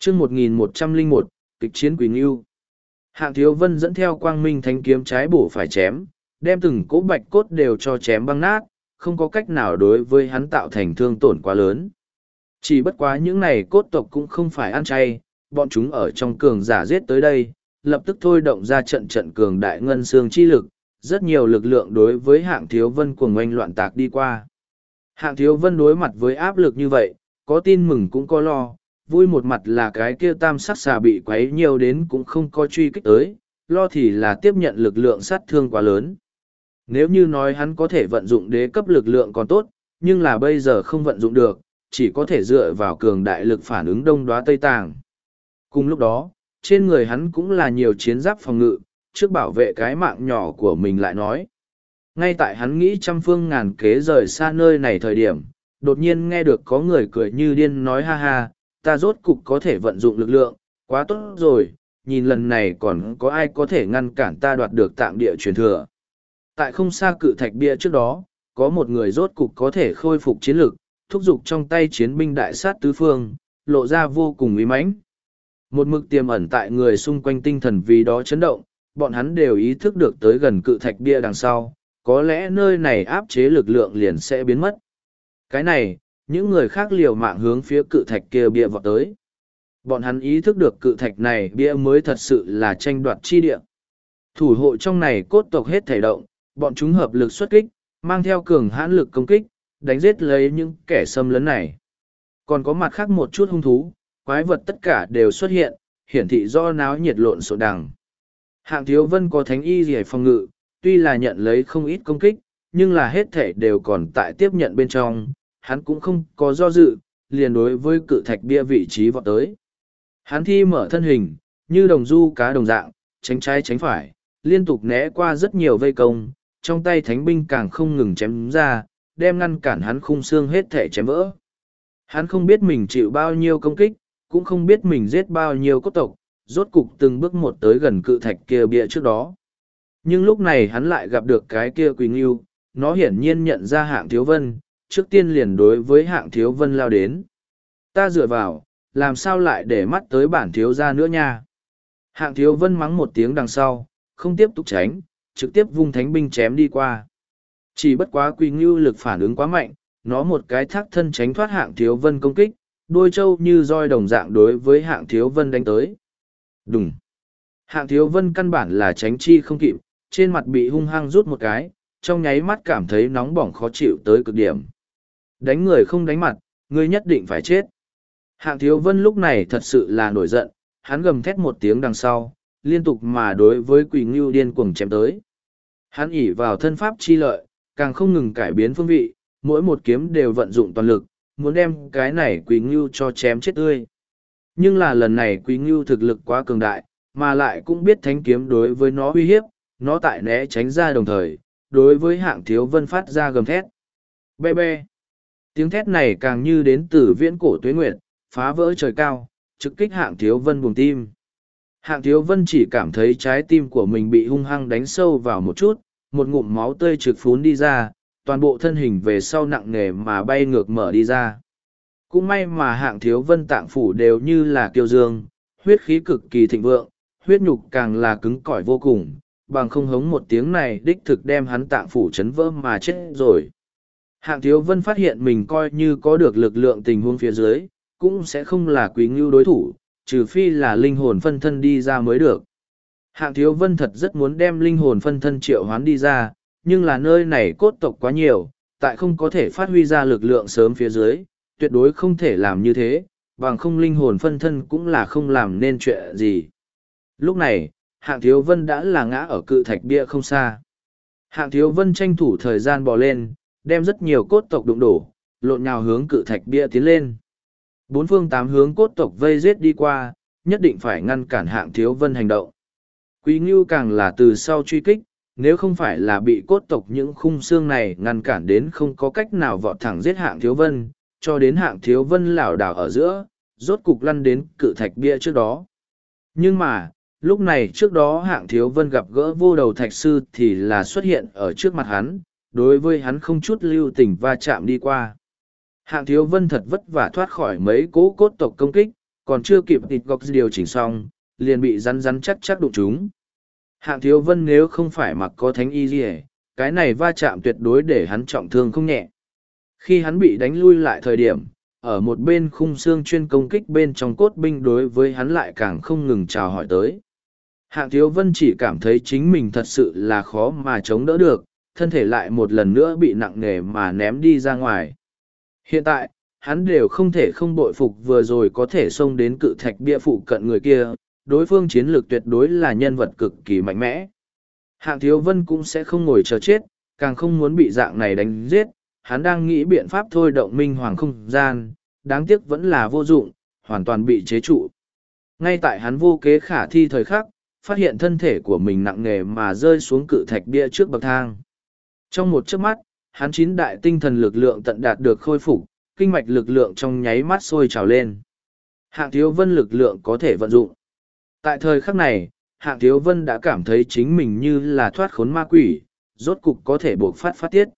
chương 1101, kịch chiến Quỳ Ngưu. Hạng Thiếu Vân dẫn theo Quang Minh Thánh kiếm trái bổ phải chém, đem từng cỗ bạch cốt đều cho chém băng nát, không có cách nào đối với hắn tạo thành thương tổn quá lớn. Chỉ bất quá những này cốt tộc cũng không phải ăn chay, bọn chúng ở trong cường giả giết tới đây, lập tức thôi động ra trận trận cường đại ngân xương chi lực, rất nhiều lực lượng đối với Hạng Thiếu Vân cuồng oanh loạn tạc đi qua. Hạng Thiếu Vân đối mặt với áp lực như vậy, có tin mừng cũng có lo, vui một mặt là cái kia tam sắc xà bị quấy nhiều đến cũng không có truy kích tới, lo thì là tiếp nhận lực lượng sát thương quá lớn. Nếu như nói hắn có thể vận dụng đế cấp lực lượng còn tốt, nhưng là bây giờ không vận dụng được, chỉ có thể dựa vào cường đại lực phản ứng đông đoá Tây Tàng. Cùng lúc đó, trên người hắn cũng là nhiều chiến giáp phòng ngự, trước bảo vệ cái mạng nhỏ của mình lại nói. Ngay tại hắn nghĩ trăm phương ngàn kế rời xa nơi này thời điểm, đột nhiên nghe được có người cười như điên nói ha ha, ta rốt cục có thể vận dụng lực lượng, quá tốt rồi, nhìn lần này còn có ai có thể ngăn cản ta đoạt được tạm địa truyền thừa. Tại không xa cự thạch bia trước đó, có một người rốt cục có thể khôi phục chiến lực, thúc giục trong tay chiến binh đại sát tứ phương, lộ ra vô cùng uy mãnh. Một mực tiềm ẩn tại người xung quanh tinh thần vì đó chấn động, bọn hắn đều ý thức được tới gần cự thạch bia đằng sau, có lẽ nơi này áp chế lực lượng liền sẽ biến mất. Cái này, những người khác liều mạng hướng phía cự thạch kia bia vọt tới. Bọn hắn ý thức được cự thạch này bia mới thật sự là tranh đoạt chi địa. Thủ hộ trong này cốt tộc hết thể động, bọn chúng hợp lực xuất kích, mang theo cường hãn lực công kích, đánh giết lấy những kẻ xâm lấn này. Còn có mặt khác một chút hung thú, quái vật tất cả đều xuất hiện, hiển thị do náo nhiệt lộn xộn đằng. Hạng Thiếu Vân có thánh y rỉa phòng ngự, tuy là nhận lấy không ít công kích, nhưng là hết thể đều còn tại tiếp nhận bên trong, hắn cũng không có do dự, liền đối với cự thạch bia vị trí vọt tới. Hắn thi mở thân hình, như đồng du cá đồng dạng, tránh trái tránh phải, liên tục né qua rất nhiều vây công, trong tay thánh binh càng không ngừng chém ra, đem ngăn cản hắn khung xương hết thể chém vỡ. Hắn không biết mình chịu bao nhiêu công kích, cũng không biết mình giết bao nhiêu cốt tộc, rốt cục từng bước một tới gần cự thạch kia bia trước đó. Nhưng lúc này hắn lại gặp được cái kia Quỳ Ngưu, nó hiển nhiên nhận ra Hạng Thiếu Vân, trước tiên liền đối với Hạng Thiếu Vân lao đến. Ta dựa vào, làm sao lại để mắt tới bản thiếu gia nữa nha. Hạng Thiếu Vân mắng một tiếng đằng sau, không tiếp tục tránh, trực tiếp vung thánh binh chém đi qua. Chỉ bất quá Quỳ Ngưu lực phản ứng quá mạnh, nó một cái thác thân tránh thoát Hạng Thiếu Vân công kích, đôi trâu như roi đồng dạng đối với Hạng Thiếu Vân đánh tới. Đùng! Hạng Thiếu Vân căn bản là tránh chi không kịp, trên mặt bị hung hăng rút một cái, trong nháy mắt cảm thấy nóng bỏng khó chịu tới cực điểm. Đánh người không đánh mặt, ngươi nhất định phải chết. Hạng Thiếu Vân lúc này thật sự là nổi giận, hắn gầm thét một tiếng đằng sau, liên tục mà đối với Quỳ Ngưu điên cuồng chém tới. Hắn ỷ vào thân pháp chi lợi, càng không ngừng cải biến phương vị, mỗi một kiếm đều vận dụng toàn lực, muốn đem cái này Quỳ Ngưu cho chém chết tươi. Nhưng là lần này Quỳ Ngưu thực lực quá cường đại, mà lại cũng biết thánh kiếm đối với nó uy hiếp, nó tại né tránh ra đồng thời, đối với Hạng Thiếu Vân phát ra gầm thét. Be be. Tiếng thét này càng như đến từ viễn cổ tuế nguyệt, phá vỡ trời cao, trực kích Hạng Thiếu Vân buồng tim. Hạng Thiếu Vân chỉ cảm thấy trái tim của mình bị hung hăng đánh sâu vào một chút, một ngụm máu tươi trực phún đi ra, toàn bộ thân hình về sau nặng nề mà bay ngược mở đi ra. Cũng may mà Hạng Thiếu Vân tạng phủ đều như là kiêu dương, huyết khí cực kỳ thịnh vượng, huyết nhục càng là cứng cỏi vô cùng, bằng không hống một tiếng này đích thực đem hắn tạng phủ chấn vỡ mà chết rồi. Hạng Thiếu Vân phát hiện mình coi như có được lực lượng tình huống phía dưới, cũng sẽ không là Quỳ Ngưu đối thủ, trừ phi là linh hồn phân thân đi ra mới được. Hạng Thiếu Vân thật rất muốn đem linh hồn phân thân triệu hoán đi ra, nhưng là nơi này cốt tộc quá nhiều, tại không có thể phát huy ra lực lượng sớm phía dưới, tuyệt đối không thể làm như thế, bằng không linh hồn phân thân cũng là không làm nên chuyện gì. Lúc này, Hạng Thiếu Vân đã là ngã ở cự thạch bia không xa. Hạng Thiếu Vân tranh thủ thời gian bò lên, đem rất nhiều cốt tộc đụng đổ, lộn nhào hướng cự thạch bia tiến lên. Bốn phương tám hướng cốt tộc vây giết đi qua, nhất định phải ngăn cản Hạng Thiếu Vân hành động. Quý Ngưu càng là từ sau truy kích, nếu không phải là bị cốt tộc những khung xương này ngăn cản đến không có cách nào vọt thẳng giết Hạng Thiếu Vân, cho đến Hạng Thiếu Vân lảo đảo ở giữa, rốt cục lăn đến cự thạch bia trước đó. Nhưng mà, lúc này trước đó Hạng Thiếu Vân gặp gỡ vô đầu thạch sư thì là xuất hiện ở trước mặt hắn, đối với hắn không chút lưu tình va chạm đi qua. Hạng Thiếu Vân thật vất vả thoát khỏi mấy cỗ cốt tộc công kích, còn chưa kịp thịt gọc điều chỉnh xong, liền bị rắn rắn chắc chắc đụng chúng. Hạng Thiếu Vân nếu không phải mặc có thánh y gì, cái này va chạm tuyệt đối để hắn trọng thương không nhẹ. Khi hắn bị đánh lui lại thời điểm, ở một bên khung xương chuyên công kích bên trong cốt binh đối với hắn lại càng không ngừng chào hỏi tới. Hạng Thiếu Vân chỉ cảm thấy chính mình thật sự là khó mà chống đỡ được, thân thể lại một lần nữa bị nặng nề mà ném đi ra ngoài. Hiện tại, hắn đều không thể không bội phục vừa rồi có thể xông đến cự thạch bia phụ cận người kia, đối phương chiến lược tuyệt đối là nhân vật cực kỳ mạnh mẽ. Hạng Thiếu Vân cũng sẽ không ngồi chờ chết, càng không muốn bị dạng này đánh giết, hắn đang nghĩ biện pháp thôi động minh hoàng không gian, đáng tiếc vẫn là vô dụng, hoàn toàn bị chế trụ. Ngay tại hắn vô kế khả thi thời khắc, phát hiện thân thể của mình nặng nề mà rơi xuống cự thạch bia trước bậc thang. Trong một chớp mắt, hắn 9 đại tinh thần lực lượng tận đạt được khôi phục, kinh mạch lực lượng trong nháy mắt sôi trào lên. Hạng Thiếu Vân lực lượng có thể vận dụng. Tại thời khắc này, Hạng Thiếu Vân đã cảm thấy chính mình như là thoát khốn ma quỷ, rốt cục có thể buộc phát tiết.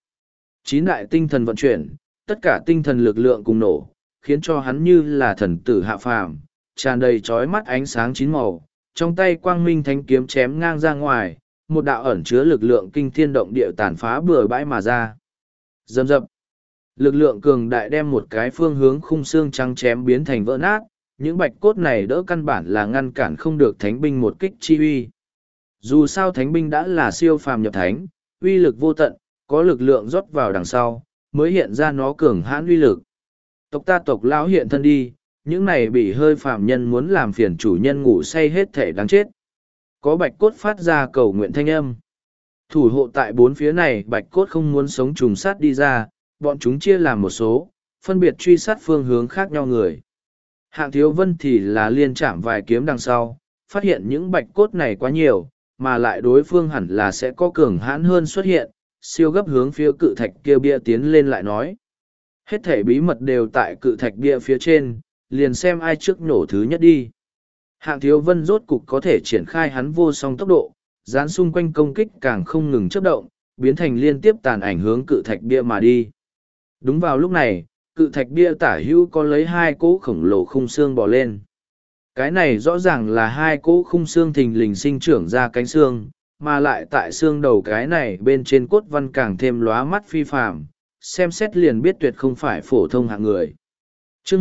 9 đại tinh thần vận chuyển, tất cả tinh thần lực lượng cùng nổ, khiến cho hắn như là thần tử hạ phàm, tràn đầy trói mắt ánh sáng 9 màu, trong tay quang minh thánh kiếm chém ngang ra ngoài, một đạo ẩn chứa lực lượng kinh thiên động địa tàn phá bừa bãi mà ra. Dầm dập. Lực lượng cường đại đem một cái phương hướng khung xương trắng chém biến thành vỡ nát, những bạch cốt này đỡ căn bản là ngăn cản không được thánh binh một kích chi uy. Dù sao thánh binh đã là siêu phàm nhập thánh, uy lực vô tận, có lực lượng rót vào đằng sau, mới hiện ra nó cường hãn uy lực. Tộc ta tộc lão hiện thân đi, những này bị hơi phàm nhân muốn làm phiền chủ nhân ngủ say hết thể đáng chết. Có bạch cốt phát ra cầu nguyện thanh âm. Thủ hộ tại bốn phía này bạch cốt không muốn sống trùng sát đi ra, bọn chúng chia làm một số, phân biệt truy sát phương hướng khác nhau người. Hạng Thiếu Vân thì là liên chạm vài kiếm đằng sau, phát hiện những bạch cốt này quá nhiều, mà lại đối phương hẳn là sẽ có cường hãn hơn xuất hiện, siêu gấp hướng phía cự thạch kia bia tiến lên lại nói. Hết thể bí mật đều tại cự thạch bia phía trên, liền xem ai trước nổ thứ nhất đi. Hạng Thiếu Vân rốt cục có thể triển khai hắn vô song tốc độ, dán xung quanh công kích càng không ngừng chấp động, biến thành liên tiếp tàn ảnh hướng cự thạch bia mà đi. Đúng vào lúc này, cự thạch bia tả hữu có lấy hai cỗ khổng lồ khung xương bò lên. Cái này rõ ràng là hai cỗ khung xương thình lình sinh trưởng ra cánh xương, mà lại tại xương đầu cái này bên trên cốt văn càng thêm lóa mắt phi phàm, xem xét liền biết tuyệt không phải phổ thông hạng người. Chương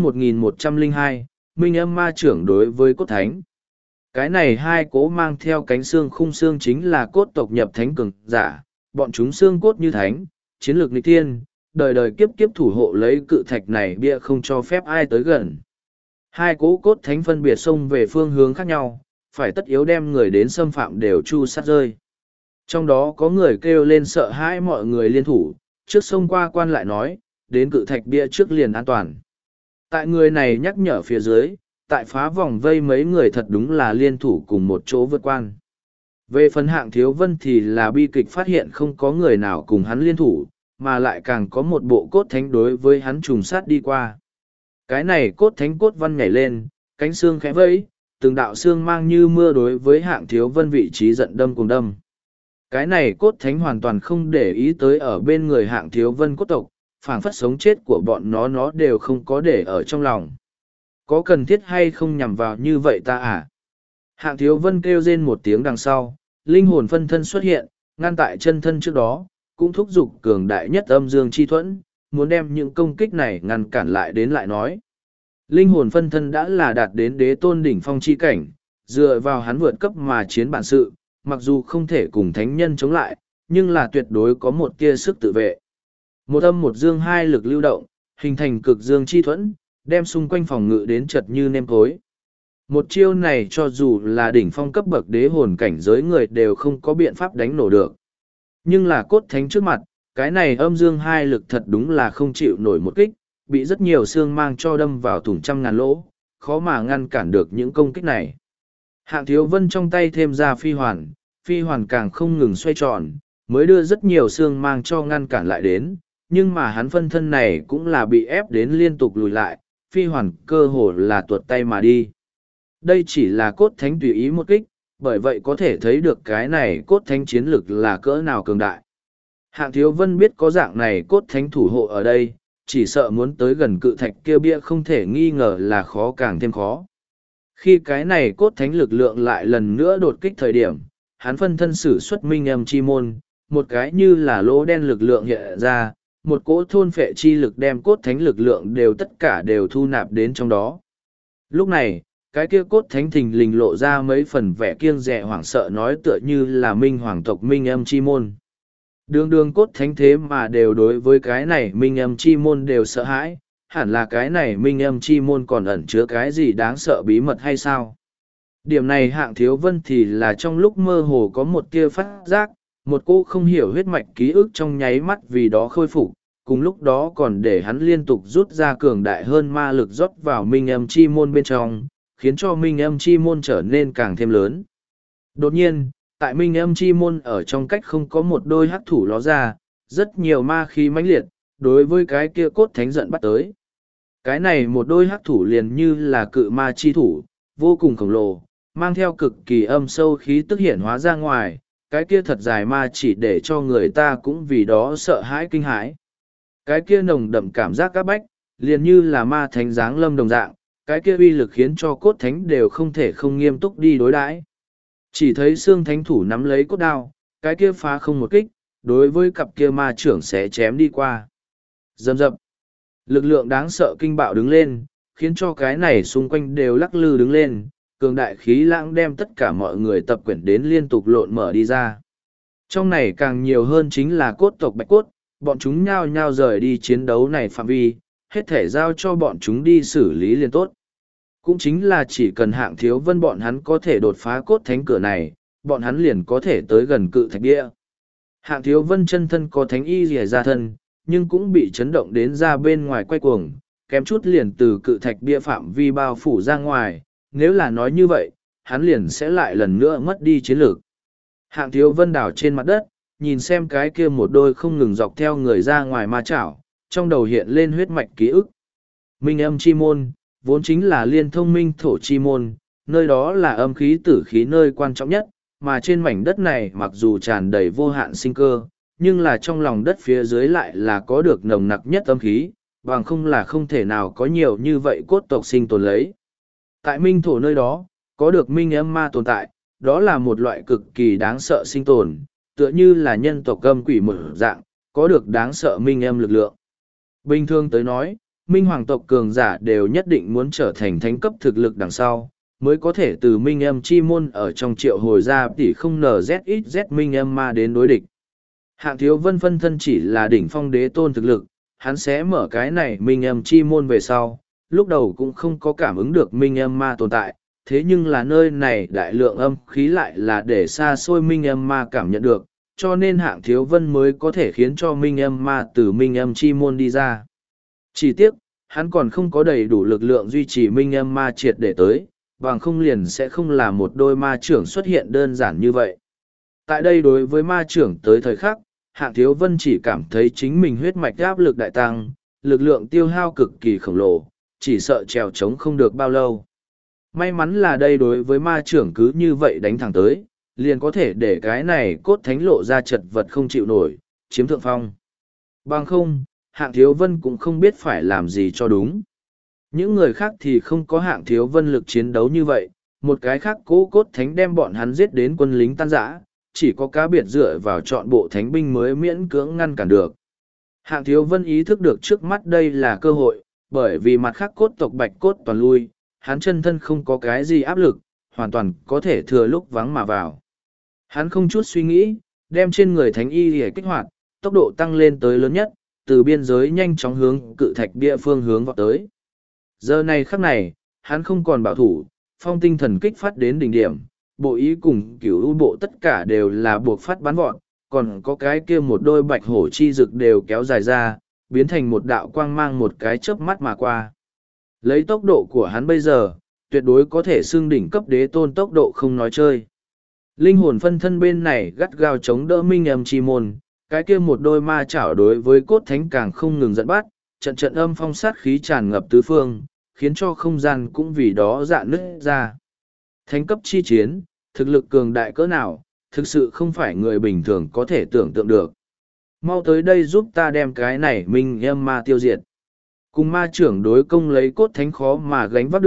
1102, Minh Âm Ma trưởng đối với cốt thánh. Cái này hai cỗ mang theo cánh xương khung xương chính là cốt tộc nhập thánh cường giả, bọn chúng xương cốt như thánh, chiến lược nghịch thiên, đời đời kiếp kiếp thủ hộ lấy cự thạch này bia không cho phép ai tới gần. Hai cỗ cốt thánh phân biệt xông về phương hướng khác nhau, phải tất yếu đem người đến xâm phạm đều chu sát rơi. Trong đó có người kêu lên sợ hãi mọi người liên thủ, trước sông qua quan lại nói, đến cự thạch bia trước liền an toàn. Tại người này nhắc nhở phía dưới, tại phá vòng vây mấy người thật đúng là liên thủ cùng một chỗ vượt quan. Về phần Hạng Thiếu Vân thì là bi kịch phát hiện không có người nào cùng hắn liên thủ, mà lại càng có một bộ cốt thánh đối với hắn trùng sát đi qua. Cái này cốt thánh cốt văn nhảy lên, cánh xương khẽ vẫy, từng đạo xương mang như mưa đối với Hạng Thiếu Vân vị trí giận đâm cùng đâm. Cái này cốt thánh hoàn toàn không để ý tới ở bên người Hạng Thiếu Vân cốt tộc, phảng phất sống chết của bọn nó đều không có để ở trong lòng. Có cần thiết hay không nhằm vào như vậy ta à? Hạng Thiếu Vân kêu rên một tiếng đằng sau, linh hồn phân thân xuất hiện, ngăn tại chân thân trước đó, cũng thúc giục cường đại nhất âm dương chi thuẫn, muốn đem những công kích này ngăn cản lại đến lại nói. Linh hồn phân thân đã là đạt đến đế tôn đỉnh phong chi cảnh, dựa vào hắn vượt cấp mà chiến bản sự, mặc dù không thể cùng thánh nhân chống lại, nhưng là tuyệt đối có một tia sức tự vệ. Một âm một dương hai lực lưu động, hình thành cực dương chi thuẫn, đem xung quanh phòng ngự đến chật như nêm cối. Một chiêu này cho dù là đỉnh phong cấp bậc đế hồn cảnh giới người đều không có biện pháp đánh nổ được. Nhưng là cốt thánh trước mặt, cái này âm dương hai lực thật đúng là không chịu nổi một kích, bị rất nhiều xương mang cho đâm vào thủng trăm ngàn lỗ, khó mà ngăn cản được những công kích này. Hạng Thiếu Vân trong tay thêm ra phi hoàn càng không ngừng xoay tròn, mới đưa rất nhiều xương mang cho ngăn cản lại đến, nhưng mà hắn phân thân này cũng là bị ép đến liên tục lùi lại, phi hoàn cơ hồ là tuột tay mà đi. Đây chỉ là cốt thánh tùy ý một kích, bởi vậy có thể thấy được cái này cốt thánh chiến lực là cỡ nào cường đại. Hạng Thiếu Vân biết có dạng này cốt thánh thủ hộ ở đây, chỉ sợ muốn tới gần cự thạch kia bia không thể nghi ngờ là khó càng thêm khó. Khi cái này cốt thánh lực lượng lại lần nữa đột kích thời điểm, hắn phân thân sử xuất minh âm chi môn, một cái như là lỗ đen lực lượng hiện ra, một cỗ thôn phệ chi lực đem cốt thánh lực lượng đều tất cả đều thu nạp đến trong đó. Lúc này, cái kia cốt thánh thình lình lộ ra mấy phần vẻ kiêng dè hoảng sợ nói tựa như là minh hoàng tộc minh âm chi môn. Đường đường cốt thánh thế mà đều đối với cái này minh âm chi môn đều sợ hãi, hẳn là cái này minh âm chi môn còn ẩn chứa cái gì đáng sợ bí mật hay sao? Điểm này Hạng Thiếu Vân thì là trong lúc mơ hồ có một tia phát giác, một cô không hiểu huyết mạch ký ức trong nháy mắt vì đó khôi phục, cùng lúc đó còn để hắn liên tục rút ra cường đại hơn ma lực rót vào minh âm chi môn bên trong, khiến cho minh âm chi môn trở nên càng thêm lớn. Đột nhiên, tại minh âm chi môn ở trong cách không có một đôi hắc thủ ló ra, rất nhiều ma khí mãnh liệt, đối với cái kia cốt thánh giận bắt tới. Cái này một đôi hắc thủ liền như là cự ma chi thủ, vô cùng khổng lồ, mang theo cực kỳ âm sâu khí tức hiện hóa ra ngoài, cái kia thật dài ma chỉ để cho người ta cũng vì đó sợ hãi kinh hãi. Cái kia nồng đậm cảm giác các bách, liền như là ma thánh giáng lâm đồng dạng, cái kia uy lực khiến cho cốt thánh đều không thể không nghiêm túc đi đối đãi. Chỉ thấy xương thánh thủ nắm lấy cốt đao, cái kia phá không một kích, đối với cặp kia ma trưởng sẽ chém đi qua. Dầm dập, lực lượng đáng sợ kinh bạo đứng lên, khiến cho cái này xung quanh đều lắc lư đứng lên, cường đại khí lãng đem tất cả mọi người tập quyển đến liên tục lộn mở đi ra. Trong này càng nhiều hơn chính là cốt tộc bạch cốt, bọn chúng nhao nhao rời đi chiến đấu này phạm vi, hết thể giao cho bọn chúng đi xử lý liền tốt. Cũng chính là chỉ cần Hạng Thiếu Vân bọn hắn có thể đột phá cốt thánh cửa này, bọn hắn liền có thể tới gần cự thạch địa. Hạng Thiếu Vân chân thân có thánh y rìa ra thân, nhưng cũng bị chấn động đến ra bên ngoài quay cuồng, kém chút liền từ cự thạch bia phạm vi bao phủ ra ngoài, nếu là nói như vậy, hắn liền sẽ lại lần nữa mất đi chiến lược. Hạng Thiếu Vân đảo trên mặt đất, nhìn xem cái kia một đôi không ngừng dọc theo người ra ngoài ma chảo, trong đầu hiện lên huyết mạch ký ức. Minh âm chi môn, vốn chính là liên thông minh thổ chi môn, nơi đó là âm khí tử khí nơi quan trọng nhất, mà trên mảnh đất này mặc dù tràn đầy vô hạn sinh cơ, nhưng là trong lòng đất phía dưới lại là có được nồng nặc nhất âm khí, bằng không là không thể nào có nhiều như vậy cốt tộc sinh tồn lấy. Tại minh thổ nơi đó, có được minh âm ma tồn tại, đó là một loại cực kỳ đáng sợ sinh tồn, tựa như là nhân tộc âm quỷ một dạng, có được đáng sợ minh âm lực lượng. Bình thường tới nói, minh hoàng tộc cường giả đều nhất định muốn trở thành thánh cấp thực lực đằng sau, mới có thể từ minh âm chi môn ở trong triệu hồi ra tỷ không NZXZ minh âm ma đến đối địch. Hạng Thiếu Vân phân thân chỉ là đỉnh phong đế tôn thực lực, hắn sẽ mở cái này minh âm chi môn về sau, lúc đầu cũng không có cảm ứng được minh âm ma tồn tại, thế nhưng là nơi này đại lượng âm khí lại là để xa xôi minh âm ma cảm nhận được, cho nên Hạng Thiếu Vân mới có thể khiến cho minh âm ma từ minh âm chi môn đi ra. Chỉ tiếc, hắn còn không có đầy đủ lực lượng duy trì minh âm ma triệt để tới, bằng không liền sẽ không là một đôi ma trưởng xuất hiện đơn giản như vậy. Tại đây đối với ma trưởng tới thời khắc, Hạng Thiếu Vân chỉ cảm thấy chính mình huyết mạch áp lực đại tăng, lực lượng tiêu hao cực kỳ khổng lồ, chỉ sợ trèo trống không được bao lâu. May mắn là đây đối với ma trưởng cứ như vậy đánh thẳng tới, liền có thể để cái này cốt thánh lộ ra chật vật không chịu nổi, chiếm thượng phong. Bằng không, Hạng Thiếu Vân cũng không biết phải làm gì cho đúng. Những người khác thì không có Hạng Thiếu Vân lực chiến đấu như vậy, một cái khác cố cốt thánh đem bọn hắn giết đến quân lính tan rã, chỉ có cá biệt dựa vào chọn bộ thánh binh mới miễn cưỡng ngăn cản được. Hạng Thiếu Vân ý thức được trước mắt đây là cơ hội, bởi vì mặt khác cốt tộc bạch cốt toàn lui, hắn chân thân không có cái gì áp lực, hoàn toàn có thể thừa lúc vắng mà vào. Hắn không chút suy nghĩ, đem trên người thánh y để kích hoạt, tốc độ tăng lên tới lớn nhất, từ biên giới nhanh chóng hướng cự thạch bia phương hướng vọt tới. Giờ này khắc này, hắn không còn bảo thủ, phong tinh thần kích phát đến đỉnh điểm, bộ ý cùng cửu u bộ tất cả đều là buộc phát bắn vọt, còn có cái kia một đôi bạch hổ chi rực đều kéo dài ra, biến thành một đạo quang mang một cái chớp mắt mà qua. Lấy tốc độ của hắn bây giờ, tuyệt đối có thể xưng đỉnh cấp đế tôn tốc độ không nói chơi. Linh hồn phân thân bên này gắt gao chống đỡ minh âm chi môn, cái kia một đôi ma chảo đối với cốt thánh càng không ngừng dẫn bắt, trận trận âm phong sát khí tràn ngập tứ phương, khiến cho không gian cũng vì đó dạn nứt ra. Thánh cấp chi chiến, thực lực cường đại cỡ nào, thực sự không phải người bình thường có thể tưởng tượng được. Mau tới đây giúp ta đem cái này minh âm ma tiêu diệt. Cùng ma trưởng đối công lấy cốt thánh khó mà gánh vác được,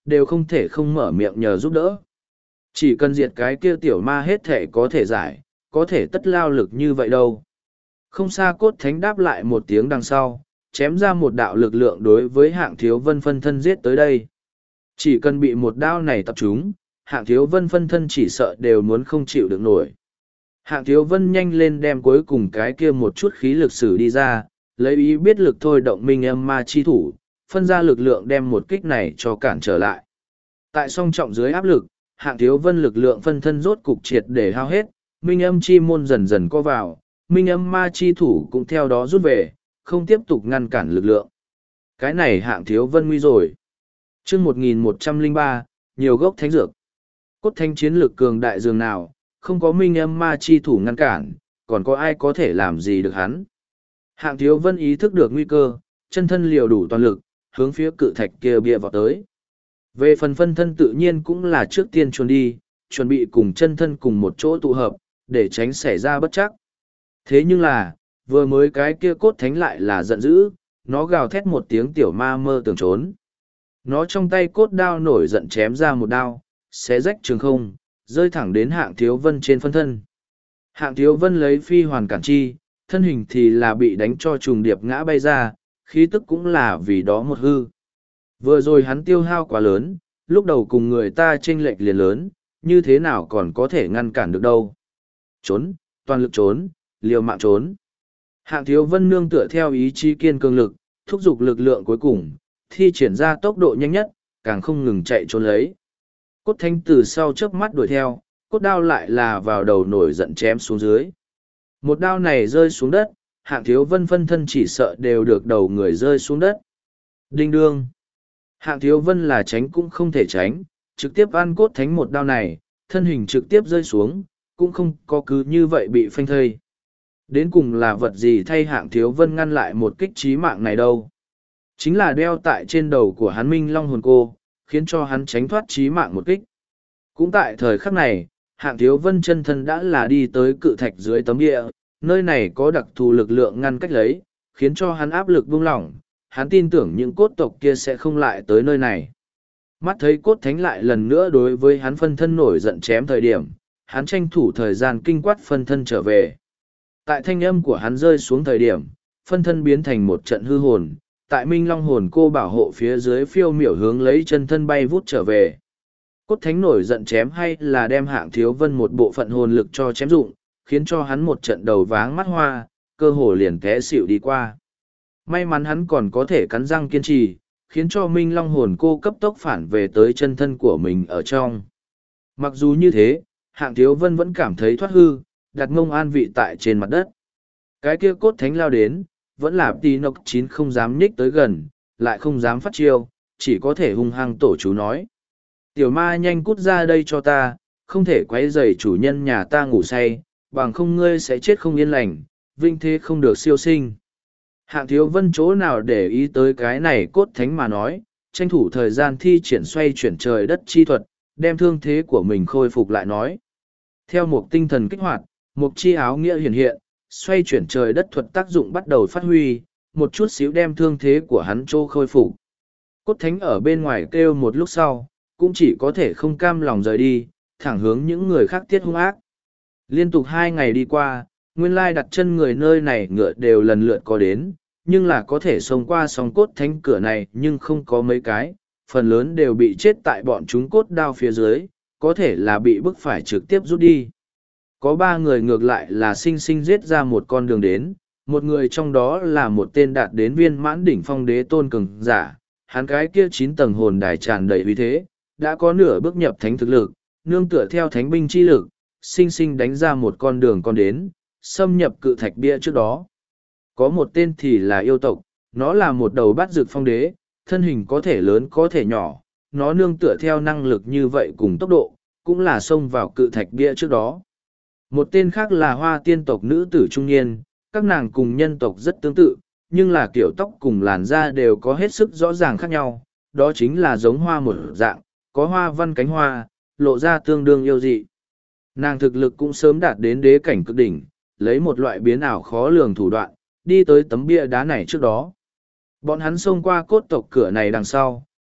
đều không thể không mở miệng nhờ giúp đỡ. Chỉ cần diệt cái kia tiểu ma hết thể có thể giải, có thể tất lao lực như vậy đâu. Không xa cốt thánh đáp lại một tiếng đằng sau, chém ra một đạo lực lượng đối với Hạng Thiếu Vân phân thân giết tới đây. Chỉ cần bị một đao này tập trúng, Hạng Thiếu Vân phân thân chỉ sợ đều muốn không chịu được nổi. Hạng Thiếu Vân nhanh lên đem cuối cùng cái kia một chút khí lực sử đi ra, lấy ý biết lực thôi động minh âm ma chi thủ, phân ra lực lượng đem một kích này cho cản trở lại. Tại song trọng dưới áp lực, Hạng Thiếu Vân lực lượng phân thân rốt cục triệt để hao hết, minh âm chi môn dần dần co vào, minh âm ma chi thủ cũng theo đó rút về, không tiếp tục ngăn cản lực lượng. Cái này Hạng Thiếu Vân nguy rồi. Chương 1103, nhiều gốc thánh dược. Cốt thánh chiến lực cường đại dường nào, không có minh âm ma chi thủ ngăn cản, còn có ai có thể làm gì được hắn. Hạng Thiếu Vân ý thức được nguy cơ, chân thân liều đủ toàn lực, hướng phía cự thạch kia bịa vào tới. Về phần phân thân tự nhiên cũng là trước tiên chuồn đi, chuẩn bị cùng chân thân cùng một chỗ tụ hợp, để tránh xảy ra bất chắc. Thế nhưng là, vừa mới cái kia cốt thánh lại là giận dữ, nó gào thét một tiếng tiểu ma mơ tưởng trốn. Nó trong tay cốt đao nổi giận chém ra một đao, xé rách trường không, rơi thẳng đến Hạng Thiếu Vân trên phân thân. Hạng Thiếu Vân lấy phi hoàn cản chi, thân hình thì là bị đánh cho trùng điệp ngã bay ra, khí tức cũng là vì đó một hư. Vừa rồi hắn tiêu hao quá lớn, lúc đầu cùng người ta chênh lệch liền lớn, như thế nào còn có thể ngăn cản được đâu. Trốn, toàn lực trốn, liều mạng trốn. Hạng Thiếu Vân nương tựa theo ý chí kiên cường lực, thúc giục lực lượng cuối cùng, thi triển ra tốc độ nhanh nhất, càng không ngừng chạy trốn lấy. Cốt thánh từ sau chớp mắt đuổi theo, cốt đao lại là vào đầu nổi giận chém xuống dưới. Một đao này rơi xuống đất, Hạng Thiếu Vân phân thân chỉ sợ đều được đầu người rơi xuống đất. Đinh đương. Hạng Thiếu Vân là tránh cũng không thể tránh, trực tiếp ăn cốt thánh một đao này, thân hình trực tiếp rơi xuống, cũng không có cứ như vậy bị phanh thây. Đến cùng là vật gì thay Hạng Thiếu Vân ngăn lại một kích chí mạng này đâu. Chính là đeo tại trên đầu của hắn Minh Long hồn cô, khiến cho hắn tránh thoát chí mạng một kích. Cũng tại thời khắc này, Hạng Thiếu Vân chân thân đã là đi tới cự thạch dưới tấm địa, nơi này có đặc thù lực lượng ngăn cách lấy, khiến cho hắn áp lực buông lỏng, hắn tin tưởng những cốt tộc kia sẽ không lại tới nơi này. Mắt thấy cốt thánh lại lần nữa đối với hắn phân thân nổi giận chém thời điểm, hắn tranh thủ thời gian kinh quát phân thân trở về. Tại thanh âm của hắn rơi xuống thời điểm, phân thân biến thành một trận hư hồn, tại Minh Long hồn cô bảo hộ phía dưới phiêu miểu hướng lấy chân thân bay vút trở về. Cốt thánh nổi giận chém hay là đem Hạng Thiếu Vân một bộ phận hồn lực cho chém dụng, khiến cho hắn một trận đầu váng mắt hoa, cơ hồ liền té xỉu đi qua. May mắn hắn còn có thể cắn răng kiên trì, khiến cho Minh Long hồn cô cấp tốc phản về tới chân thân của mình ở trong. Mặc dù như thế, Hạng Thiếu Vân vẫn cảm thấy thoát hư, đặt mông an vị tại trên mặt đất. Cái kia cốt thánh lao đến, vẫn là tí nọc chín không dám nhích tới gần, lại không dám phát chiêu, chỉ có thể hung hăng tổ chú nói. Tiểu ma nhanh cút ra đây cho ta, không thể quấy rầy chủ nhân nhà ta ngủ say, bằng không ngươi sẽ chết không yên lành, vinh thế không được siêu sinh. Hạng Thiếu Vân chỗ nào để ý tới cái này cốt thánh mà nói, tranh thủ thời gian thi triển xoay chuyển trời đất chi thuật, đem thương thế của mình khôi phục lại nói. Theo một tinh thần kích hoạt, một chi áo nghĩa hiện hiện, xoay chuyển trời đất thuật tác dụng bắt đầu phát huy, một chút xíu đem thương thế của hắn trô khôi phục. Cốt thánh ở bên ngoài kêu một lúc sau, cũng chỉ có thể không cam lòng rời đi, thẳng hướng những người khác tiết hung ác. Liên tục 2 ngày đi qua, nguyên lai đặt chân người nơi này ngựa đều lần lượt có đến, nhưng là có thể xông qua song cốt thánh cửa này nhưng không có mấy cái, phần lớn đều bị chết tại bọn chúng cốt đao phía dưới, có thể là bị bức phải trực tiếp rút đi. Có 3 người ngược lại là sinh sinh giết ra một con đường đến, một người trong đó là một tên đạt đến viên mãn đỉnh phong đế tôn cường giả, hắn cái kia 9 tầng hồn đài tràn đầy uy thế, đã có nửa bước nhập thánh thực lực, nương tựa theo thánh binh chi lực, sinh sinh đánh ra một con đường con đến, xâm nhập cự thạch bia trước đó. Có một tên thì là yêu tộc, nó là một đầu bát dược phong đế, thân hình có thể lớn có thể nhỏ, nó nương tựa theo năng lực như vậy cùng tốc độ, cũng là xông vào cự thạch bia trước đó. Một tên khác là hoa tiên tộc nữ tử trung niên, các nàng cùng nhân tộc rất tương tự, nhưng là kiểu tóc cùng làn da đều có hết sức rõ ràng khác nhau, đó chính là giống hoa một dạng, có hoa văn cánh hoa, lộ ra tương đương yêu dị. Nàng thực lực cũng sớm đạt đến đế cảnh cực đỉnh, lấy một loại biến ảo khó lường thủ đoạn, đi tới tấm bia đá này trước đó. Bọn hắn xông qua cốt tộc cửa này đằng sau,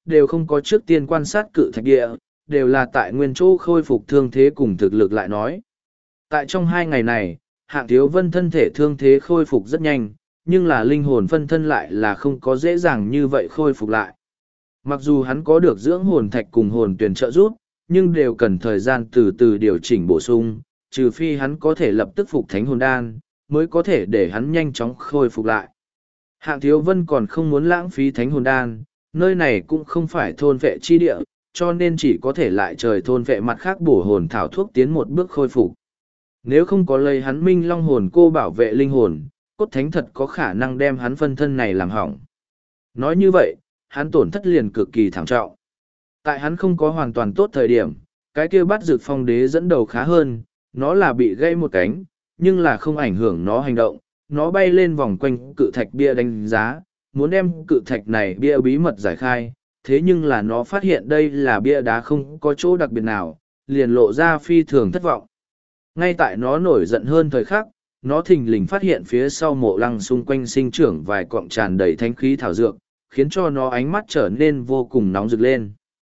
đều không có trước tiên quan sát cự thạch địa, đều là tại nguyên chỗ khôi phục thương thế cùng thực lực lại nói. Tại trong 2 ngày này, Hạng Thiếu Vân thân thể thương thế khôi phục rất nhanh, nhưng là linh hồn phân thân lại là không có dễ dàng như vậy khôi phục lại. Mặc dù hắn có được dưỡng hồn thạch cùng hồn tuyển trợ giúp, nhưng đều cần thời gian từ từ điều chỉnh bổ sung, trừ phi hắn có thể lập tức phục thánh hồn đan, mới có thể để hắn nhanh chóng khôi phục lại. Hạng Thiếu Vân còn không muốn lãng phí thánh hồn đan, nơi này cũng không phải thôn vệ chi địa, cho nên chỉ có thể lại trời thôn vệ mặt khác bổ hồn thảo thuốc tiến một bước khôi phục. Nếu không có lấy hắn minh long hồn cô bảo vệ linh hồn, cốt thánh thật có khả năng đem hắn phân thân này làm hỏng. Nói như vậy, hắn tổn thất liền cực kỳ thảm trọng. Tại hắn không có hoàn toàn tốt thời điểm, cái kia bắt dược phong đế dẫn đầu khá hơn, nó là bị gãy một cánh, nhưng là không ảnh hưởng nó hành động, nó bay lên vòng quanh cự thạch bia đánh giá, muốn đem cự thạch này bia bí mật giải khai, thế nhưng là nó phát hiện đây là bia đá không có chỗ đặc biệt nào, liền lộ ra phi thường thất vọng. Ngay tại nó nổi giận hơn thời khắc, nó thình lình phát hiện phía sau mộ lăng xung quanh sinh trưởng vài cọng tràn đầy thánh khí thảo dược, khiến cho nó ánh mắt trở nên vô cùng nóng rực lên.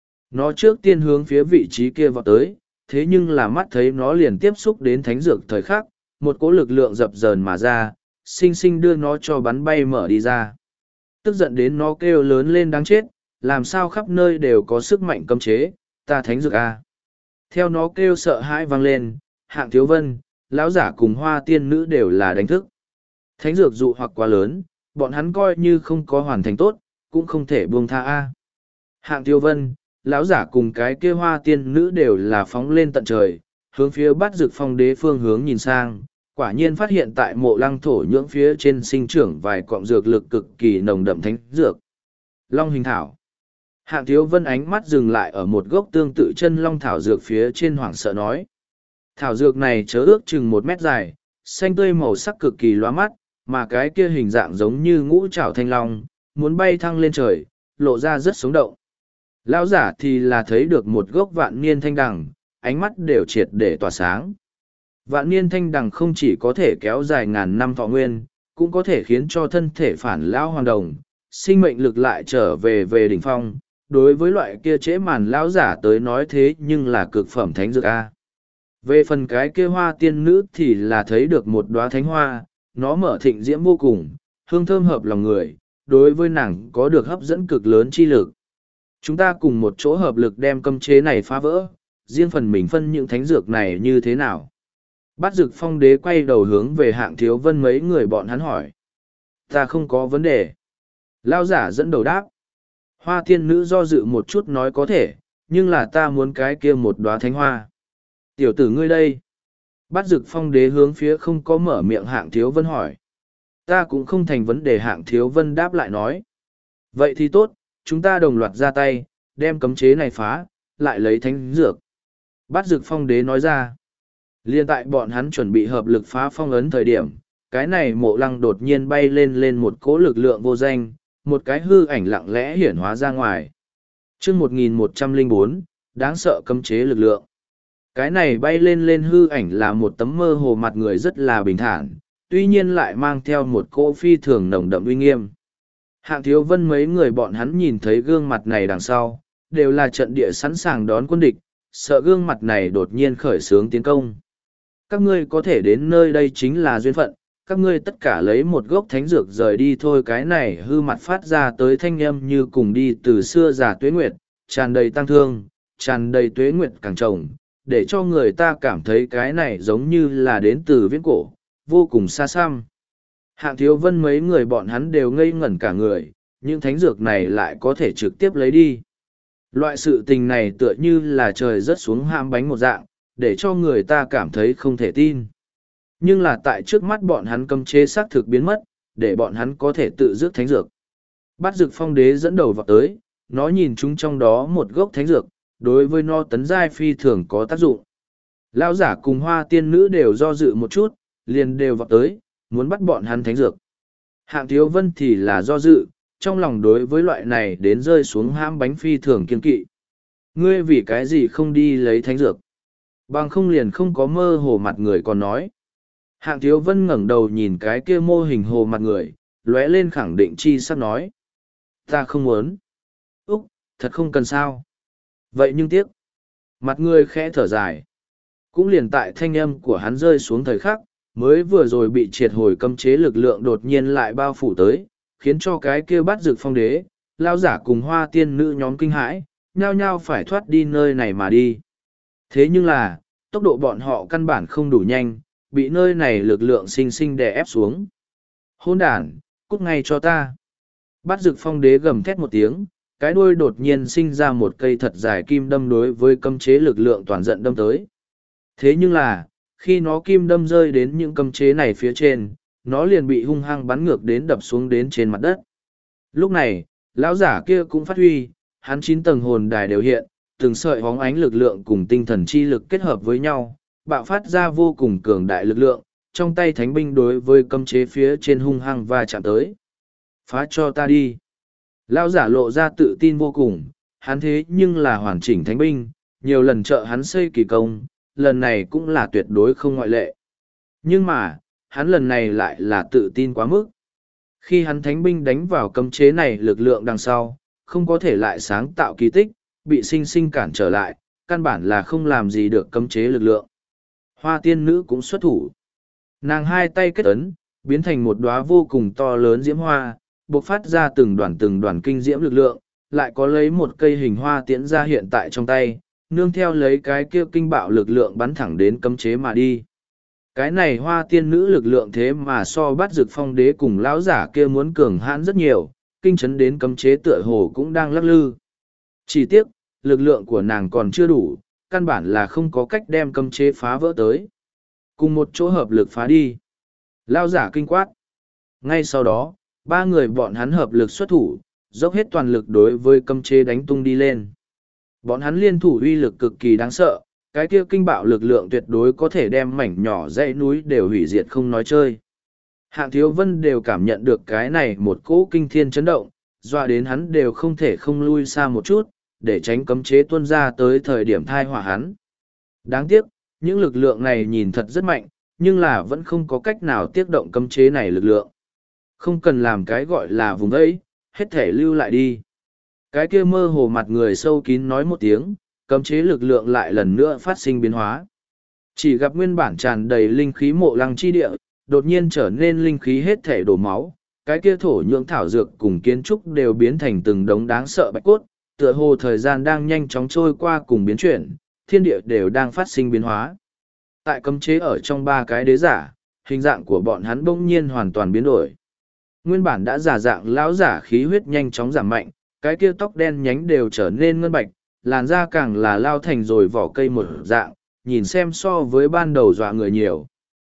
Nó trước tiên hướng phía vị trí kia vọt tới, thế nhưng là mắt thấy nó liền tiếp xúc đến thánh dược thời khắc, một cỗ lực lượng dập dờn mà ra, sinh sinh đưa nó cho bắn bay mở đi ra. Tức giận đến nó kêu lớn lên đáng chết, làm sao khắp nơi đều có sức mạnh cấm chế, ta thánh dược a. Theo nó kêu sợ hãi vang lên, Hạng Thiếu Vân, lão giả cùng Hoa Tiên Nữ đều là đánh thức. Thánh dược dụ hoặc quá lớn, bọn hắn coi như không có hoàn thành tốt, cũng không thể buông tha a. Hạng Thiếu Vân, lão giả cùng cái kia Hoa Tiên Nữ đều là phóng lên tận trời, hướng phía Bát Dược Phong đế phương hướng nhìn sang, quả nhiên phát hiện tại mộ lăng thổ nhưỡng phía trên sinh trưởng vài cọng dược lực cực kỳ nồng đậm thánh dược. Long hình thảo. Hạng Thiếu Vân ánh mắt dừng lại ở một gốc tương tự chân long thảo dược phía trên, hoảng sợ nói. Thảo dược này chớ ước chừng 1 mét dài, xanh tươi màu sắc cực kỳ lóa mắt, mà cái kia hình dạng giống như ngũ trảo thanh long, muốn bay thăng lên trời, lộ ra rất sống động. Lão giả thì là thấy được một gốc vạn niên thanh đằng, ánh mắt đều triệt để tỏa sáng. Vạn niên thanh đằng không chỉ có thể kéo dài ngàn năm thọ nguyên, cũng có thể khiến cho thân thể phản lão hoàn đồng, sinh mệnh lực lại trở về đỉnh phong. Đối với loại kia trễ màn lão giả tới nói thế nhưng là cực phẩm thánh dược a. Về phần cái kia Hoa Tiên Nữ thì là thấy được một đóa thánh hoa, nó mở thịnh diễm vô cùng, hương thơm hợp lòng người, đối với nàng có được hấp dẫn cực lớn chi lực. Chúng ta cùng một chỗ hợp lực đem cấm chế này phá vỡ, riêng phần mình phân những thánh dược này như thế nào. Bát Dược Phong đế quay đầu hướng về Hạng Thiếu Vân mấy người bọn hắn hỏi. Ta không có vấn đề. Lao giả dẫn đầu đáp. Hoa Tiên Nữ do dự một chút nói có thể, nhưng là ta muốn cái kia một đóa thánh hoa. Tiểu tử ngươi đây. Bát Dược Phong đế hướng phía không có mở miệng Hạng Thiếu Vân hỏi. Ta cũng không thành vấn đề, Hạng Thiếu Vân đáp lại nói. Vậy thì tốt, chúng ta đồng loạt ra tay, đem cấm chế này phá, lại lấy thánh dược. Bát Dược Phong đế nói ra. Liên tại bọn hắn chuẩn bị hợp lực phá phong ấn thời điểm, cái này mộ lăng đột nhiên bay lên một cỗ lực lượng vô danh, một cái hư ảnh lặng lẽ hiển hóa ra ngoài. Chương 1104, đáng sợ cấm chế lực lượng. Cái này bay lên hư ảnh là một tấm mơ hồ mặt người rất là bình thản, tuy nhiên lại mang theo một cỗ phi thường nồng đậm uy nghiêm. Hạng Thiếu Vân mấy người bọn hắn nhìn thấy gương mặt này đằng sau, đều là trận địa sẵn sàng đón quân địch, sợ gương mặt này đột nhiên khởi xướng tiến công. Các ngươi có thể đến nơi đây chính là duyên phận, các ngươi tất cả lấy một gốc thánh dược rời đi thôi. Cái này hư mặt phát ra tới thanh âm như cùng đi từ xưa già tuế nguyệt, tràn đầy tăng thương, tràn đầy tuế nguyệt càng trồng, để cho người ta cảm thấy cái này giống như là đến từ viễn cổ, vô cùng xa xăm. Hạng Thiếu Vân mấy người bọn hắn đều ngây ngẩn cả người, những thánh dược này lại có thể trực tiếp lấy đi. Loại sự tình này tựa như là trời rớt xuống ham bánh một dạng, để cho người ta cảm thấy không thể tin. Nhưng là tại trước mắt bọn hắn cấm chế xác thực biến mất, để bọn hắn có thể tự rước thánh dược. Bát Dược Phong đế dẫn đầu vào tới, nó nhìn chúng trong đó một gốc thánh dược, đối với nó tấn giai phi thường có tác dụng. Lão giả cùng Hoa Tiên Nữ đều do dự một chút, liền đều vào tới, muốn bắt bọn hắn thánh dược. Hạng Thiếu Vân thì là do dự, trong lòng đối với loại này đến rơi xuống hãm bánh phi thường kiên kỵ. Ngươi vì cái gì không đi lấy thánh dược? Bằng không liền không có mơ hồ mặt người còn nói. Hạng Thiếu Vân ngẩng đầu nhìn cái kia mô hình hồ mặt người, lóe lên khẳng định chi sắc nói. Ta không muốn. Úc, Thật không cần sao. Vậy nhưng tiếc. Mặt người khẽ thở dài. Cũng liền tại thanh âm của hắn rơi xuống thời khắc, mới vừa rồi bị triệt hồi cấm chế lực lượng đột nhiên lại bao phủ tới, khiến cho cái kia bắt rực phong đế, lao giả cùng hoa tiên nữ nhóm kinh hãi, nhao nhao phải thoát đi nơi này mà đi. Thế nhưng là, tốc độ bọn họ căn bản không đủ nhanh, bị nơi này lực lượng sinh sinh đè ép xuống. Hôn đàn, cút ngay cho ta. Bắt rực phong đế gầm thét một tiếng, cái đuôi đột nhiên sinh ra một cây thật dài kim đâm đối với cấm chế lực lượng toàn giận đâm tới. Thế nhưng là, khi nó kim đâm rơi đến những cấm chế này phía trên, nó liền bị hung hăng bắn ngược đến đập xuống đến trên mặt đất. Lúc này, lão giả kia cũng phát huy, hắn 9 tầng hồn đài đều hiện, từng sợi hóng ánh lực lượng cùng tinh thần chi lực kết hợp với nhau, bạo phát ra vô cùng cường đại lực lượng, trong tay thánh binh đối với cấm chế phía trên hung hăng và chạm tới. Phá cho ta đi. Lão giả lộ ra tự tin vô cùng, hắn thế nhưng là hoàn chỉnh thánh binh, nhiều lần trợ hắn xây kỳ công, lần này cũng là tuyệt đối không ngoại lệ. Nhưng mà, hắn lần này lại là tự tin quá mức. Khi hắn thánh binh đánh vào cấm chế này lực lượng đằng sau, không có thể lại sáng tạo kỳ tích, bị sinh sinh cản trở lại, căn bản là không làm gì được cấm chế lực lượng. Hoa tiên nữ cũng xuất thủ. Nàng hai tay kết ấn, biến thành một đóa vô cùng to lớn diễm hoa, bộc phát ra từng đoàn kinh diễm lực lượng, lại có lấy một cây hình hoa tiễn ra hiện tại trong tay, nương theo lấy cái kia kinh bạo lực lượng bắn thẳng đến cấm chế mà đi. Cái này hoa tiên nữ lực lượng thế mà so bắt rực phong đế cùng lão giả kia muốn cường hãn rất nhiều, kinh chấn đến cấm chế tựa hồ cũng đang lắc lư. Chỉ tiếc, lực lượng của nàng còn chưa đủ, căn bản là không có cách đem cấm chế phá vỡ tới. Cùng một chỗ hợp lực phá đi. Lão giả kinh quát. Ngay sau đó, ba người bọn hắn hợp lực xuất thủ, dốc hết toàn lực đối với cấm chế đánh tung đi lên. Bọn hắn liên thủ uy lực cực kỳ đáng sợ, cái kia kinh bạo lực lượng tuyệt đối có thể đem mảnh nhỏ dãy núi đều hủy diệt không nói chơi. Hạng Thiếu Vân đều cảm nhận được cái này một cỗ kinh thiên chấn động, dọa đến hắn đều không thể không lui xa một chút, để tránh cấm chế tuôn ra tới thời điểm thai họa hắn. Đáng tiếc, những lực lượng này nhìn thật rất mạnh, nhưng là vẫn không có cách nào tiết động cấm chế này lực lượng. Không cần làm cái gọi là vùng ấy, hết thể lưu lại đi. Cái kia mơ hồ mặt người sâu kín nói một tiếng, cấm chế lực lượng lại lần nữa phát sinh biến hóa. Chỉ gặp nguyên bản tràn đầy linh khí mộ lăng chi địa, đột nhiên trở nên linh khí hết thể đổ máu, cái kia thổ nhưỡng thảo dược cùng kiến trúc đều biến thành từng đống đáng sợ bạch cốt, tựa hồ thời gian đang nhanh chóng trôi qua cùng biến chuyển, thiên địa đều đang phát sinh biến hóa. Tại cấm chế ở trong ba cái đế giả, hình dạng của bọn hắn bỗng nhiên hoàn toàn biến đổi. Nguyên bản đã giả dạng lão giả khí huyết nhanh chóng giảm mạnh, cái kia tóc đen nhánh đều trở nên ngân bạch, làn da càng là lao thành rồi vỏ cây một dạng, nhìn xem so với ban đầu dọa người nhiều.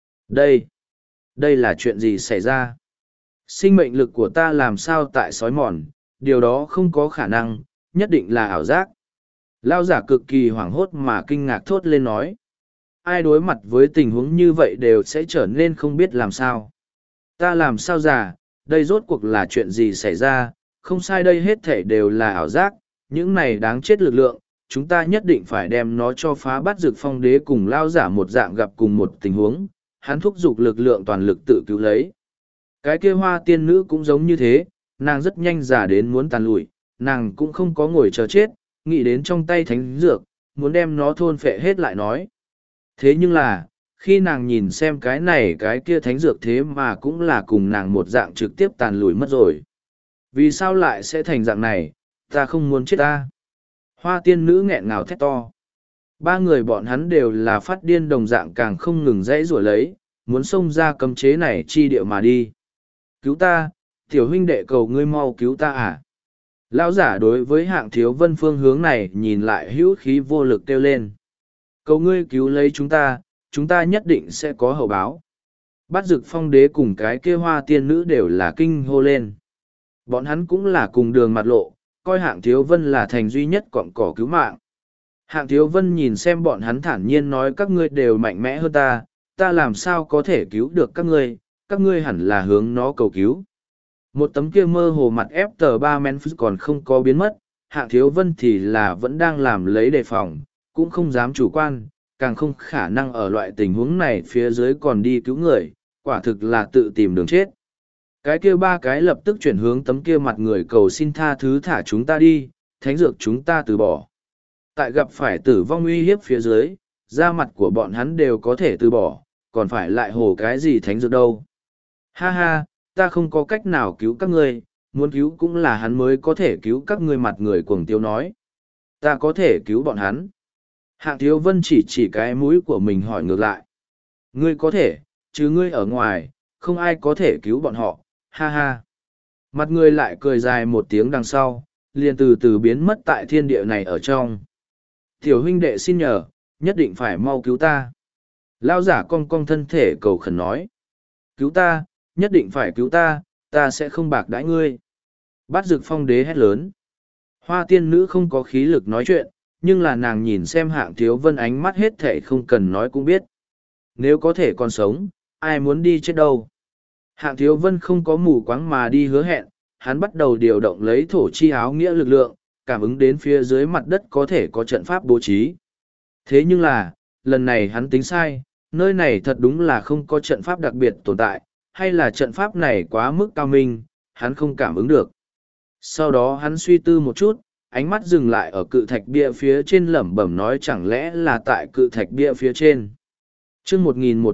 Đây là chuyện gì xảy ra? Sinh mệnh lực của ta làm sao tại sói mòn, điều đó không có khả năng, nhất định là ảo giác. Lao giả cực kỳ hoảng hốt mà kinh ngạc thốt lên nói. Ai đối mặt với tình huống như vậy đều sẽ trở nên không biết làm sao. Ta làm sao già, đây rốt cuộc là chuyện gì xảy ra, không sai đây hết thể đều là ảo giác, những này đáng chết lực lượng, chúng ta nhất định phải đem nó cho phá bắt rực phong đế cùng lao giả một dạng gặp cùng một tình huống, hắn thúc giục lực lượng toàn lực tự cứu lấy. Cái kia hoa tiên nữ cũng giống như thế, nàng rất nhanh giả đến muốn tàn lụi, nàng cũng không có ngồi chờ chết, nghĩ đến trong tay thánh dược, muốn đem nó thôn phệ hết lại nói. Thế nhưng là, khi nàng nhìn xem cái này cái kia thánh dược thế mà cũng là cùng nàng một dạng trực tiếp tàn lùi mất rồi. Vì sao lại sẽ thành dạng này, ta không muốn chết ta. Hoa tiên nữ nghẹn ngào thét to. Ba người bọn hắn đều là phát điên đồng dạng càng không ngừng dãy rủa lấy, muốn xông ra cấm chế này chi địa mà đi. Cứu ta, tiểu huynh đệ cầu ngươi mau cứu ta à. Lão giả đối với Hạng Thiếu Vân phương hướng này nhìn lại hữu khí vô lực kêu lên. Cầu ngươi cứu lấy chúng ta nhất định sẽ có hậu báo. Bát Dực Phong đế cùng cái kia hoa tiên nữ đều là kinh hô lên. Bọn hắn cũng là cùng đường mặt lộ, coi Hạng Thiếu Vân là thành duy nhất cọng cỏ cứu mạng. Hạng Thiếu Vân nhìn xem bọn hắn thản nhiên nói các ngươi đều mạnh mẽ hơn ta làm sao có thể cứu được các ngươi hẳn là hướng nó cầu cứu. Một tấm kia mơ hồ mặt ép tờ ba men còn không có biến mất, Hạng Thiếu Vân thì là vẫn đang làm lấy đề phòng, cũng không dám chủ quan, càng không khả năng ở loại tình huống này phía dưới còn đi cứu người, quả thực là tự tìm đường chết. Cái kia ba cái lập tức chuyển hướng tấm kia mặt người cầu xin tha thứ thả chúng ta đi, thánh dược chúng ta từ bỏ. Tại gặp phải tử vong uy hiếp phía dưới, da mặt của bọn hắn đều có thể từ bỏ, còn phải lại hồ cái gì thánh dược đâu. Ha ha, ta không có cách nào cứu các ngươi, muốn cứu cũng là hắn mới có thể cứu các ngươi. Mặt người cuồng tiêu nói. Ta có thể cứu bọn hắn. Hạng Thiếu Vân chỉ cái mũi của mình hỏi ngược lại. Ngươi có thể, chứ ngươi ở ngoài, không ai có thể cứu bọn họ, ha ha. Mặt người lại cười dài một tiếng đằng sau, liền từ từ biến mất tại thiên địa này ở trong. Tiểu huynh đệ xin nhờ, nhất định phải mau cứu ta. Lao giả cong cong thân thể cầu khẩn nói. Cứu ta, nhất định phải cứu ta, ta sẽ không bạc đãi ngươi. Bát Dực Phong đế hét lớn. Hoa tiên nữ không có khí lực nói chuyện, nhưng là nàng nhìn xem Hạng Thiếu Vân ánh mắt hết thể không cần nói cũng biết. Nếu có thể còn sống, ai muốn đi chết đâu. Hạng Thiếu Vân không có mù quáng mà đi hứa hẹn, hắn bắt đầu điều động lấy thổ chi áo nghĩa lực lượng, cảm ứng đến phía dưới mặt đất có thể có trận pháp bố trí. Thế nhưng là, lần này hắn tính sai, nơi này thật đúng là không có trận pháp đặc biệt tồn tại, hay là trận pháp này quá mức cao minh, hắn không cảm ứng được. Sau đó hắn suy tư một chút, ánh mắt dừng lại ở cự thạch bia phía trên lẩm bẩm nói chẳng lẽ là tại cự thạch bia phía trên. Chương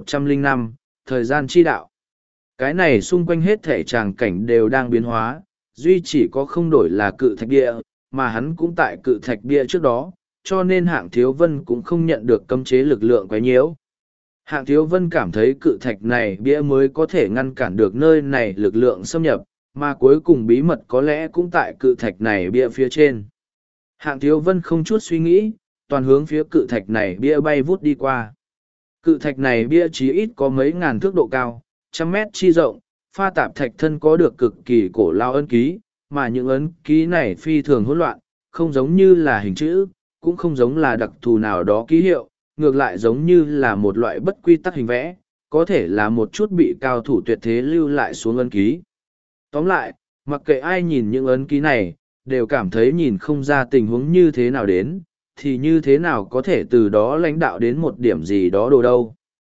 1105, thời gian chi đạo. Cái này xung quanh hết thể tràng cảnh đều đang biến hóa, duy chỉ có không đổi là cự thạch bia, mà hắn cũng tại cự thạch bia trước đó, cho nên Hạng Thiếu Vân cũng không nhận được cấm chế lực lượng quấy nhiễu. Hạng Thiếu Vân cảm thấy cự thạch này bia mới có thể ngăn cản được nơi này lực lượng xâm nhập, mà cuối cùng bí mật có lẽ cũng tại cự thạch này bia phía trên. Hạng Thiếu Vân không chút suy nghĩ, toàn hướng phía cự thạch này bia bay vút đi qua. Cự thạch này bia chí ít có mấy ngàn thước độ cao, trăm mét chi rộng, pha tạp thạch thân có được cực kỳ cổ lao ấn ký, mà những ấn ký này phi thường hỗn loạn, không giống như là hình chữ, cũng không giống là đặc thù nào đó ký hiệu, ngược lại giống như là một loại bất quy tắc hình vẽ, có thể là một chút bị cao thủ tuyệt thế lưu lại xuống ấn ký. Tóm lại, mặc kệ ai nhìn những ấn ký này, đều cảm thấy nhìn không ra tình huống như thế nào đến, thì như thế nào có thể từ đó lãnh đạo đến một điểm gì đó đồ đâu.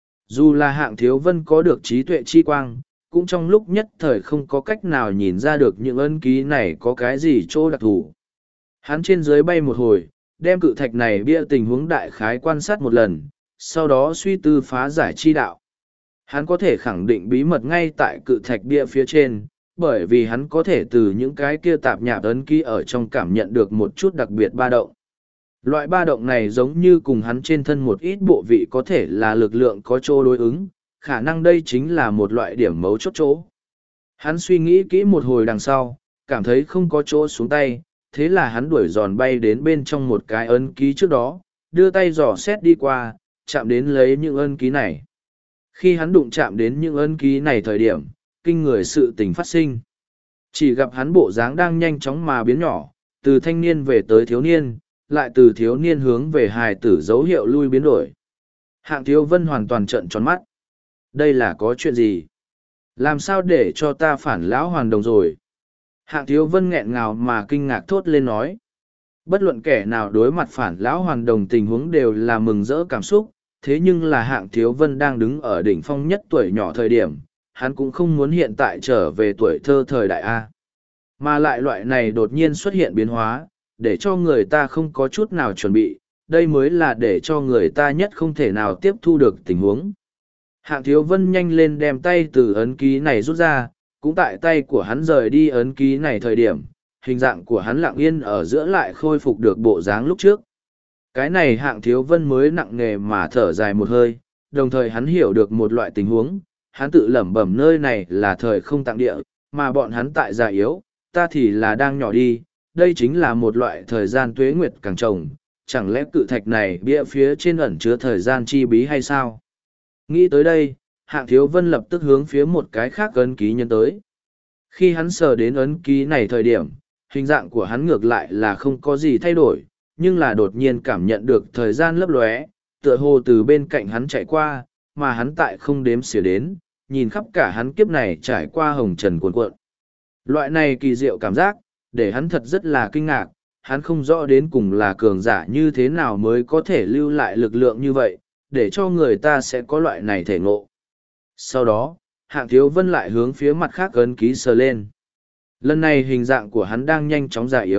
Dù là Hạng Thiếu Vân có được trí tuệ chi quang, cũng trong lúc nhất thời không có cách nào nhìn ra được những ấn ký này có cái gì chỗ đặc thù. Hắn trên dưới bay một hồi, đem cự thạch này bia tình huống đại khái quan sát một lần, sau đó suy tư phá giải chi đạo. Hắn có thể khẳng định bí mật ngay tại cự thạch bia phía trên, bởi vì hắn có thể từ những cái kia tạp nhạp ấn ký ở trong cảm nhận được một chút đặc biệt ba động. Loại ba động này giống như cùng hắn trên thân một ít bộ vị có thể là lực lượng có chỗ đối ứng, khả năng đây chính là một loại điểm mấu chốt chỗ. Hắn suy nghĩ kỹ một hồi đằng sau, cảm thấy không có chỗ xuống tay, thế là hắn đuổi giòn bay đến bên trong một cái ấn ký trước đó, đưa tay dò xét đi qua, chạm đến lấy những ấn ký này. Khi hắn đụng chạm đến những ấn ký này thời điểm, kinh người sự tình phát sinh. Chỉ gặp hắn bộ dáng đang nhanh chóng mà biến nhỏ, từ thanh niên về tới thiếu niên, lại từ thiếu niên hướng về hài tử dấu hiệu lui biến đổi. Hạng Thiếu Vân hoàn toàn trợn tròn mắt. Đây là có chuyện gì? Làm sao để cho ta phản lão hoàn đồng rồi? Hạng Thiếu Vân nghẹn ngào mà kinh ngạc thốt lên nói. Bất luận kẻ nào đối mặt phản lão hoàn đồng tình huống đều là mừng rỡ cảm xúc, thế nhưng là Hạng Thiếu Vân đang đứng ở đỉnh phong nhất tuổi nhỏ thời điểm, hắn cũng không muốn hiện tại trở về tuổi thơ thời đại A. Mà lại loại này đột nhiên xuất hiện biến hóa, để cho người ta không có chút nào chuẩn bị, đây mới là để cho người ta nhất không thể nào tiếp thu được tình huống. Hạng Thiếu Vân nhanh lên đem tay từ ấn ký này rút ra, cũng tại tay của hắn rời đi ấn ký này thời điểm, hình dạng của hắn lặng yên ở giữa lại khôi phục được bộ dáng lúc trước. Cái này Hạng Thiếu Vân mới nặng nề mà thở dài một hơi, đồng thời hắn hiểu được một loại tình huống, hắn tự lẩm bẩm nơi này là thời không tạng địa, mà bọn hắn tại già yếu, ta thì là đang nhỏ đi, đây chính là một loại thời gian tuế nguyệt càng trồng, chẳng lẽ cự thạch này bia phía trên ẩn chứa thời gian chi bí hay sao? Nghĩ tới đây, Hạng Thiếu Vân lập tức hướng phía một cái khác ấn ký nhân tới. Khi hắn sờ đến ấn ký này thời điểm, hình dạng của hắn ngược lại là không có gì thay đổi, nhưng là đột nhiên cảm nhận được thời gian lấp lóe, tựa hồ từ bên cạnh hắn chạy qua, mà hắn tại không đếm xỉa đến, nhìn khắp cả hắn kiếp này trải qua hồng trần cuồn cuộn. Loại này kỳ diệu cảm giác, để hắn thật rất là kinh ngạc, hắn không rõ đến cùng là cường giả như thế nào mới có thể lưu lại lực lượng như vậy, để cho người ta sẽ có loại này thể ngộ. Sau đó, Hạng Thiếu Vân lại hướng phía mặt khác ấn ký sờ lên. Lần này hình dạng của hắn đang nhanh chóng già yếu,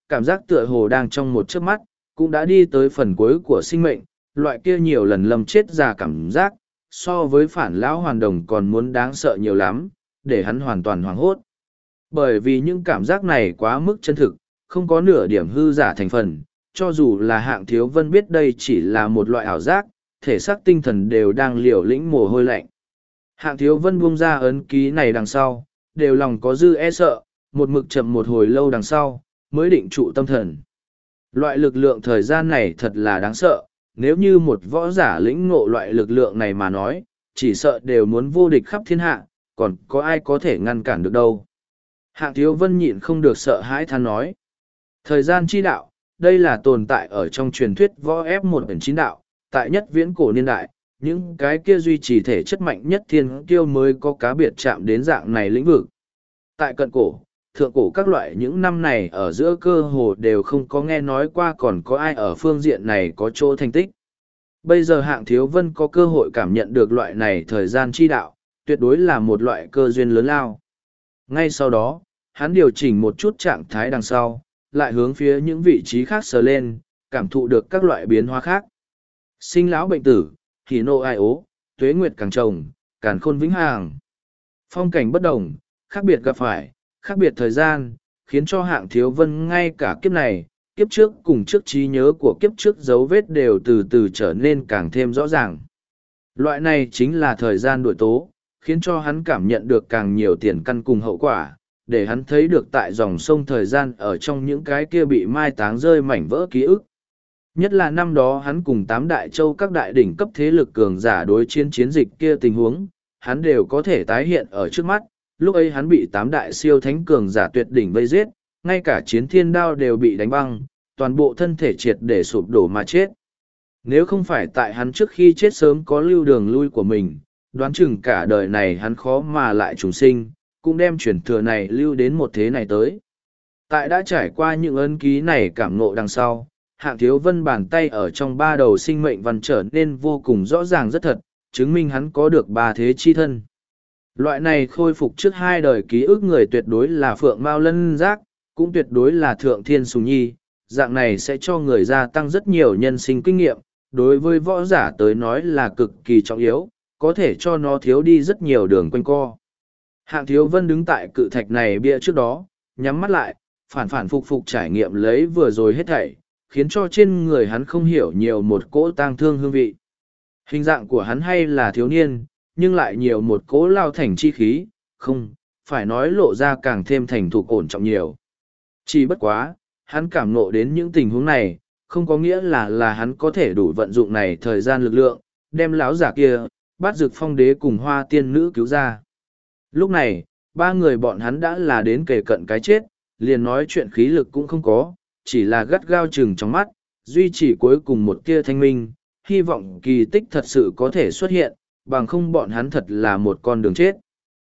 cảm giác tựa hồ đang trong một chớp mắt, cũng đã đi tới phần cuối của sinh mệnh, loại kia nhiều lần lâm chết già cảm giác, so với phản lão hoàn đồng còn muốn đáng sợ nhiều lắm, để hắn hoàn toàn hoảng hốt. Bởi vì những cảm giác này quá mức chân thực, không có nửa điểm hư giả thành phần, cho dù là Hạng Thiếu Vân biết đây chỉ là một loại ảo giác, thể xác tinh thần đều đang liều lĩnh mồ hôi lạnh. Hạng Thiếu Vân buông ra ấn ký này đằng sau, đều lòng có dư e sợ, một mực chậm một hồi lâu đằng sau, mới định trụ tâm thần. Loại lực lượng thời gian này thật là đáng sợ, nếu như một võ giả lĩnh ngộ loại lực lượng này mà nói, chỉ sợ đều muốn vô địch khắp thiên hạ, còn có ai có thể ngăn cản được đâu. Hạng Thiếu Vân nhịn không được sợ hãi than nói. Thời gian chi đạo, đây là tồn tại ở trong truyền thuyết võ F1-9 đạo, tại nhất viễn cổ niên đại, những cái kia duy trì thể chất mạnh nhất thiên kiêu mới có cá biệt chạm đến dạng này lĩnh vực. Tại cận cổ, thượng cổ các loại những năm này ở giữa cơ hồ đều không có nghe nói qua còn có ai ở phương diện này có chỗ thành tích. Bây giờ Hạng Thiếu Vân có cơ hội cảm nhận được loại này thời gian chi đạo, tuyệt đối là một loại cơ duyên lớn lao. Ngay sau đó, hắn điều chỉnh một chút trạng thái đằng sau, lại hướng phía những vị trí khác sờ lên, cảm thụ được các loại biến hóa khác. Sinh lão bệnh tử, hỉ nộ ai ố, tuế nguyệt càng trồng, càn khôn vĩnh hằng. Phong cảnh bất đồng, khác biệt gặp phải, khác biệt thời gian, khiến cho Hạng Thiếu Vân ngay cả kiếp này, kiếp trước cùng trước trí nhớ của kiếp trước dấu vết đều từ từ trở nên càng thêm rõ ràng. Loại này chính là thời gian đổi tố, khiến cho hắn cảm nhận được càng nhiều tiền căn cùng hậu quả, để hắn thấy được tại dòng sông thời gian ở trong những cái kia bị mai táng rơi mảnh vỡ ký ức. Nhất là năm đó hắn cùng 8 đại châu các đại đỉnh cấp thế lực cường giả đối chiến chiến dịch kia tình huống, hắn đều có thể tái hiện ở trước mắt, lúc ấy hắn bị 8 đại siêu thánh cường giả tuyệt đỉnh vây giết, ngay cả chiến thiên đao đều bị đánh băng, toàn bộ thân thể triệt để sụp đổ mà chết. Nếu không phải tại hắn trước khi chết sớm có lưu đường lui của mình, đoán chừng cả đời này hắn khó mà lại trùng sinh, cũng đem truyền thừa này lưu đến một thế này tới. Tại đã trải qua những ấn ký này cảm ngộ đằng sau, Hạng Thiếu Vân bàn tay ở trong 3 đầu sinh mệnh văn trở nên vô cùng rõ ràng rất thật, chứng minh hắn có được 3 thế chi thân. Loại này khôi phục trước 2 đời ký ức người tuyệt đối là Phượng Mao Lân Giác, cũng tuyệt đối là Thượng Thiên Sùng Nhi, dạng này sẽ cho người gia tăng rất nhiều nhân sinh kinh nghiệm, đối với võ giả tới nói là cực kỳ trọng yếu, có thể cho nó thiếu đi rất nhiều đường quanh co. Hạng Thiếu Vân đứng tại cự thạch này bia trước đó, nhắm mắt lại, phản phản phục phục trải nghiệm lấy vừa rồi hết thảy, khiến cho trên người hắn không hiểu nhiều một cỗ tang thương hương vị. Hình dạng của hắn hay là thiếu niên, nhưng lại nhiều một cỗ lao thành chi khí, không, phải nói lộ ra càng thêm thành thục ổn trọng nhiều. Chỉ bất quá, hắn cảm nộ đến những tình huống này, không có nghĩa là hắn có thể đủ vận dụng này thời gian lực lượng, đem lão giả kia, Bát Dực Phong Đế cùng Hoa Tiên Nữ cứu ra. Lúc này, 3 người bọn hắn đã là đến kề cận cái chết, liền nói chuyện khí lực cũng không có, chỉ là gắt gao chừng trong mắt, duy trì cuối cùng một tia thanh minh, hy vọng kỳ tích thật sự có thể xuất hiện, bằng không bọn hắn thật là một con đường chết.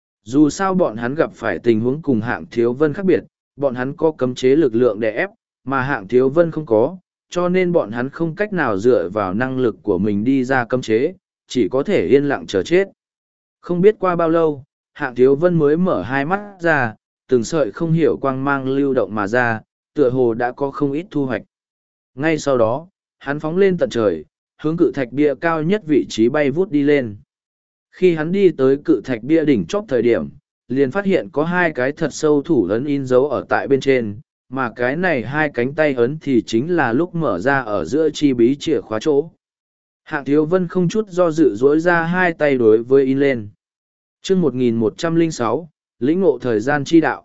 Dù sao bọn hắn gặp phải tình huống cùng Hạng Thiếu Vân khác biệt, bọn hắn có cấm chế lực lượng để ép, mà Hạng Thiếu Vân không có, cho nên bọn hắn không cách nào dựa vào năng lực của mình đi ra cấm chế, chỉ có thể yên lặng chờ chết. Không biết qua bao lâu, Hạng Thiếu Vân mới mở 2 mắt ra, từng sợi không hiểu quang mang lưu động mà ra, tựa hồ đã có không ít thu hoạch. Ngay sau đó, hắn phóng lên tận trời, hướng cự thạch bia cao nhất vị trí bay vút đi lên. Khi hắn đi tới cự thạch bia đỉnh chóp thời điểm, liền phát hiện có 2 cái thật sâu thủ ấn in dấu ở tại bên trên, mà cái này 2 cánh tay ấn thì chính là lúc mở ra ở giữa chi bí chìa khóa chỗ. Hạng Thiếu Vân không chút do dự dối ra 2 tay đối với in lên. Chương 1106, lĩnh ngộ thời gian chi đạo.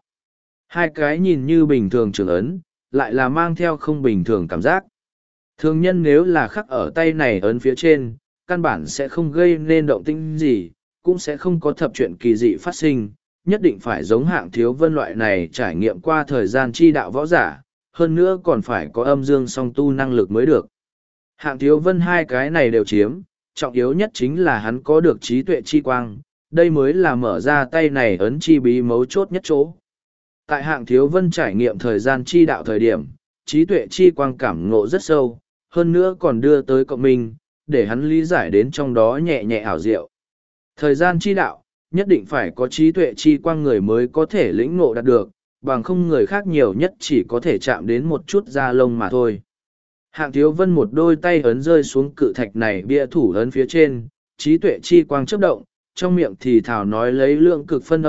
2 cái nhìn như bình thường trường ấn, lại là mang theo không bình thường cảm giác. Thường nhân nếu là khắc ở tay này ấn phía trên, căn bản sẽ không gây nên động tĩnh gì, cũng sẽ không có thập chuyện kỳ dị phát sinh, nhất định phải giống Hạng Thiếu Vân loại này trải nghiệm qua thời gian chi đạo võ giả, hơn nữa còn phải có âm dương song tu năng lực mới được. Hạng Thiếu Vân 2 cái này đều chiếm, trọng yếu nhất chính là hắn có được trí tuệ chi quang, đây mới là mở ra tay này ấn chi bí mấu chốt nhất chỗ. Tại Hạng Thiếu Vân trải nghiệm thời gian chi đạo thời điểm, trí tuệ chi quang cảm ngộ rất sâu, hơn nữa còn đưa tới cộng minh, để hắn lý giải đến trong đó nhẹ nhẹ ảo diệu. Thời gian chi đạo, nhất định phải có trí tuệ chi quang người mới có thể lĩnh ngộ đạt được, bằng không người khác nhiều nhất chỉ có thể chạm đến một chút da lông mà thôi. Hạng Thiếu Vân một đôi tay ấn rơi xuống cự thạch này bia thủ ấn phía trên, trí tuệ chi quang chớp động, trong miệng thì thảo nói lấy lượng cực phân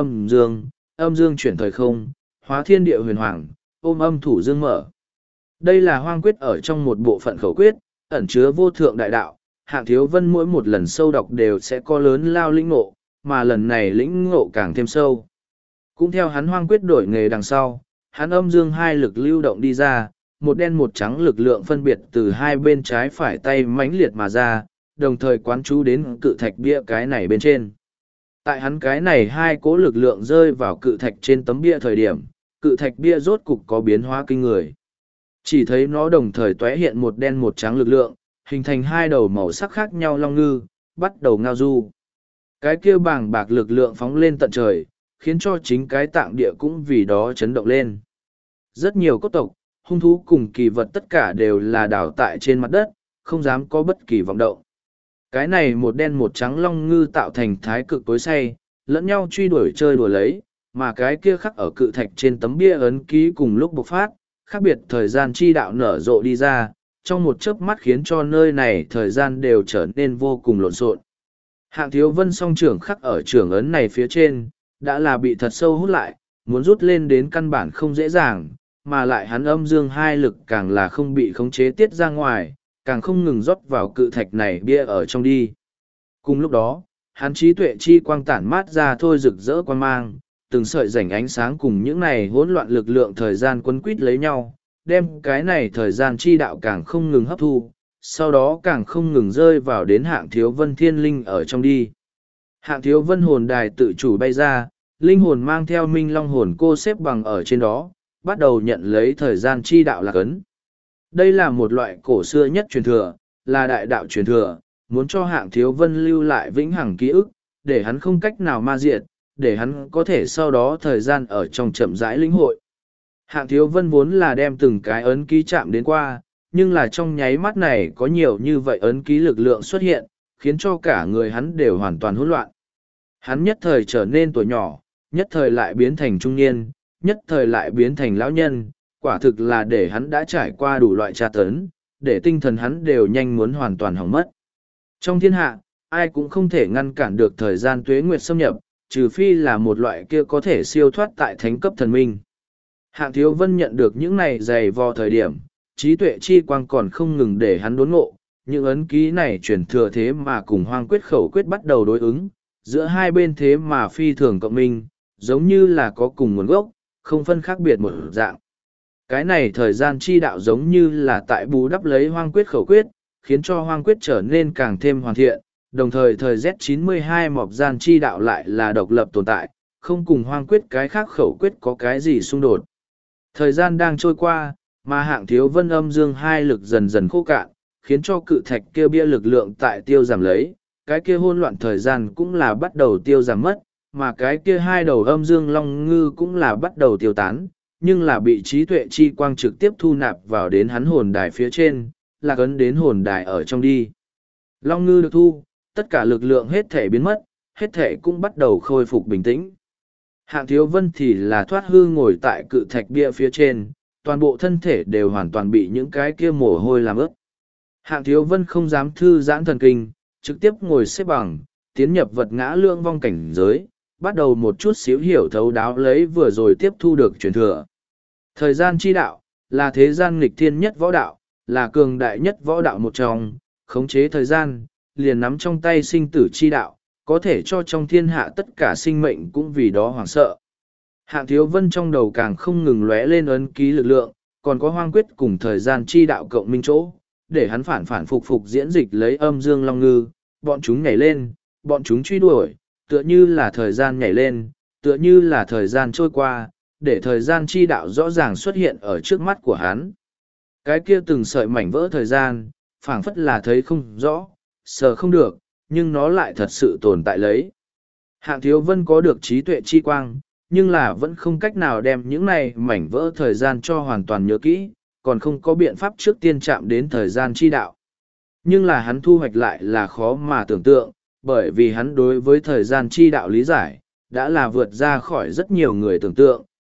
âm dương chuyển thời không, hóa thiên địa huyền hoàng, ôm âm thủ dương mở. Đây là hoang quyết ở trong một bộ phận khẩu quyết, ẩn chứa vô thượng đại đạo. Hạng Thiếu Vân mỗi một lần sâu đọc đều sẽ có lớn lao lĩnh ngộ, mà lần này lĩnh ngộ càng thêm sâu. Cũng theo hắn hoang quyết đổi nghề đằng sau, hắn âm dương hai lực lưu động đi ra, một đen một trắng lực lượng phân biệt từ hai bên trái phải tay mãnh liệt mà ra, đồng thời quán chú đến cự thạch bia cái này bên trên. Tại hắn cái này hai cỗ lực lượng rơi vào cự thạch trên tấm bia thời điểm, cự thạch bia rốt cục có biến hóa kinh người. Chỉ thấy nó đồng thời tóe hiện một đen một trắng lực lượng, hình thành hai đầu màu sắc khác nhau long ngư, bắt đầu ngao du. Cái kia bàng bạc lực lượng phóng lên tận trời, khiến cho chính cái tạng địa cũng vì đó chấn động lên. Rất nhiều cốt tộc, hung thú cùng kỳ vật tất cả đều là đảo tại trên mặt đất, không dám có bất kỳ vọng động. Cái này một đen một trắng long ngư tạo thành thái cực tối say, lẫn nhau truy đuổi chơi đùa lấy, mà cái kia khắc ở cự thạch trên tấm bia ấn ký cùng lúc bộc phát, khác biệt thời gian chi đạo nở rộ đi ra, trong một chớp mắt khiến cho nơi này thời gian đều trở nên vô cùng lộn xộn. Hạng Thiếu Vân song trưởng khắc ở trưởng ấn này phía trên, đã là bị thật sâu hút lại, muốn rút lên đến căn bản không dễ dàng, mà lại hắn âm dương hai lực càng là không bị khống chế tiết ra ngoài, càng không ngừng rót vào cự thạch này bia ở trong đi. Cùng lúc đó, hắn trí tuệ chi quang tản mát ra thôi rực rỡ quan mang, từng sợi rảnh ánh sáng cùng những này hỗn loạn lực lượng thời gian quấn quýt lấy nhau, đem cái này thời gian chi đạo càng không ngừng hấp thu, sau đó càng không ngừng rơi vào đến Hạng Thiếu Vân thiên linh ở trong đi. Hạng Thiếu Vân hồn đài tự chủ bay ra, linh hồn mang theo minh long hồn cô xếp bằng ở trên đó, bắt đầu nhận lấy thời gian chi đạo lạc ấn. Đây là một loại cổ xưa nhất truyền thừa, là đại đạo truyền thừa, muốn cho Hạng Thiếu Vân lưu lại vĩnh hằng ký ức, để hắn không cách nào ma diệt, để hắn có thể sau đó thời gian ở trong chậm rãi lĩnh hội. Hạng Thiếu Vân vốn là đem từng cái ấn ký chạm đến qua, nhưng là trong nháy mắt này có nhiều như vậy ấn ký lực lượng xuất hiện, khiến cho cả người hắn đều hoàn toàn hỗn loạn. Hắn nhất thời trở nên tuổi nhỏ, nhất thời lại biến thành trung niên, nhất thời lại biến thành lão nhân, quả thực là để hắn đã trải qua đủ loại tra tấn, để tinh thần hắn đều nhanh muốn hoàn toàn hỏng mất. Trong thiên hạ, ai cũng không thể ngăn cản được thời gian tuế nguyệt xâm nhập, trừ phi là một loại kia có thể siêu thoát tại thánh cấp thần minh. Hạng Thiếu Vân nhận được những này dày vò thời điểm, trí tuệ chi quang còn không ngừng để hắn đốn ngộ, những ấn ký này chuyển thừa thế mà cùng hoang quyết khẩu quyết bắt đầu đối ứng, giữa hai bên thế mà phi thường cộng minh, giống như là có cùng nguồn gốc, không phân khác biệt một dạng. Cái này thời gian chi đạo giống như là tại bù đắp lấy hoang quyết khẩu quyết, khiến cho hoang quyết trở nên càng thêm hoàn thiện, đồng thời thời Z92 mọc gian chi đạo lại là độc lập tồn tại, không cùng hoang quyết cái khác khẩu quyết có cái gì xung đột. Thời gian đang trôi qua, mà Hạng Thiếu Vân âm dương hai lực dần dần khô cạn, khiến cho cự thạch kia bia lực lượng tại tiêu giảm lấy, cái kia hỗn loạn thời gian cũng là bắt đầu tiêu giảm mất, mà cái kia hai đầu âm dương long ngư cũng là bắt đầu tiêu tán, nhưng là bị trí tuệ chi quang trực tiếp thu nạp vào đến hắn hồn đài phía trên, lạc ấn đến hồn đài ở trong đi. Long ngư được thu, tất cả lực lượng hết thể biến mất, hết thể cũng bắt đầu khôi phục bình tĩnh. Hạng Thiếu Vân thì là thoát hư ngồi tại cự thạch bia phía trên, toàn bộ thân thể đều hoàn toàn bị những cái kia mồ hôi làm ướt. Hạng Thiếu Vân không dám thư giãn thần kinh, trực tiếp ngồi xếp bằng, tiến nhập vật ngã lương vong cảnh giới, bắt đầu một chút xíu hiểu thấu đáo lấy vừa rồi tiếp thu được truyền thừa. Thời gian chi đạo, là thế gian nghịch thiên nhất võ đạo, là cường đại nhất võ đạo một trong, khống chế thời gian, liền nắm trong tay sinh tử chi đạo, có thể cho trong thiên hạ tất cả sinh mệnh cũng vì đó hoảng sợ. Hạng Thiếu Vân trong đầu càng không ngừng lóe lên ấn ký lực lượng, còn có hoang quyết cùng thời gian chi đạo cộng minh chỗ, để hắn phản phản phục phục diễn dịch lấy âm dương long ngư, bọn chúng nhảy lên, bọn chúng truy đuổi, tựa như là thời gian nhảy lên, tựa như là thời gian trôi qua, để thời gian chi đạo rõ ràng xuất hiện ở trước mắt của hắn. Cái kia từng sợi mảnh vỡ thời gian, phảng phất là thấy không rõ, sờ không được, nhưng nó lại thật sự tồn tại lấy. Hạng Thiếu Vân có được trí tuệ chi quang, nhưng là vẫn không cách nào đem những này mảnh vỡ thời gian cho hoàn toàn nhớ kỹ, còn không có biện pháp trước tiên chạm đến thời gian chi đạo. Nhưng là hắn thu hoạch lại là khó mà tưởng tượng, bởi vì hắn đối với thời gian chi đạo lý giải, đã là vượt ra khỏi rất nhiều người tưởng tượng,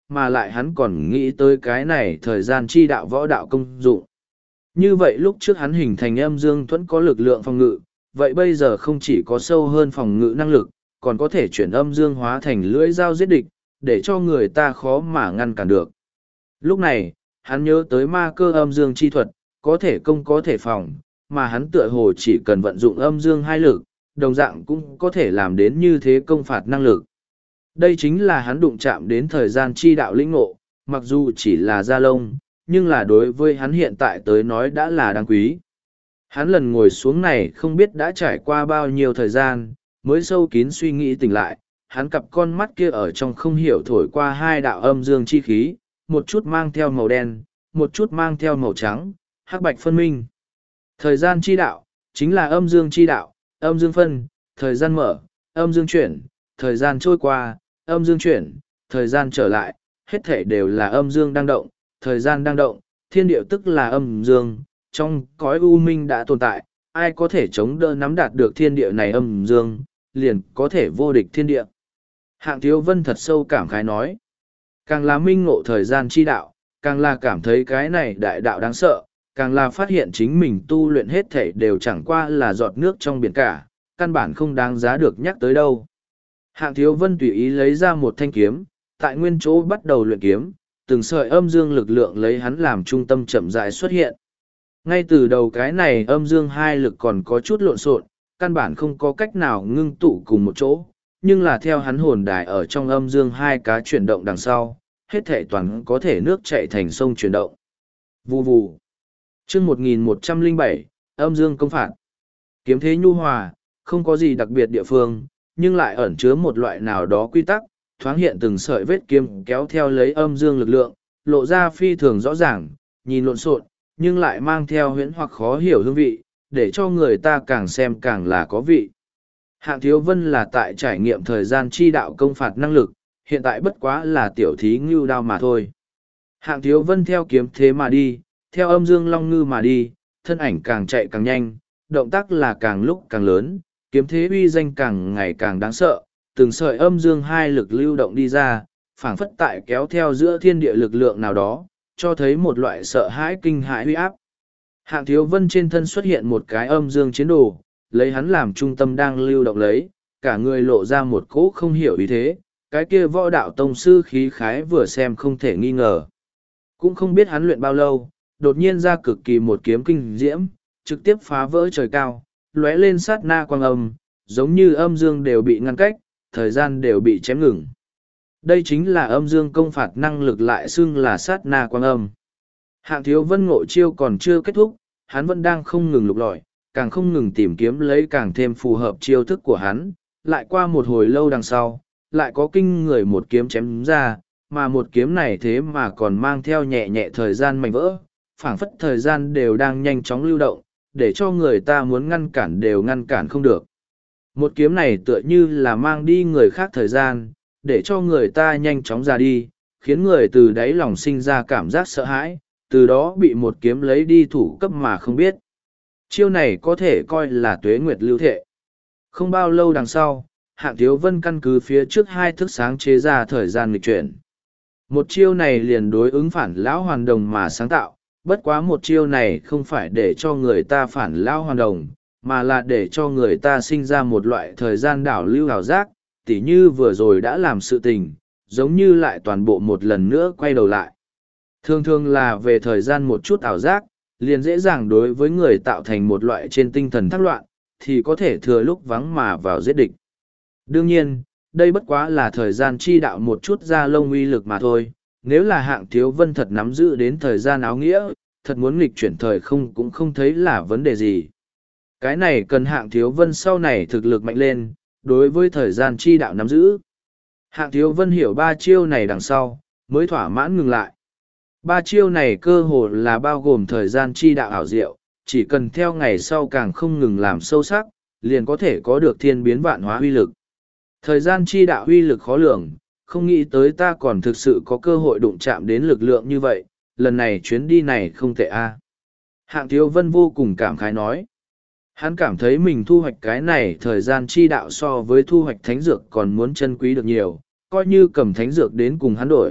mà lại hắn còn nghĩ tới cái này thời gian chi đạo võ đạo công dụng. Như vậy lúc trước hắn hình thành âm dương thuẫn có lực lượng phòng ngự, vậy bây giờ không chỉ có sâu hơn phòng ngự năng lực, còn có thể chuyển âm dương hóa thành lưỡi dao giết địch, để cho người ta khó mà ngăn cản được. Lúc này, hắn nhớ tới ma cơ âm dương chi thuật, có thể công có thể phòng, mà hắn tựa hồ chỉ cần vận dụng âm dương hai lực, đồng dạng cũng có thể làm đến như thế công phạt năng lực. Đây chính là hắn đụng chạm đến thời gian chi đạo lĩnh ngộ, mặc dù chỉ là da lông, nhưng là đối với hắn hiện tại tới nói đã là đáng quý. Hắn lần ngồi xuống này không biết đã trải qua bao nhiêu thời gian, mới sâu kín suy nghĩ tỉnh lại, hắn cặp con mắt kia ở trong không hiểu thổi qua hai đạo âm dương chi khí, một chút mang theo màu đen, một chút mang theo màu trắng, hắc bạch phân minh. Thời gian chi đạo, chính là âm dương chi đạo, âm dương phân, thời gian mở, âm dương chuyển, thời gian trôi qua, âm dương chuyển, thời gian trở lại, hết thể đều là âm dương đang động, thời gian đang động, thiên địa tức là âm dương, trong cõi u minh đã tồn tại, ai có thể chống đỡ nắm đạt được thiên địa này âm dương, liền có thể vô địch thiên địa. Hạng Thiếu Vân thật sâu cảm khái nói, càng là minh ngộ thời gian chi đạo, càng là cảm thấy cái này đại đạo đáng sợ, càng là phát hiện chính mình tu luyện hết thể đều chẳng qua là giọt nước trong biển cả, căn bản không đáng giá được nhắc tới đâu. Hạng Thiếu Vân tùy ý lấy ra một thanh kiếm, tại nguyên chỗ bắt đầu luyện kiếm, từng sợi âm dương lực lượng lấy hắn làm trung tâm chậm rãi xuất hiện. Ngay từ đầu cái này âm dương hai lực còn có chút lộn xộn, căn bản không có cách nào ngưng tụ cùng một chỗ, nhưng là theo hắn hồn đài ở trong âm dương hai cá chuyển động đằng sau, hết thể toàn có thể nước chảy thành sông chuyển động. Vù vù. Chương 1107, âm dương công phạt. Kiếm thế nhu hòa, không có gì đặc biệt địa phương, nhưng lại ẩn chứa một loại nào đó quy tắc, thoáng hiện từng sợi vết kiếm kéo theo lấy âm dương lực lượng, lộ ra phi thường rõ ràng, nhìn lộn xộn, nhưng lại mang theo huyễn hoặc khó hiểu hương vị, để cho người ta càng xem càng là có vị. Hạng Thiếu Vân là tại trải nghiệm thời gian chi đạo công phạt năng lực, hiện tại bất quá là tiểu thí ngưu đao mà thôi. Hạng Thiếu Vân theo kiếm thế mà đi, theo âm dương long ngư mà đi, thân ảnh càng chạy càng nhanh, động tác là càng lúc càng lớn, kiếm thế uy danh càng ngày càng đáng sợ, từng sợi âm dương hai lực lưu động đi ra, phảng phất tại kéo theo giữa thiên địa lực lượng nào đó, cho thấy một loại sợ hãi kinh hãi uy áp. Hạng Thiếu Vân trên thân xuất hiện một cái âm dương chiến đồ, lấy hắn làm trung tâm đang lưu động lấy, cả người lộ ra một cỗ không hiểu ý thế, cái kia võ đạo tông sư khí khái vừa xem không thể nghi ngờ. Cũng không biết hắn luyện bao lâu, đột nhiên ra cực kỳ một kiếm kinh diễm, trực tiếp phá vỡ trời cao, lóe lên sát na quang âm, giống như âm dương đều bị ngăn cách, thời gian đều bị chém ngừng. Đây chính là âm dương công phạt năng lực lại xưng là sát na quang âm. Hạng Thiếu Vân ngộ chiêu còn chưa kết thúc, hắn vẫn đang không ngừng lục lọi, càng không ngừng tìm kiếm lấy càng thêm phù hợp chiêu thức của hắn, lại qua một hồi lâu đằng sau, lại có kinh người một kiếm chém ra, mà một kiếm này thế mà còn mang theo nhẹ nhẹ thời gian mảnh vỡ, phảng phất thời gian đều đang nhanh chóng lưu động, để cho người ta muốn ngăn cản đều ngăn cản không được. Một kiếm này tựa như là mang đi người khác thời gian, để cho người ta nhanh chóng ra đi, khiến người từ đáy lòng sinh ra cảm giác sợ hãi, từ đó bị một kiếm lấy đi thủ cấp mà không biết. Chiêu này có thể coi là tuế nguyệt lưu thệ. Không bao lâu đằng sau, Hạng Thiếu Vân căn cứ phía trước hai thức sáng chế ra thời gian nghịch chuyển. Một chiêu này liền đối ứng phản lão hoàn đồng mà sáng tạo, bất quá một chiêu này không phải để cho người ta phản lão hoàn đồng, mà là để cho người ta sinh ra một loại thời gian đảo lưu ảo giác, tỉ như vừa rồi đã làm sự tình, giống như lại toàn bộ một lần nữa quay đầu lại. Thường thường là về thời gian một chút ảo giác, liền dễ dàng đối với người tạo thành một loại trên tinh thần thắc loạn, thì có thể thừa lúc vắng mà vào giết địch. Đương nhiên, đây bất quá là thời gian chi đạo một chút ra lông uy lực mà thôi, nếu là Hạng Thiếu Vân thật nắm giữ đến thời gian áo nghĩa, thật muốn nghịch chuyển thời không cũng không thấy là vấn đề gì. Cái này cần Hạng Thiếu Vân sau này thực lực mạnh lên, đối với thời gian chi đạo nắm giữ. Hạng Thiếu Vân hiểu ba chiêu này đằng sau, mới thỏa mãn ngừng lại. Ba chiêu này cơ hồ là bao gồm thời gian chi đạo ảo diệu, chỉ cần theo ngày sau càng không ngừng làm sâu sắc, liền có thể có được thiên biến vạn hóa uy lực. Thời gian chi đạo uy lực khó lường, không nghĩ tới ta còn thực sự có cơ hội đụng chạm đến lực lượng như vậy, lần này chuyến đi này không tệ a. Hạng Thiếu Vân vô cùng cảm khái nói. Hắn cảm thấy mình thu hoạch cái này thời gian chi đạo so với thu hoạch thánh dược còn muốn chân quý được nhiều, coi như cầm thánh dược đến cùng hắn đổi,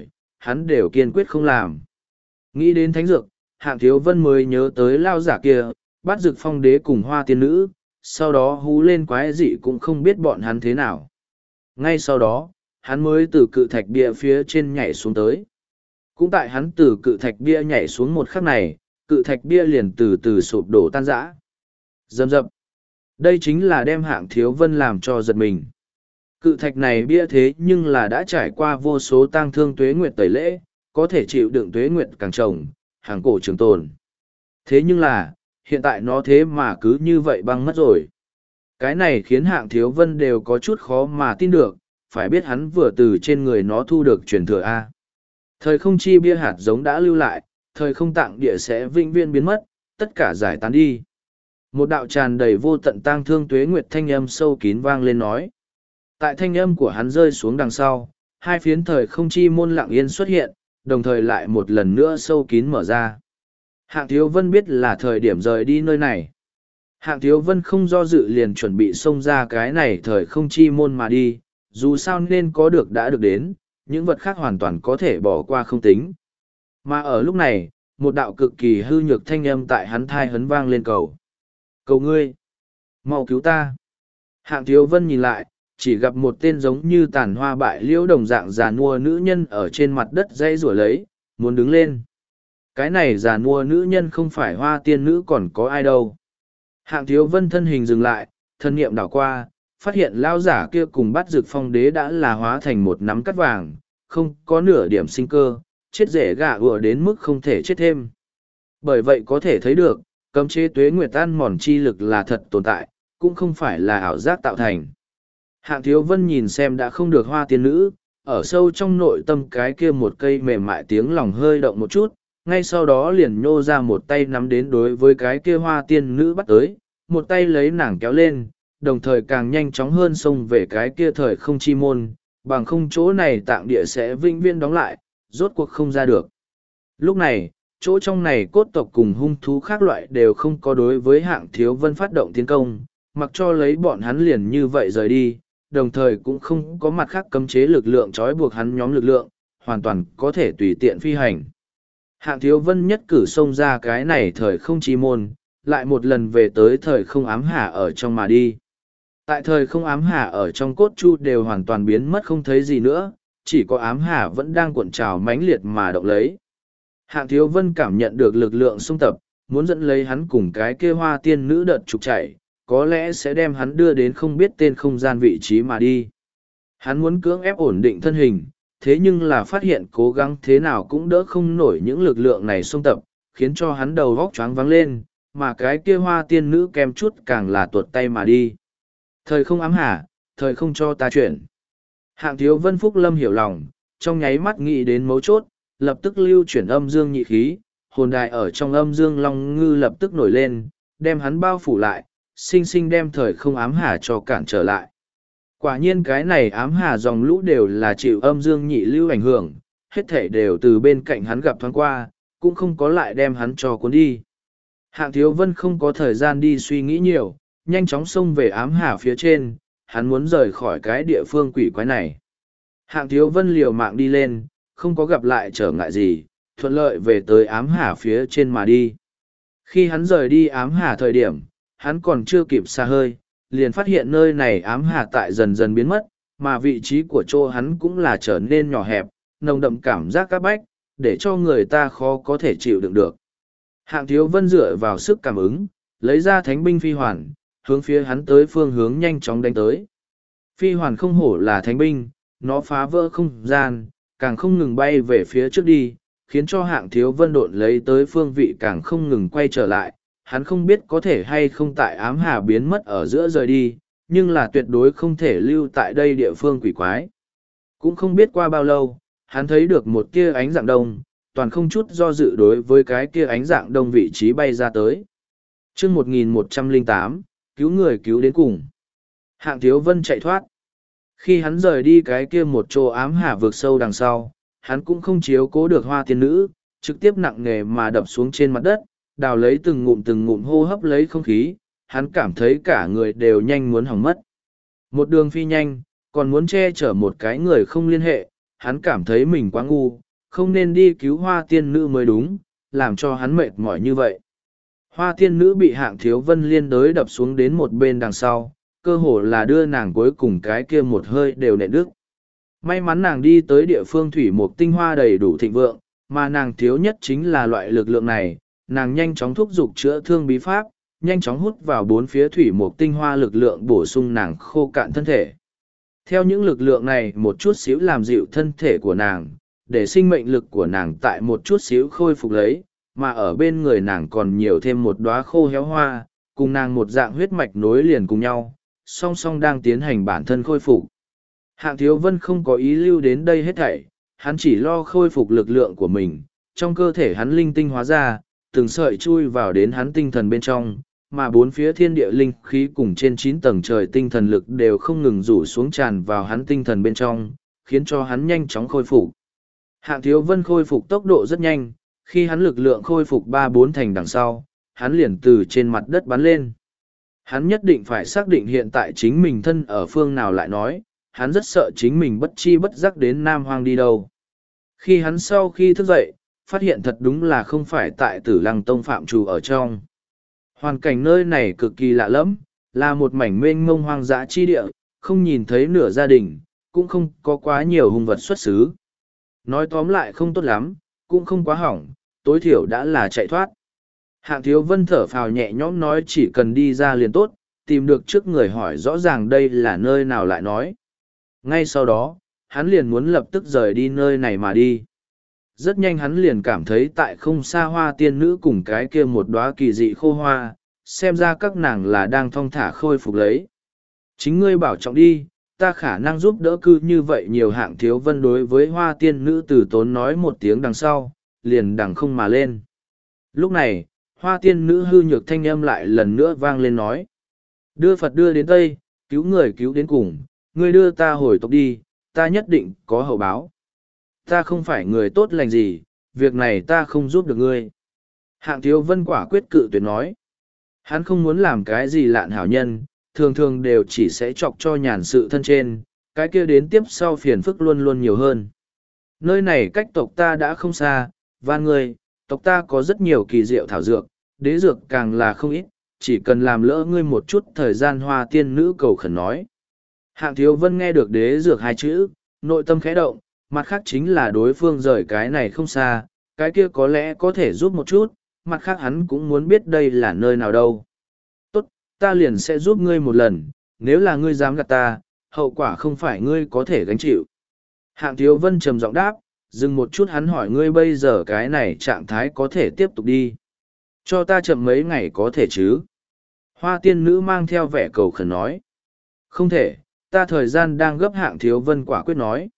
hắn đều kiên quyết không làm. Nghĩ đến thánh dược, Hạng Thiếu Vân mới nhớ tới lao giả kia, bắt Dực Phong Đế cùng Hoa Tiên Nữ, sau đó hú lên quái dị cũng không biết bọn hắn thế nào. Ngay sau đó, hắn mới từ cự thạch bia phía trên nhảy xuống tới. Cũng tại hắn từ cự thạch bia nhảy xuống một khắc này, cự thạch bia liền từ từ sụp đổ tan rã. Rầm rập. Đây chính là đem Hạng Thiếu Vân làm cho giật mình. Cự thạch này bia thế nhưng là đã trải qua vô số tang thương tuế nguyệt tẩy lễ, có thể chịu đựng tuế nguyệt càng trồng, hàng cổ trường tồn. Thế nhưng là, hiện tại nó thế mà cứ như vậy băng mất rồi. Cái này khiến Hạng Thiếu Vân đều có chút khó mà tin được, phải biết hắn vừa từ trên người nó thu được truyền thừa A. Thời không chi bia hạt giống đã lưu lại, thời không tạng địa sẽ vĩnh viễn biến mất, tất cả giải tán đi. Một đạo tràn đầy vô tận tang thương tuế nguyệt thanh âm sâu kín vang lên nói. Tại thanh âm của hắn rơi xuống đằng sau, hai phiến thời không chi môn lặng yên xuất hiện, đồng thời lại một lần nữa sâu kín mở ra. Hạng Thiếu Vân biết là thời điểm rời đi nơi này. Hạng Thiếu Vân không do dự liền chuẩn bị xông ra cái này thời không chi môn mà đi, dù sao nên có được đã được đến, những vật khác hoàn toàn có thể bỏ qua không tính. Mà ở lúc này, một đạo cực kỳ hư nhược thanh âm tại hắn thai hấn vang lên cầu. Cầu ngươi! Mau cứu ta! Hạng Thiếu Vân nhìn lại, chỉ gặp một tên giống như tàn hoa bại liễu đồng dạng già nua nữ nhân ở trên mặt đất dây rủa lấy, muốn đứng lên. Cái này già nua nữ nhân không phải Hoa Tiên Nữ còn có ai đâu. Hạng Thiếu Vân thân hình dừng lại, thân niệm đảo qua, phát hiện lao giả kia cùng bắt Dực Phong Đế đã là hóa thành một nắm cắt vàng, không có nửa điểm sinh cơ, chết rễ gà ùa đến mức không thể chết thêm. Bởi vậy có thể thấy được, cấm chế tuế nguyệt ăn mòn chi lực là thật tồn tại, cũng không phải là ảo giác tạo thành. Hạng Thiếu Vân nhìn xem đã không được Hoa Tiên Nữ, ở sâu trong nội tâm cái kia một cây mềm mại tiếng lòng hơi động một chút, ngay sau đó liền nhô ra một tay nắm đến đối với cái kia Hoa Tiên Nữ bắt tới, một tay lấy nàng kéo lên, đồng thời càng nhanh chóng hơn xông về cái kia thời không chi môn, bằng không chỗ này tạng địa sẽ vĩnh viễn đóng lại, rốt cuộc không ra được. Lúc này, chỗ trong này cốt tộc cùng hung thú khác loại đều không có đối với Hạng Thiếu Vân phát động tiến công, mặc cho lấy bọn hắn liền như vậy rời đi, đồng thời cũng không có mặt khác cấm chế lực lượng trói buộc hắn nhóm lực lượng, hoàn toàn có thể tùy tiện phi hành. Hạng Thiếu Vân nhất cử xông ra cái này thời không chi môn, lại một lần về tới thời không ám hà ở trong mà đi. Tại thời không ám hà ở trong cốt chu đều hoàn toàn biến mất không thấy gì nữa, chỉ có ám hà vẫn đang cuộn trào mãnh liệt mà động lấy. Hạng Thiếu Vân cảm nhận được lực lượng xung tập, muốn dẫn lấy hắn cùng cái kia Hoa Tiên Nữ đợt trục chạy, có lẽ sẽ đem hắn đưa đến không biết tên không gian vị trí mà đi. Hắn muốn cưỡng ép ổn định thân hình, thế nhưng là phát hiện cố gắng thế nào cũng đỡ không nổi những lực lượng này xung tập, khiến cho hắn đầu vóc choáng váng lên, mà cái kia Hoa Tiên Nữ kèm chút càng là tuột tay mà đi. Thời không ám hà, thời không cho ta chuyển. Hạng Thiếu Vân Phúc Lâm hiểu lòng, trong nháy mắt nghĩ đến mấu chốt, lập tức lưu chuyển âm dương nhị khí, hồn đài ở trong âm dương long ngư lập tức nổi lên, đem hắn bao phủ lại, sinh sinh đem thời không ám hà cho cản trở lại. Quả nhiên cái này ám hà dòng lũ đều là chịu âm dương nhị lưu ảnh hưởng, hết thể đều từ bên cạnh hắn gặp thoáng qua, cũng không có lại đem hắn cho cuốn đi. Hạng Thiếu Vân không có thời gian đi suy nghĩ nhiều, nhanh chóng xông về ám hà phía trên, hắn muốn rời khỏi cái địa phương quỷ quái này. Hạng Thiếu Vân liều mạng đi lên, không có gặp lại trở ngại gì, thuận lợi về tới ám hà phía trên mà đi. Khi hắn rời đi ám hà thời điểm, hắn còn chưa kịp xa hơi, liền phát hiện nơi này ám hà tại dần dần biến mất, mà vị trí của chỗ hắn cũng là trở nên nhỏ hẹp, nồng đậm cảm giác các bách, để cho người ta khó có thể chịu đựng được. Hạng Thiếu Vân dựa vào sức cảm ứng, lấy ra thánh binh phi hoàn, hướng phía hắn tới phương hướng nhanh chóng đánh tới. Phi hoàn không hổ là thánh binh, nó phá vỡ không gian, càng không ngừng bay về phía trước đi, khiến cho Hạng Thiếu Vân độn lấy tới phương vị càng không ngừng quay trở lại. Hắn không biết có thể hay không tại ám hà biến mất ở giữa rời đi, nhưng là tuyệt đối không thể lưu tại đây địa phương quỷ quái. Cũng không biết qua bao lâu, hắn thấy được một kia ánh dạng đông, toàn không chút do dự đối với cái kia ánh dạng đông vị trí bay ra tới. Chương 1108, cứu người cứu đến cùng. Hạng Thiếu Vân chạy thoát. Khi hắn rời đi cái kia một chỗ ám hà vượt sâu đằng sau, hắn cũng không chiếu cố được Hoa Tiên Nữ, trực tiếp nặng nề mà đập xuống trên mặt đất, đào lấy từng ngụm hô hấp lấy không khí, hắn cảm thấy cả người đều nhanh muốn hỏng mất. Một đường phi nhanh, còn muốn che chở một cái người không liên hệ, hắn cảm thấy mình quá ngu, không nên đi cứu hoa tiên nữ mới đúng, làm cho hắn mệt mỏi như vậy. Hoa tiên nữ bị Hạng Thiếu Vân liên đới đập xuống đến một bên đằng sau, cơ hồ là đưa nàng cuối cùng cái kia một hơi đều nện đứt. May mắn nàng đi tới địa phương thủy mục tinh hoa đầy đủ thịnh vượng, mà nàng thiếu nhất chính là loại lực lượng này, nàng nhanh chóng thúc giục chữa thương bí pháp, nhanh chóng hút vào bốn phía thủy mục tinh hoa lực lượng bổ sung nàng khô cạn thân thể. Theo những lực lượng này một chút xíu làm dịu thân thể của nàng, để sinh mệnh lực của nàng tại một chút xíu khôi phục lấy, mà ở bên người nàng còn nhiều thêm một đóa khô héo hoa, cùng nàng một dạng huyết mạch nối liền cùng nhau, song song đang tiến hành bản thân khôi phục. Hạng Thiếu Vân không có ý lưu đến đây hết thảy, hắn chỉ lo khôi phục lực lượng của mình, trong cơ thể hắn linh tinh hóa ra, từng sợi chui vào đến hắn tinh thần bên trong, mà bốn phía thiên địa linh khí cùng trên 9 tầng trời tinh thần lực đều không ngừng rủ xuống tràn vào hắn tinh thần bên trong, khiến cho hắn nhanh chóng khôi phục. Hạng Thiếu Vân khôi phục tốc độ rất nhanh, khi hắn lực lượng khôi phục 3-4 thành đằng sau, hắn liền từ trên mặt đất bắn lên. Hắn nhất định phải xác định hiện tại chính mình thân ở phương nào lại nói, hắn rất sợ chính mình bất chi bất giác đến Nam Hoang đi đâu. Khi hắn sau khi thức dậy, phát hiện thật đúng là không phải tại Tử Lăng Tông phạm trù ở trong. Hoàn cảnh nơi này cực kỳ lạ lẫm, là một mảnh mênh mông hoang dã chi địa, không nhìn thấy nửa gia đình, cũng không có quá nhiều hung vật xuất xứ. Nói tóm lại không tốt lắm, cũng không quá hỏng, tối thiểu đã là chạy thoát. Hạng Thiếu Vân thở phào nhẹ nhõm nói chỉ cần đi ra liền tốt, tìm được trước người hỏi rõ ràng đây là nơi nào lại nói. Ngay sau đó, hắn liền muốn lập tức rời đi nơi này mà đi. Rất nhanh hắn liền cảm thấy tại không xa hoa tiên nữ cùng cái kia một đóa kỳ dị khô hoa, xem ra các nàng là đang thong thả khôi phục lấy. Chính ngươi bảo trọng đi, ta khả năng giúp đỡ cư như vậy nhiều. Hạng Thiếu Vân đối với hoa tiên nữ từ tốn nói một tiếng đằng sau, liền đằng không mà lên. Lúc này, hoa tiên nữ hư nhược thanh âm lại lần nữa vang lên nói. Đưa Phật đưa đến Tây, cứu người cứu đến cùng, ngươi đưa ta hồi tộc đi, ta nhất định có hậu báo. Ta không phải người tốt lành gì, việc này ta không giúp được ngươi. Hạng Thiếu Vân quả quyết cự tuyệt nói. Hắn không muốn làm cái gì lạn hảo nhân, thường thường đều chỉ sẽ chọc cho nhàn sự thân trên, cái kia đến tiếp sau phiền phức luôn luôn nhiều hơn. Nơi này cách tộc ta đã không xa, và người, tộc ta có rất nhiều kỳ diệu thảo dược, đế dược càng là không ít, chỉ cần làm lỡ ngươi một chút thời gian. Hoa tiên nữ cầu khẩn nói. Hạng Thiếu Vân nghe được đế dược hai chữ, nội tâm khẽ động, mặt khác chính là đối phương rời cái này không xa, cái kia có lẽ có thể giúp một chút, mặt khác hắn cũng muốn biết đây là nơi nào đâu. Tốt, ta liền sẽ giúp ngươi một lần, nếu là ngươi dám gạt ta, hậu quả không phải ngươi có thể gánh chịu. Hạng Thiếu Vân trầm giọng đáp, dừng một chút hắn hỏi ngươi bây giờ cái này trạng thái có thể tiếp tục đi. Cho ta chậm mấy ngày có thể chứ? Hoa tiên nữ mang theo vẻ cầu khẩn nói. Không thể, ta thời gian đang gấp. Hạng Thiếu Vân quả quyết nói.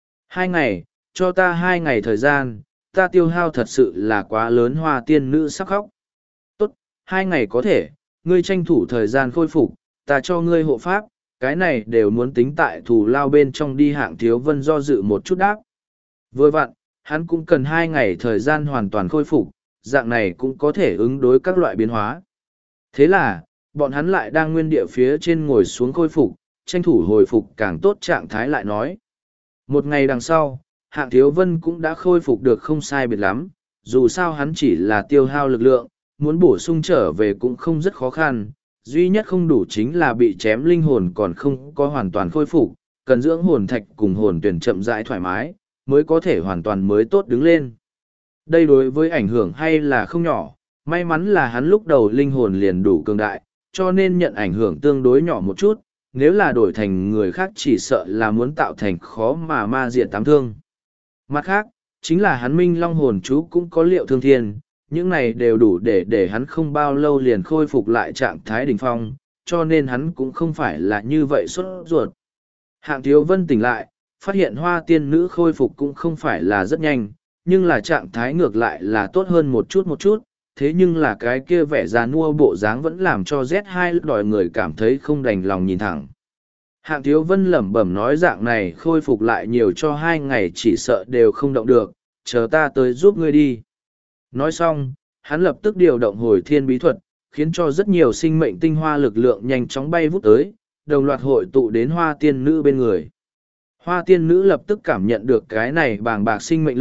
2 ngày, cho ta 2 ngày thời gian, ta tiêu hao thật sự là quá lớn. Hoa tiên nữ sắp khóc. Tốt, 2 ngày có thể, ngươi tranh thủ thời gian khôi phục, ta cho ngươi hộ pháp, cái này đều muốn tính tại thù lao bên trong đi. Hạng Thiếu Vân do dự một chút đáp. Vừa vặn, hắn cũng cần 2 ngày thời gian hoàn toàn khôi phục, dạng này cũng có thể ứng đối các loại biến hóa. Thế là, bọn hắn lại đang nguyên địa phía trên ngồi xuống khôi phục, tranh thủ hồi phục càng tốt trạng thái lại nói. Một ngày đằng sau, Hạng Thiếu Vân cũng đã khôi phục được không sai biệt lắm, dù sao hắn chỉ là tiêu hao lực lượng, muốn bổ sung trở về cũng không rất khó khăn, duy nhất không đủ chính là bị chém linh hồn còn không có hoàn toàn khôi phục, cần dưỡng hồn thạch cùng hồn tuyển chậm rãi thoải mái, mới có thể hoàn toàn mới tốt đứng lên. Đây đối với ảnh hưởng hay là không nhỏ, may mắn là hắn lúc đầu linh hồn liền đủ cường đại, cho nên nhận ảnh hưởng tương đối nhỏ một chút, nếu là đổi thành người khác chỉ sợ là muốn tạo thành khó mà ma diệt tám thương. Mặt khác, chính là hắn minh long hồn chú cũng có liệu thương thiên, những này đều đủ để hắn không bao lâu liền khôi phục lại trạng thái đỉnh phong, cho nên hắn cũng không phải là như vậy sốt ruột. Hạng Thiếu Vân tỉnh lại, phát hiện hoa tiên nữ khôi phục cũng không phải là rất nhanh, nhưng là trạng thái ngược lại là tốt hơn một chút, thế nhưng là cái kia vẻ già nua bộ dáng vẫn làm cho Z2 đòi người cảm thấy không đành lòng nhìn thẳng. Hạng Thiếu Vân lẩm bẩm nói dạng này khôi phục lại nhiều cho 2 ngày chỉ sợ đều không động được, chờ ta tới giúp ngươi đi. Nói xong, hắn lập tức điều động hồi thiên bí thuật, khiến cho rất nhiều sinh mệnh tinh hoa lực lượng nhanh chóng bay vút tới, đồng loạt hội tụ đến hoa tiên nữ bên người. Hoa tiên nữ lập tức cảm nhận được cái này bàng bạc sinh mệnh lực,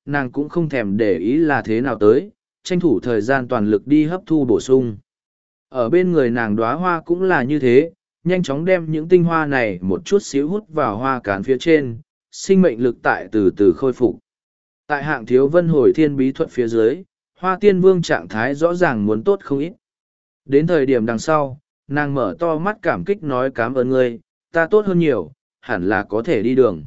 nàng cũng không thèm để ý là thế nào tới, tranh thủ thời gian toàn lực đi hấp thu bổ sung. Ở bên người nàng đóa hoa cũng là như thế, nhanh chóng đem những tinh hoa này một chút xíu hút vào hoa cán phía trên, sinh mệnh lực tại từ từ khôi phục. Tại Hạng Thiếu Vân hồi thiên bí thuật phía dưới, Hoa Tiên Vương trạng thái rõ ràng muốn tốt không ít. Đến thời điểm đằng sau, nàng mở to mắt cảm kích nói cảm ơn ngươi, ta tốt hơn nhiều, hẳn là có thể đi đường.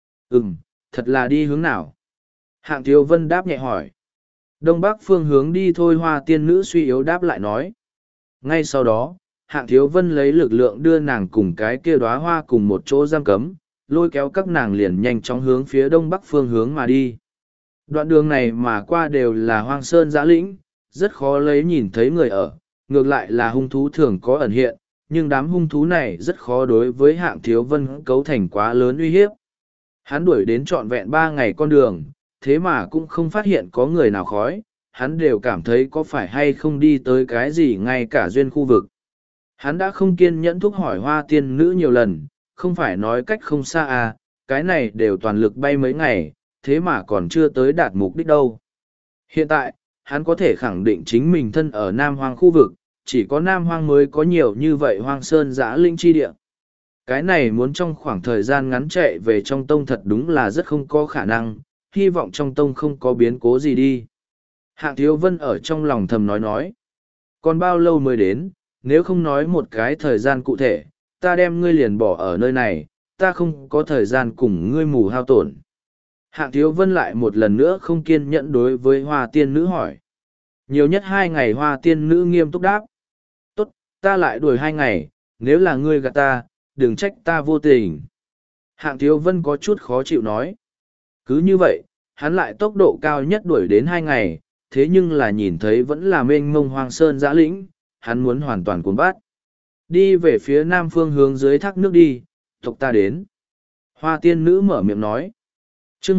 Thật là đi hướng nào? Hạng Thiếu Vân đáp nhẹ hỏi. Đông Bắc phương hướng đi thôi, Hoa Tiên Nữ suy yếu đáp lại nói. Ngay sau đó, Hạng Thiếu Vân lấy lực lượng đưa nàng cùng cái kia đóa hoa cùng một chỗ giam cấm, lôi kéo các nàng liền nhanh chóng hướng phía Đông Bắc phương hướng mà đi. Đoạn đường này mà qua đều là hoang sơn dã lĩnh, rất khó lấy nhìn thấy người ở, ngược lại là hung thú thường có ẩn hiện, nhưng đám hung thú này rất khó đối với Hạng Thiếu Vân cấu thành quá lớn uy hiếp. Hắn đuổi đến trọn vẹn 3 ngày con đường, thế mà cũng không phát hiện có người nào khói, hắn đều cảm thấy có phải hay không đi tới cái gì ngay cả duyên khu vực. Hắn đã không kiên nhẫn thúc hỏi Hoa Tiên Nữ nhiều lần, không phải nói cách không xa à, cái này đều toàn lực bay mấy ngày, thế mà còn chưa tới đạt mục đích đâu. Hiện tại, hắn có thể khẳng định chính mình thân ở Nam Hoang khu vực, chỉ có Nam Hoang mới có nhiều như vậy hoang sơn dã linh chi địa. Cái này muốn trong khoảng thời gian ngắn chạy về trong tông thật đúng là rất không có khả năng, hy vọng trong tông không có biến cố gì đi. Hạng Thiếu Vân ở trong lòng thầm nói. Còn bao lâu mới đến, nếu không nói một cái thời gian cụ thể, ta đem ngươi liền bỏ ở nơi này, ta không có thời gian cùng ngươi mù hao tổn. Hạng Thiếu Vân lại một lần nữa không kiên nhẫn đối với Hoa Tiên Nữ hỏi. Nhiều nhất 2 ngày, Hoa Tiên Nữ nghiêm túc đáp. Tốt, ta lại đuổi 2 ngày, nếu là ngươi gạt ta, đừng trách ta vô tình. Hạng Thiếu Vân có chút khó chịu nói. Cứ như vậy, hắn lại tốc độ cao nhất đuổi đến 2 ngày, thế nhưng là nhìn thấy vẫn là mênh mông hoang sơn dã lĩnh, hắn muốn hoàn toàn cuốn bát. Đi về phía nam phương hướng dưới thác nước đi, tộc ta đến. Hoa Tiên Nữ mở miệng nói. Chương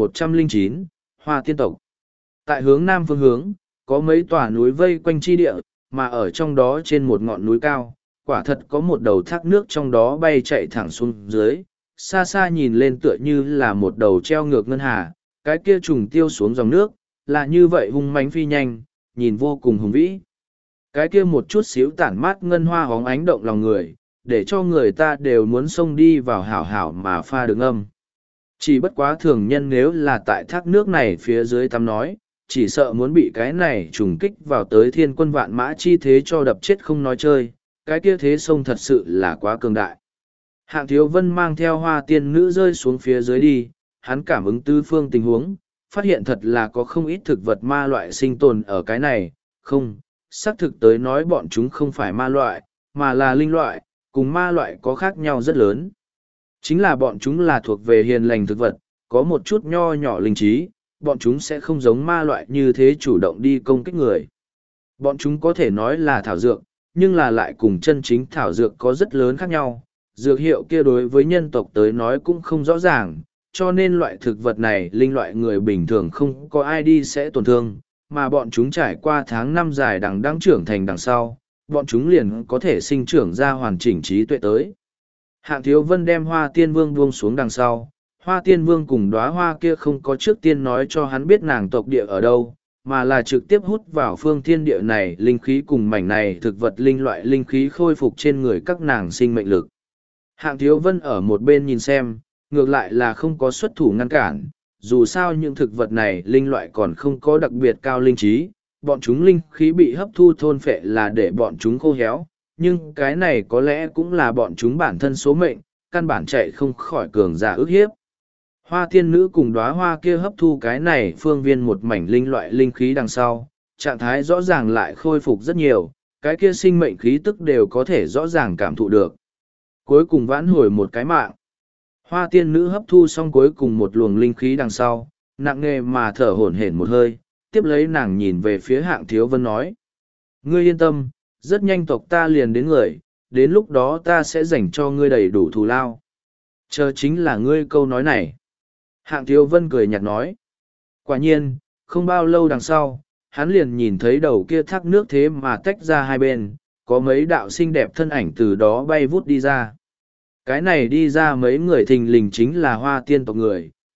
1109, Hoa Tiên tộc. Tại hướng nam phương hướng, có mấy tòa núi vây quanh chi địa, mà ở trong đó trên một ngọn núi cao, quả thật có một đầu thác nước trong đó bay chạy thẳng xuống dưới, xa xa nhìn lên tựa như là một đầu treo ngược ngân hà, cái kia trùng tiêu xuống dòng nước, là như vậy hung mãnh phi nhanh, nhìn vô cùng hùng vĩ. Cái kia một chút xíu tản mát ngân hoa hóng ánh động lòng người, để cho người ta đều muốn xông đi vào hảo hảo mà pha được âm. Chỉ bất quá thường nhân nếu là tại thác nước này phía dưới tắm nói, chỉ sợ muốn bị cái này trùng kích vào tới thiên quân vạn mã chi thế cho đập chết không nói chơi, cái kia thế sông thật sự là quá cường đại. Hạng Thiếu Vân mang theo Hoa Tiên Nữ rơi xuống phía dưới đi, hắn cảm ứng tứ phương tình huống, phát hiện thật là có không ít thực vật ma loại sinh tồn ở cái này, không, xác thực tới nói bọn chúng không phải ma loại, mà là linh loại, cùng ma loại có khác nhau rất lớn. Chính là bọn chúng là thuộc về hiền lành thực vật, có một chút nho nhỏ linh trí, bọn chúng sẽ không giống ma loại như thế chủ động đi công kích người. Bọn chúng có thể nói là thảo dược, nhưng là lại cùng chân chính thảo dược có rất lớn khác nhau. Dược hiệu kia đối với nhân tộc tới nói cũng không rõ ràng, cho nên loại thực vật này linh loại người bình thường không có ai đi sẽ tổn thương, mà bọn chúng trải qua tháng năm dài đằng trưởng thành đằng sau, bọn chúng liền có thể sinh trưởng ra hoàn chỉnh trí tuệ tới. Hạng Thiếu Vân đem Hoa Tiên Vương buông xuống đằng sau, Hoa Tiên Vương cùng đóa hoa kia không có trước tiên nói cho hắn biết nàng tộc địa ở đâu, mà là trực tiếp hút vào phương thiên địa này linh khí cùng mảnh này thực vật linh loại linh khí khôi phục trên người các nàng sinh mệnh lực. Hạng Thiếu Vân ở một bên nhìn xem, ngược lại là không có xuất thủ ngăn cản, dù sao những thực vật này linh loại còn không có đặc biệt cao linh trí, bọn chúng linh khí bị hấp thu thôn phệ là để bọn chúng khô héo, nhưng cái này có lẽ cũng là bọn chúng bản thân số mệnh, căn bản chạy không khỏi cường giả ức hiếp. Hoa Tiên Nữ cùng đóa hoa kia hấp thu cái này phương viên một mảnh linh loại linh khí đằng sau, trạng thái rõ ràng lại khôi phục rất nhiều, cái kia sinh mệnh khí tức đều có thể rõ ràng cảm thụ được. Cuối cùng vãn hồi một cái mạng. Hoa Tiên Nữ hấp thu xong cuối cùng một luồng linh khí đằng sau, nặng nề mà thở hổn hển một hơi, tiếp lấy nàng nhìn về phía Hạng Thiếu Vân nói. Ngươi yên tâm, rất nhanh tộc ta liền đến người, đến lúc đó ta sẽ dành cho ngươi đầy đủ thù lao. Chờ chính là ngươi câu nói này. Hạng Thiếu Vân cười nhạt nói. Quả nhiên, không bao lâu đằng sau, hắn liền nhìn thấy đầu kia thác nước thế mà tách ra hai bên, có mấy đạo xinh đẹp thân ảnh từ đó bay vút đi ra. Cái này đi ra mấy người thình lình chính là Hoa Tiên tộc người,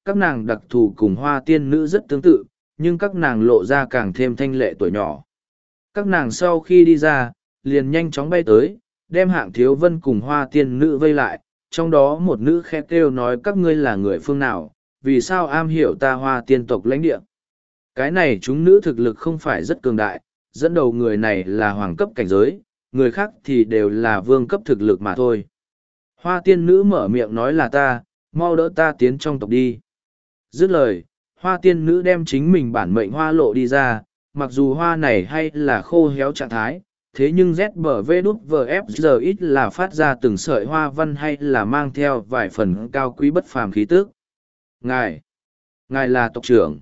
các nàng đặc thù cùng hoa tiên nữ rất tương tự, nhưng các nàng lộ ra càng thêm thanh lệ tuổi nhỏ. Các nàng sau khi đi ra, liền nhanh chóng bay tới, đem Hạng Thiếu Vân cùng hoa tiên nữ vây lại, trong đó một nữ khẽ kêu nói các ngươi là người phương nào, vì sao am hiểu ta hoa tiên tộc lãnh địa. Cái này chúng nữ thực lực không phải rất cường đại, dẫn đầu người này là hoàng cấp cảnh giới, người khác thì đều là vương cấp thực lực mà thôi. Hoa tiên nữ mở miệng nói là ta, mau đỡ ta tiến trong tộc đi. Dứt lời, hoa tiên nữ đem chính mình bản mệnh hoa lộ đi ra, mặc dù hoa này hay là khô héo trạng thái, thế nhưng ZBV là phát ra từng sợi hoa văn hay là mang theo vài phần cao quý bất phàm khí tước. Ngài là tộc trưởng.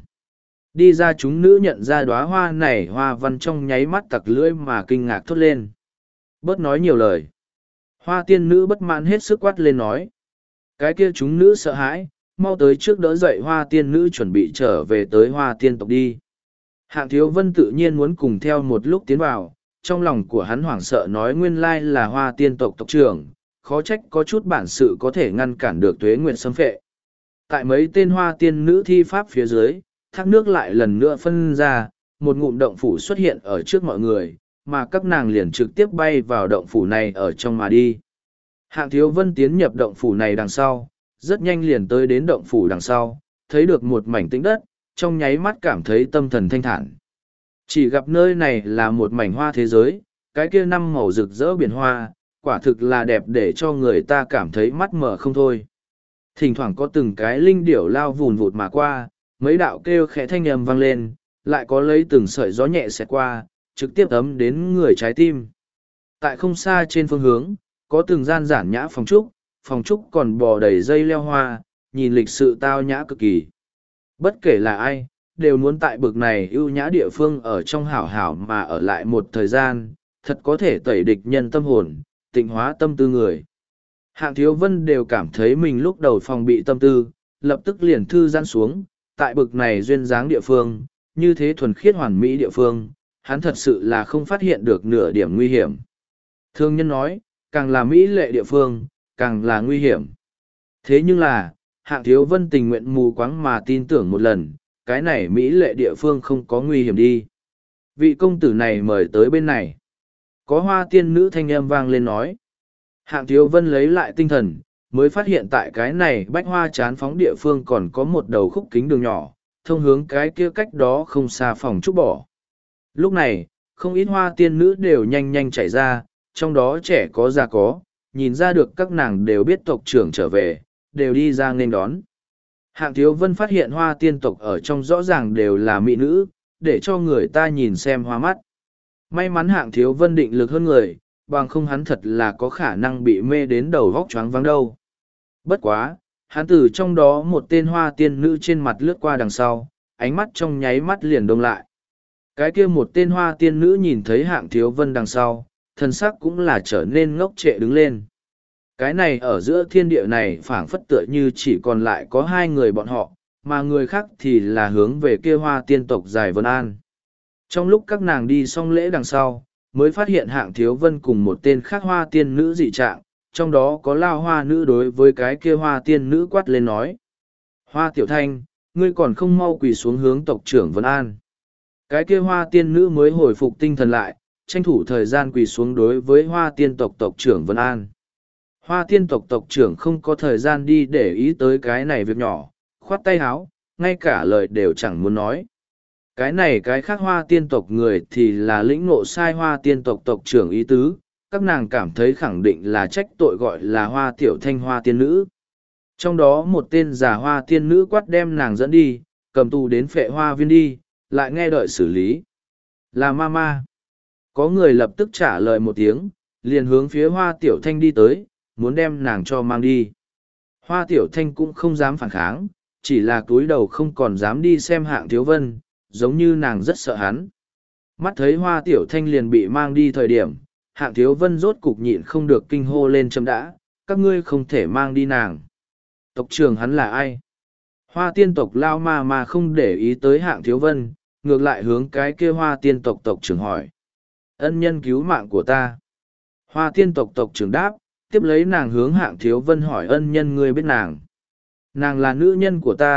Đi ra chúng nữ nhận ra đóa hoa này hoa văn trong nháy mắt tặc lưỡi mà kinh ngạc thốt lên. Bớt nói nhiều lời. Hoa tiên nữ bất mãn hết sức quát lên nói. Cái kia chúng nữ sợ hãi, mau tới trước đỡ dậy hoa tiên nữ chuẩn bị trở về tới hoa tiên tộc đi. Hạng Thiếu Vân tự nhiên muốn cùng theo một lúc tiến vào, trong lòng của hắn hoảng sợ nói nguyên lai là hoa tiên tộc tộc trưởng, khó trách có chút bản sự có thể ngăn cản được tuế nguyện xâm phệ. Tại mấy tên hoa tiên nữ thi pháp phía dưới, thác nước lại lần nữa phân ra, một ngụm động phủ xuất hiện ở trước mọi người, mà các nàng liền trực tiếp bay vào động phủ này ở trong mà đi. Hạng Thiếu Vân tiến nhập động phủ này đằng sau, rất nhanh liền tới đến động phủ đằng sau, thấy được một mảnh tĩnh đất, trong nháy mắt cảm thấy tâm thần thanh thản. Chỉ gặp nơi này là một mảnh hoa thế giới, cái kia năm màu rực rỡ biển hoa, quả thực là đẹp để cho người ta cảm thấy mắt mở không thôi. Thỉnh thoảng có từng cái linh điểu lao vùn vụt mà qua, mấy đạo kêu khẽ thanh âm vang lên, lại có lấy từng sợi gió nhẹ xẹt qua, trực tiếp ấm đến người trái tim. Tại không xa trên phương hướng, có từng gian giản nhã phòng trúc còn bò đầy dây leo hoa, nhìn lịch sự tao nhã cực kỳ. Bất kể là ai, đều muốn tại bực này ưu nhã địa phương ở trong hảo hảo mà ở lại một thời gian, thật có thể tẩy địch nhân tâm hồn, tịnh hóa tâm tư người. Hạng Thiếu Vân đều cảm thấy mình lúc đầu phòng bị tâm tư, lập tức liền thư giãn xuống, tại bực này duyên dáng địa phương, như thế thuần khiết hoàn mỹ địa phương, hắn thật sự là không phát hiện được nửa điểm nguy hiểm. Thương nhân nói, càng là mỹ lệ địa phương, càng là nguy hiểm. Thế nhưng là, Hạng Thiếu Vân tình nguyện mù quáng mà tin tưởng một lần, cái này mỹ lệ địa phương không có nguy hiểm đi. Vị công tử này mời tới bên này. Có hoa tiên nữ thanh âm vang lên nói. Hạng Thiếu Vân lấy lại tinh thần, mới phát hiện tại cái này bách hoa chán phóng địa phương còn có một đầu khúc kính đường nhỏ, thông hướng cái kia cách đó không xa phòng trúc bỏ. Lúc này, không ít hoa tiên nữ đều nhanh nhanh chạy ra, trong đó trẻ có già có, nhìn ra được các nàng đều biết tộc trưởng trở về, đều đi ra nghênh đón. Hạng Thiếu Vân phát hiện hoa tiên tộc ở trong rõ ràng đều là mỹ nữ, để cho người ta nhìn xem hoa mắt. May mắn Hạng Thiếu Vân định lực hơn người, bằng không hắn thật là có khả năng bị mê đến đầu vóc choáng váng đâu. Bất quá, hắn từ trong đó một tên hoa tiên nữ trên mặt lướt qua đằng sau, ánh mắt trong nháy mắt liền đông lại. Cái kia một tên hoa tiên nữ nhìn thấy Hạng Thiếu Vân đằng sau, thân sắc cũng là trở nên ngốc trệ đứng lên. Cái này ở giữa thiên địa này phảng phất tựa như chỉ còn lại có hai người bọn họ, mà người khác thì là hướng về kia hoa tiên tộc Giải Vân An. Trong lúc các nàng đi xong lễ đằng sau, mới phát hiện Hạng Thiếu Vân cùng một tên khác hoa tiên nữ dị trạng, trong đó có lao hoa nữ đối với cái kia hoa tiên nữ quát lên nói. Hoa Tiểu Thanh, ngươi còn không mau quỳ xuống hướng tộc trưởng Vân An. Cái kia hoa tiên nữ mới hồi phục tinh thần lại, tranh thủ thời gian quỳ xuống đối với hoa tiên tộc tộc trưởng Vân An. Hoa tiên tộc tộc trưởng không có thời gian đi để ý tới cái này việc nhỏ, khoát tay háo, ngay cả lời đều chẳng muốn nói. Cái này cái khác hoa tiên tộc người thì là lĩnh ngộ sai hoa tiên tộc tộc trưởng ý tứ, các nàng cảm thấy khẳng định là trách tội gọi là hoa tiểu thanh hoa tiên nữ. Trong đó một tên giả hoa tiên nữ quát đem nàng dẫn đi, cầm tù đến phệ hoa viên đi, lại nghe đợi xử lý. Là mama. Có người lập tức trả lời một tiếng, liền hướng phía hoa tiểu thanh đi tới, muốn đem nàng cho mang đi. Hoa tiểu thanh cũng không dám phản kháng, chỉ là cúi đầu không còn dám đi xem Hạng Thiếu Vân, giống như nàng rất sợ hắn. Mắt thấy hoa tiểu thanh liền bị mang đi thời điểm, Hạng Thiếu Vân rốt cục nhịn không được kinh hô lên chấm đã, các ngươi không thể mang đi nàng. Tộc trưởng hắn là ai? Hoa tiên tộc lao mà không để ý tới Hạng Thiếu Vân, ngược lại hướng cái kia hoa tiên tộc tộc trưởng hỏi. Ân nhân cứu mạng của ta. Hoa tiên tộc tộc trưởng đáp, tiếp lấy nàng hướng Hạng Thiếu Vân hỏi ân nhân ngươi biết nàng. Nàng là nữ nhân của ta,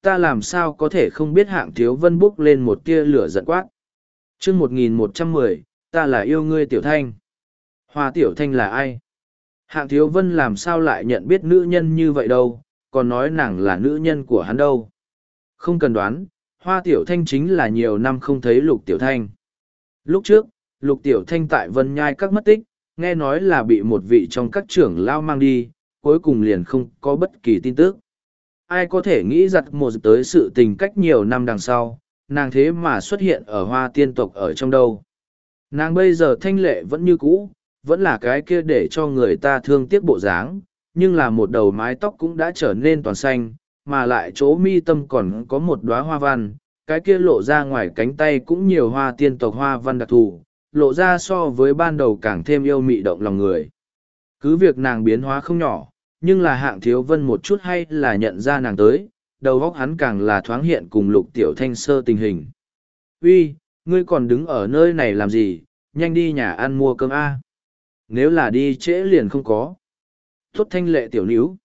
ta làm sao có thể không biết. Hạng Thiếu Vân bốc lên một tia lửa giận quát. chương 1110, ta là yêu ngươi Tiểu Thanh. Hoa Tiểu Thanh là ai? Hạng Thiếu Vân làm sao lại nhận biết nữ nhân như vậy đâu, còn nói nàng là nữ nhân của hắn đâu. Không cần đoán, Hoa Tiểu Thanh chính là nhiều năm không thấy Lục Tiểu Thanh. Lúc trước, Lục Tiểu Thanh tại Vân Nhai các mất tích, nghe nói là bị một vị trong các trưởng lao mang đi, cuối cùng liền không có bất kỳ tin tức. Ai có thể nghĩ giặt một tới sự tình cách nhiều năm đằng sau, nàng thế mà xuất hiện ở Hoa Tiên tộc ở trong đâu. Nàng bây giờ thanh lệ vẫn như cũ, vẫn là cái kia để cho người ta thương tiếc bộ dáng, nhưng là một đầu mái tóc cũng đã trở nên toàn xanh, mà lại chỗ mi tâm còn có một đóa hoa văn, cái kia lộ ra ngoài cánh tay cũng nhiều Hoa Tiên tộc hoa văn đặc thù, lộ ra so với ban đầu càng thêm yêu mị động lòng người. Cứ việc nàng biến hóa không nhỏ, nhưng là Hạng Thiếu Vân một chút hay là nhận ra nàng tới, đầu óc hắn càng là thoáng hiện cùng Lục Tiểu Thanh sơ tình hình. Uy, ngươi còn đứng ở nơi này làm gì, nhanh đi nhà ăn mua cơm A. Nếu là đi trễ liền không có. Tốt thanh lệ tiểu níu.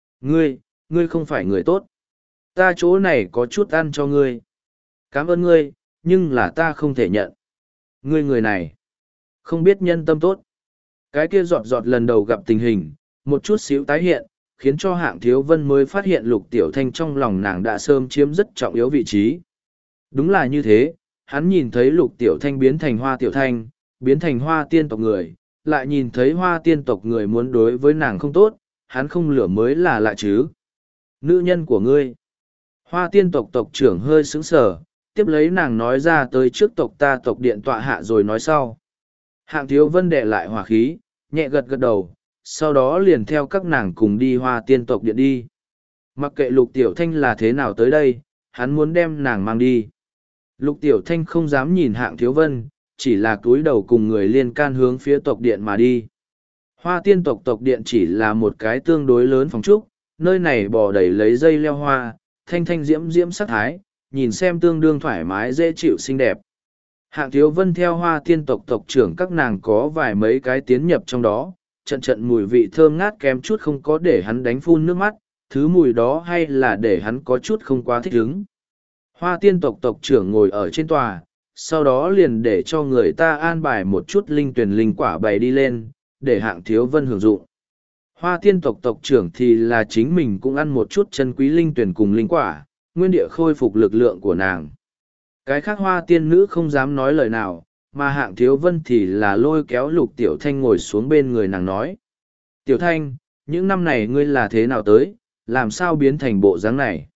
Ngươi không phải người tốt. Ta chỗ này có chút ăn cho ngươi. Cảm ơn ngươi, nhưng là ta không thể nhận. Ngươi người này, không biết nhân tâm tốt. Cái kia giọt giọt lần đầu gặp tình hình, một chút xíu tái hiện, khiến cho Hạng Thiếu Vân mới phát hiện Lục Tiểu Thanh trong lòng nàng đã sớm chiếm rất trọng yếu vị trí. Đúng là như thế, hắn nhìn thấy Lục Tiểu Thanh biến thành Hoa Tiểu Thanh, biến thành Hoa Tiên tộc người, lại nhìn thấy Hoa Tiên tộc người muốn đối với nàng không tốt, hắn không lửa mới là lạ chứ. Nữ nhân của ngươi. Hoa Tiên tộc tộc trưởng hơi sững sờ, tiếp lấy nàng nói ra tới trước tộc ta tộc điện tọa hạ rồi nói sau. Hạng Thiếu Vân đệ lại hỏa khí, nhẹ gật gật đầu, sau đó liền theo các nàng cùng đi Hoa Tiên tộc điện đi. Mặc kệ Lục Tiểu Thanh là thế nào tới đây, hắn muốn đem nàng mang đi. Lục Tiểu Thanh không dám nhìn Hạng Thiếu Vân, chỉ là cúi đầu cùng người liên can hướng phía tộc điện mà đi. Hoa Tiên tộc tộc điện chỉ là một cái tương đối lớn phòng trúc, nơi này bò đầy lấy dây leo hoa, thanh thanh diễm diễm sắc thái, nhìn xem tương đương thoải mái dễ chịu xinh đẹp. Hạng Thiếu Vân theo Hoa Tiên tộc tộc trưởng các nàng có vài mấy cái tiến nhập trong đó, trận trận mùi vị thơm ngát kém chút không có để hắn đánh phun nước mắt, thứ mùi đó hay là để hắn có chút không quá thích ứng. Hoa Tiên tộc tộc trưởng ngồi ở trên tòa, sau đó liền để cho người ta an bài một chút linh tuyển linh quả bày đi lên, để Hạng Thiếu Vân hưởng dụng. Hoa Tiên tộc tộc trưởng thì là chính mình cũng ăn một chút chân quý linh tuyển cùng linh quả, nguyên địa khôi phục lực lượng của nàng. Cái khác Hoa Tiên nữ không dám nói lời nào, mà Hạng Thiếu Vân thì là lôi kéo Lục Tiểu Thanh ngồi xuống bên người nàng nói. Tiểu Thanh, những năm này ngươi là thế nào tới, làm sao biến thành bộ dáng này?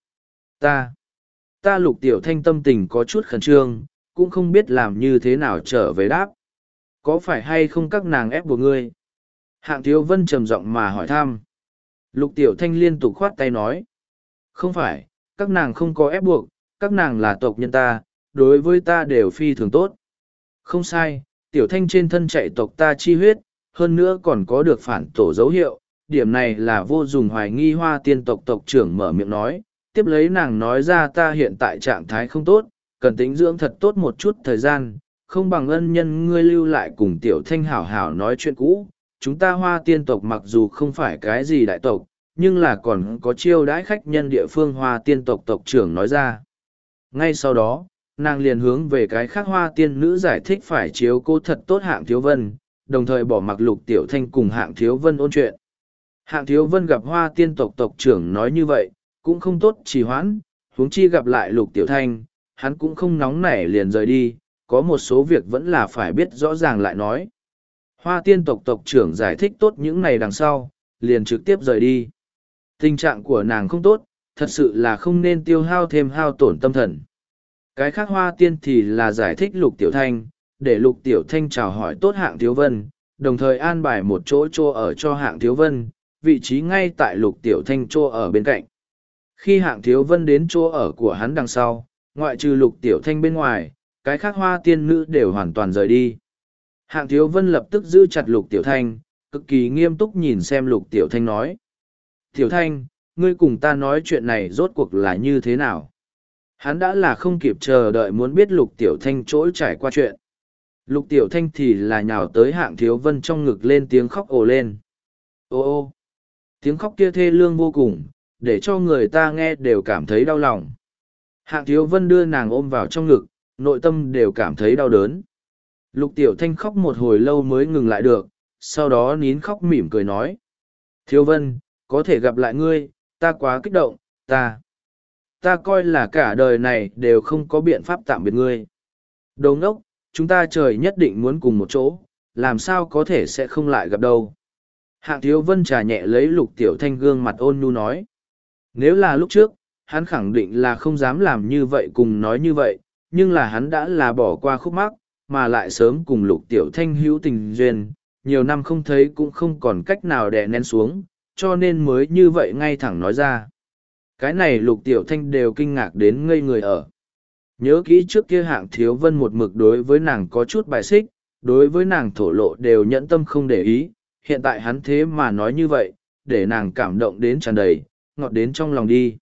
Ta Lục Tiểu Thanh tâm tình có chút khẩn trương, cũng không biết làm như thế nào trở về đáp. Có phải hay không các nàng ép buộc ngươi? Hạng Thiếu Vân trầm giọng mà hỏi thăm. Lục Tiểu Thanh liên tục khoát tay nói. Không phải, các nàng không có ép buộc, các nàng là tộc nhân ta, đối với ta đều phi thường tốt. Không sai, Tiểu Thanh trên thân chạy tộc ta chi huyết, hơn nữa còn có được phản tổ dấu hiệu. Điểm này là vô dùng hoài nghi. Hoa Tiên tộc tộc trưởng mở miệng nói, tiếp lấy nàng nói ra ta hiện tại trạng thái không tốt, cần tĩnh dưỡng thật tốt một chút thời gian, không bằng ân nhân ngươi lưu lại cùng Tiểu Thanh hảo hảo nói chuyện cũ. Chúng ta Hoa Tiên tộc mặc dù không phải cái gì đại tộc, nhưng là còn có chiêu đãi khách nhân địa phương. Hoa Tiên tộc tộc trưởng nói ra. Ngay sau đó, nàng liền hướng về cái khác Hoa Tiên nữ giải thích phải chiếu cố thật tốt Hạng Thiếu Vân, đồng thời bỏ mặc Lục Tiểu Thanh cùng Hạng Thiếu Vân ôn chuyện. Hạng Thiếu Vân gặp Hoa Tiên tộc tộc trưởng nói như vậy, cũng không tốt trì hoãn, huống chi gặp lại Lục Tiểu Thanh, hắn cũng không nóng nảy liền rời đi, có một số việc vẫn là phải biết rõ ràng lại nói. Hoa Tiên tộc tộc trưởng giải thích tốt những ngày đằng sau, liền trực tiếp rời đi. Tình trạng của nàng không tốt, thật sự là không nên tiêu hao thêm hao tổn tâm thần. Cái khác Hoa Tiên thì là giải thích Lục Tiểu Thanh, để Lục Tiểu Thanh chào hỏi tốt Hạng Thiếu Vân, đồng thời an bài một chỗ ở cho Hạng Thiếu Vân, vị trí ngay tại Lục Tiểu Thanh chỗ ở bên cạnh. Khi Hạng Thiếu Vân đến chỗ ở của hắn đằng sau, ngoại trừ Lục Tiểu Thanh bên ngoài, cái khác Hoa Tiên nữ đều hoàn toàn rời đi. Hạng Thiếu Vân lập tức giữ chặt Lục Tiểu Thanh, cực kỳ nghiêm túc nhìn xem Lục Tiểu Thanh nói. Tiểu Thanh, ngươi cùng ta nói chuyện này rốt cuộc là như thế nào? Hắn đã là không kịp chờ đợi muốn biết Lục Tiểu Thanh trỗi trải qua chuyện. Lục Tiểu Thanh thì là nhào tới Hạng Thiếu Vân trong ngực lên tiếng khóc ồ lên. Ô ô! Tiếng khóc kia thê lương vô cùng, để cho người ta nghe đều cảm thấy đau lòng. Hạng Thiếu Vân đưa nàng ôm vào trong ngực, nội tâm đều cảm thấy đau đớn. Lục Tiểu Thanh khóc một hồi lâu mới ngừng lại được, sau đó nín khóc mỉm cười nói. Thiếu Vân, có thể gặp lại ngươi, ta quá kích động, ta coi là cả đời này đều không có biện pháp tạm biệt ngươi. Đồ ngốc, chúng ta trời nhất định muốn cùng một chỗ, làm sao có thể sẽ không lại gặp đâu. Hạng Thiếu Vân trà nhẹ lấy Lục Tiểu Thanh gương mặt ôn nhu nói. Nếu là lúc trước, hắn khẳng định là không dám làm như vậy cùng nói như vậy, nhưng là hắn đã là bỏ qua khúc mắc, mà lại sớm cùng Lục Tiểu Thanh hữu tình duyên, nhiều năm không thấy cũng không còn cách nào đè nén xuống, cho nên mới như vậy ngay thẳng nói ra. Cái này Lục Tiểu Thanh đều kinh ngạc đến ngây người ở. Nhớ kỹ trước kia Hạng Thiếu Vân một mực đối với nàng có chút bài xích, đối với nàng thổ lộ đều nhẫn tâm không để ý, hiện tại hắn thế mà nói như vậy, để nàng cảm động đến tràn đầy, ngọt đến trong lòng đi.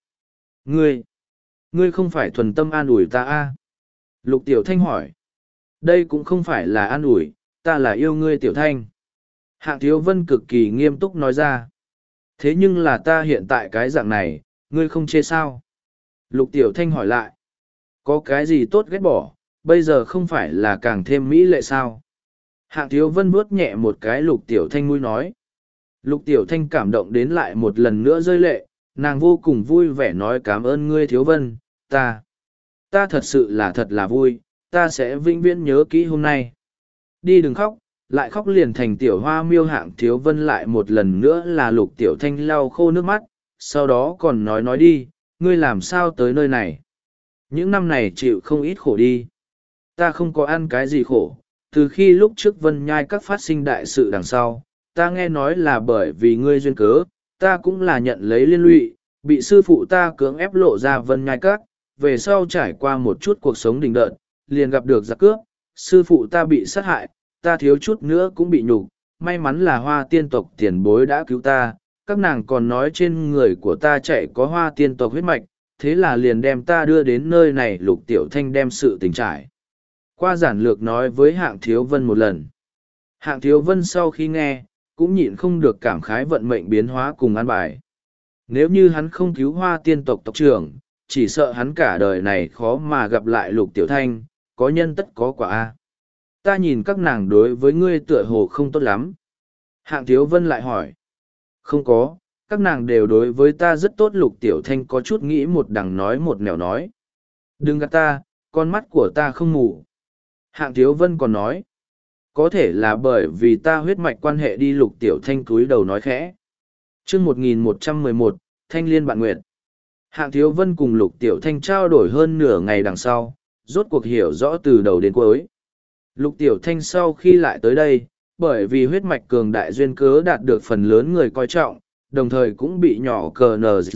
Ngươi không phải thuần tâm an ủi ta à? Lục Tiểu Thanh hỏi. Đây cũng không phải là an ủi, ta là yêu ngươi Tiểu Thanh. Hạng Thiếu Vân cực kỳ nghiêm túc nói ra. Thế nhưng là ta hiện tại cái dạng này, ngươi không chê sao? Lục Tiểu Thanh hỏi lại. Có cái gì tốt ghét bỏ, bây giờ không phải là càng thêm mỹ lệ sao? Hạng Thiếu Vân vuốt nhẹ một cái Lục Tiểu Thanh mũi nói. Lục Tiểu Thanh cảm động đến lại một lần nữa rơi lệ, nàng vô cùng vui vẻ nói cảm ơn ngươi Thiếu Vân, ta thật sự là thật là vui, ta sẽ vĩnh viễn nhớ kỹ hôm nay. Đi đừng khóc, lại khóc liền thành tiểu hoa miêu. Hạng Thiếu Vân lại một lần nữa là Lục Tiểu Thanh lau khô nước mắt, sau đó còn nói đi, ngươi làm sao tới nơi này? Những năm này chịu không ít khổ đi. Ta không có ăn cái gì khổ, từ khi lúc trước Vân Nhai các phát sinh đại sự đằng sau, ta nghe nói là bởi vì ngươi duyên cớ, ta cũng là nhận lấy liên lụy, bị sư phụ ta cưỡng ép lộ ra Vân Nhai các, về sau trải qua một chút cuộc sống đình đợt, liền gặp được giặc cướp, sư phụ ta bị sát hại, ta thiếu chút nữa cũng bị nhục, may mắn là Hoa tiên tộc tiền bối đã cứu ta, các nàng còn nói trên người của ta chạy có Hoa tiên tộc huyết mạch, thế là liền đem ta đưa đến nơi này. Lục Tiểu Thanh đem sự tình trải qua giản lược nói với Hạng Thiếu Vân một lần. Hạng Thiếu Vân sau khi nghe, cũng nhịn không được cảm khái vận mệnh biến hóa cùng an bài. Nếu như hắn không cứu Hoa tiên tộc tộc trưởng, chỉ sợ hắn cả đời này khó mà gặp lại Lục Tiểu Thanh, có nhân tất có quả. A. Ta nhìn các nàng đối với ngươi tựa hồ không tốt lắm. Hạng Thiếu Vân lại hỏi. Không có, các nàng đều đối với ta rất tốt. Lục Tiểu Thanh có chút nghĩ một đằng nói một nẻo nói. Đừng gạt ta, con mắt của ta không mù. Hạng Thiếu Vân còn nói. Có thể là bởi vì ta huyết mạch quan hệ đi. Lục Tiểu Thanh cúi đầu nói khẽ. Chương 1111, Thanh Liên Bạn Nguyệt. Hạng Thiếu Vân cùng Lục Tiểu Thanh trao đổi hơn nửa ngày đằng sau, rốt cuộc hiểu rõ từ đầu đến cuối. Lục Tiểu Thanh sau khi lại tới đây, bởi vì huyết mạch cường đại duyên cớ đạt được phần lớn người coi trọng, đồng thời cũng bị nhỏ cờ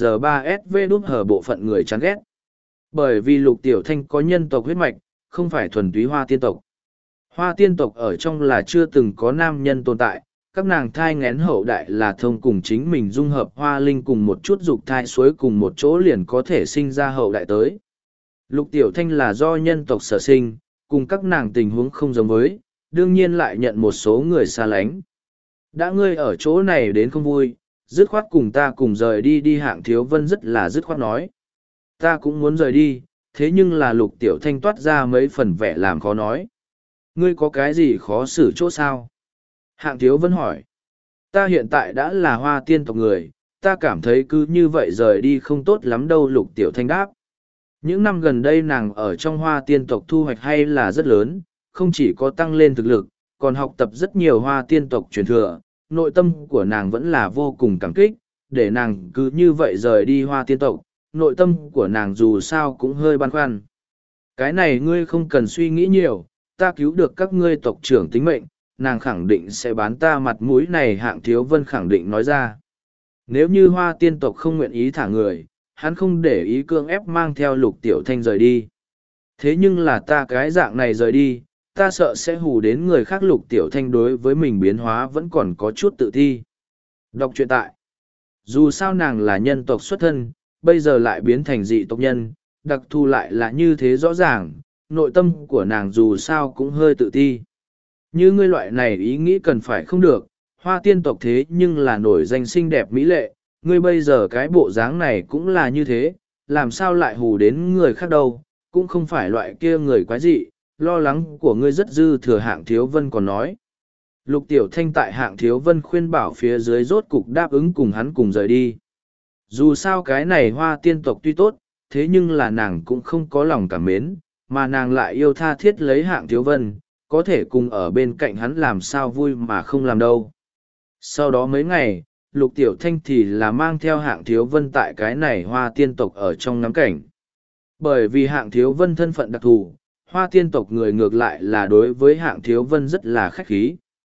NG3SV đúp hở bộ phận người chán ghét. Bởi vì Lục Tiểu Thanh có nhân tộc huyết mạch, không phải thuần túy Hoa tiên tộc. Hoa tiên tộc ở trong là chưa từng có nam nhân tồn tại, các nàng thai nghén hậu đại là thông cùng chính mình dung hợp hoa linh cùng một chút dục thai suối cùng một chỗ liền có thể sinh ra hậu đại tới. Lục Tiểu Thanh là do nhân tộc sở sinh, cùng các nàng tình huống không giống với, đương nhiên lại nhận một số người xa lánh. Đã ngươi ở chỗ này đến không vui, dứt khoát cùng ta cùng rời đi đi. Hạng Thiếu Vân rất là dứt khoát nói. Ta cũng muốn rời đi, thế nhưng là Lục Tiểu Thanh toát ra mấy phần vẻ làm khó nói. Ngươi có cái gì khó xử chỗ sao? Hạng Thiếu Vân hỏi. Ta hiện tại đã là Hoa tiên tộc người, ta cảm thấy cứ như vậy rời đi không tốt lắm đâu. Lục Tiểu Thanh đáp. Những năm gần đây nàng ở trong Hoa tiên tộc thu hoạch hay là rất lớn, không chỉ có tăng lên thực lực, còn học tập rất nhiều Hoa tiên tộc truyền thừa, nội tâm của nàng vẫn là vô cùng cảm kích, để nàng cứ như vậy rời đi Hoa tiên tộc, nội tâm của nàng dù sao cũng hơi băn khoăn. Cái này ngươi không cần suy nghĩ nhiều, ta cứu được các ngươi tộc trưởng tính mệnh, nàng khẳng định sẽ bán ta mặt mũi này. Hạng Thiếu Vân khẳng định nói ra. Nếu như Hoa tiên tộc không nguyện ý thả người, hắn không để ý cưỡng ép mang theo Lục Tiểu Thanh rời đi. Thế nhưng là ta cái dạng này rời đi, ta sợ sẽ hù đến người khác. Lục Tiểu Thanh đối với mình biến hóa vẫn còn có chút tự thi. Đọc truyện tại. Dù sao nàng là nhân tộc xuất thân, bây giờ lại biến thành dị tộc nhân, đặc thù lại là như thế rõ ràng, nội tâm của nàng dù sao cũng hơi tự ti. Như ngươi loại này ý nghĩ cần phải không được, Hoa tiên tộc thế nhưng là nổi danh xinh đẹp mỹ lệ, Ngươi bây giờ cái bộ dáng này cũng là như thế, làm sao lại hù đến người khác đâu, cũng không phải loại kia người quái dị, lo lắng của ngươi rất dư thừa. Hạng Thiếu Vân còn nói. Lục Tiểu Thanh tại Hạng Thiếu Vân khuyên bảo phía dưới rốt cục đáp ứng cùng hắn cùng rời đi. Dù sao cái này hoa tiên tộc tuy tốt, thế nhưng là nàng cũng không có lòng cảm mến, mà nàng lại yêu tha thiết lấy Hạng Thiếu Vân, có thể cùng ở bên cạnh hắn làm sao vui mà không làm đâu. Sau đó mấy ngày, Lục Tiểu Thanh thì là mang theo Hạng Thiếu Vân tại cái này hoa tiên tộc ở trong ngắm cảnh. Bởi vì Hạng Thiếu Vân thân phận đặc thù, hoa tiên tộc người ngược lại là đối với Hạng Thiếu Vân rất là khách khí.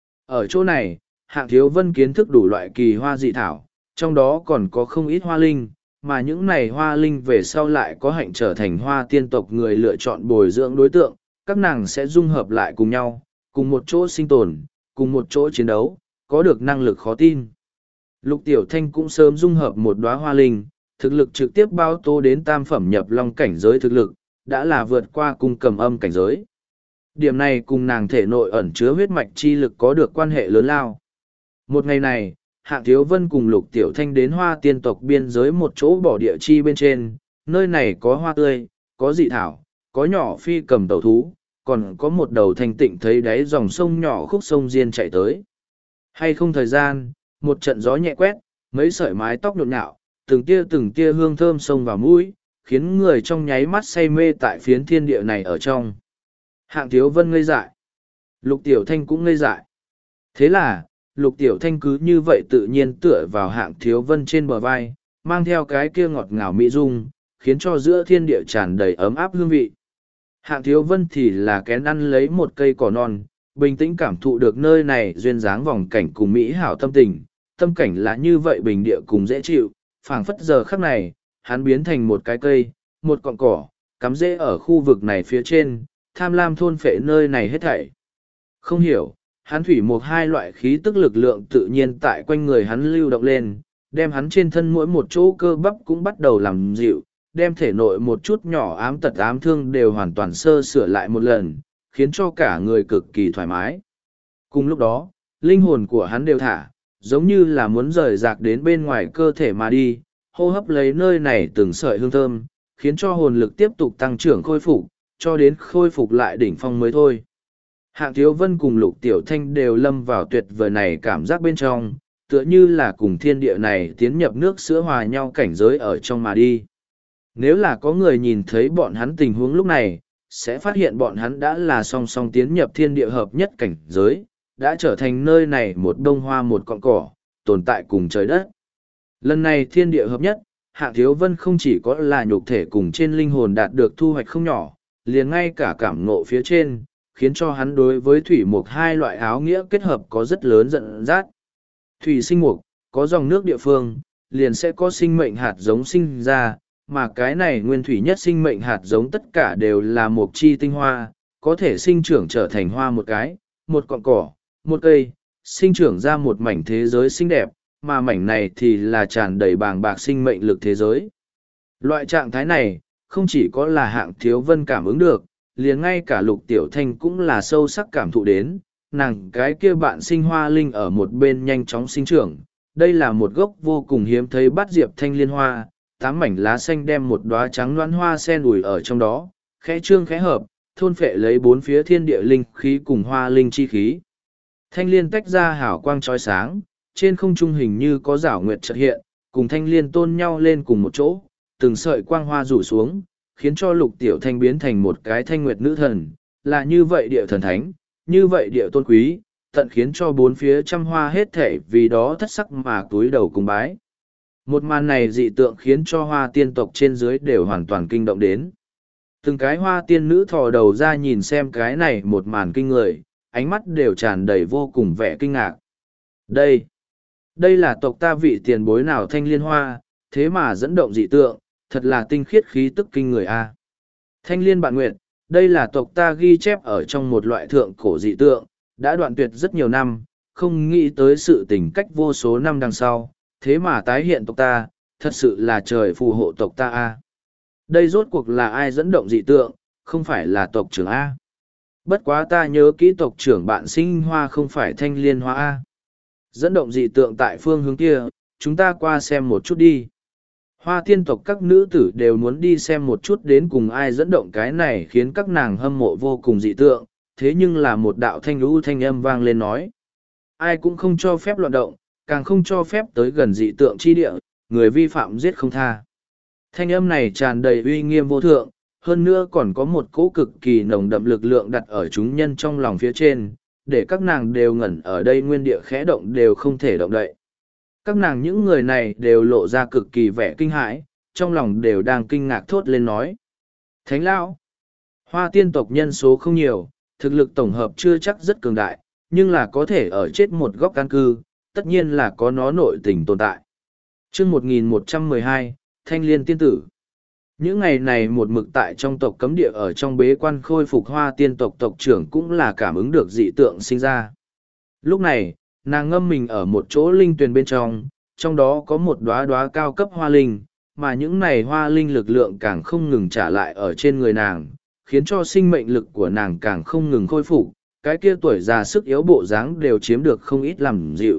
Ở chỗ này, Hạng Thiếu Vân kiến thức đủ loại kỳ hoa dị thảo, trong đó còn có không ít hoa linh, mà những này hoa linh về sau lại có hạnh trở thành hoa tiên tộc người lựa chọn bồi dưỡng đối tượng, các nàng sẽ dung hợp lại cùng nhau, cùng một chỗ sinh tồn, cùng một chỗ chiến đấu, có được năng lực khó tin. Lục Tiểu Thanh cũng sớm dung hợp một đóa hoa linh, thực lực trực tiếp bao tô đến tam phẩm nhập long cảnh giới thực lực, đã là vượt qua cung cầm âm cảnh giới. Điểm này cùng nàng thể nội ẩn chứa huyết mạch chi lực có được quan hệ lớn lao. Một ngày này, Hạng Thiếu Vân cùng Lục Tiểu Thanh đến hoa tiên tộc biên giới một chỗ bỏ địa chi bên trên, nơi này có hoa tươi, có dị thảo, có nhỏ phi cầm tẩu thú, còn có một đầu thanh tịnh thấy đáy dòng sông nhỏ khúc sông Diên chạy tới. Hay không thời gian, một trận gió nhẹ quét, mấy sợi mái tóc nhộn nhạo, từng tia hương thơm xông vào mũi, khiến người trong nháy mắt say mê tại phiến thiên địa này ở trong. Hạng Thiếu Vân ngây dại. Lục Tiểu Thanh cũng ngây dại. Thế là, Lục Tiểu Thanh cứ như vậy tự nhiên tựa vào Hạng Thiếu Vân trên bờ vai, mang theo cái kia ngọt ngào mỹ dung, khiến cho giữa thiên địa tràn đầy ấm áp hương vị. Hạng Thiếu Vân thì là kén ăn lấy một cây cỏ non, bình tĩnh cảm thụ được nơi này duyên dáng vòng cảnh cùng mỹ hảo tâm tình, tâm cảnh là như vậy bình địa cùng dễ chịu, phảng phất giờ khắc này, hắn biến thành một cái cây, một cọng cỏ, cắm rễ ở khu vực này phía trên, tham lam thôn phệ nơi này hết thảy. Không hiểu, hắn thủy một hai loại khí tức lực lượng tự nhiên tại quanh người hắn lưu động lên, đem hắn trên thân mỗi một chỗ cơ bắp cũng bắt đầu làm dịu, đem thể nội một chút nhỏ ám tật ám thương đều hoàn toàn sơ sửa lại một lần, khiến cho cả người cực kỳ thoải mái. Cùng lúc đó, linh hồn của hắn đều thả, giống như là muốn rời rạc đến bên ngoài cơ thể mà đi, hô hấp lấy nơi này từng sợi hương thơm, khiến cho hồn lực tiếp tục tăng trưởng khôi phục, cho đến khôi phục lại đỉnh phong mới thôi. Hạng Thiếu Vân cùng Lục Tiểu Thanh đều lâm vào tuyệt vời này cảm giác bên trong, tựa như là cùng thiên địa này tiến nhập nước sữa hòa nhau cảnh giới ở trong mà đi. Nếu là có người nhìn thấy bọn hắn tình huống lúc này, sẽ phát hiện bọn hắn đã là song song tiến nhập thiên địa hợp nhất cảnh giới, đã trở thành nơi này một bông hoa một cọng cỏ, tồn tại cùng trời đất. Lần này thiên địa hợp nhất, Hạng Thiếu Vân không chỉ có là nhục thể cùng trên linh hồn đạt được thu hoạch không nhỏ, liền ngay cả cảm ngộ phía trên, khiến cho hắn đối với thủy mục hai loại áo nghĩa kết hợp có rất lớn dẫn dắt. Thủy sinh mục, có dòng nước địa phương, liền sẽ có sinh mệnh hạt giống sinh ra, mà cái này nguyên thủy nhất sinh mệnh hạt giống tất cả đều là mục chi tinh hoa, có thể sinh trưởng trở thành hoa một cái, một cọng cỏ, một cây, sinh trưởng ra một mảnh thế giới xinh đẹp, mà mảnh này thì là tràn đầy bàng bạc sinh mệnh lực thế giới. Loại trạng thái này, không chỉ có là Hạng Thiếu Vân cảm ứng được, liền ngay cả Lục Tiểu Thanh cũng là sâu sắc cảm thụ đến, nàng cái kia bạn sinh hoa linh ở một bên nhanh chóng sinh trưởng. Đây là một gốc vô cùng hiếm thấy bát diệp thanh liên hoa, 8 mảnh lá xanh đem một đóa trắng loãng hoa sen ủi ở trong đó, khẽ trương khẽ hợp, thôn phệ lấy bốn phía thiên địa linh khí cùng hoa linh chi khí. Thanh liên tách ra hào quang chói sáng, trên không trung hình như có rảo nguyệt chợt hiện, cùng thanh liên tôn nhau lên cùng một chỗ, từng sợi quang hoa rủ xuống, khiến cho Lục Tiểu Thanh biến thành một cái thanh nguyệt nữ thần, là như vậy địa thần thánh, như vậy địa tôn quý, tận khiến cho bốn phía trăm hoa hết thể vì đó thất sắc mà túi đầu cùng bái. Một màn này dị tượng khiến cho hoa tiên tộc trên dưới đều hoàn toàn kinh động đến. Từng cái hoa tiên nữ thò đầu ra nhìn xem cái này một màn kinh người, ánh mắt đều tràn đầy vô cùng vẻ kinh ngạc. Đây là tộc ta vị tiền bối nào thanh liên hoa, thế mà dẫn động dị tượng, thật là tinh khiết khí tức kinh người a. Thanh liên bạn nguyệt, đây là tộc ta ghi chép ở trong một loại thượng cổ dị tượng, đã đoạn tuyệt rất nhiều năm, không nghĩ tới sự tình cách vô số năm đằng sau, thế mà tái hiện tộc ta, thật sự là trời phù hộ tộc ta a. Đây rốt cuộc là ai dẫn động dị tượng, không phải là tộc trưởng a. Bất quá ta nhớ kỹ tộc trưởng bạn sinh hoa không phải thanh liên hoa a. Dẫn động dị tượng tại phương hướng kia, chúng ta qua xem một chút đi. Hoa tiên tộc các nữ tử đều muốn đi xem một chút đến cùng ai dẫn động cái này khiến các nàng hâm mộ vô cùng dị tượng, thế nhưng là một đạo thanh lũ thanh âm vang lên nói. Ai cũng không cho phép loạn động, càng không cho phép tới gần dị tượng chi địa, người vi phạm giết không tha. Thanh âm này tràn đầy uy nghiêm vô thượng, hơn nữa còn có một cỗ cực kỳ nồng đậm lực lượng đặt ở chúng nhân trong lòng phía trên, để các nàng đều ngẩn ở đây nguyên địa khẽ động đều không thể động đậy. Các nàng những người này đều lộ ra cực kỳ vẻ kinh hãi, trong lòng đều đang kinh ngạc thốt lên nói. Thánh lão, Hoa tiên tộc nhân số không nhiều, thực lực tổng hợp chưa chắc rất cường đại, nhưng là có thể ở chết một góc căn cư, tất nhiên là có nó nội tình tồn tại. Chương 1112, Thanh Liên Tiên Tử. Những ngày này một mực tại trong tộc cấm địa ở trong bế quan khôi phục Hoa tiên tộc tộc trưởng cũng là cảm ứng được dị tượng sinh ra. Lúc này, nàng ngâm mình ở một chỗ linh tuyền bên trong đó có một đóa đóa cao cấp hoa linh, mà những này hoa linh lực lượng càng không ngừng trả lại ở trên người nàng, khiến cho sinh mệnh lực của nàng càng không ngừng khôi phục, cái kia tuổi già sức yếu bộ dáng đều chiếm được không ít làm dịu.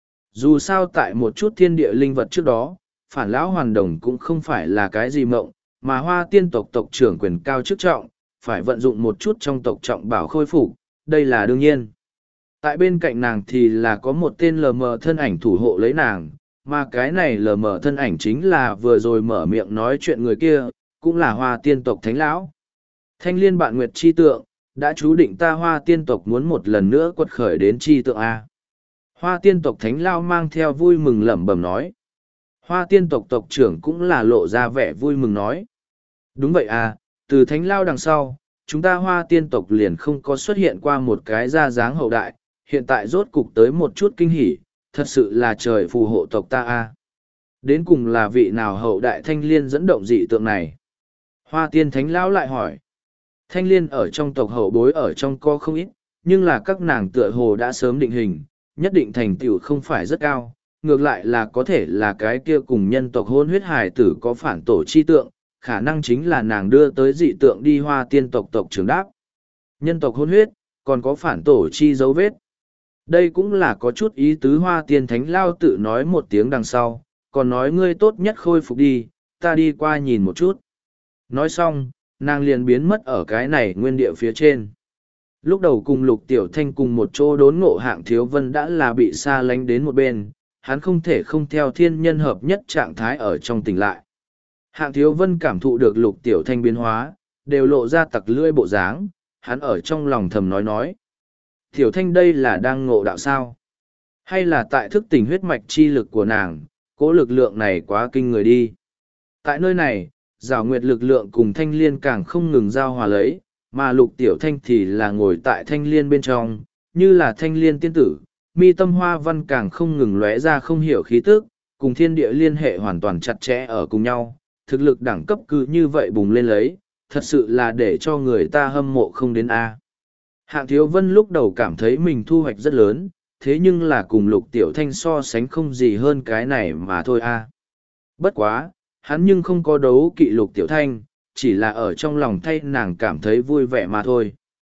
Dù sao tại một chút thiên địa linh vật trước đó, phản lão hoàn đồng cũng không phải là cái gì mộng, mà hoa tiên tộc tộc trưởng quyền cao chức trọng, phải vận dụng một chút trong tộc trọng bảo khôi phục, đây là đương nhiên. Tại bên cạnh nàng thì là có một tên lờ mờ thân ảnh thủ hộ lấy nàng, mà cái này lờ mờ thân ảnh chính là vừa rồi mở miệng nói chuyện người kia, cũng là hoa tiên tộc thánh lão. Thanh liên bạn nguyệt chi tượng, đã chú định ta hoa tiên tộc muốn một lần nữa quật khởi đến chi tượng A. Hoa tiên tộc thánh lão mang theo vui mừng lẩm bẩm nói. Hoa tiên tộc tộc trưởng cũng là lộ ra vẻ vui mừng nói. Đúng vậy à, từ thánh lão đằng sau, chúng ta hoa tiên tộc liền không có xuất hiện qua một cái ra dáng hậu đại, hiện tại rốt cục tới một chút kinh hỉ, thật sự là trời phù hộ tộc ta a. Đến cùng là vị nào hậu đại thanh liên dẫn động dị tượng này? Hoa tiên thánh lão lại hỏi. Thanh liên ở trong tộc hậu bối ở trong co không ít, nhưng là các nàng tựa hồ đã sớm định hình, nhất định thành tựu không phải rất cao, ngược lại là có thể là cái kia cùng nhân tộc hôn huyết hải tử có phản tổ chi tượng, khả năng chính là nàng đưa tới dị tượng đi hoa tiên tộc tộc trưởng đáp. Nhân tộc hôn huyết, còn có phản tổ chi dấu vết. Đây cũng là có chút ý tứ hoa tiên thánh lao tự nói một tiếng đằng sau, còn nói ngươi tốt nhất khôi phục đi, ta đi qua nhìn một chút. Nói xong, nàng liền biến mất ở cái này nguyên địa phía trên. Lúc đầu cùng Lục Tiểu Thanh cùng một chỗ đốn ngộ Hạng Thiếu Vân đã là bị xa lánh đến một bên, hắn không thể không theo thiên nhân hợp nhất trạng thái ở trong tỉnh lại. Hạng Thiếu Vân cảm thụ được Lục Tiểu Thanh biến hóa, đều lộ ra tặc lưỡi bộ dáng, hắn ở trong lòng thầm nói. Tiểu Thanh đây là đang ngộ đạo sao? Hay là tại thức tỉnh huyết mạch chi lực của nàng, cố lực lượng này quá kinh người đi. Tại nơi này, Giảo Nguyệt lực lượng cùng Thanh Liên càng không ngừng giao hòa lấy, mà Lục Tiểu Thanh thì là ngồi tại Thanh Liên bên trong, như là Thanh Liên tiên tử, mi tâm hoa văn càng không ngừng lóe ra không hiểu khí tức, cùng thiên địa liên hệ hoàn toàn chặt chẽ ở cùng nhau, thực lực đẳng cấp cứ như vậy bùng lên lấy, thật sự là để cho người ta hâm mộ không đến A. Hạng Thiếu Vân lúc đầu cảm thấy mình thu hoạch rất lớn, thế nhưng là cùng Lục Tiểu Thanh so sánh không gì hơn cái này mà thôi a. Bất quá, hắn nhưng không có đấu kỵ Lục Tiểu Thanh, chỉ là ở trong lòng thay nàng cảm thấy vui vẻ mà thôi.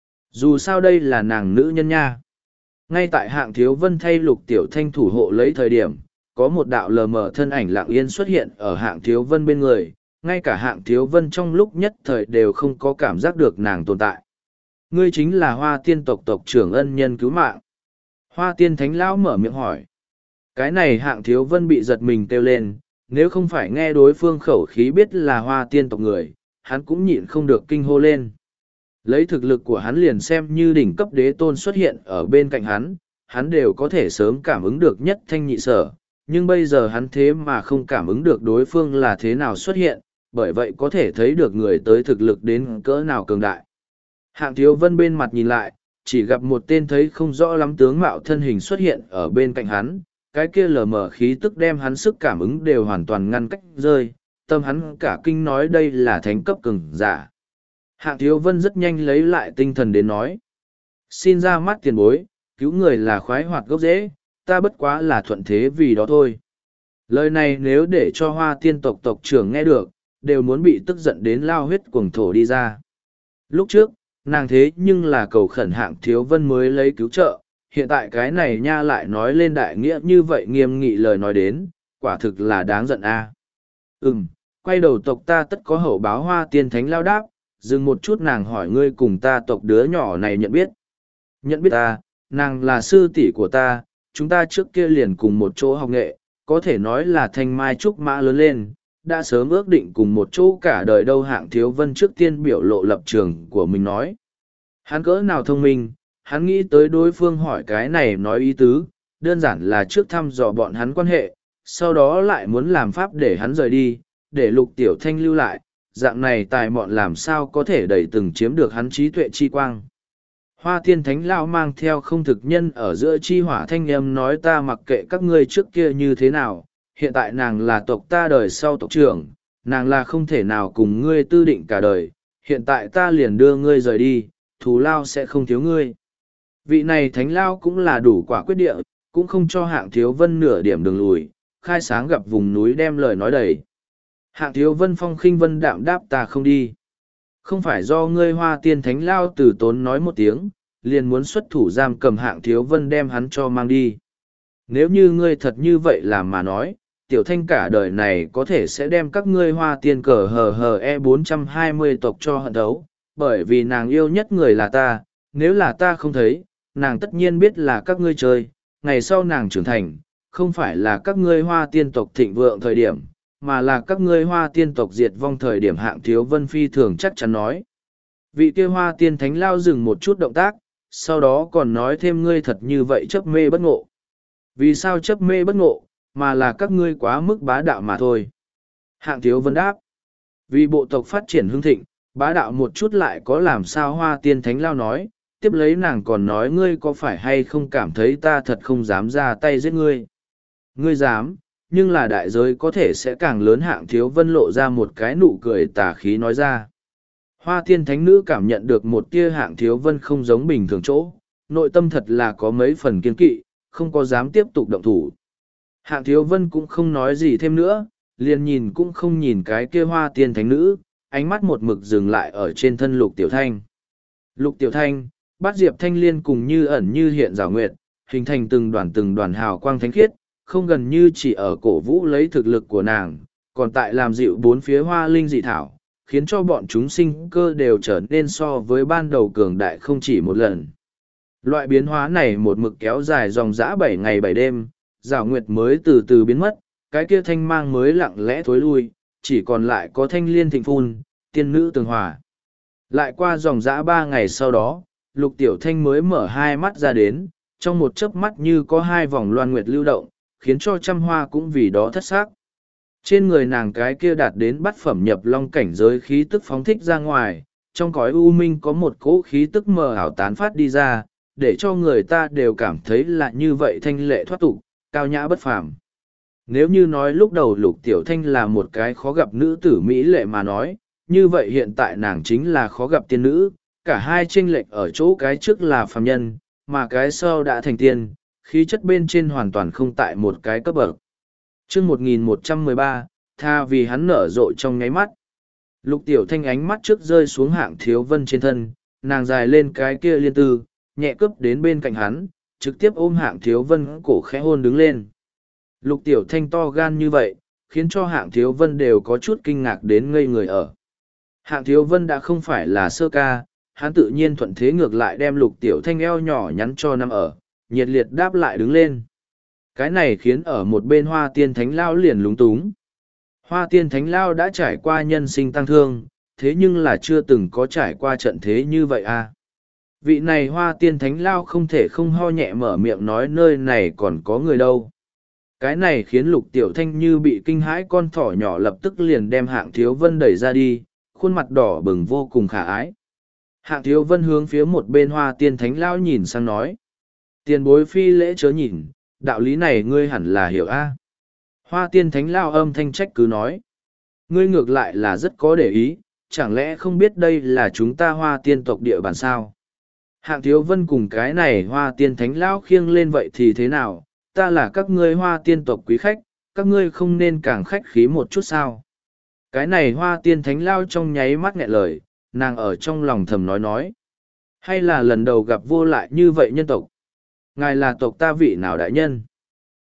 Dù sao đây là nàng nữ nhân nha. Ngay tại Hạng Thiếu Vân thay Lục Tiểu Thanh thủ hộ lấy thời điểm, có một đạo lờ mờ thân ảnh lặng yên xuất hiện ở Hạng Thiếu Vân bên người, ngay cả Hạng Thiếu Vân trong lúc nhất thời đều không có cảm giác được nàng tồn tại. Ngươi chính là Hoa tiên tộc tộc trưởng ân nhân cứu mạng. Hoa tiên thánh lão mở miệng hỏi. Cái này Hạng Thiếu Vân bị giật mình kêu lên, nếu không phải nghe đối phương khẩu khí biết là Hoa tiên tộc người, hắn cũng nhịn không được kinh hô lên. Lấy thực lực của hắn liền xem như đỉnh cấp đế tôn xuất hiện ở bên cạnh hắn đều có thể sớm cảm ứng được nhất thanh nhị sở, nhưng bây giờ hắn thế mà không cảm ứng được đối phương là thế nào xuất hiện, bởi vậy có thể thấy được người tới thực lực đến cỡ nào cường đại. Hạng Thiếu Vân bên mặt nhìn lại, chỉ gặp một tên thấy không rõ lắm tướng mạo thân hình xuất hiện ở bên cạnh hắn, cái kia lờ mờ khí tức đem hắn sức cảm ứng đều hoàn toàn ngăn cách rơi, tâm hắn cả kinh nói đây là thánh cấp cường giả. Hạng Thiếu Vân rất nhanh lấy lại tinh thần đến nói. Xin ra mắt tiền bối, cứu người là khoái hoạt gốc rễ, ta bất quá là thuận thế vì đó thôi. Lời này nếu để cho Hoa tiên tộc tộc trưởng nghe được, đều muốn bị tức giận đến lao huyết cuồng thổ đi ra. Lúc trước, nàng thế nhưng là cầu khẩn Hạng Thiếu Vân mới lấy cứu trợ, hiện tại cái này nha lại nói lên đại nghĩa như vậy nghiêm nghị lời nói đến, quả thực là đáng giận a. Quay đầu tộc ta tất có hậu báo. Hoa tiên thánh lao đáp, dừng một chút nàng hỏi ngươi cùng ta tộc đứa nhỏ này nhận biết. Nhận biết ta, nàng là sư tỷ của ta, chúng ta trước kia liền cùng một chỗ học nghệ, có thể nói là thanh mai trúc mã lớn lên, đã sớm ước định cùng một chỗ cả đời đâu. Hạng Thiếu Vân trước tiên biểu lộ lập trường của mình nói. Hắn cỡ nào thông minh, hắn nghĩ tới đối phương hỏi cái này nói ý tứ, đơn giản là trước thăm dò bọn hắn quan hệ, sau đó lại muốn làm pháp để hắn rời đi, để Lục Tiểu Thanh lưu lại, dạng này tài mọn làm sao có thể đẩy từng chiếm được hắn trí tuệ chi quang. Hoa tiên thánh lão mang theo không thực nhân ở giữa chi hỏa thanh âm nói ta mặc kệ các ngươi trước kia như thế nào, hiện tại nàng là tộc ta đời sau tộc trưởng, nàng là không thể nào cùng ngươi tư định cả đời, hiện tại ta liền đưa ngươi rời đi, thù lao sẽ không thiếu ngươi. Vị này thánh lao cũng là đủ quả quyết địa, cũng không cho Hạng Thiếu Vân nửa điểm đường lùi, khai sáng gặp vùng núi đem lời nói đầy. Hạng Thiếu Vân phong khinh vân đạm đáp ta không đi. Không phải do ngươi Hoa tiên thánh lao từ tốn nói một tiếng, liền muốn xuất thủ giam cầm Hạng Thiếu Vân đem hắn cho mang đi. Nếu như ngươi thật như vậy làm mà nói, Tiểu Thanh cả đời này có thể sẽ đem các ngươi Hoa tiên cờ hờ E420 tộc cho hận thấu, bởi vì nàng yêu nhất người là ta, nếu là ta không thấy, nàng tất nhiên biết là các ngươi chơi, ngày sau nàng trưởng thành, không phải là các ngươi Hoa tiên tộc thịnh vượng thời điểm, mà là các ngươi Hoa tiên tộc diệt vong thời điểm. Hạng Thiếu Vân phi thường chắc chắn nói. Vị kia Hoa tiên thánh lao dừng một chút động tác, sau đó còn nói thêm ngươi thật như vậy chấp mê bất ngộ. Vì sao chấp mê bất ngộ, mà là các ngươi quá mức bá đạo mà thôi. Hạng Thiếu Vân đáp. Vì bộ tộc phát triển hưng thịnh, bá đạo một chút lại có làm sao. Hoa tiên thánh lao nói, tiếp lấy nàng còn nói ngươi có phải hay không cảm thấy ta thật không dám ra tay giết ngươi. Ngươi dám, nhưng là đại giới có thể sẽ càng lớn. Hạng Thiếu Vân lộ ra một cái nụ cười tà khí nói ra. Hoa tiên thánh nữ cảm nhận được một tia Hạng Thiếu Vân không giống bình thường chỗ, nội tâm thật là có mấy phần kiên kỵ, không có dám tiếp tục động thủ. Hạng Thiếu Vân cũng không nói gì thêm nữa, liền nhìn cũng không nhìn cái kia Hoa tiên thánh nữ, ánh mắt một mực dừng lại ở trên thân Lục Tiểu Thanh. Lục Tiểu Thanh, Bát Diệp Thanh Liên cùng như ẩn như hiện rào nguyệt, hình thành từng đoàn hào quang thánh khiết, không gần như chỉ ở cổ vũ lấy thực lực của nàng, còn tại làm dịu bốn phía hoa linh dị thảo, khiến cho bọn chúng sinh cơ đều trở nên so với ban đầu cường đại không chỉ một lần. Loại biến hóa này một mực kéo dài dòng dã 7 ngày 7 đêm, rào nguyệt mới từ từ biến mất, cái kia thanh mang mới lặng lẽ thối lui, chỉ còn lại có thanh liên thịnh phun, tiên nữ tường hòa. Lại qua dòng dã 3 ngày sau đó, Lục Tiểu Thanh mới mở hai mắt ra đến, trong một chớp mắt như có hai vòng loan nguyệt lưu động, khiến cho trăm hoa cũng vì đó thất sắc. Trên người nàng cái kia đạt đến bát phẩm nhập long cảnh giới khí tức phóng thích ra ngoài, trong cõi u minh có một cỗ khí tức mờ ảo tán phát đi ra, để cho người ta đều cảm thấy là như vậy thanh lệ thoát tục, cao nhã bất phàm. Nếu như nói lúc đầu Lục Tiểu Thanh là một cái khó gặp nữ tử mỹ lệ mà nói, như vậy hiện tại nàng chính là khó gặp tiên nữ, cả hai chênh lệch ở chỗ cái trước là phàm nhân, mà cái sau đã thành tiên, khí chất bên trên hoàn toàn không tại một cái cấp bậc. Chương 1113, tha vì hắn nở rộ trong nháy mắt. Lục Tiểu Thanh ánh mắt trước rơi xuống Hạng Thiếu Vân trên thân, nàng dài lên cái kia liên tư, nhẹ cướp đến bên cạnh hắn, trực tiếp ôm Hạng Thiếu Vân cổ khẽ hôn đứng lên. Lục Tiểu Thanh to gan như vậy, khiến cho Hạng Thiếu Vân đều có chút kinh ngạc đến ngây người ở. Hạng Thiếu Vân đã không phải là sơ ca, hắn tự nhiên thuận thế ngược lại đem Lục Tiểu Thanh eo nhỏ nhắn cho nằm ở, nhiệt liệt đáp lại đứng lên. Cái này khiến ở một bên Hoa Tiên Thánh Lao liền lúng túng. Hoa Tiên Thánh Lao đã trải qua nhân sinh tăng thương, thế nhưng là chưa từng có trải qua trận thế như vậy à. Vị này Hoa Tiên Thánh Lao không thể không ho nhẹ mở miệng nói nơi này còn có người đâu. Cái này khiến Lục Tiểu Thanh như bị kinh hãi con thỏ nhỏ lập tức liền đem Hạng Thiếu Vân đẩy ra đi, khuôn mặt đỏ bừng vô cùng khả ái. Hạng Thiếu Vân hướng phía một bên Hoa Tiên Thánh Lao nhìn sang nói. Tiền bối phi lễ chớ nhìn, đạo lý này ngươi hẳn là hiểu a. Hoa Tiên Thánh Lao âm thanh trách cứ nói. Ngươi ngược lại là rất có để ý, chẳng lẽ không biết đây là chúng ta Hoa Tiên tộc địa bàn sao? Hạng Thiếu Vân cùng cái này Hoa Tiên Thánh Lao khiêng lên vậy thì thế nào? Ta là các ngươi Hoa Tiên tộc quý khách, các ngươi không nên càng khách khí một chút sao? Cái này Hoa Tiên Thánh Lao trong nháy mắt nghẹn lời, nàng ở trong lòng thầm nói. Hay là lần đầu gặp vô lại như vậy nhân tộc? Ngài là tộc ta vị nào đại nhân?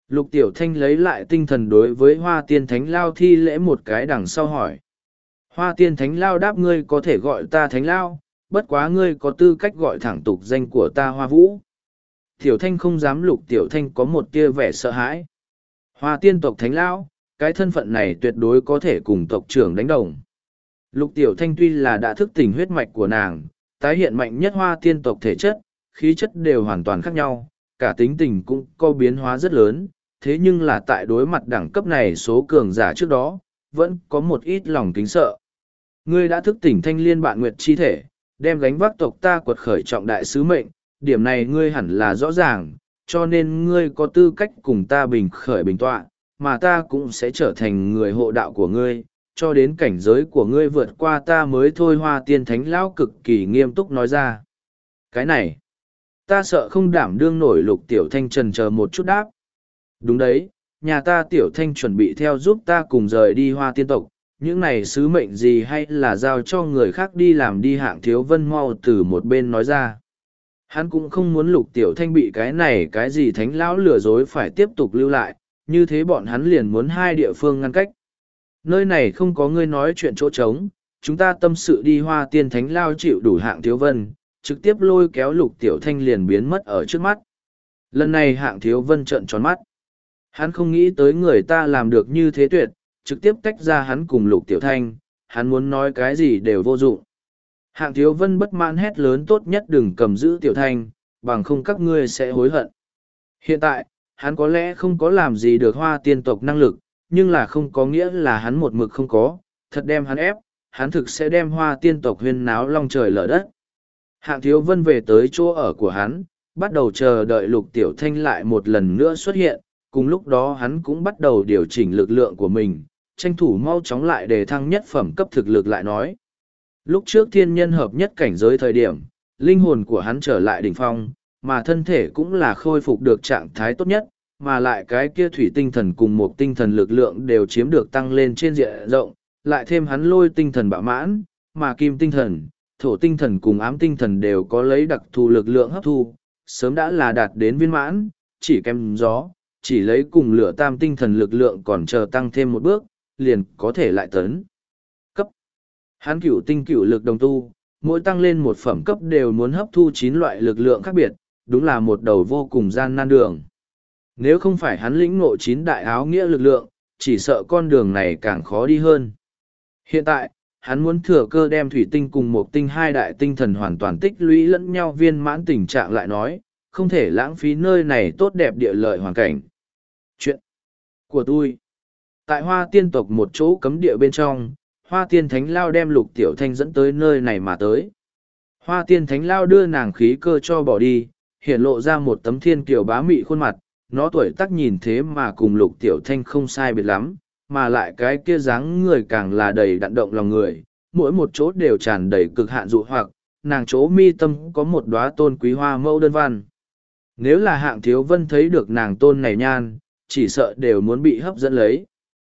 Lục Tiểu Thanh lấy lại tinh thần đối với Hoa Tiên Thánh Lao thi lễ một cái đằng sau hỏi. Hoa Tiên Thánh Lao đáp ngươi có thể gọi ta Thánh Lao, bất quá ngươi có tư cách gọi thẳng tục danh của ta Hoa Vũ. Tiểu Thanh không dám Lục Tiểu Thanh có một tia vẻ sợ hãi. Hoa Tiên tộc Thánh Lao, cái thân phận này tuyệt đối có thể cùng tộc trưởng đánh đồng. Lục Tiểu Thanh tuy là đã thức tỉnh huyết mạch của nàng, tái hiện mạnh nhất Hoa Tiên tộc thể chất, khí chất đều hoàn toàn khác nhau, cả tính tình cũng có biến hóa rất lớn, thế nhưng là tại đối mặt đẳng cấp này số cường giả trước đó, vẫn có một ít lòng kính sợ. Ngươi đã thức tỉnh thanh liên bạn nguyệt chi thể, đem gánh vác tộc ta quật khởi trọng đại sứ mệnh, điểm này ngươi hẳn là rõ ràng, cho nên ngươi có tư cách cùng ta bình khởi bình tọa, mà ta cũng sẽ trở thành người hộ đạo của ngươi, cho đến cảnh giới của ngươi vượt qua ta mới thôi. Hoa Tiên Thánh Lão cực kỳ nghiêm túc nói ra. Cái này, ta sợ không đảm đương nổi. Lục Tiểu Thanh trần chờ một chút đáp. Đúng đấy, nhà ta Tiểu Thanh chuẩn bị theo giúp ta cùng rời đi Hoa Tiên tộc, những này sứ mệnh gì hay là giao cho người khác đi làm đi. Hạng Thiếu Vân mau từ một bên nói ra. Hắn cũng không muốn Lục Tiểu Thanh bị cái này cái gì Thánh Lão lừa dối phải tiếp tục lưu lại, như thế bọn hắn liền muốn hai địa phương ngăn cách. Nơi này không có ngươi nói chuyện chỗ trống, chúng ta tâm sự đi. Hoa Tiên Thánh Lao chịu đủ. Hạng Thiếu Vân trực tiếp lôi kéo Lục Tiểu Thanh liền biến mất ở trước mắt. Lần này Hạng Thiếu Vân trợn tròn mắt. Hắn không nghĩ tới người ta làm được như thế tuyệt, trực tiếp tách ra hắn cùng Lục Tiểu Thanh, hắn muốn nói cái gì đều vô dụng. Hạng Thiếu Vân bất mãn hét lớn, tốt nhất đừng cầm giữ Tiểu Thanh, bằng không các ngươi sẽ hối hận. Hiện tại, hắn có lẽ không có làm gì được Hoa Tiên tộc năng lực, nhưng là không có nghĩa là hắn một mực không có, thật đem hắn ép, hắn thực sẽ đem Hoa Tiên tộc huyên náo long trời lở đất. Hạng Thiếu Vân về tới chỗ ở của hắn, bắt đầu chờ đợi Lục Tiểu Thanh lại một lần nữa xuất hiện, cùng lúc đó hắn cũng bắt đầu điều chỉnh lực lượng của mình, tranh thủ mau chóng lại đề thăng nhất phẩm cấp thực lực lại nói. Lúc trước thiên nhân hợp nhất cảnh giới thời điểm, linh hồn của hắn trở lại đỉnh phong, mà thân thể cũng là khôi phục được trạng thái tốt nhất, mà lại cái kia thủy tinh thần cùng một tinh thần lực lượng đều chiếm được tăng lên trên diện rộng, lại thêm hắn lôi tinh thần bạo mãn, mà kim tinh thần, thổ tinh thần cùng ám tinh thần đều có lấy đặc thù lực lượng hấp thu, sớm đã là đạt đến viên mãn, chỉ kém gió, chỉ lấy cùng lửa tam tinh thần lực lượng còn chờ tăng thêm một bước, liền có thể lại tấn cấp. Hắn cửu tinh cửu lực đồng tu, mỗi tăng lên một phẩm cấp đều muốn hấp thu 9 loại lực lượng khác biệt, đúng là một đầu vô cùng gian nan đường. Nếu không phải hắn lĩnh ngộ 9 đại áo nghĩa lực lượng, chỉ sợ con đường này càng khó đi hơn. Hiện tại, hắn muốn thừa cơ đem thủy tinh cùng một tinh hai đại tinh thần hoàn toàn tích lũy lẫn nhau viên mãn tình trạng lại nói, không thể lãng phí nơi này tốt đẹp địa lợi hoàn cảnh. Chuyện của tôi. Tại Hoa Tiên tộc một chỗ cấm địa bên trong, Hoa Tiên Thánh Lao đem Lục Tiểu Thanh dẫn tới nơi này mà tới. Hoa Tiên Thánh Lao đưa nàng khí cơ cho bỏ đi, hiện lộ ra một tấm thiên kiều bá mị khuôn mặt, nó tuổi tác nhìn thế mà cùng Lục Tiểu Thanh không sai biệt lắm, mà lại cái kia dáng người càng là đầy đặn động lòng người, mỗi một chỗ đều tràn đầy cực hạn dụ hoặc, nàng chỗ mi tâm có một đóa tôn quý hoa mẫu đơn văn. Nếu là Hạng Thiếu Vân thấy được nàng tôn này nhan, chỉ sợ đều muốn bị hấp dẫn lấy.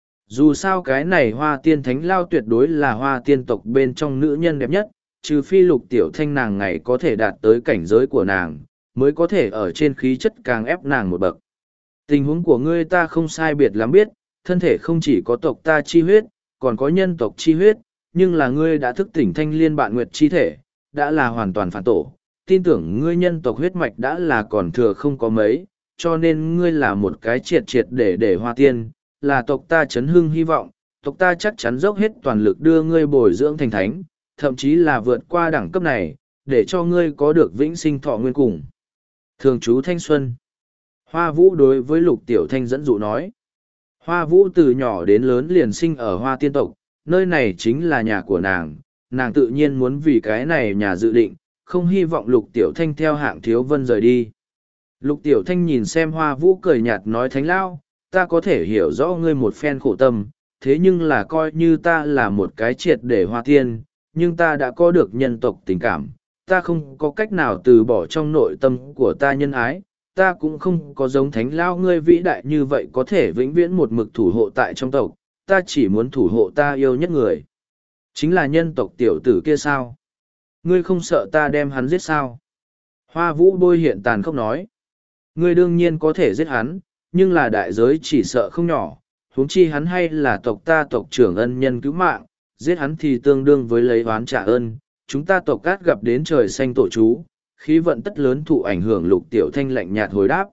Dù sao cái này Hoa Tiên Thánh Lao tuyệt đối là Hoa Tiên tộc bên trong nữ nhân đẹp nhất, trừ phi Lục Tiểu Thanh nàng ngày có thể đạt tới cảnh giới của nàng, mới có thể ở trên khí chất càng ép nàng một bậc. Tình huống của ngươi ta không sai biệt lắm biết, thân thể không chỉ có tộc ta chi huyết, còn có nhân tộc chi huyết, nhưng là ngươi đã thức tỉnh thanh liên bạn nguyệt chi thể, đã là hoàn toàn phản tổ, tin tưởng ngươi nhân tộc huyết mạch đã là còn thừa không có mấy, cho nên ngươi là một cái triệt triệt để Hoa Tiên, là tộc ta chấn hưng hy vọng, tộc ta chắc chắn dốc hết toàn lực đưa ngươi bồi dưỡng thành thánh, thậm chí là vượt qua đẳng cấp này, để cho ngươi có được vĩnh sinh thọ nguyên cùng. Thường trú thanh xuân. Hoa Vũ đối với Lục Tiểu Thanh dẫn dụ nói. Hoa Vũ từ nhỏ đến lớn liền sinh ở Hoa Tiên tộc, nơi này chính là nhà của nàng, nàng tự nhiên muốn vì cái này nhà dự định, không hy vọng Lục Tiểu Thanh theo Hạng Thiếu Vân rời đi. Lục Tiểu Thanh nhìn xem Hoa Vũ cười nhạt nói, Thánh Lao, ta có thể hiểu rõ ngươi một phen khổ tâm, thế nhưng là coi như ta là một cái triệt để Hoa Tiên, nhưng ta đã có được nhân tộc tình cảm, ta không có cách nào từ bỏ trong nội tâm của ta nhân ái, ta cũng không có giống Thánh Lao ngươi vĩ đại như vậy có thể vĩnh viễn một mực thủ hộ tại trong tộc, ta chỉ muốn thủ hộ ta yêu nhất người. Chính là nhân tộc tiểu tử kia sao? Ngươi không sợ ta đem hắn giết sao? Hoa Vũ bôi hiện tàn khốc nói. Ngươi đương nhiên có thể giết hắn, nhưng là đại giới chỉ sợ không nhỏ, huống chi hắn hay là tộc ta tộc trưởng ân nhân cứu mạng, giết hắn thì tương đương với lấy oán trả ơn, chúng ta tộc cát gặp đến trời xanh tổ chú, khí vận tất lớn thụ ảnh hưởng. Lục Tiểu Thanh lạnh nhạt hồi đáp.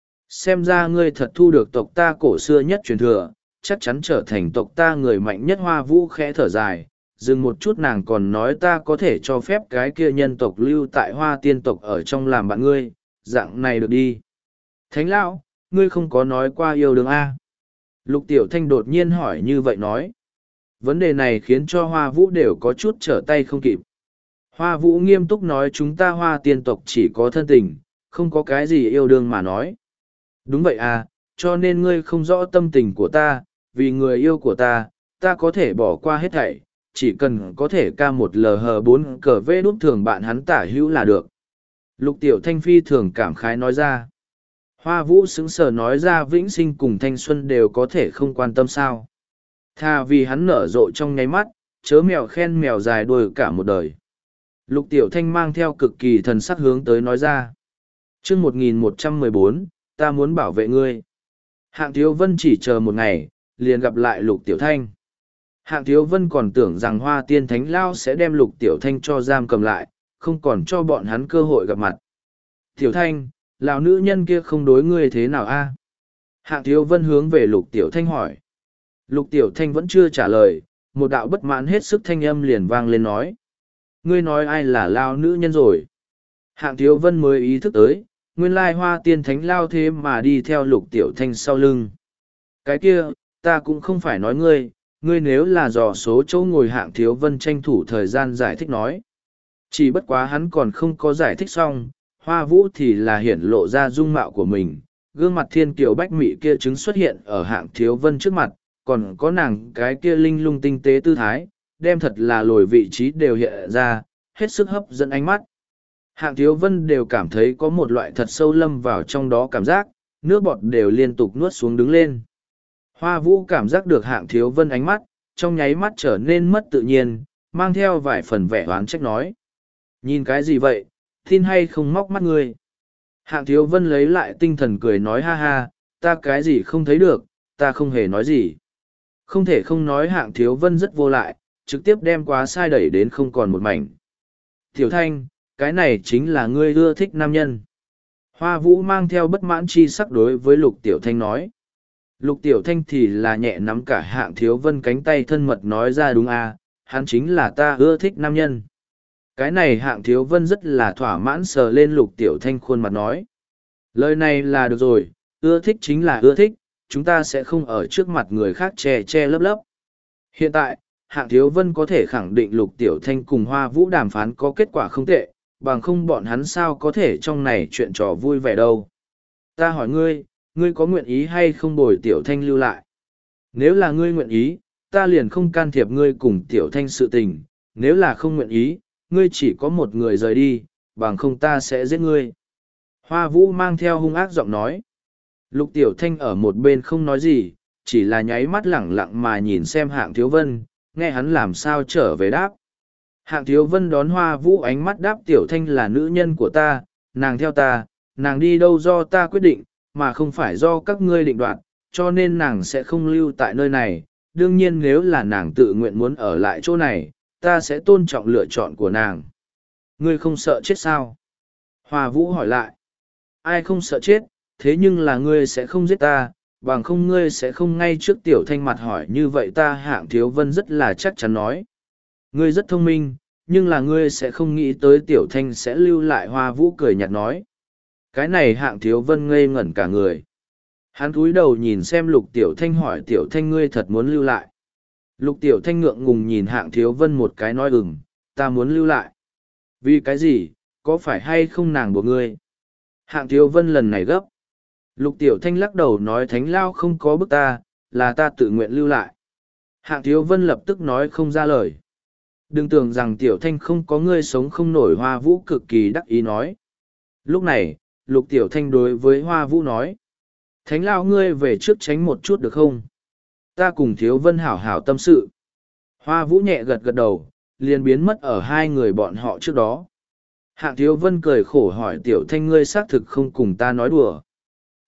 Xem ra ngươi thật thu được tộc ta cổ xưa nhất truyền thừa, chắc chắn trở thành tộc ta người mạnh nhất. Hoa Vũ khẽ thở dài, dừng một chút nàng còn nói ta có thể cho phép cái kia nhân tộc lưu tại Hoa Tiên tộc ở trong làm bạn ngươi, dạng này được đi. Thánh lão, ngươi không có nói qua yêu đương A. Lục Tiểu Thanh đột nhiên hỏi như vậy nói. Vấn đề này khiến cho Hoa Vũ đều có chút trở tay không kịp. Hoa Vũ nghiêm túc nói chúng ta Hoa Tiên tộc chỉ có thân tình, không có cái gì yêu đương mà nói. Đúng vậy à, cho nên ngươi không rõ tâm tình của ta, vì người yêu của ta, ta có thể bỏ qua hết thảy, chỉ cần có thể ca một LH4 cờ vê đút thường bạn hắn tả hữu là được. Lục Tiểu Thanh phi thường cảm khái nói ra. Hoa Vũ sững sờ nói ra vĩnh sinh cùng thanh xuân đều có thể không quan tâm sao. Thà vì hắn nở rộ trong nháy mắt, chớ mèo khen mèo dài đuôi cả một đời. Lục Tiểu Thanh mang theo cực kỳ thần sắc hướng tới nói ra. chương 1114, ta muốn bảo vệ ngươi. Hạng Thiếu Vân chỉ chờ một ngày, liền gặp lại Lục Tiểu Thanh. Hạng Thiếu Vân còn tưởng rằng Hoa Tiên Thánh Lao sẽ đem Lục Tiểu Thanh cho giam cầm lại, không còn cho bọn hắn cơ hội gặp mặt. Tiểu Thanh, lão nữ nhân kia không đối ngươi thế nào a? Hạng Thiếu Vân hướng về Lục Tiểu Thanh hỏi. Lục Tiểu Thanh vẫn chưa trả lời, một đạo bất mãn hết sức thanh âm liền vang lên nói. Ngươi nói ai là lao nữ nhân rồi? Hạng Thiếu Vân mới ý thức tới, nguyên lai Hoa Tiên Thánh Lao thế mà đi theo Lục Tiểu Thanh sau lưng. Cái kia, ta cũng không phải nói ngươi, ngươi nếu là dò số chỗ ngồi. Hạng Thiếu Vân tranh thủ thời gian giải thích nói. Chỉ bất quá hắn còn không có giải thích xong, Hoa Vũ thì là hiển lộ ra dung mạo của mình, gương mặt thiên kiều bách mị kia chứng xuất hiện ở Hạng Thiếu Vân trước mặt, còn có nàng cái kia linh lung tinh tế tư thái, đem thật là lồi vị trí đều hiện ra, hết sức hấp dẫn ánh mắt. Hạng Thiếu Vân đều cảm thấy có một loại thật sâu lâm vào trong đó cảm giác, nước bọt đều liên tục nuốt xuống đứng lên. Hoa Vũ cảm giác được Hạng Thiếu Vân ánh mắt, trong nháy mắt trở nên mất tự nhiên, mang theo vài phần vẻ oán trách nói. Nhìn cái gì vậy, tin hay không móc mắt ngươi? Hạng Thiếu Vân lấy lại tinh thần cười nói ha ha, ta cái gì không thấy được, ta không hề nói gì. Không thể không nói Hạng Thiếu Vân rất vô lại, trực tiếp đem quá sai đẩy đến không còn một mảnh. Tiểu Thanh, cái này chính là ngươi ưa thích nam nhân. Hoa Vũ mang theo bất mãn chi sắc đối với Lục Tiểu Thanh nói. Lục Tiểu Thanh thì là nhẹ nắm cả Hạng Thiếu Vân cánh tay thân mật nói ra đúng à, hắn chính là ta ưa thích nam nhân. Cái này Hạng Thiếu Vân rất là thỏa mãn sờ lên Lục Tiểu Thanh khuôn mặt nói. Lời này là được rồi, ưa thích chính là ưa thích, chúng ta sẽ không ở trước mặt người khác che che lấp lấp. Hiện tại, Hạng Thiếu Vân có thể khẳng định Lục Tiểu Thanh cùng Hoa Vũ đàm phán có kết quả không tệ, bằng không bọn hắn sao có thể trong này chuyện trò vui vẻ đâu. Ta hỏi ngươi, ngươi có nguyện ý hay không bồi Tiểu Thanh lưu lại? Nếu là ngươi nguyện ý, ta liền không can thiệp ngươi cùng Tiểu Thanh sự tình, nếu là không nguyện ý, ngươi chỉ có một người rời đi, bằng không ta sẽ giết ngươi. Hoa Vũ mang theo hung ác giọng nói. Lục Tiểu Thanh ở một bên không nói gì, chỉ là nháy mắt lẳng lặng mà nhìn xem Hạng Thiếu Vân, nghe hắn làm sao trở về đáp. Hạng Thiếu Vân đón Hoa Vũ ánh mắt đáp Tiểu Thanh là nữ nhân của ta, nàng theo ta, nàng đi đâu do ta quyết định, mà không phải do các ngươi định đoạt, cho nên nàng sẽ không lưu tại nơi này. Đương nhiên nếu là nàng tự nguyện muốn ở lại chỗ này, ta sẽ tôn trọng lựa chọn của nàng. Ngươi không sợ chết sao? Hoa Vũ hỏi lại. Ai không sợ chết, thế nhưng là ngươi sẽ không giết ta, bằng không ngươi sẽ không ngay trước Tiểu Thanh mặt hỏi như vậy ta. Hạng Thiếu Vân rất là chắc chắn nói. Ngươi rất thông minh, nhưng là ngươi sẽ không nghĩ tới Tiểu Thanh sẽ lưu lại. Hoa Vũ cười nhạt nói. Cái này Hạng Thiếu Vân ngây ngẩn cả người. Hắn cúi đầu nhìn xem Lục Tiểu Thanh hỏi Tiểu Thanh ngươi thật muốn lưu lại. Lục Tiểu Thanh ngượng ngùng nhìn Hạng Thiếu Vân một cái nói ta muốn lưu lại. Vì cái gì, có phải hay không nàng buộc ngươi? Hạng Thiếu Vân lần này gấp. Lục Tiểu Thanh lắc đầu nói Thánh Lao không có bức ta, là ta tự nguyện lưu lại. Hạng Thiếu Vân lập tức nói không ra lời. Đừng tưởng rằng Tiểu Thanh không có ngươi sống không nổi. Hoa Vũ cực kỳ đắc ý nói. Lúc này, Lục Tiểu Thanh đối với Hoa Vũ nói. Thánh Lao ngươi về trước tránh một chút được không? Ta cùng Thiếu Vân hảo hảo tâm sự. Hoa Vũ nhẹ gật gật đầu, liền biến mất ở hai người bọn họ trước đó. Hạng Thiếu Vân cười khổ hỏi Tiểu Thanh ngươi xác thực không cùng ta nói đùa.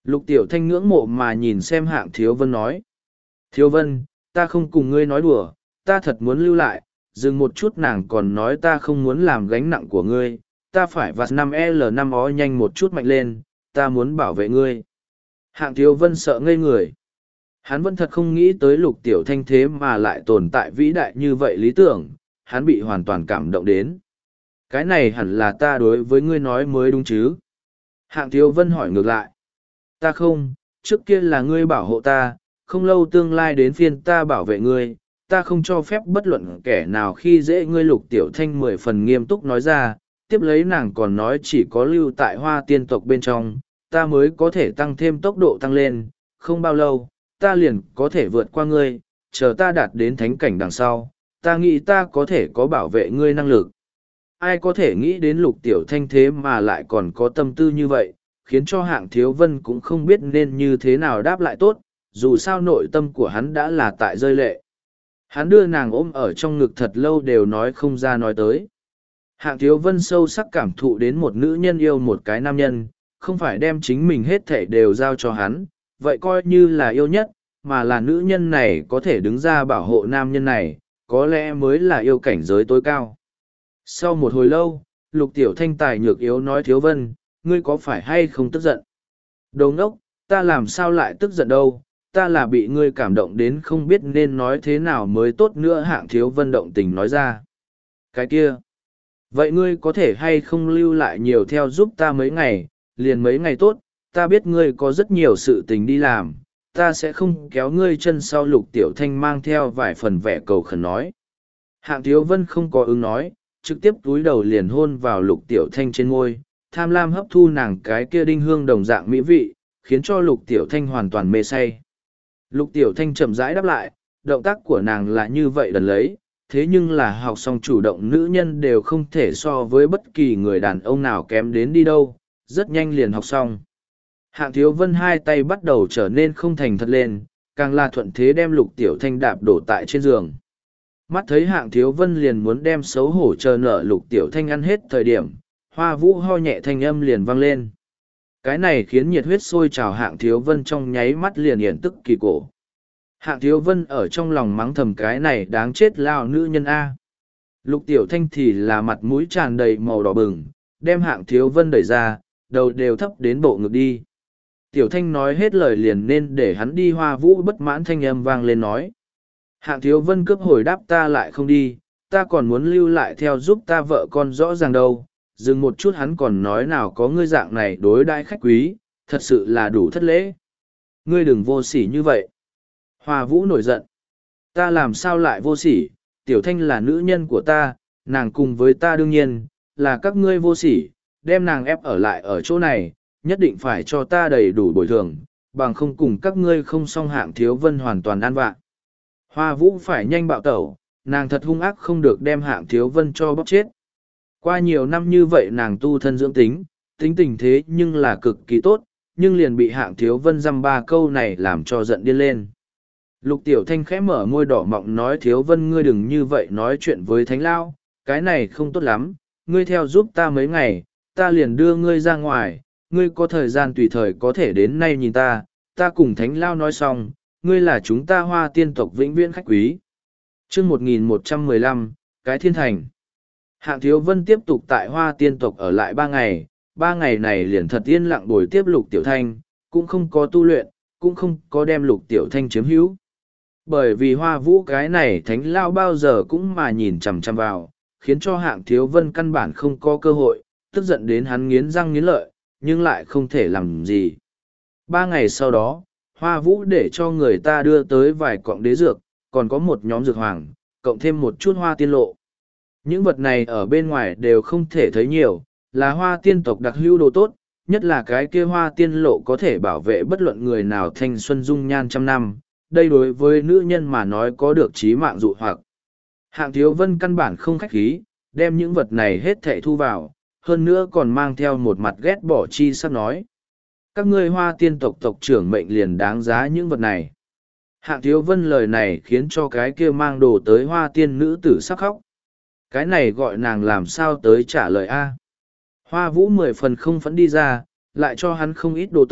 Lục Tiểu Thanh ngưỡng mộ mà nhìn xem Hạng Thiếu Vân nói. Thiếu Vân, ta không cùng ngươi nói đùa, ta thật muốn lưu lại, dừng một chút nàng còn nói ta không muốn làm gánh nặng của ngươi, ta phải vặt 5L5O nhanh một chút mạnh lên, ta muốn bảo vệ ngươi. Hạng Thiếu Vân sợ ngây người. Hắn vẫn thật không nghĩ tới Lục Tiểu Thanh thế mà lại tồn tại vĩ đại như vậy lý tưởng, hắn bị hoàn toàn cảm động đến. Cái này hẳn là ta đối với ngươi nói mới đúng chứ? Hạng Thiếu Vân hỏi ngược lại. Ta không, trước kia là ngươi bảo hộ ta, không lâu tương lai đến phiên ta bảo vệ ngươi, ta không cho phép bất luận kẻ nào khi dễ ngươi. Lục Tiểu Thanh 10 phần nghiêm túc nói ra, tiếp lấy nàng còn nói chỉ có lưu tại Hoa Tiên tộc bên trong, ta mới có thể tăng thêm tốc độ tăng lên, không bao lâu, ta liền có thể vượt qua ngươi, chờ ta đạt đến thánh cảnh đằng sau, ta nghĩ ta có thể có bảo vệ ngươi năng lực. Ai có thể nghĩ đến Lục Tiểu Thanh thế mà lại còn có tâm tư như vậy, khiến cho Hạng Thiếu Vân cũng không biết nên như thế nào đáp lại tốt, dù sao nội tâm của hắn đã là tại rơi lệ. Hắn đưa nàng ôm ở trong ngực thật lâu đều nói không ra nói tới. Hạng Thiếu Vân sâu sắc cảm thụ đến một nữ nhân yêu một cái nam nhân, không phải đem chính mình hết thảy đều giao cho hắn, vậy coi như là yêu nhất, mà là nữ nhân này có thể đứng ra bảo hộ nam nhân này, có lẽ mới là yêu cảnh giới tối cao. Sau một hồi lâu, Lục Tiểu Thanh tài nhược yếu nói Thiếu Vân, ngươi có phải hay không tức giận? Đồ ngốc, ta làm sao lại tức giận đâu, ta là bị ngươi cảm động đến không biết nên nói thế nào mới tốt nữa. Hạng Thiếu Vân động tình nói ra. Cái kia. Vậy ngươi có thể hay không lưu lại nhiều theo giúp ta mấy ngày, liền mấy ngày tốt, ta biết ngươi có rất nhiều sự tình đi làm, ta sẽ không kéo ngươi chân sau. Lục Tiểu Thanh mang theo vài phần vẻ cầu khẩn nói. Hạng Thiếu Vân không có ứng nói, trực tiếp túi đầu liền hôn vào Lục Tiểu Thanh trên môi, tham lam hấp thu nàng cái kia đinh hương đồng dạng mỹ vị, khiến cho Lục Tiểu Thanh hoàn toàn mê say. Lục Tiểu Thanh chậm rãi đáp lại, động tác của nàng là như vậy đần lấy, thế nhưng là học xong chủ động nữ nhân đều không thể so với bất kỳ người đàn ông nào kém đến đi đâu, rất nhanh liền học xong. Hạng Thiếu Vân hai tay bắt đầu trở nên không thành thật lên, càng là thuận thế đem Lục Tiểu Thanh đạp đổ tại trên giường. Mắt thấy Hạng Thiếu Vân liền muốn đem xấu hổ chờ nợ Lục Tiểu Thanh ăn hết thời điểm, Hoa Vũ ho nhẹ thanh âm liền vang lên. Cái này khiến nhiệt huyết sôi trào. Hạng Thiếu Vân trong nháy mắt liền hiện tức kỳ cổ. Hạng Thiếu Vân ở trong lòng mắng thầm cái này đáng chết lao nữ nhân A. Lục Tiểu Thanh thì là mặt mũi tràn đầy màu đỏ bừng, đem Hạng Thiếu Vân đẩy ra, đầu đều thấp đến bộ ngực đi. Tiểu Thanh nói hết lời liền nên để hắn đi. Hoa Vũ bất mãn thanh âm vang lên nói. Hạng Thiếu Vân cướp hồi đáp ta lại không đi, ta còn muốn lưu lại theo giúp ta vợ con rõ ràng đâu. Dừng một chút hắn còn nói nào có ngươi dạng này đối đãi khách quý, thật sự là đủ thất lễ. Ngươi đừng vô sỉ như vậy. Hoa Vũ nổi giận. Ta làm sao lại vô sỉ, Tiểu Thanh là nữ nhân của ta, nàng cùng với ta đương nhiên, là các ngươi vô sỉ, đem nàng ép ở lại ở chỗ này, nhất định phải cho ta đầy đủ bồi thường, bằng không cùng các ngươi không xong. Hạng Thiếu Vân hoàn toàn an vạ. Hoa Vũ phải nhanh bạo tẩu, nàng thật hung ác không được đem Hạng Thiếu Vân cho bóp chết. Qua nhiều năm như vậy nàng tu thân dưỡng tính, tính tình thế nhưng là cực kỳ tốt, nhưng liền bị Hạng Thiếu Vân dăm ba câu này làm cho giận điên lên. Lục Tiểu Thanh khẽ mở môi đỏ mọng nói Thiếu Vân ngươi đừng như vậy nói chuyện với Thánh Lao, cái này không tốt lắm, ngươi theo giúp ta mấy ngày, ta liền đưa ngươi ra ngoài, ngươi có thời gian tùy thời có thể đến nay nhìn ta, ta cùng Thánh Lao nói xong, ngươi là chúng ta Hoa Tiên tộc vĩnh viễn khách quý. Chương 1115, cái thiên thành. Hạng Thiếu Vân tiếp tục tại Hoa Tiên tộc ở lại 3 ngày, 3 ngày này liền thật yên lặng bồi tiếp Lục Tiểu Thanh, cũng không có tu luyện, cũng không có đem Lục Tiểu Thanh chiếm hữu. Bởi vì Hoa Vũ cái này Thánh Lao bao giờ cũng mà nhìn chằm chằm vào, khiến cho Hạng Thiếu Vân căn bản không có cơ hội, tức giận đến hắn nghiến răng nghiến lợi, nhưng lại không thể làm gì. 3 ngày sau đó, Hoa Vũ để cho người ta đưa tới vài cọng đế dược, còn có một nhóm dược hoàng, cộng thêm một chút hoa tiên lộ. Những vật này ở bên ngoài đều không thể thấy nhiều, là Hoa Tiên tộc đặc hữu đồ tốt, nhất là cái kia hoa tiên lộ có thể bảo vệ bất luận người nào thanh xuân dung nhan trăm năm. Đây đối với nữ nhân mà nói có được chí mạng dụ hoặc. Hạng Thiếu Vân căn bản không khách khí, đem những vật này hết thảy thu vào, hơn nữa còn mang theo một mặt ghét bỏ chi sắc nói. Các ngươi Hoa Tiên tộc tộc trưởng mệnh liền đáng giá những vật này. Hạng Thiếu Vân lời này khiến cho cái kia mang đồ tới Hoa Tiên nữ tử sắc khóc. Cái này gọi nàng làm sao tới trả lời a? Hoa Vũ 10 phần không phẫn đi ra, lại cho hắn không ít đồ tốt,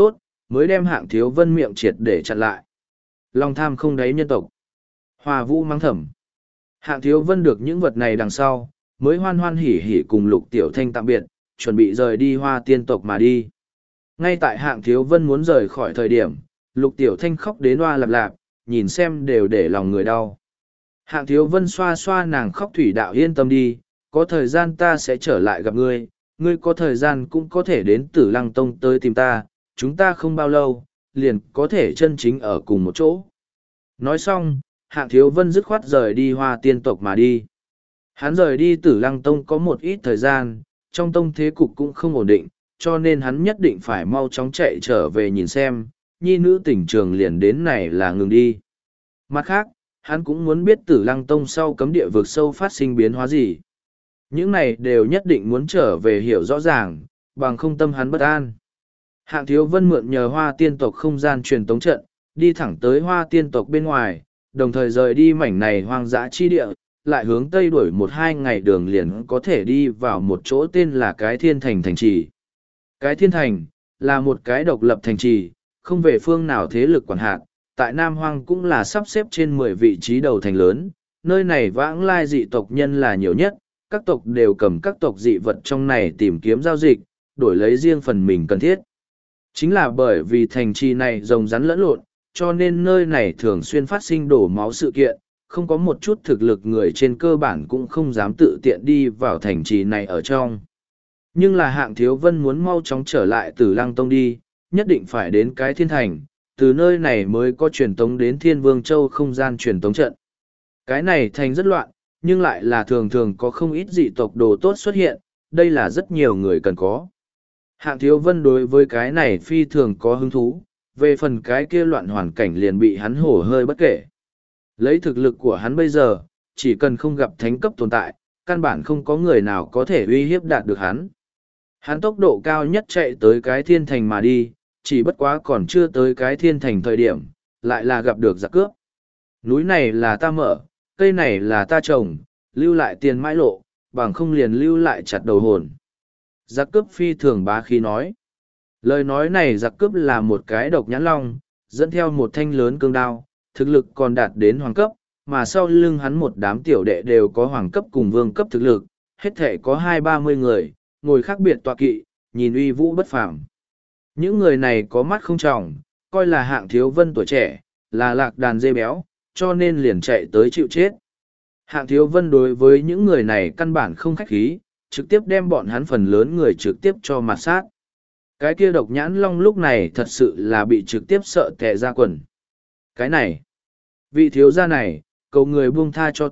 mới đem Hạng Thiếu Vân miệng triệt để chặn lại. Lòng tham không đáy nhân tộc. Hoa Vũ mắng thầm. Hạng Thiếu Vân được những vật này đằng sau, mới hoan hoan hỉ hỉ cùng Lục Tiểu Thanh tạm biệt, chuẩn bị rời đi Hoa Tiên tộc mà đi. Ngay tại Hạng Thiếu Vân muốn rời khỏi thời điểm, Lục Tiểu Thanh khóc đến hoa lạp lạp, nhìn xem đều để lòng người đau. Hạng Thiếu Vân xoa xoa nàng khóc, thủy đạo yên tâm đi, có thời gian ta sẽ trở lại gặp ngươi, ngươi có thời gian cũng có thể đến Tử Lăng Tông tới tìm ta, chúng ta không bao lâu, liền có thể chân chính ở cùng một chỗ. Nói xong, Hạng Thiếu Vân dứt khoát rời đi Hoa Tiên tộc mà đi. Hắn rời đi Tử Lăng Tông có một ít thời gian, trong tông thế cục cũng không ổn định, cho nên hắn nhất định phải mau chóng chạy trở về nhìn xem, nhi nữ tỉnh trường liền đến này là ngừng đi. Mặt khác, hắn cũng muốn biết Tử Lăng Tông sau cấm địa vực sâu phát sinh biến hóa gì. Những này đều nhất định muốn trở về hiểu rõ ràng, bằng không tâm hắn bất an. Hạng Thiếu Vân mượn nhờ Hoa Tiên tộc không gian truyền tống trận, đi thẳng tới Hoa Tiên tộc bên ngoài, đồng thời rời đi mảnh này hoang dã chi địa, lại hướng tây đuổi 1-2 ngày đường liền có thể đi vào một chỗ tên là Cái Thiên Thành thành trì. Cái Thiên Thành là một cái độc lập thành trì, không về phương nào thế lực quản hạt, tại Nam Hoang cũng là sắp xếp trên 10 vị trí đầu thành lớn, nơi này vãng lai dị tộc nhân là nhiều nhất, các tộc đều cầm các tộc dị vật trong này tìm kiếm giao dịch, đổi lấy riêng phần mình cần thiết. Chính là bởi vì thành trì này rồng rắn lẫn lộn, cho nên nơi này thường xuyên phát sinh đổ máu sự kiện, không có một chút thực lực người trên cơ bản cũng không dám tự tiện đi vào thành trì này ở trong. Nhưng là Hạng Thiếu Vân muốn mau chóng trở lại Tử Lăng Tông đi, nhất định phải đến Cái Thiên Thành, từ nơi này mới có truyền tống đến Thiên Vương Châu không gian truyền tống trận. Cái này thành rất loạn, nhưng lại là thường thường có không ít dị tộc đồ tốt xuất hiện, đây là rất nhiều người cần có. Hạng Thiếu Vân đối với cái này phi thường có hứng thú, về phần cái kia loạn hoàn cảnh liền bị hắn hổ hơi bất kể. Lấy thực lực của hắn bây giờ, chỉ cần không gặp thánh cấp tồn tại, căn bản không có người nào có thể uy hiếp đạt được hắn. Hắn tốc độ cao nhất chạy tới Cái Thiên Thành mà đi, chỉ bất quá còn chưa tới Cái Thiên Thành thời điểm, lại là gặp được giặc cướp. Núi này là ta mở, cây này là ta trồng, lưu lại tiền mãi lộ, bằng không liền lưu lại chặt đầu hồn. Giặc cướp phi thường bá khí nói. Lời nói này giặc cướp là một cái độc nhãn long, dẫn theo một thanh lớn cương đao, thực lực còn đạt đến hoàng cấp, mà sau lưng hắn một đám tiểu đệ đều có hoàng cấp cùng vương cấp thực lực, hết thể có 20-30 người, ngồi khác biệt tọa kỵ, nhìn uy vũ bất phàm. Những người này có mắt không tròng, coi là Hạng Thiếu Vân tuổi trẻ, là lạc đàn dê béo, cho nên liền chạy tới chịu chết. Hạng Thiếu Vân đối với những người này căn bản không khách khí, trực tiếp đem bọn hắn phần lớn người trực tiếp cho mặt sát. Cái kia độc nhãn long lúc này thật sự là bị trực tiếp sợ tè ra quần. Cái này, vị thiếu gia này, cầu người buông tha cho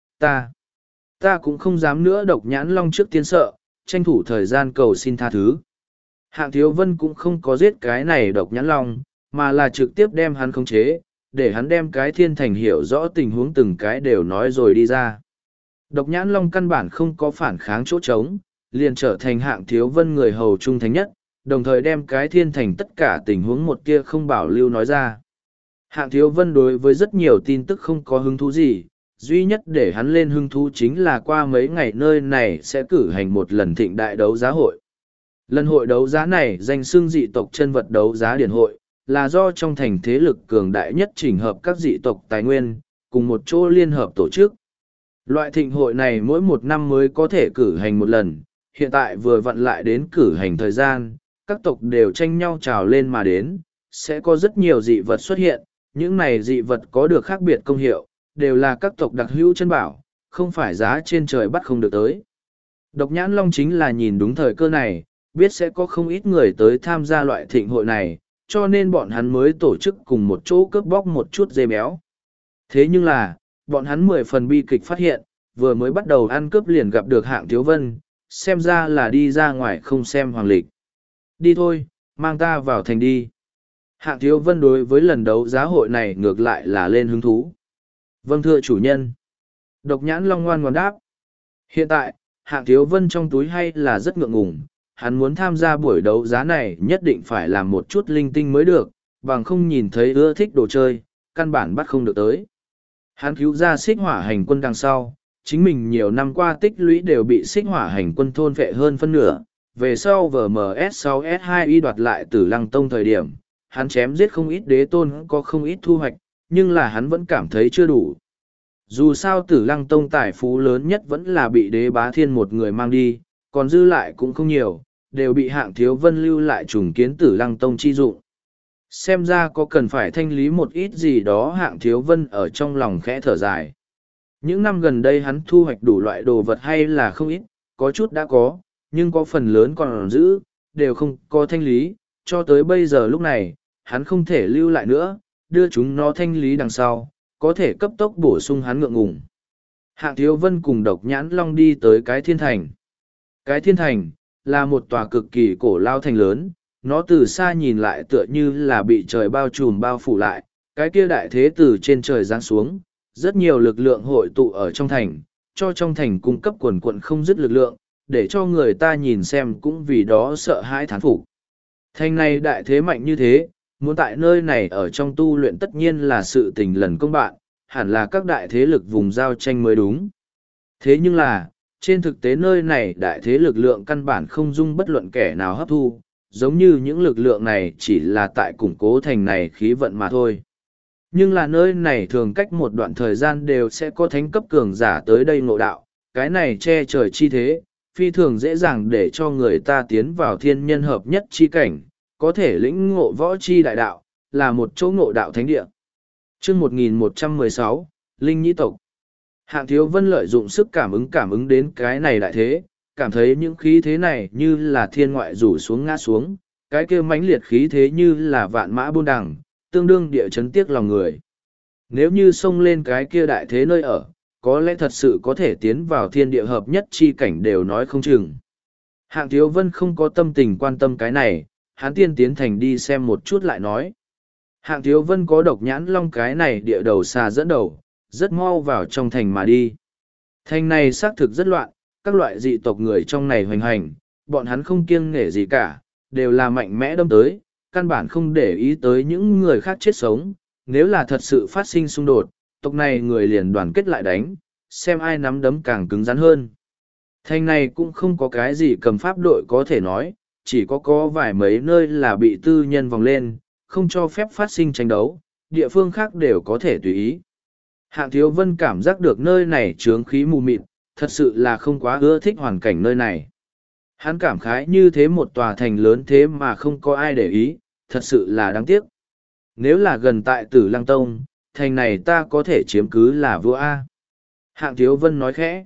ta cũng không dám nữa. Độc nhãn long trước tiên sợ, tranh thủ thời gian cầu xin tha thứ. Hạng Thiếu Vân cũng không có giết cái này độc nhãn long, mà là trực tiếp đem hắn khống chế, để hắn đem Cái Thiên Thành hiểu rõ tình huống từng cái đều nói rồi đi ra. Độc nhãn long căn bản không có phản kháng chỗ trống, liền trở thành Hạng Thiếu Vân người hầu trung thành nhất, đồng thời đem Cái Thiên Thành tất cả tình huống một kia không bảo lưu nói ra. Hạng Thiếu Vân đối với rất nhiều tin tức không có hứng thú gì, duy nhất để hắn lên hứng thú chính là qua mấy ngày nơi này sẽ cử hành một lần thịnh đại đấu giá hội. Lần hội đấu giá này danh xưng dị tộc chân vật đấu giá điển hội, là do trong thành thế lực cường đại nhất chỉnh hợp các dị tộc tài nguyên, cùng một chỗ liên hợp tổ chức. Loại thịnh hội này mỗi một năm mới có thể cử hành một lần, hiện tại vừa vặn lại đến cử hành thời gian, các tộc đều tranh nhau trào lên mà đến, sẽ có rất nhiều dị vật xuất hiện, những này dị vật có được khác biệt công hiệu, đều là các tộc đặc hữu chân bảo, không phải giá trên trời bắt không được tới. Độc nhãn long chính là nhìn đúng thời cơ này, biết sẽ có không ít người tới tham gia loại thịnh hội này, cho nên bọn hắn mới tổ chức cùng một chỗ cướp bóc một chút dê béo. Thế nhưng là, bọn hắn 10 phần bi kịch phát hiện, vừa mới bắt đầu ăn cướp liền gặp được Hạng Thiếu Vân, xem ra là đi ra ngoài không xem hoàng lịch. Đi thôi, mang ta vào thành đi. Hạng Thiếu Vân đối với lần đấu giá hội này ngược lại là lên hứng thú. Vâng thưa chủ nhân. Độc nhãn long ngoan ngoãn đáp. Hiện tại, Hạng Thiếu Vân trong túi hay là rất ngượng ngùng, hắn muốn tham gia buổi đấu giá này nhất định phải làm một chút linh tinh mới được, bằng không nhìn thấy ưa thích đồ chơi, căn bản bắt không được tới. Hắn cứu ra xích hỏa hành quân đằng sau, chính mình nhiều năm qua tích lũy đều bị xích hỏa hành quân thôn vệ hơn phân nửa, về sau VMS6S2Y đoạt lại Tử Lăng Tông thời điểm, hắn chém giết không ít đế tôn có không ít thu hoạch, nhưng là hắn vẫn cảm thấy chưa đủ. Dù sao Tử Lăng Tông tài phú lớn nhất vẫn là bị đế bá thiên một người mang đi, còn dư lại cũng không nhiều, đều bị Hạng Thiếu Vân lưu lại trùng kiến Tử Lăng Tông chi dụng. Xem ra có cần phải thanh lý một ít gì đó. Hạng Thiếu Vân ở trong lòng khẽ thở dài. Những năm gần đây hắn thu hoạch đủ loại đồ vật hay là không ít, có chút đã có, nhưng có phần lớn còn giữ, đều không có thanh lý, cho tới bây giờ lúc này, hắn không thể lưu lại nữa, đưa chúng nó thanh lý đằng sau, có thể cấp tốc bổ sung hắn ngượng ngùng. Hạng Thiếu Vân cùng Độc Nhãn Long đi tới cái thiên thành. Cái thiên thành, là một tòa cực kỳ cổ lao thành lớn, nó từ xa nhìn lại tựa như là bị trời bao trùm bao phủ lại, cái kia đại thế từ trên trời giáng xuống, rất nhiều lực lượng hội tụ ở trong thành, cho trong thành cung cấp quần quận không dứt lực lượng, để cho người ta nhìn xem cũng vì đó sợ hãi thán phục. Thành này đại thế mạnh như thế, muốn tại nơi này ở trong tu luyện tất nhiên là sự tình lần công bạn, hẳn là các đại thế lực vùng giao tranh mới đúng. Thế nhưng là, trên thực tế nơi này đại thế lực lượng căn bản không dung bất luận kẻ nào hấp thu, giống như những lực lượng này chỉ là tại củng cố thành này khí vận mà thôi. Nhưng là nơi này thường cách một đoạn thời gian đều sẽ có thánh cấp cường giả tới đây ngộ đạo, cái này che trời chi thế, phi thường dễ dàng để cho người ta tiến vào thiên nhân hợp nhất chi cảnh, có thể lĩnh ngộ võ chi đại đạo, là một chỗ ngộ đạo thánh địa. Chương 1116, Linh Nhĩ Tộc. Hạng Thiếu Vân lợi dụng sức cảm ứng đến cái này đại thế, cảm thấy những khí thế này như là thiên ngoại rủ xuống ngã xuống, cái kia mãnh liệt khí thế như là vạn mã buôn đằng, tương đương địa chấn tiếc lòng người. Nếu như xông lên cái kia đại thế nơi ở, có lẽ thật sự có thể tiến vào thiên địa hợp nhất chi cảnh đều nói không chừng. Hạng Thiếu Vân không có tâm tình quan tâm cái này, hắn tiên tiến thành đi xem một chút lại nói. Hạng Thiếu Vân có Độc Nhãn Long cái này địa đầu xà dẫn đầu, rất mau vào trong thành mà đi. Thành này xác thực rất loạn, các loại dị tộc người trong này hoành hành, bọn hắn không kiêng nể gì cả, đều là mạnh mẽ đâm tới, căn bản không để ý tới những người khác chết sống. Nếu là thật sự phát sinh xung đột, tộc này người liền đoàn kết lại đánh, xem ai nắm đấm càng cứng rắn hơn. Thành này cũng không có cái gì cầm pháp đội có thể nói, chỉ có vài mấy nơi là bị tư nhân vòng lên, không cho phép phát sinh tranh đấu, địa phương khác đều có thể tùy ý. Hạng Thiếu Vân cảm giác được nơi này chướng khí mù mịt, thật sự là không quá ưa thích hoàn cảnh nơi này. Hắn cảm khái như thế một tòa thành lớn thế mà không có ai để ý, thật sự là đáng tiếc. Nếu là gần tại Tử Lăng Tông, thành này ta có thể chiếm cứ là vua A. Hạng Thiếu Vân nói khẽ.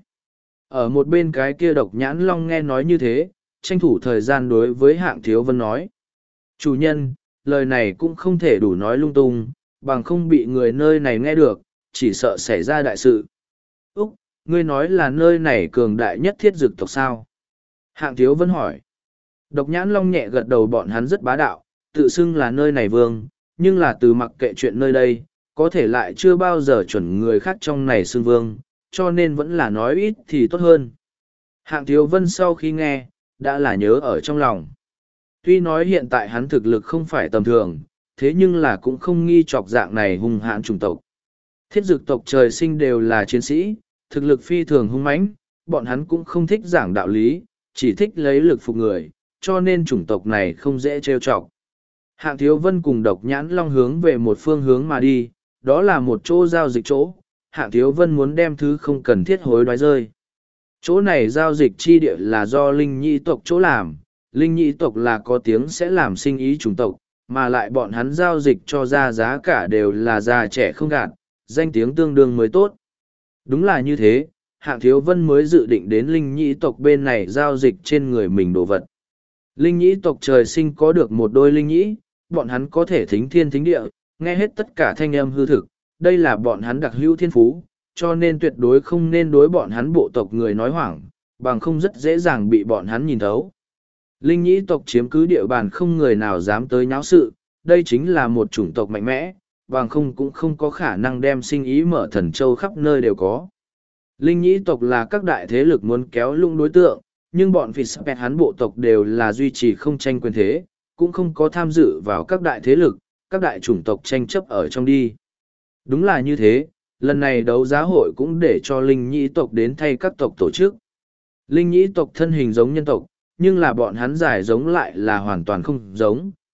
Ở một bên cái kia Độc Nhãn Long nghe nói như thế, tranh thủ thời gian đối với Hạng Thiếu Vân nói. Chủ nhân, lời này cũng không thể đủ nói lung tung, bằng không bị người nơi này nghe được, chỉ sợ xảy ra đại sự. Úc, ngươi nói là nơi này cường đại nhất thiết dực tộc sao? Hạng Thiếu Vân hỏi. Độc Nhãn Long nhẹ gật đầu, bọn hắn rất bá đạo, tự xưng là nơi này vương, nhưng là từ mặc kệ chuyện nơi đây, có thể lại chưa bao giờ chuẩn người khác trong này xưng vương, cho nên vẫn là nói ít thì tốt hơn. Hạng Thiếu Vân sau khi nghe, đã là nhớ ở trong lòng. Tuy nói hiện tại hắn thực lực không phải tầm thường, thế nhưng là cũng không nghi chọc dạng này hung hãn chủng tộc. Thiết dực tộc trời sinh đều là chiến sĩ, thực lực phi thường hung mãnh, bọn hắn cũng không thích giảng đạo lý, chỉ thích lấy lực phục người, cho nên chủng tộc này không dễ trêu chọc. Hạng Thiếu Vân cùng Độc Nhãn Long hướng về một phương hướng mà đi, đó là một chỗ giao dịch chỗ. Hạng Thiếu Vân muốn đem thứ không cần thiết hối đoái rơi. Chỗ này giao dịch chi địa là do Linh Nhĩ tộc chỗ làm, Linh Nhĩ tộc là có tiếng sẽ làm sinh ý chủng tộc, mà lại bọn hắn giao dịch cho ra giá cả đều là già trẻ không gạt, danh tiếng tương đương mới tốt. Đúng là như thế, Hạng Thiếu Vân mới dự định đến Linh Nhĩ tộc bên này giao dịch trên người mình đồ vật. Linh Nhĩ tộc trời sinh có được một đôi linh nhĩ, bọn hắn có thể thính thiên thính địa, nghe hết tất cả thanh âm hư thực, đây là bọn hắn đặc hữu thiên phú, cho nên tuyệt đối không nên đối bọn hắn bộ tộc người nói hoảng, bằng không rất dễ dàng bị bọn hắn nhìn thấu. Linh Nhĩ tộc chiếm cứ địa bàn không người nào dám tới nháo sự, đây chính là một chủng tộc mạnh mẽ, bằng không cũng không có khả năng đem sinh ý mở Thần Châu khắp nơi đều có. Linh Nhĩ tộc là các đại thế lực muốn kéo lung đối tượng, nhưng bọn phỉ spẹt hắn bộ tộc đều là duy trì không tranh quyền thế, cũng không có tham dự vào các đại thế lực, các đại chủng tộc tranh chấp ở trong đi. Đúng là như thế, lần này đấu giá hội cũng để cho Linh Nhĩ tộc đến thay các tộc tổ chức. Linh Nhĩ tộc thân hình giống nhân tộc, nhưng là bọn hắn giải giống lại là hoàn toàn không giống,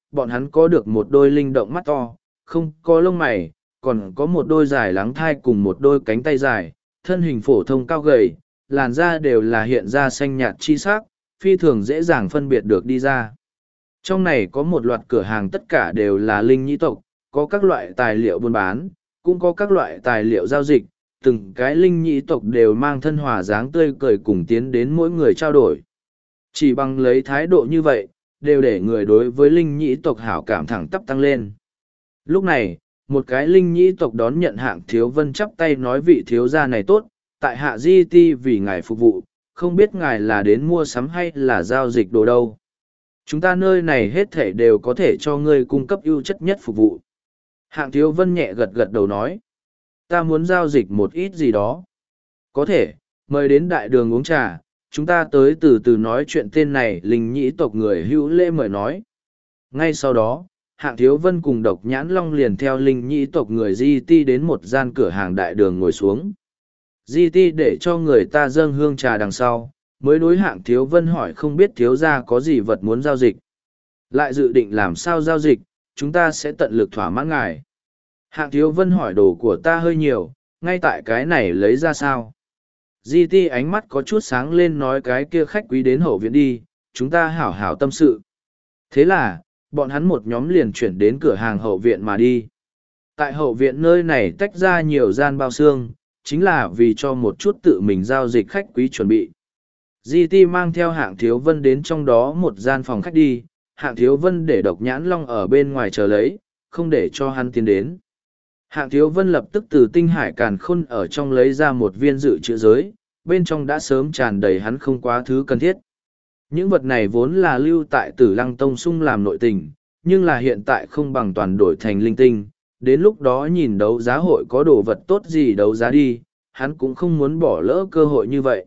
bọn hắn có được một đôi linh động mắt to, không có lông mày, còn có một đôi dài lắng thai cùng một đôi cánh tay dài, thân hình phổ thông cao gầy, làn da đều là hiện ra xanh nhạt chi sắc, phi thường dễ dàng phân biệt được đi ra. Trong này có một loạt cửa hàng tất cả đều là linh nhĩ tộc, có các loại tài liệu buôn bán, cũng có các loại tài liệu giao dịch, từng cái linh nhĩ tộc đều mang thân hòa dáng tươi cười cùng tiến đến mỗi người trao đổi. Chỉ bằng lấy thái độ như vậy, đều để người đối với linh nhĩ tộc hảo cảm thẳng tắp tăng lên. Lúc này, một cái linh nhĩ tộc đón nhận Hạng Thiếu Vân chắp tay nói vị thiếu gia này tốt, tại Hạ Di Ti vì ngài phục vụ, không biết ngài là đến mua sắm hay là giao dịch đồ đâu. Chúng ta nơi này hết thể đều có thể cho ngươi cung cấp ưu chất nhất phục vụ. Hạng Thiếu Vân nhẹ gật gật đầu nói, ta muốn giao dịch một ít gì đó. Có thể, mời đến đại đường uống trà, chúng ta tới từ từ nói chuyện. Tên này linh nhĩ tộc người hữu lễ mời nói. Ngay sau đó, Hạng Thiếu Vân cùng Độc Nhãn Long liền theo linh nhĩ tộc người Di Ti đến một gian cửa hàng đại đường ngồi xuống. Di Ti để cho người ta dâng hương trà đằng sau, mới đối Hạng Thiếu Vân hỏi không biết thiếu gia có gì vật muốn giao dịch. Lại dự định làm sao giao dịch, chúng ta sẽ tận lực thỏa mãn ngài. Hạng Thiếu Vân hỏi đồ của ta hơi nhiều, ngay tại cái này lấy ra sao. Di Ti ánh mắt có chút sáng lên nói cái kia khách quý đến hậu viện đi, chúng ta hảo hảo tâm sự. Thế là, bọn hắn một nhóm liền chuyển đến cửa hàng hậu viện mà đi. Tại hậu viện nơi này tách ra nhiều gian bao xương, chính là vì cho một chút tự mình giao dịch khách quý chuẩn bị. Di Ti mang theo Hạng Thiếu Vân đến trong đó một gian phòng khách đi, Hạng Thiếu Vân để Độc Nhãn Long ở bên ngoài chờ lấy, không để cho hắn tiến đến. Hạng Thiếu Vân lập tức từ tinh hải càn khôn ở trong lấy ra một viên dự trữ giới, bên trong đã sớm tràn đầy hắn không quá thứ cần thiết. Những vật này vốn là lưu tại Tử Lăng Tông sung làm nội tình, nhưng là hiện tại không bằng toàn đổi thành linh tinh, đến lúc đó nhìn đấu giá hội có đồ vật tốt gì đấu giá đi, hắn cũng không muốn bỏ lỡ cơ hội như vậy.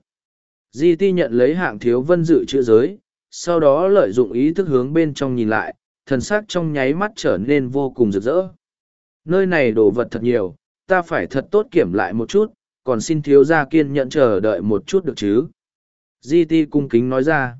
Di Ti nhận lấy Hạng Thiếu Vân dự trữ giới, sau đó lợi dụng ý thức hướng bên trong nhìn lại, thần sắc trong nháy mắt trở nên vô cùng rực rỡ. Nơi này đồ vật thật nhiều, ta phải thật tốt kiểm lại một chút, còn xin thiếu gia kiên nhẫn chờ đợi một chút được chứ. Di Ti cung kính nói ra.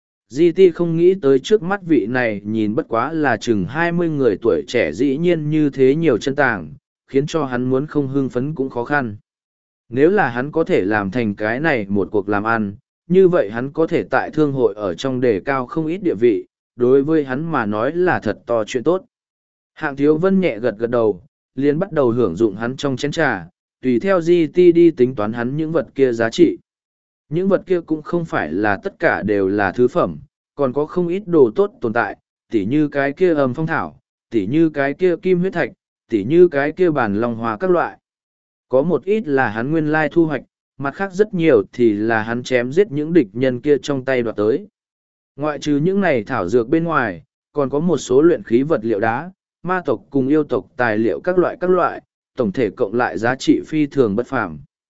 Di Ti không nghĩ tới trước mắt vị này nhìn bất quá là chừng 20 người tuổi trẻ dĩ nhiên như thế nhiều chân tàng, khiến cho hắn muốn không hưng phấn cũng khó khăn. Nếu là hắn có thể làm thành cái này một cuộc làm ăn, như vậy hắn có thể tại thương hội ở trong đề cao không ít địa vị, đối với hắn mà nói là thật to chuyện tốt. Hạng Thiếu Vân nhẹ gật gật đầu, liền bắt đầu hưởng dụng hắn trong chén trà, tùy theo Di Ti đi tính toán hắn những vật kia giá trị. Những vật kia cũng không phải là tất cả đều là thứ phẩm, còn có không ít đồ tốt tồn tại, tỉ như cái kia Âm Phong Thảo, tỉ như cái kia Kim Huyết Thạch, tỉ như cái kia Bản Long Hoa các loại. Có một ít là hắn nguyên lai thu hoạch, mặt khác rất nhiều thì là hắn chém giết những địch nhân kia trong tay đoạt tới. Ngoại trừ những này thảo dược bên ngoài, còn có một số luyện khí vật liệu đá, ma tộc cùng yêu tộc tài liệu các loại, tổng thể cộng lại giá trị phi thường bất phàm.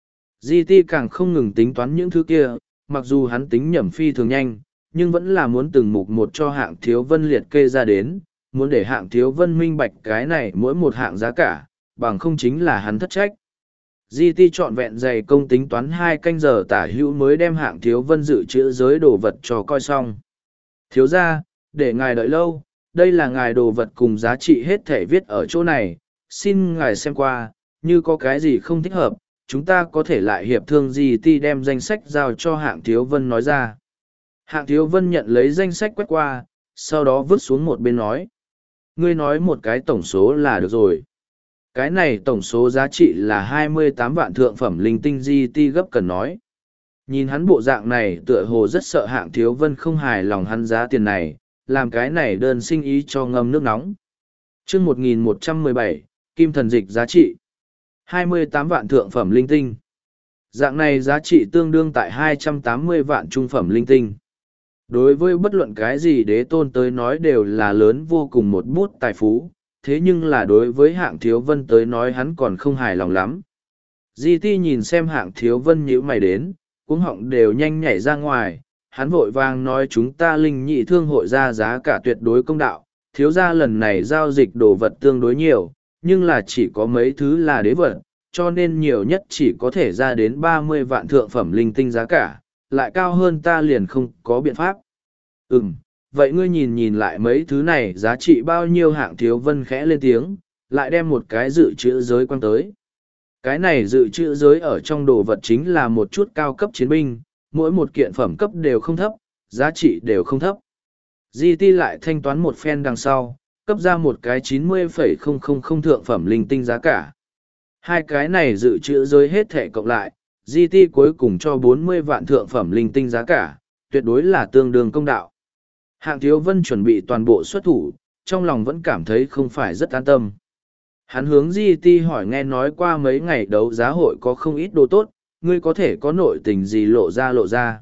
Di Ti càng không ngừng tính toán những thứ kia, mặc dù hắn tính nhẩm phi thường nhanh, nhưng vẫn là muốn từng mục một cho Hạng Thiếu Vân liệt kê ra đến, muốn để Hạng Thiếu Vân minh bạch cái này mỗi một hạng giá cả, bằng không chính là hắn thất trách. Di Ti trọn vẹn dày công tính toán 2 canh giờ tả hữu mới đem Hạng Thiếu Vân dự trữ giới đồ vật cho coi xong. Thiếu ra, để ngài đợi lâu, đây là ngài đồ vật cùng giá trị hết thể viết ở chỗ này, xin ngài xem qua, như có cái gì không thích hợp, chúng ta có thể lại hiệp thương. Di Ti đem danh sách giao cho Hạng Thiếu Vân nói ra. Hạng Thiếu Vân nhận lấy danh sách quét qua, sau đó vứt xuống một bên nói. Ngươi nói một cái tổng số là được rồi. Cái này tổng số giá trị là 28 vạn thượng phẩm linh tinh. Di Ti gấp cần nói. Nhìn hắn bộ dạng này tựa hồ rất sợ Hạng Thiếu Vân không hài lòng hắn giá tiền này, làm cái này đơn sinh ý cho ngâm nước nóng. Chương 1117, Kim Thần Dịch giá trị 28 vạn thượng phẩm linh tinh. Dạng này giá trị tương đương tại 280 vạn trung phẩm linh tinh. Đối với bất luận cái gì đế tôn tới nói đều là lớn vô cùng một bút tài phú, thế nhưng là đối với Hạng Thiếu Vân tới nói hắn còn không hài lòng lắm. Di Ti nhìn xem Hạng Thiếu Vân nhíu mày đến, cuống họng đều nhanh nhảy ra ngoài, hắn vội vàng nói chúng ta linh nhị thương hội ra giá cả tuyệt đối công đạo, thiếu gia lần này giao dịch đồ vật tương đối nhiều, nhưng là chỉ có mấy thứ là đế vật, cho nên nhiều nhất chỉ có thể ra đến 30 vạn thượng phẩm linh tinh giá cả, lại cao hơn ta liền không có biện pháp. vậy ngươi nhìn nhìn lại mấy thứ này giá trị bao nhiêu? Hạng Thiếu Vân khẽ lên tiếng, lại đem một cái dự trữ giới quăng tới. Cái này dự trữ giới ở trong đồ vật chính là một chút cao cấp chiến binh, mỗi một kiện phẩm cấp đều không thấp, giá trị đều không thấp. GT lại thanh toán một phen đằng sau, cấp ra một cái 90,000 thượng phẩm linh tinh giá cả. Hai cái này dự trữ giới hết thẻ cộng lại, GT cuối cùng cho 40 vạn thượng phẩm linh tinh giá cả, tuyệt đối là tương đương công đạo. Hạng Thiếu Vân chuẩn bị toàn bộ xuất thủ, trong lòng vẫn cảm thấy không phải rất an tâm. Hắn hướng GT hỏi, nghe nói qua mấy ngày đấu giá hội có không ít đồ tốt, ngươi có thể có nội tình gì lộ ra.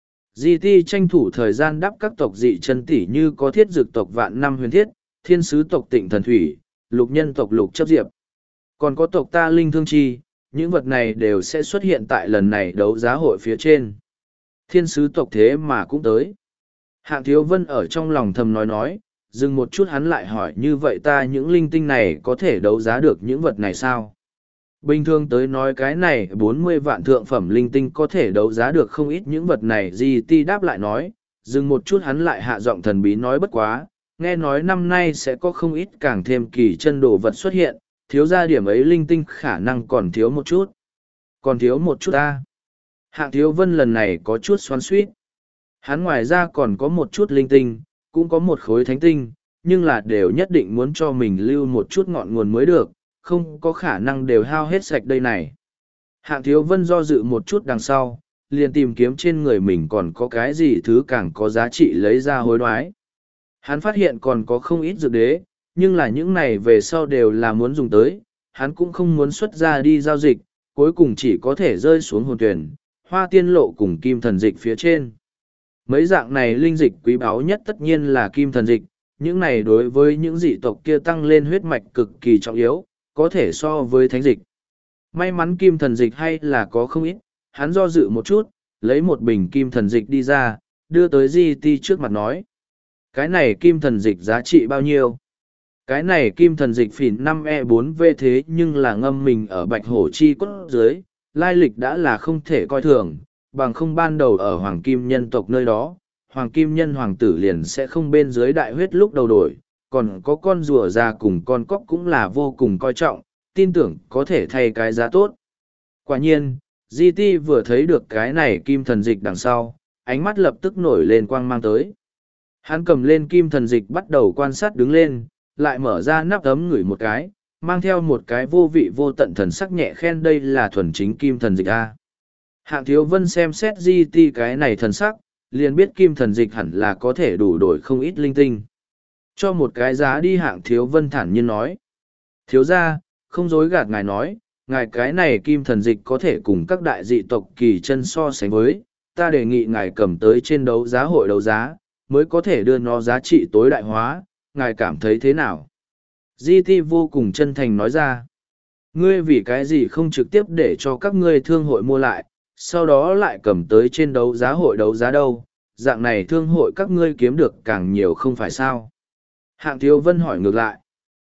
GT tranh thủ thời gian đắp các tộc dị chân tỷ như có thiết dược tộc Vạn Năm Huyền Thiết, thiên sứ tộc Tịnh Thần Thủy, lục nhân tộc Lục Chấp Diệp. Còn có tộc ta Linh Thương Chi, những vật này đều sẽ xuất hiện tại lần này đấu giá hội phía trên. Thiên sứ tộc thế mà cũng tới. Hạng Thiếu Vân ở trong lòng thầm nói, dừng một chút hắn lại hỏi, như vậy ta những linh tinh này có thể đấu giá được những vật này sao? Bình thường tới nói cái này 40 vạn thượng phẩm linh tinh có thể đấu giá được không ít những vật này. GT đáp lại nói, dừng một chút hắn lại hạ giọng thần bí nói, bất quá, nghe nói năm nay sẽ có không ít càng thêm kỳ chân đồ vật xuất hiện, thiếu ra điểm ấy linh tinh khả năng còn thiếu một chút. Còn thiếu một chút ta. Hạng Thiếu Vân lần này có chút xoắn xuýt. Hắn ngoài ra còn có một chút linh tinh, cũng có một khối thánh tinh, nhưng là đều nhất định muốn cho mình lưu một chút ngọn nguồn mới được, không có khả năng đều hao hết sạch đây này. Hạng Thiếu Vân do dự một chút đằng sau, liền tìm kiếm trên người mình còn có cái gì thứ càng có giá trị lấy ra hối đoái. Hắn phát hiện còn có không ít dược đế, nhưng là những này về sau đều là muốn dùng tới, hắn cũng không muốn xuất ra đi giao dịch, cuối cùng chỉ có thể rơi xuống hồn tuyển, hoa tiên lộ cùng kim thần dịch phía trên. Mấy dạng này linh dịch quý báu nhất tất nhiên là kim thần dịch, những này đối với những dị tộc kia tăng lên huyết mạch cực kỳ trọng yếu, có thể so với thánh dịch. May mắn kim thần dịch hay là có không ít, hắn do dự một chút, lấy một bình kim thần dịch đi ra, đưa tới GT trước mặt nói. Cái này kim thần dịch giá trị bao nhiêu? Cái này kim thần dịch phỉn 5E4V thế nhưng là ngâm mình ở bạch hổ chi cốt dưới, lai lịch đã là không thể coi thường, bằng không ban đầu ở hoàng kim nhân tộc nơi đó, hoàng kim nhân hoàng tử liền sẽ không bên dưới đại huyết lúc đầu đổi, còn có con rùa già cùng con cóc cũng là vô cùng coi trọng, tin tưởng có thể thay cái giá tốt. Quả nhiên, GT vừa thấy được cái này kim thần dịch đằng sau, ánh mắt lập tức nổi lên quang mang tới. Hắn cầm lên kim thần dịch bắt đầu quan sát đứng lên, lại mở ra nắp ấm ngửi một cái, mang theo một cái vô vị vô tận thần sắc nhẹ khen, đây là thuần chính kim thần dịch A. Hạng Thiếu Vân xem xét GT cái này thần sắc, liền biết kim thần dịch hẳn là có thể đủ đổi không ít linh tinh. Cho một cái giá đi. Hạng Thiếu Vân thản nhiên nói. Thiếu ra, không dối gạt ngài nói, ngài cái này kim thần dịch có thể cùng các đại dị tộc kỳ chân so sánh với, ta đề nghị ngài cầm tới trên đấu giá hội đấu giá, mới có thể đưa nó giá trị tối đại hóa, ngài cảm thấy thế nào? GT vô cùng chân thành nói ra. Ngươi vì cái gì không trực tiếp để cho các ngươi thương hội mua lại, sau đó lại cầm tới trên đấu giá hội đấu giá đâu, dạng này thương hội các ngươi kiếm được càng nhiều không phải sao? Hạng Thiếu Vân hỏi ngược lại.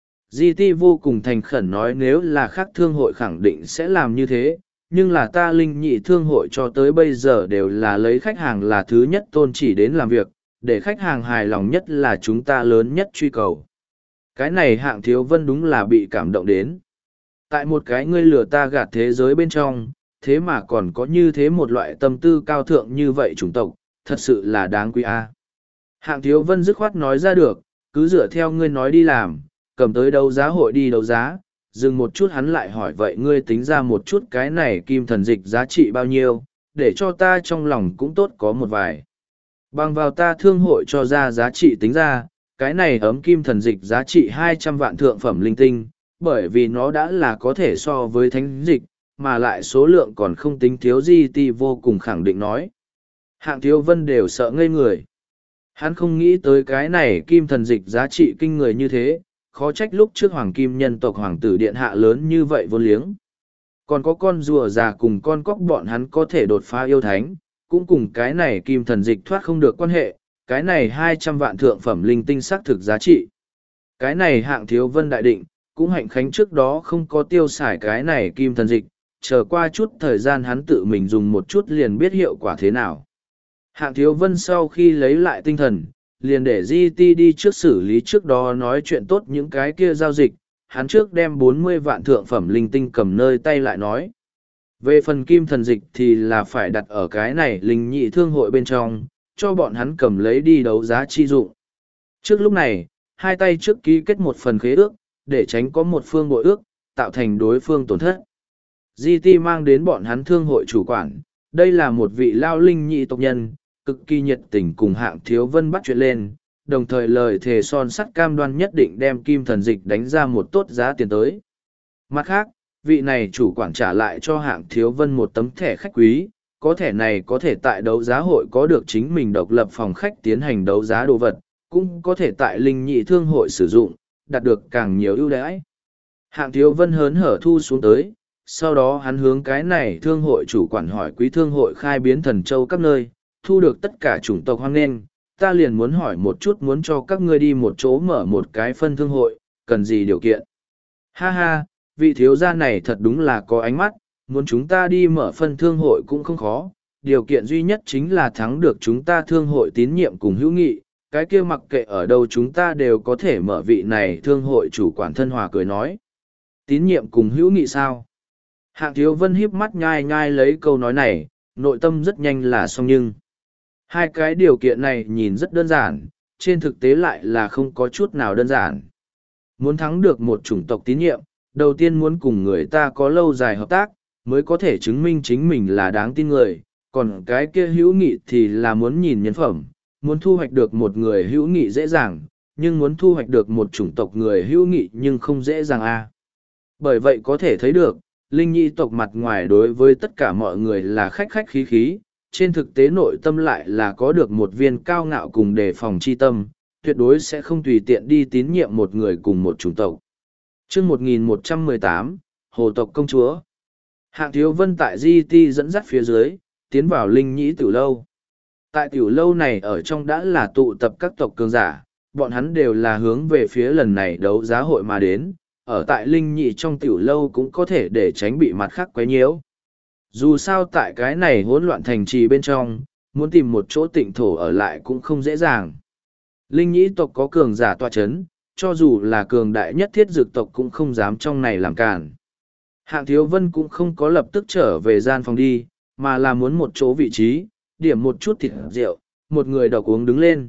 GT vô cùng thành khẩn nói, nếu là khác thương hội khẳng định sẽ làm như thế, nhưng là ta Linh Nhị thương hội cho tới bây giờ đều là lấy khách hàng là thứ nhất tôn chỉ đến làm việc, để khách hàng hài lòng nhất là chúng ta lớn nhất truy cầu. Cái này Hạng Thiếu Vân đúng là bị cảm động đến. Tại một cái ngươi lừa ta gạt thế giới bên trong, thế mà còn có như thế một loại tâm tư cao thượng như vậy chủng tộc, thật sự là đáng quý a. Hạng Thiếu Vân dứt khoát nói ra được, cứ dựa theo ngươi nói đi làm, cầm tới đấu giá hội đi đấu giá. Dừng một chút hắn lại hỏi, vậy ngươi tính ra một chút cái này kim thần dịch giá trị bao nhiêu, để cho ta trong lòng cũng tốt có một vài. Bằng vào ta thương hội cho ra giá trị tính ra, cái này ấm kim thần dịch giá trị 200 vạn thượng phẩm linh tinh, bởi vì nó đã là có thể so với thánh dịch, mà lại số lượng còn không tính thiếu. GT vô cùng khẳng định nói. Hạng Thiếu Vân đều sợ ngây người. Hắn không nghĩ tới cái này kim thần dịch giá trị kinh người như thế, khó trách lúc trước hoàng kim nhân tộc hoàng tử điện hạ lớn như vậy vô liếng. Còn có con rùa già cùng con cóc bọn hắn có thể đột phá yêu thánh, cũng cùng cái này kim thần dịch thoát không được quan hệ, cái này 200 vạn thượng phẩm linh tinh xác thực giá trị. Cái này Hạng Thiếu Vân đại định, cũng hạnh khánh trước đó không có tiêu xài cái này kim thần dịch, chờ qua chút thời gian hắn tự mình dùng một chút liền biết hiệu quả thế nào. Hạng Thiếu Vân sau khi lấy lại tinh thần, liền để GT đi trước xử lý trước đó nói chuyện tốt những cái kia giao dịch, hắn trước đem 40 vạn thượng phẩm linh tinh cầm nơi tay lại nói. Về phần kim thần dịch thì là phải đặt ở cái này linh nhị thương hội bên trong, cho bọn hắn cầm lấy đi đấu giá chi dụng. Trước lúc này, hai tay trước ký kết một phần khế ước, để tránh có một phương bội ước, tạo thành đối phương tổn thất. GT mang đến bọn hắn thương hội chủ quản, đây là một vị lao linh nhị tộc nhân, cực kỳ nhiệt tình cùng Hạng Thiếu Vân bắt chuyện lên, đồng thời lời thề son sắt cam đoan nhất định đem kim thần dịch đánh ra một tốt giá tiền tới. Mặt khác, vị này chủ quản trả lại cho Hạng Thiếu Vân một tấm thẻ khách quý, có thẻ này có thể tại đấu giá hội có được chính mình độc lập phòng khách tiến hành đấu giá đồ vật, cũng có thể tại linh nhị thương hội sử dụng, đạt được càng nhiều ưu đãi. Hạng Thiếu Vân hớn hở thu xuống tới, sau đó hắn hướng cái này thương hội chủ quản hỏi quý thương hội khai biến thần châu các nơi, thu được tất cả chủng tộc hoang nghênh, ta liền muốn hỏi một chút muốn cho các ngươi đi một chỗ mở một cái phân thương hội, cần gì điều kiện. Ha ha, vị thiếu gia này thật đúng là có ánh mắt, muốn chúng ta đi mở phân thương hội cũng không khó, điều kiện duy nhất chính là thắng được chúng ta thương hội tín nhiệm cùng hữu nghị, cái kia mặc kệ ở đâu chúng ta đều có thể mở. Vị này thương hội chủ quản thân hòa cười nói. Tín nhiệm cùng hữu nghị sao? Hạng Thiếu Vân híp mắt nhai nhai lấy câu nói này, nội tâm rất nhanh là xong nhưng. Hai cái điều kiện này nhìn rất đơn giản, trên thực tế lại là không có chút nào đơn giản. Muốn thắng được một chủng tộc tín nhiệm, đầu tiên muốn cùng người ta có lâu dài hợp tác, mới có thể chứng minh chính mình là đáng tin người, còn cái kia hữu nghị thì là muốn nhìn nhân phẩm, muốn thu hoạch được một người hữu nghị dễ dàng, nhưng muốn thu hoạch được một chủng tộc người hữu nghị nhưng không dễ dàng a. Bởi vậy có thể thấy được, linh nhị tộc mặt ngoài đối với tất cả mọi người là khách khách khí khí, trên thực tế nội tâm lại là có được một viên cao ngạo cùng đề phòng chi tâm, tuyệt đối sẽ không tùy tiện đi tín nhiệm một người cùng một chủng tộc. Chương 1118, Hồ tộc công chúa. Hạng Thiếu Vân tại GT dẫn dắt phía dưới, tiến vào linh nhĩ tiểu lâu. Tại tiểu lâu này ở trong đã là tụ tập các tộc cường giả, bọn hắn đều là hướng về phía lần này đấu giá hội mà đến, ở tại linh nhị trong tiểu lâu cũng có thể để tránh bị mặt khác quấy nhiễu. Dù sao tại cái này hỗn loạn thành trì bên trong, muốn tìm một chỗ tịnh thổ ở lại cũng không dễ dàng. Linh nhĩ tộc có cường giả tọa chấn, cho dù là cường đại nhất thiết dược tộc cũng không dám trong này làm cản. Hạng Thiếu Vân cũng không có lập tức trở về gian phòng đi, mà là muốn một chỗ vị trí, điểm một chút thịt rượu, một người độc uống đứng lên.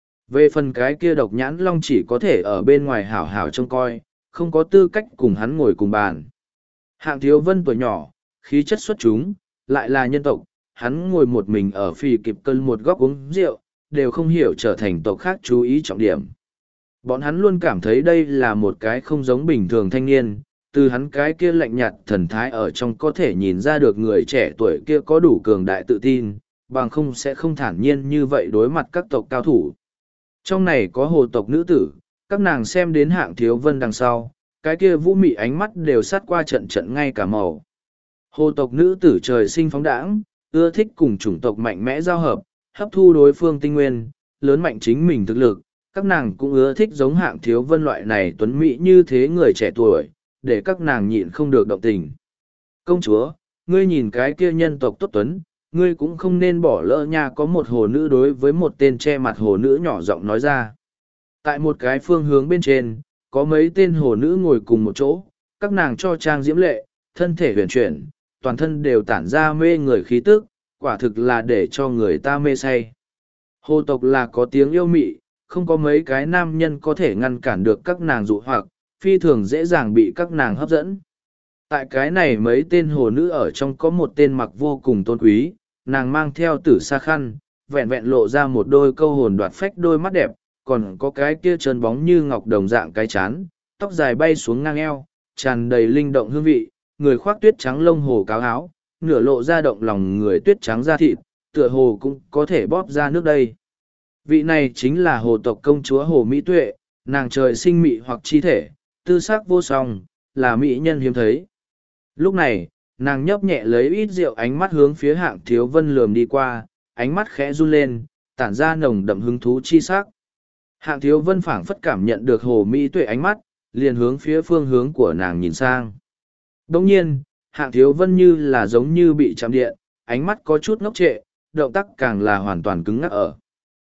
Về phần cái kia độc nhãn long chỉ có thể ở bên ngoài hảo hảo trông coi, không có tư cách cùng hắn ngồi cùng bàn. Hạng Thiếu Vân tuổi nhỏ, khí chất xuất chúng, lại là nhân tộc, hắn ngồi một mình ở phì kịp cân một góc uống rượu, đều không hiểu trở thành tộc khác chú ý trọng điểm. Bọn hắn luôn cảm thấy đây là một cái không giống bình thường thanh niên, từ hắn cái kia lạnh nhạt thần thái ở trong có thể nhìn ra được người trẻ tuổi kia có đủ cường đại tự tin, bằng không sẽ không thản nhiên như vậy đối mặt các tộc cao thủ. Trong này có hồ tộc nữ tử, các nàng xem đến Hạng Thiếu Vân đằng sau, cái kia vũ mị ánh mắt đều sát qua trận trận ngay cả màu. Hồ tộc nữ tử trời sinh phóng đãng, ưa thích cùng chủng tộc mạnh mẽ giao hợp, hấp thu đối phương tinh nguyên, lớn mạnh chính mình thực lực. Các nàng cũng ưa thích giống Hạng Thiếu Vân loại này tuấn mỹ như thế người trẻ tuổi, để các nàng nhịn không được động tình. Công chúa, ngươi nhìn cái kia nhân tộc tốt tuấn, ngươi cũng không nên bỏ lỡ nha. Có một hồ nữ đối với một tên che mặt hồ nữ nhỏ giọng nói ra. Tại một cái phương hướng bên trên, có mấy tên hồ nữ ngồi cùng một chỗ, các nàng cho trang diễm lệ, thân thể huyền chuyển, toàn thân đều tản ra mê người khí tức, quả thực là để cho người ta mê say. Hồ tộc là có tiếng yêu mị, không có mấy cái nam nhân có thể ngăn cản được các nàng dụ hoặc, phi thường dễ dàng bị các nàng hấp dẫn. Tại cái này mấy tên hồ nữ ở trong có một tên mặc vô cùng tôn quý, nàng mang theo tử sa khăn, vẹn vẹn lộ ra một đôi câu hồn đoạt phách đôi mắt đẹp, còn có cái kia trơn bóng như ngọc đồng dạng cái chán, tóc dài bay xuống ngang eo, tràn đầy linh động hương vị, người khoác tuyết trắng lông hồ cáo áo, nửa lộ ra động lòng người tuyết trắng da thịt, tựa hồ cũng có thể bóp ra nước đây. Vị này chính là hồ tộc công chúa Hồ Mỹ Tuệ, nàng trời sinh mị hoặc chi thể, tư sắc vô song, là mỹ nhân hiếm thấy. Lúc này, nàng nhấp nhẹ lấy ít rượu ánh mắt hướng phía Hạng Thiếu Vân lườm đi qua, ánh mắt khẽ run lên, tản ra nồng đậm hứng thú chi sắc. Hạng Thiếu Vân phảng phất cảm nhận được Hồ Mỹ Tuệ ánh mắt, liền hướng phía phương hướng của nàng nhìn sang. Đồng nhiên, Hạng Thiếu Vân như là giống như bị chạm điện, ánh mắt có chút ngốc trệ, động tác càng là hoàn toàn cứng ngắc ở.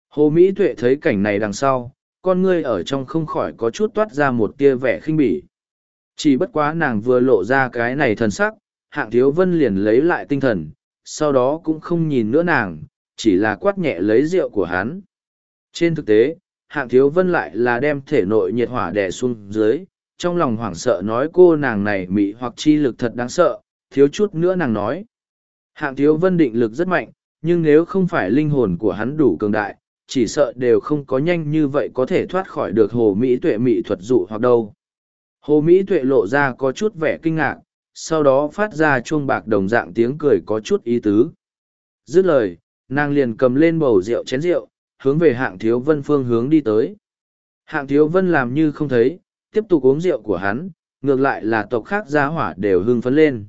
Hồ Mỹ Tuệ thấy cảnh này đằng sau, con ngươi ở trong không khỏi có chút toát ra một tia vẻ khinh bỉ. Chỉ bất quá nàng vừa lộ ra cái này thần sắc, Hạng Thiếu Vân liền lấy lại tinh thần, sau đó cũng không nhìn nữa nàng, chỉ là quát nhẹ lấy rượu của hắn. Trên thực tế, Hạng Thiếu Vân lại là đem thể nội nhiệt hỏa đè xuống dưới, trong lòng hoảng sợ nói cô nàng này mị hoặc chi lực thật đáng sợ, thiếu chút nữa nàng nói. Hạng Thiếu Vân định lực rất mạnh, nhưng nếu không phải linh hồn của hắn đủ cường đại, chỉ sợ đều không có nhanh như vậy có thể thoát khỏi được Hồ Mỹ Tuệ mị thuật dụ hoặc đâu. Hồ Mỹ Tuệ lộ ra có chút vẻ kinh ngạc, sau đó phát ra chuông bạc đồng dạng tiếng cười có chút ý tứ. Dứt lời, nàng liền cầm lên bầu rượu chén rượu, hướng về Hạng Thiếu Vân phương hướng đi tới. Hạng Thiếu Vân làm như không thấy, tiếp tục uống rượu của hắn, ngược lại là tộc khác gia hỏa đều hưng phấn lên.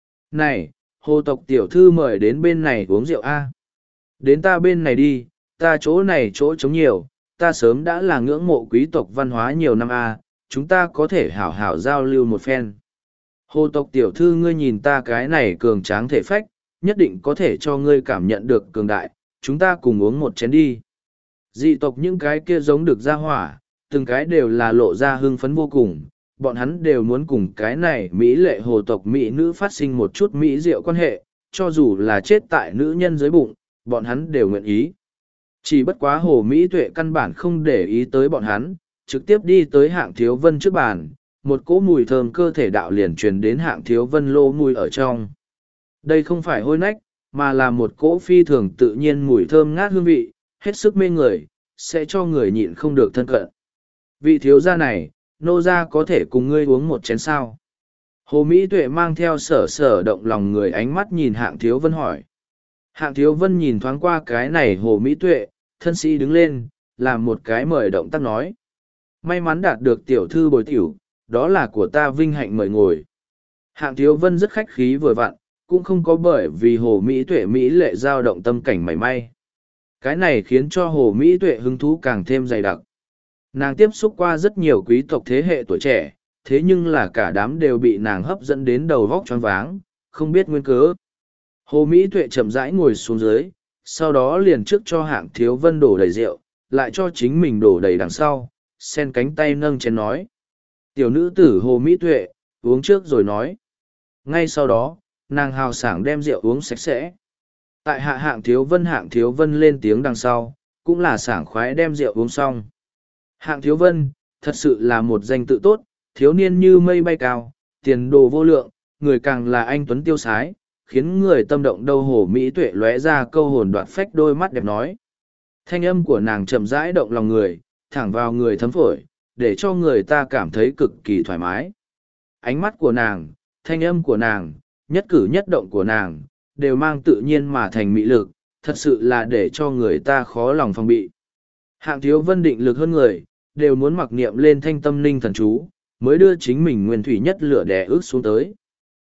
Này, Hồ tộc tiểu thư mời đến bên này uống rượu a. Đến ta bên này đi, ta chỗ này chỗ trống nhiều, ta sớm đã là ngưỡng mộ quý tộc văn hóa nhiều năm a, chúng ta có thể hảo hảo giao lưu một phen. Hồ tộc tiểu thư ngươi nhìn ta cái này cường tráng thể phách, nhất định có thể cho ngươi cảm nhận được cường đại, chúng ta cùng uống một chén đi. Dị tộc những cái kia giống được ra hỏa, từng cái đều là lộ ra hưng phấn vô cùng, bọn hắn đều muốn cùng cái này Mỹ lệ hồ tộc Mỹ nữ phát sinh một chút Mỹ diệu quan hệ, cho dù là chết tại nữ nhân dưới bụng, bọn hắn đều nguyện ý. Chỉ bất quá Hồ Mỹ Tuệ căn bản không để ý tới bọn hắn, trực tiếp đi tới Hạng Thiếu Vân trước bàn, một cỗ mùi thơm cơ thể đạo liền truyền đến Hạng Thiếu Vân lô mùi ở trong. Đây không phải hôi nách, mà là một cỗ phi thường tự nhiên mùi thơm ngát hương vị, hết sức mê người, sẽ cho người nhịn không được thân cận. Vị thiếu gia này, nô gia có thể cùng ngươi uống một chén sao? Hồ Mỹ Tuệ mang theo sở sở động lòng người ánh mắt nhìn Hạng Thiếu Vân hỏi. Hạng Thiếu Vân nhìn thoáng qua cái này Hồ Mỹ Tuệ, thân sĩ đứng lên, làm một cái mời động tác nói. May mắn đạt được tiểu thư bồi tiểu, đó là của ta vinh hạnh mời ngồi. Hạng Thiếu Vân rất khách khí vừa vặn, cũng không có bởi vì Hồ Mỹ Tuệ Mỹ lệ dao động tâm cảnh mảy may. Cái này khiến cho Hồ Mỹ Tuệ hứng thú càng thêm dày đặc. Nàng tiếp xúc qua rất nhiều quý tộc thế hệ tuổi trẻ, thế nhưng là cả đám đều bị nàng hấp dẫn đến đầu vóc choáng váng, không biết nguyên cớ. Hồ Mỹ Tuệ chậm rãi ngồi xuống dưới, sau đó liền trước cho Hạng Thiếu Vân đổ đầy rượu, lại cho chính mình đổ đầy đằng sau, sen cánh tay nâng chén nói. Tiểu nữ tử Hồ Mỹ Tuệ, uống trước rồi nói. Ngay sau đó, nàng hào sảng đem rượu uống sạch sẽ. Tại Hạng Thiếu Vân lên tiếng đằng sau, cũng là sảng khoái đem rượu uống xong. Hạng Thiếu Vân, thật sự là một danh tự tốt, thiếu niên như mây bay cao, tiền đồ vô lượng, người càng là anh tuấn tiêu sái, khiến người tâm động đâu. Hồ Mỹ Tuệ lóe ra câu hồn đoạt phách đôi mắt đẹp nói. Thanh âm của nàng chậm rãi động lòng người, thẳng vào người thấm phổi, để cho người ta cảm thấy cực kỳ thoải mái. Ánh mắt của nàng, thanh âm của nàng, nhất cử nhất động của nàng, đều mang tự nhiên mà thành mỹ lực, thật sự là để cho người ta khó lòng phòng bị. Hạng Thiếu Vân định lực hơn người, đều muốn mặc niệm lên thanh tâm linh thần chú, mới đưa chính mình nguyên thủy nhất lửa đè ước xuống tới.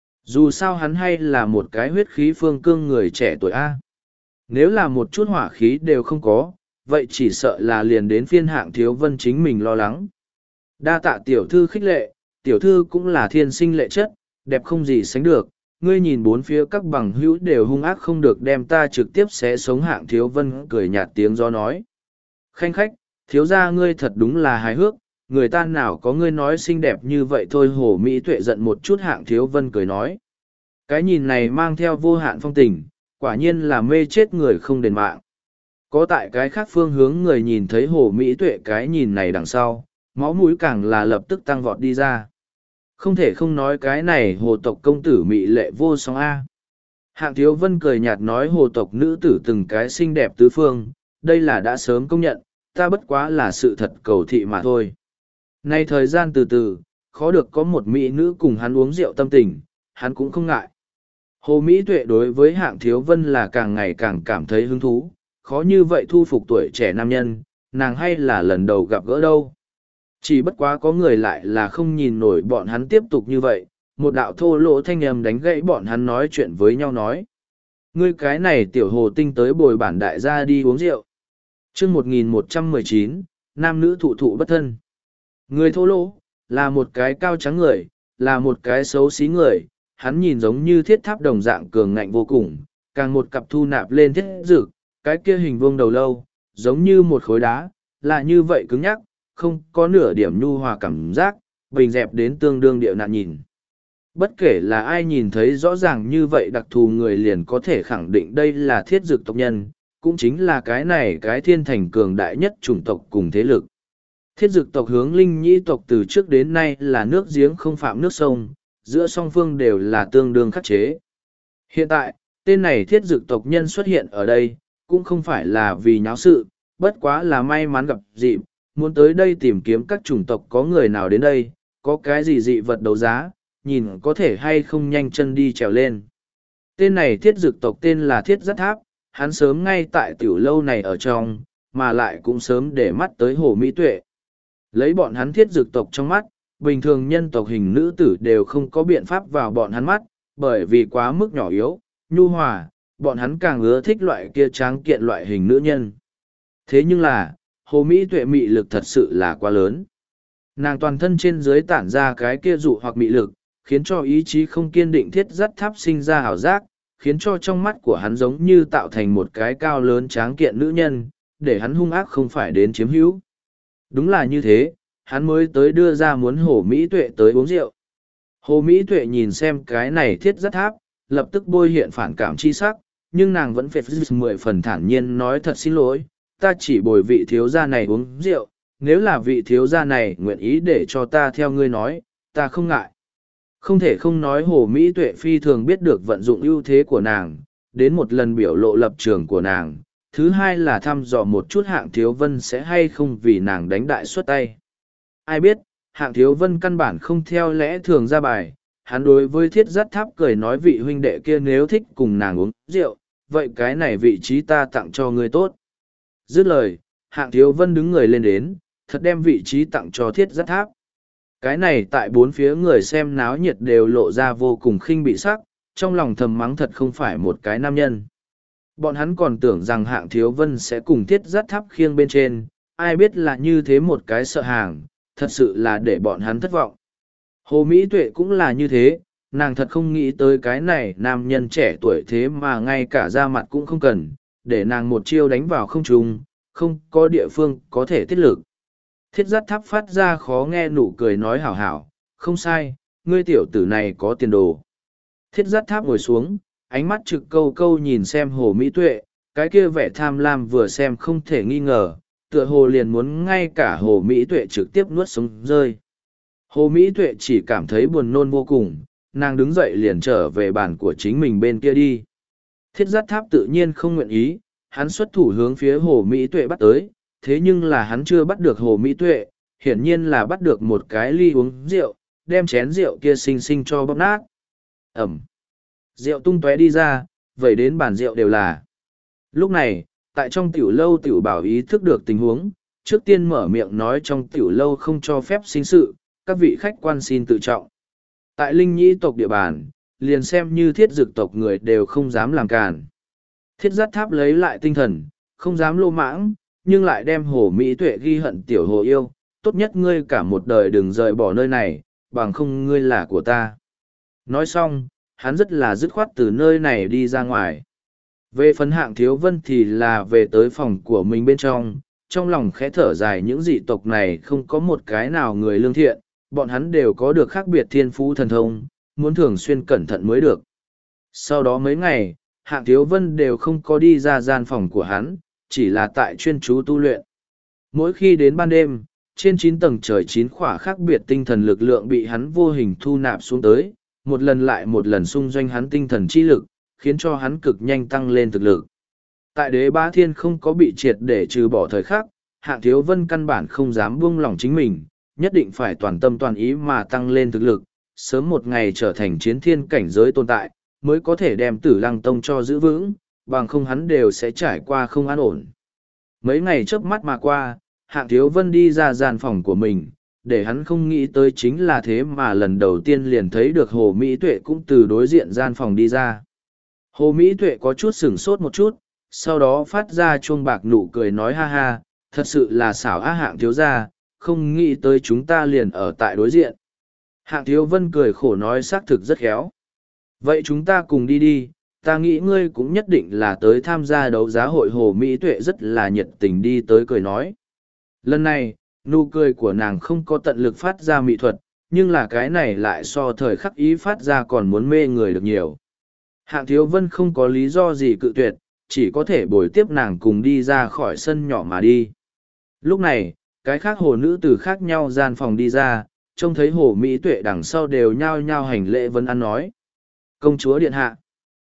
Dù sao hắn hay là một cái huyết khí phương cương người trẻ tuổi A. Nếu là một chút hỏa khí đều không có, vậy chỉ sợ là liền đến phiên Hạng Thiếu Vân chính mình lo lắng. Đa tạ tiểu thư khích lệ, tiểu thư cũng là thiên sinh lệ chất, đẹp không gì sánh được. Ngươi nhìn bốn phía các bằng hữu đều hung ác không được đem ta trực tiếp xé sống. Hạng Thiếu Vân cười nhạt tiếng gió nói. Khanh khách, thiếu gia ngươi thật đúng là hài hước, người ta nào có ngươi nói xinh đẹp như vậy thôi. Hồ Mỹ Tuệ giận một chút. Hạng Thiếu Vân cười nói. Cái nhìn này mang theo vô hạn phong tình, quả nhiên là mê chết người không đền mạng. Có tại cái khác phương hướng người nhìn thấy Hồ Mỹ Tuệ cái nhìn này đằng sau, máu mũi càng là lập tức tăng vọt đi ra. Không thể không nói cái này hồ tộc công tử mỹ lệ vô song A. Hạng Thiếu Vân cười nhạt nói hồ tộc nữ tử từng cái xinh đẹp tứ phương, đây là đã sớm công nhận, ta bất quá là sự thật cầu thị mà thôi. Nay thời gian từ từ, khó được có một mỹ nữ cùng hắn uống rượu tâm tình, hắn cũng không ngại. Hồ Mỹ Tuệ đối với Hạng Thiếu Vân là càng ngày càng cảm thấy hứng thú, khó như vậy thu phục tuổi trẻ nam nhân, nàng hay là lần đầu gặp gỡ đâu. Chỉ bất quá có người lại là không nhìn nổi bọn hắn tiếp tục như vậy, một đạo thô lỗ thanh âm đánh gãy bọn hắn nói chuyện với nhau nói. Ngươi cái này tiểu hồ tinh tới bồi bản đại gia đi uống rượu. chương 1119, nam nữ thụ thụ bất thân. Người thô lỗ, là một cái cao trắng người, là một cái xấu xí người, hắn nhìn giống như thiết tháp đồng dạng cường ngạnh vô cùng, càng một cặp thu nạp lên thiết dực, cái kia hình vuông đầu lâu, giống như một khối đá, là như vậy cứng nhắc, không có nửa điểm nhu hòa cảm giác, bình dẹp đến tương đương điệu nạn nhìn. Bất kể là ai nhìn thấy rõ ràng như vậy đặc thù người liền có thể khẳng định đây là thiết dược tộc nhân, cũng chính là cái này cái thiên thành cường đại nhất chủng tộc cùng thế lực. Thiết dược tộc hướng linh nhĩ tộc từ trước đến nay là nước giếng không phạm nước sông, giữa song phương đều là tương đương khắc chế. Hiện tại, tên này thiết dược tộc nhân xuất hiện ở đây, cũng không phải là vì nháo sự, bất quá là may mắn gặp dịp, muốn tới đây tìm kiếm các chủng tộc có người nào đến đây, có cái gì dị vật đấu giá, nhìn có thể hay không nhanh chân đi trèo lên. Tên này thiết dược tộc tên là Thiết Giác Tháp, hắn sớm ngay tại tiểu lâu này ở trong, mà lại cũng sớm để mắt tới Hồ Mỹ Tuệ. Lấy bọn hắn thiết dược tộc trong mắt, bình thường nhân tộc hình nữ tử đều không có biện pháp vào bọn hắn mắt, bởi vì quá mức nhỏ yếu, nhu hòa, bọn hắn càng ưa thích loại kia tráng kiện loại hình nữ nhân. Thế nhưng là, Hồ Mỹ Tuệ mị lực thật sự là quá lớn. Nàng toàn thân trên dưới tản ra cái kia dụ hoặc mị lực, khiến cho ý chí không kiên định Thiết Giác Tháp sinh ra ảo giác, khiến cho trong mắt của hắn giống như tạo thành một cái cao lớn tráng kiện nữ nhân, để hắn hung ác không phải đến chiếm hữu. Đúng là như thế, hắn mới tới đưa ra muốn Hồ Mỹ Tuệ tới uống rượu. Hồ Mỹ Tuệ nhìn xem cái này Thiết Giác Tháp, lập tức bôi hiện phản cảm chi sắc, nhưng nàng vẫn phệt 10 phần thản nhiên nói thật xin lỗi, ta chỉ bồi vị thiếu gia này uống rượu, nếu là vị thiếu gia này nguyện ý để cho ta theo ngươi nói, ta không ngại. Không thể không nói Hồ Mỹ Tuệ phi thường biết được vận dụng ưu thế của nàng, đến một lần biểu lộ lập trường của nàng. Thứ hai là thăm dò một chút Hạng Thiếu Vân sẽ hay không vì nàng đánh đại suất tay. Ai biết, Hạng Thiếu Vân căn bản không theo lẽ thường ra bài, hắn đối với Thiết Giác Tháp cười nói vị huynh đệ kia nếu thích cùng nàng uống rượu, vậy cái này vị trí ta tặng cho ngươi tốt. Dứt lời, Hạng Thiếu Vân đứng người lên đến, thật đem vị trí tặng cho Thiết Giác Tháp. Cái này tại bốn phía người xem náo nhiệt đều lộ ra vô cùng khinh bị sắc, trong lòng thầm mắng thật không phải một cái nam nhân. Bọn hắn còn tưởng rằng Hạng Thiếu Vân sẽ cùng Thiết Giác Tháp khiêng bên trên, ai biết là như thế một cái sợ hàng, thật sự là để bọn hắn thất vọng. Hồ Mỹ Tuệ cũng là như thế, nàng thật không nghĩ tới cái này nam nhân trẻ tuổi thế mà ngay cả da mặt cũng không cần, để nàng một chiêu đánh vào không trung, không có địa phương có thể tiết lực. Thiết Giác Tháp phát ra khó nghe nụ cười nói hảo hảo, không sai, ngươi tiểu tử này có tiền đồ. Thiết Giác Tháp ngồi xuống, ánh mắt trực câu câu nhìn xem Hồ Mỹ Tuệ, cái kia vẻ tham lam vừa xem không thể nghi ngờ, tựa hồ liền muốn ngay cả Hồ Mỹ Tuệ trực tiếp nuốt sống rơi. Hồ Mỹ Tuệ chỉ cảm thấy buồn nôn vô cùng, nàng đứng dậy liền trở về bàn của chính mình bên kia đi. Thiết Giác Tháp tự nhiên không nguyện ý, hắn xuất thủ hướng phía Hồ Mỹ Tuệ bắt tới, thế nhưng là hắn chưa bắt được Hồ Mỹ Tuệ, hiển nhiên là bắt được một cái ly uống rượu, đem chén rượu kia xinh xinh cho bóp nát. Ẩm. Rượu tung tóe đi ra, vậy đến bàn rượu đều là. Lúc này, tại trong tiểu lâu tiểu bảo ý thức được tình huống, trước tiên mở miệng nói trong tiểu lâu không cho phép sinh sự, các vị khách quan xin tự trọng. Tại linh nhĩ tộc địa bàn, liền xem như thiết dực tộc người đều không dám làm càn. Thiết Giác Tháp lấy lại tinh thần, không dám lô mãng, nhưng lại đem Hồ Mỹ Tuệ ghi hận tiểu hồ yêu, tốt nhất ngươi cả một đời đừng rời bỏ nơi này, bằng không ngươi là của ta. Nói xong, hắn rất là dứt khoát từ nơi này đi ra ngoài. Về phần Hạng Thiếu Vân thì là về tới phòng của mình bên trong lòng khẽ thở dài những dị tộc này không có một cái nào người lương thiện, bọn hắn đều có được khác biệt thiên phú thần thông, muốn thường xuyên cẩn thận mới được. Sau đó mấy ngày, Hạng Thiếu Vân đều không có đi ra gian phòng của hắn, chỉ là tại chuyên chú tu luyện. Mỗi khi đến ban đêm, trên 9 tầng trời 9 khỏa khác biệt tinh thần lực lượng bị hắn vô hình thu nạp xuống tới, một lần lại một lần xung doanh hắn tinh thần chi lực, khiến cho hắn cực nhanh tăng lên thực lực. Tại Đế Bá Thiên không có bị triệt để trừ bỏ thời khắc, Hạng Thiếu Vân căn bản không dám buông lỏng chính mình, nhất định phải toàn tâm toàn ý mà tăng lên thực lực, sớm một ngày trở thành chiến thiên cảnh giới tồn tại, mới có thể đem Tử Lăng Tông cho giữ vững, bằng không hắn đều sẽ trải qua không an ổn. Mấy ngày chớp mắt mà qua, Hạng Thiếu Vân đi ra gian phòng của mình, để hắn không nghĩ tới chính là thế mà lần đầu tiên liền thấy được Hồ Mỹ Tuệ cũng từ đối diện gian phòng đi ra. Hồ Mỹ Tuệ có chút sửng sốt một chút, sau đó phát ra chuông bạc nụ cười nói ha ha, thật sự là xảo á Hạng thiếu gia, không nghĩ tới chúng ta liền ở tại đối diện. Hạng Thiếu Vân cười khổ nói xác thực rất khéo. Vậy chúng ta cùng đi đi, ta nghĩ ngươi cũng nhất định là tới tham gia đấu giá hội Hồ Mỹ Tuệ rất là nhiệt tình đi tới cười nói. Lần này, nụ cười của nàng không có tận lực phát ra mỹ thuật, nhưng là cái này lại so thời khắc ý phát ra còn muốn mê người được nhiều. Hạng Thiếu Vân không có lý do gì cự tuyệt, chỉ có thể bồi tiếp nàng cùng đi ra khỏi sân nhỏ mà đi. Lúc này, cái khác hồ nữ từ khác nhau gian phòng đi ra, trông thấy Hồ Mỹ Tuệ đằng sau đều nhao nhao hành lễ vân ăn nói. Công chúa điện hạ.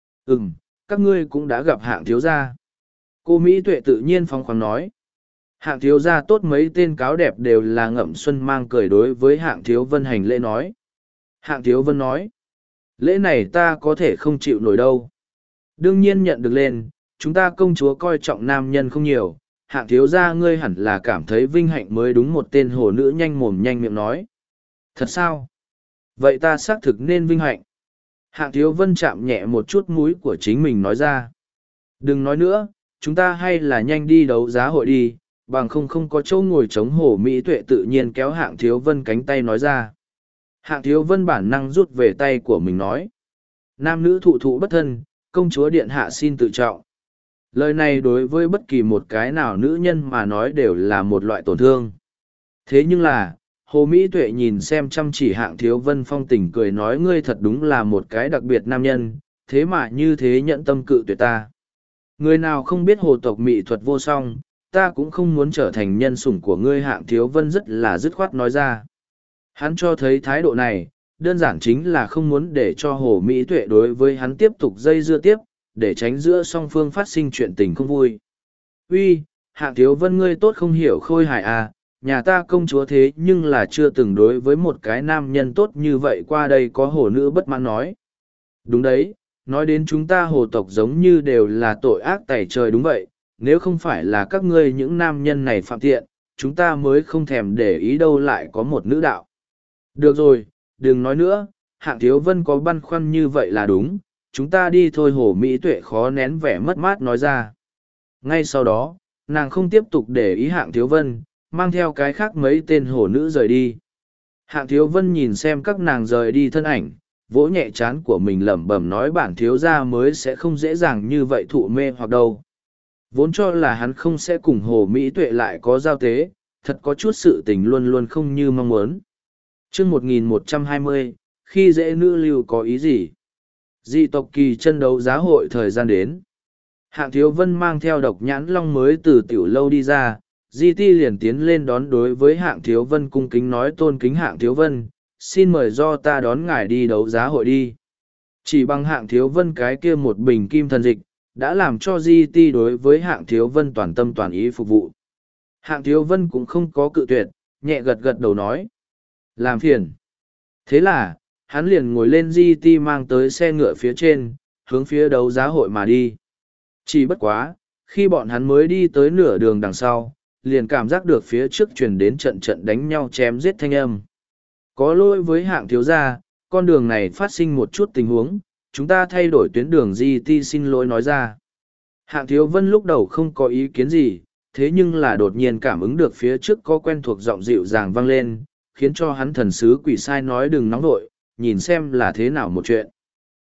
Các ngươi cũng đã gặp Hạng thiếu gia. Cô Mỹ Tuệ tự nhiên phóng khoáng nói. Hạng thiếu gia tốt mấy tên cáo đẹp đều là Ngậm Xuân mang cười đối với Hạng Thiếu Vân hành lễ nói. Hạng Thiếu Vân nói. Lễ này ta có thể không chịu nổi đâu. Đương nhiên nhận được lên, chúng ta công chúa coi trọng nam nhân không nhiều. Hạng thiếu gia ngươi hẳn là cảm thấy vinh hạnh mới đúng, một tên hồ nữ nhanh mồm nhanh miệng nói. Thật sao? Vậy ta xác thực nên vinh hạnh. Hạng Thiếu Vân chạm nhẹ một chút mũi của chính mình nói ra. Đừng nói nữa, chúng ta hay là nhanh đi đấu giá hội đi, bằng không có chỗ ngồi chống Hồ Mỹ Tuệ tự nhiên kéo Hạng Thiếu Vân cánh tay nói ra. Hạng Thiếu Vân bản năng rút về tay của mình nói. Nam nữ thụ thụ bất thân, công chúa điện hạ xin tự trọng. Lời này đối với bất kỳ một cái nào nữ nhân mà nói đều là một loại tổn thương. Thế nhưng là, Hồ Mỹ Tuệ nhìn xem chăm chỉ Hạng Thiếu Vân phong tình cười nói ngươi thật đúng là một cái đặc biệt nam nhân, thế mà như thế nhận tâm cự tuyệt ta. Người nào không biết hồ tộc mỹ thuật vô song, ta cũng không muốn trở thành nhân sủng của ngươi. Hạng Thiếu Vân rất là dứt khoát nói ra. Hắn cho thấy thái độ này, đơn giản chính là không muốn để cho Hồ Mỹ Tuệ đối với hắn tiếp tục dây dưa tiếp, để tránh giữa song phương phát sinh chuyện tình không vui. Uy, Hạng Thiếu Vân ngươi tốt không hiểu khôi hài à, nhà ta công chúa thế nhưng là chưa từng đối với một cái nam nhân tốt như vậy. Qua đây có hồ nữ bất mãn nói. Đúng đấy, nói đến chúng ta hồ tộc giống như đều là tội ác tày trời. Đúng vậy, nếu không phải là các ngươi những nam nhân này phạm tiện, chúng ta mới không thèm để ý đâu. Lại có một nữ đạo. Được rồi, đừng nói nữa, Hạng Thiếu Vân có băn khoăn như vậy là đúng, chúng ta đi thôi. Hồ Mỹ Tuệ khó nén vẻ mất mát nói ra. Ngay sau đó, nàng không tiếp tục để ý Hạng Thiếu Vân, mang theo cái khác mấy tên hồ nữ rời đi. Hạng Thiếu Vân nhìn xem các nàng rời đi thân ảnh, vỗ nhẹ trán của mình lẩm bẩm nói bản thiếu gia mới sẽ không dễ dàng như vậy thụ mê hoặc đâu. Vốn cho là hắn không sẽ cùng Hồ Mỹ Tuệ lại có giao tế, thật có chút sự tình luôn luôn không như mong muốn. Chương 1120, khi dễ nữ lưu có ý gì? Dị tộc kỳ chân đấu giá hội thời gian đến. Hạng Thiếu Vân mang theo Độc Nhãn Long mới từ tiểu lâu đi ra, Di Ti liền tiến lên đón đối với Hạng Thiếu Vân cung kính nói tôn kính Hạng Thiếu Vân, xin mời do ta đón ngài đi đấu giá hội đi. Chỉ bằng Hạng Thiếu Vân cái kia một bình kim thần dịch, đã làm cho Di Ti đối với Hạng Thiếu Vân toàn tâm toàn ý phục vụ. Hạng Thiếu Vân cũng không có cự tuyệt, nhẹ gật gật đầu nói. Làm phiền. Thế là, hắn liền ngồi lên Di Ti mang tới xe ngựa phía trên, hướng phía đấu giá hội mà đi. Chỉ bất quá, khi bọn hắn mới đi tới nửa đường đằng sau, liền cảm giác được phía trước truyền đến trận trận đánh nhau chém giết thanh âm. Có lỗi với Hạng thiếu gia, con đường này phát sinh một chút tình huống, chúng ta thay đổi tuyến đường. GT xin lỗi nói ra. Hạng Thiếu Vân lúc đầu không có ý kiến gì, thế nhưng là đột nhiên cảm ứng được phía trước có quen thuộc giọng dịu dàng vang lên, khiến cho hắn thần sứ quỷ sai nói đừng nóng vội, nhìn xem là thế nào một chuyện.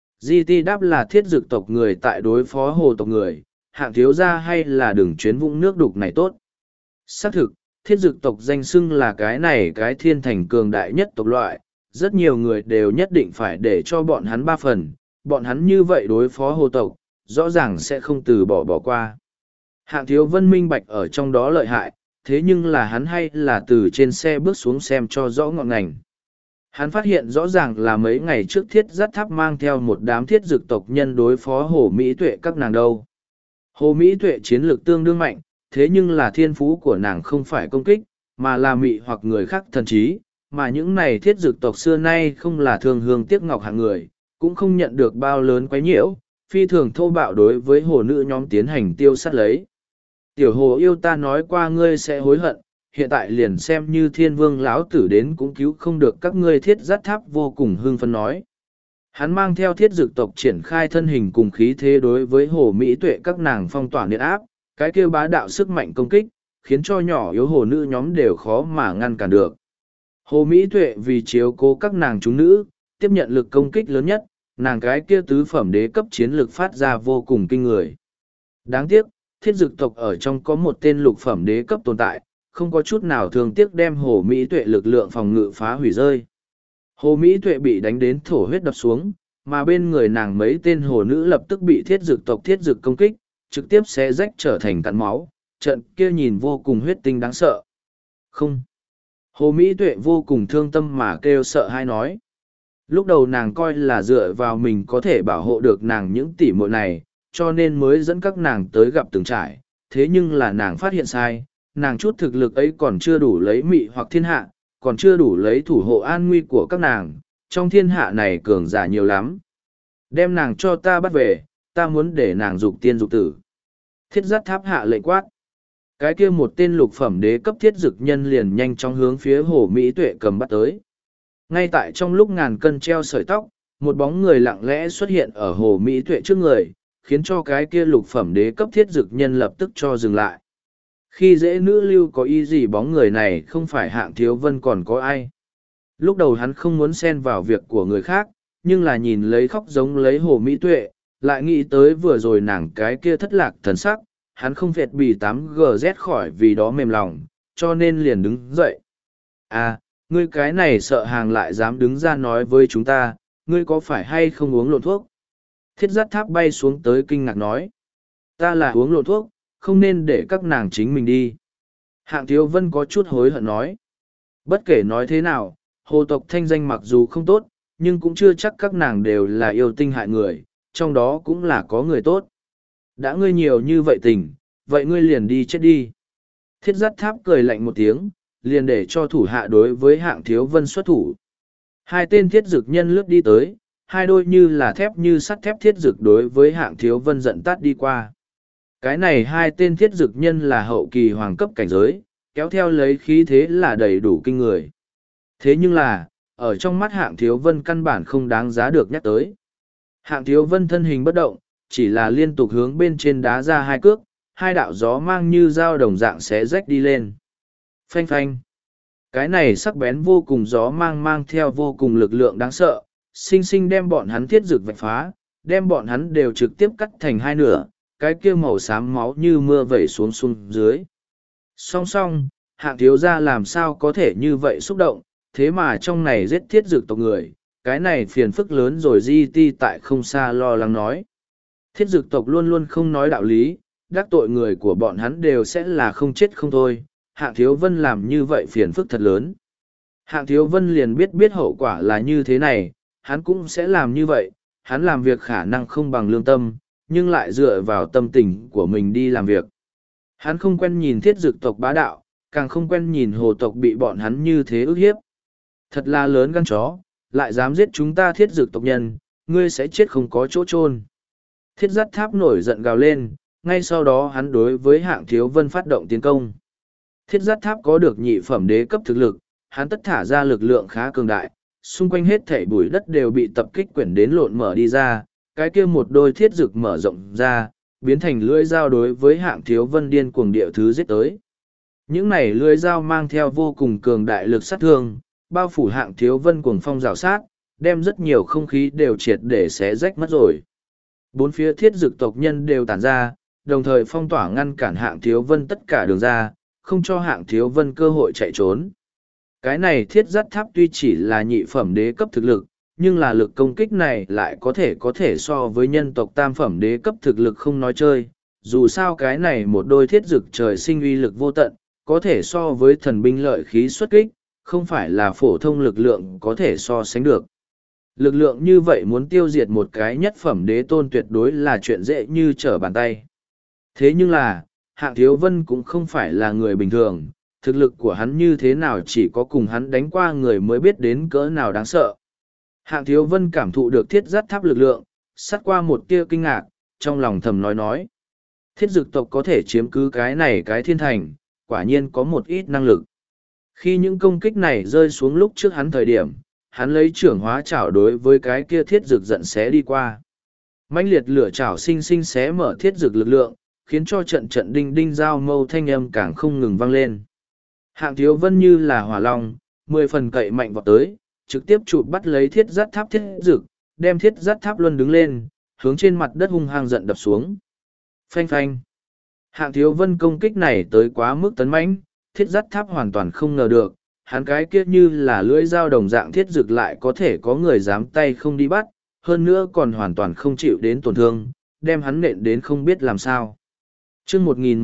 GT đáp là thiết dực tộc người tại đối phó hồ tộc người, Hạng thiếu gia hay là đường chuyến vũng nước đục này tốt. Xác thực, thiết dực tộc danh xưng là cái này cái thiên thành cường đại nhất tộc loại, rất nhiều người đều nhất định phải để cho bọn hắn 3 phần, bọn hắn như vậy đối phó hồ tộc, rõ ràng sẽ không từ bỏ qua. Hạng Thiếu Vân minh bạch ở trong đó lợi hại, thế nhưng là hắn hay là từ trên xe bước xuống xem cho rõ ngọn ngành. Hắn phát hiện rõ ràng là mấy ngày trước thiết dắt tháp mang theo một đám thiết dực tộc nhân đối phó Hồ Mỹ Tuệ các nàng đâu. Hồ Mỹ Tuệ chiến lược tương đương mạnh, thế nhưng là thiên phú của nàng không phải công kích, mà là mị hoặc người khác thần trí, mà những này thiết dực tộc xưa nay không là thường hương tiếc ngọc hạng người, cũng không nhận được bao lớn quấy nhiễu, phi thường thô bạo đối với hồ nữ nhóm tiến hành tiêu sát lấy. Tiểu hồ yêu ta nói qua ngươi sẽ hối hận, hiện tại liền xem như thiên vương lão tử đến cũng cứu không được các ngươi. Thiết dắt tháp vô cùng hưng phấn nói. Hắn mang theo thiết dực tộc triển khai thân hình cùng khí thế đối với hồ Mỹ Tuệ các nàng phong tỏa niết áp, cái kêu bá đạo sức mạnh công kích, khiến cho nhỏ yếu hồ nữ nhóm đều khó mà ngăn cản được. Hồ Mỹ Tuệ vì chiếu cố các nàng chúng nữ, tiếp nhận lực công kích lớn nhất, nàng cái kia tứ phẩm đế cấp chiến lực phát ra vô cùng kinh người. Đáng tiếc, thiết dực tộc ở trong có một tên lục phẩm đế cấp tồn tại, không có chút nào thương tiếc đem Hồ Mỹ Tuệ lực lượng phòng ngự phá hủy rơi. Hồ Mỹ Tuệ bị đánh đến thổ huyết đập xuống, mà bên người nàng mấy tên hồ nữ lập tức bị thiết dực tộc thiết dực công kích, trực tiếp xé rách trở thành cặn máu, trận kia nhìn vô cùng huyết tinh đáng sợ. Không. Hồ Mỹ Tuệ vô cùng thương tâm mà kêu sợ hãi nói. Lúc đầu nàng coi là dựa vào mình có thể bảo hộ được nàng những tỷ muội này, cho nên mới dẫn các nàng tới gặp từng trải, thế nhưng là nàng phát hiện sai, nàng chút thực lực ấy còn chưa đủ lấy mị hoặc thiên hạ, còn chưa đủ lấy thủ hộ an nguy của các nàng, trong thiên hạ này cường giả nhiều lắm. Đem nàng cho ta bắt về, ta muốn để nàng dục tiên dục tử. Thiết giác tháp hạ lệnh quát. Cái kia một tên lục phẩm đế cấp thiết dực nhân liền nhanh chóng hướng phía Hồ Mỹ Tuệ cầm bắt tới. Ngay tại trong lúc ngàn cân treo sợi tóc, một bóng người lặng lẽ xuất hiện ở Hồ Mỹ Tuệ trước người, khiến cho cái kia lục phẩm đế cấp thiết dực nhân lập tức cho dừng lại. Khi dễ nữ lưu có ý gì bóng người này không phải Hạng Thiếu Vân còn có ai. Lúc đầu hắn không muốn xen vào việc của người khác, nhưng là nhìn lấy khóc giống lấy Hồ Mỹ Tuệ, lại nghĩ tới vừa rồi nàng cái kia thất lạc thần sắc, hắn không phệt bì 8GZ khỏi vì đó mềm lòng, cho nên liền đứng dậy. À, ngươi cái này sợ hàng lại dám đứng ra nói với chúng ta, ngươi có phải hay không uống lộn thuốc? Thiết giác tháp bay xuống tới kinh ngạc nói. Ta là uống lộn thuốc, không nên để các nàng chính mình đi. Hạng Thiếu Vân có chút hối hận nói. Bất kể nói thế nào, hồ tộc thanh danh mặc dù không tốt, nhưng cũng chưa chắc các nàng đều là yêu tinh hại người, trong đó cũng là có người tốt. Đã ngươi nhiều như vậy tình, vậy ngươi liền đi chết đi. Thiết giác tháp cười lạnh một tiếng, liền để cho thủ hạ đối với Hạng Thiếu Vân xuất thủ. Hai tên thiết dực nhân lướt đi tới, hai đôi như là thép như sắt thép thiết dực đối với Hạng Thiếu Vân giận tát đi qua. Cái này hai tên thiết dực nhân là hậu kỳ hoàng cấp cảnh giới, kéo theo lấy khí thế là đầy đủ kinh người. Thế nhưng là, ở trong mắt Hạng Thiếu Vân căn bản không đáng giá được nhắc tới. Hạng Thiếu Vân thân hình bất động, chỉ là liên tục hướng bên trên đá ra hai cước, hai đạo gió mang như dao đồng dạng xé rách đi lên. Phanh phanh. Cái này sắc bén vô cùng gió mang theo vô cùng lực lượng đáng sợ, sinh sinh đem bọn hắn thiết dực vạch phá, đem bọn hắn đều trực tiếp cắt thành hai nửa, cái kia màu xám máu như mưa vẩy xuống dưới. Song song, Hạng thiếu gia làm sao có thể như vậy xúc động, thế mà trong này giết thiết dực tộc người, cái này phiền phức lớn rồi Di Ti tại không xa lo lắng nói. Thiết dực tộc luôn luôn không nói đạo lý, đắc tội người của bọn hắn đều sẽ là không chết không thôi, Hạng Thiếu Vân làm như vậy phiền phức thật lớn. Hạng Thiếu Vân liền biết hậu quả là như thế này, hắn cũng sẽ làm như vậy, hắn làm việc khả năng không bằng lương tâm, nhưng lại dựa vào tâm tình của mình đi làm việc. Hắn không quen nhìn thiết dực tộc bá đạo, càng không quen nhìn hồ tộc bị bọn hắn như thế ức hiếp. Thật là lớn gan chó, lại dám giết chúng ta thiết dực tộc nhân, ngươi sẽ chết không có chỗ chôn. Thiết giác tháp nổi giận gào lên, ngay sau đó hắn đối với Hạng Thiếu Vân phát động tiến công. Thiết giác tháp có được nhị phẩm đế cấp thực lực, hắn tất thả ra lực lượng khá cường đại, xung quanh hết thảy bụi đất đều bị tập kích quyển đến lộn mở đi ra, cái kia một đôi thiết dực mở rộng ra, biến thành lưỡi dao đối với Hạng Thiếu Vân điên cuồng địa thứ giết tới. Những này lưỡi dao mang theo vô cùng cường đại lực sát thương, bao phủ Hạng Thiếu Vân cuồng phong rào sát, đem rất nhiều không khí đều triệt để xé rách mất rồi. Bốn phía thiết dực tộc nhân đều tản ra, đồng thời phong tỏa ngăn cản Hạng Thiếu Vân tất cả đường ra, không cho Hạng Thiếu Vân cơ hội chạy trốn. Cái này thiết giác tháp tuy chỉ là nhị phẩm đế cấp thực lực, nhưng là lực công kích này lại có thể so với nhân tộc tam phẩm đế cấp thực lực không nói chơi. Dù sao cái này một đôi thiết dực trời sinh uy lực vô tận, có thể so với thần binh lợi khí xuất kích, không phải là phổ thông lực lượng có thể so sánh được. Lực lượng như vậy muốn tiêu diệt một cái nhất phẩm đế tôn tuyệt đối là chuyện dễ như trở bàn tay. Thế nhưng là, Hạng Thiếu Vân cũng không phải là người bình thường, thực lực của hắn như thế nào chỉ có cùng hắn đánh qua người mới biết đến cỡ nào đáng sợ. Hạng Thiếu Vân cảm thụ được thiết giác tháp lực lượng, sát qua một tia kinh ngạc, trong lòng thầm nói. Thiết dực tộc có thể chiếm cứ cái này cái thiên thành, quả nhiên có một ít năng lực. Khi những công kích này rơi xuống lúc trước hắn thời điểm, hắn lấy trưởng hóa chảo đối với cái kia thiết dực giận xé đi qua. Mãnh liệt lửa chảo sinh sinh xé mở thiết dực lực lượng, khiến cho trận trận đinh đinh giao mâu thanh âm càng không ngừng vang lên. Hạng Thiếu Vân như là hỏa long, 10 phần cậy mạnh vọt tới, trực tiếp chụp bắt lấy thiết giác tháp thiết dực, đem thiết giáp tháp luân đứng lên, hướng trên mặt đất hung hăng giận đập xuống. Phanh phanh. Hạng Thiếu Vân công kích này tới quá mức tấn mãnh, thiết giáp tháp hoàn toàn không ngờ được, hắn cái kia như là lưỡi dao đồng dạng thiết dực lại có thể có người dám tay không đi bắt, hơn nữa còn hoàn toàn không chịu đến tổn thương, đem hắn nện đến không biết làm sao. Chương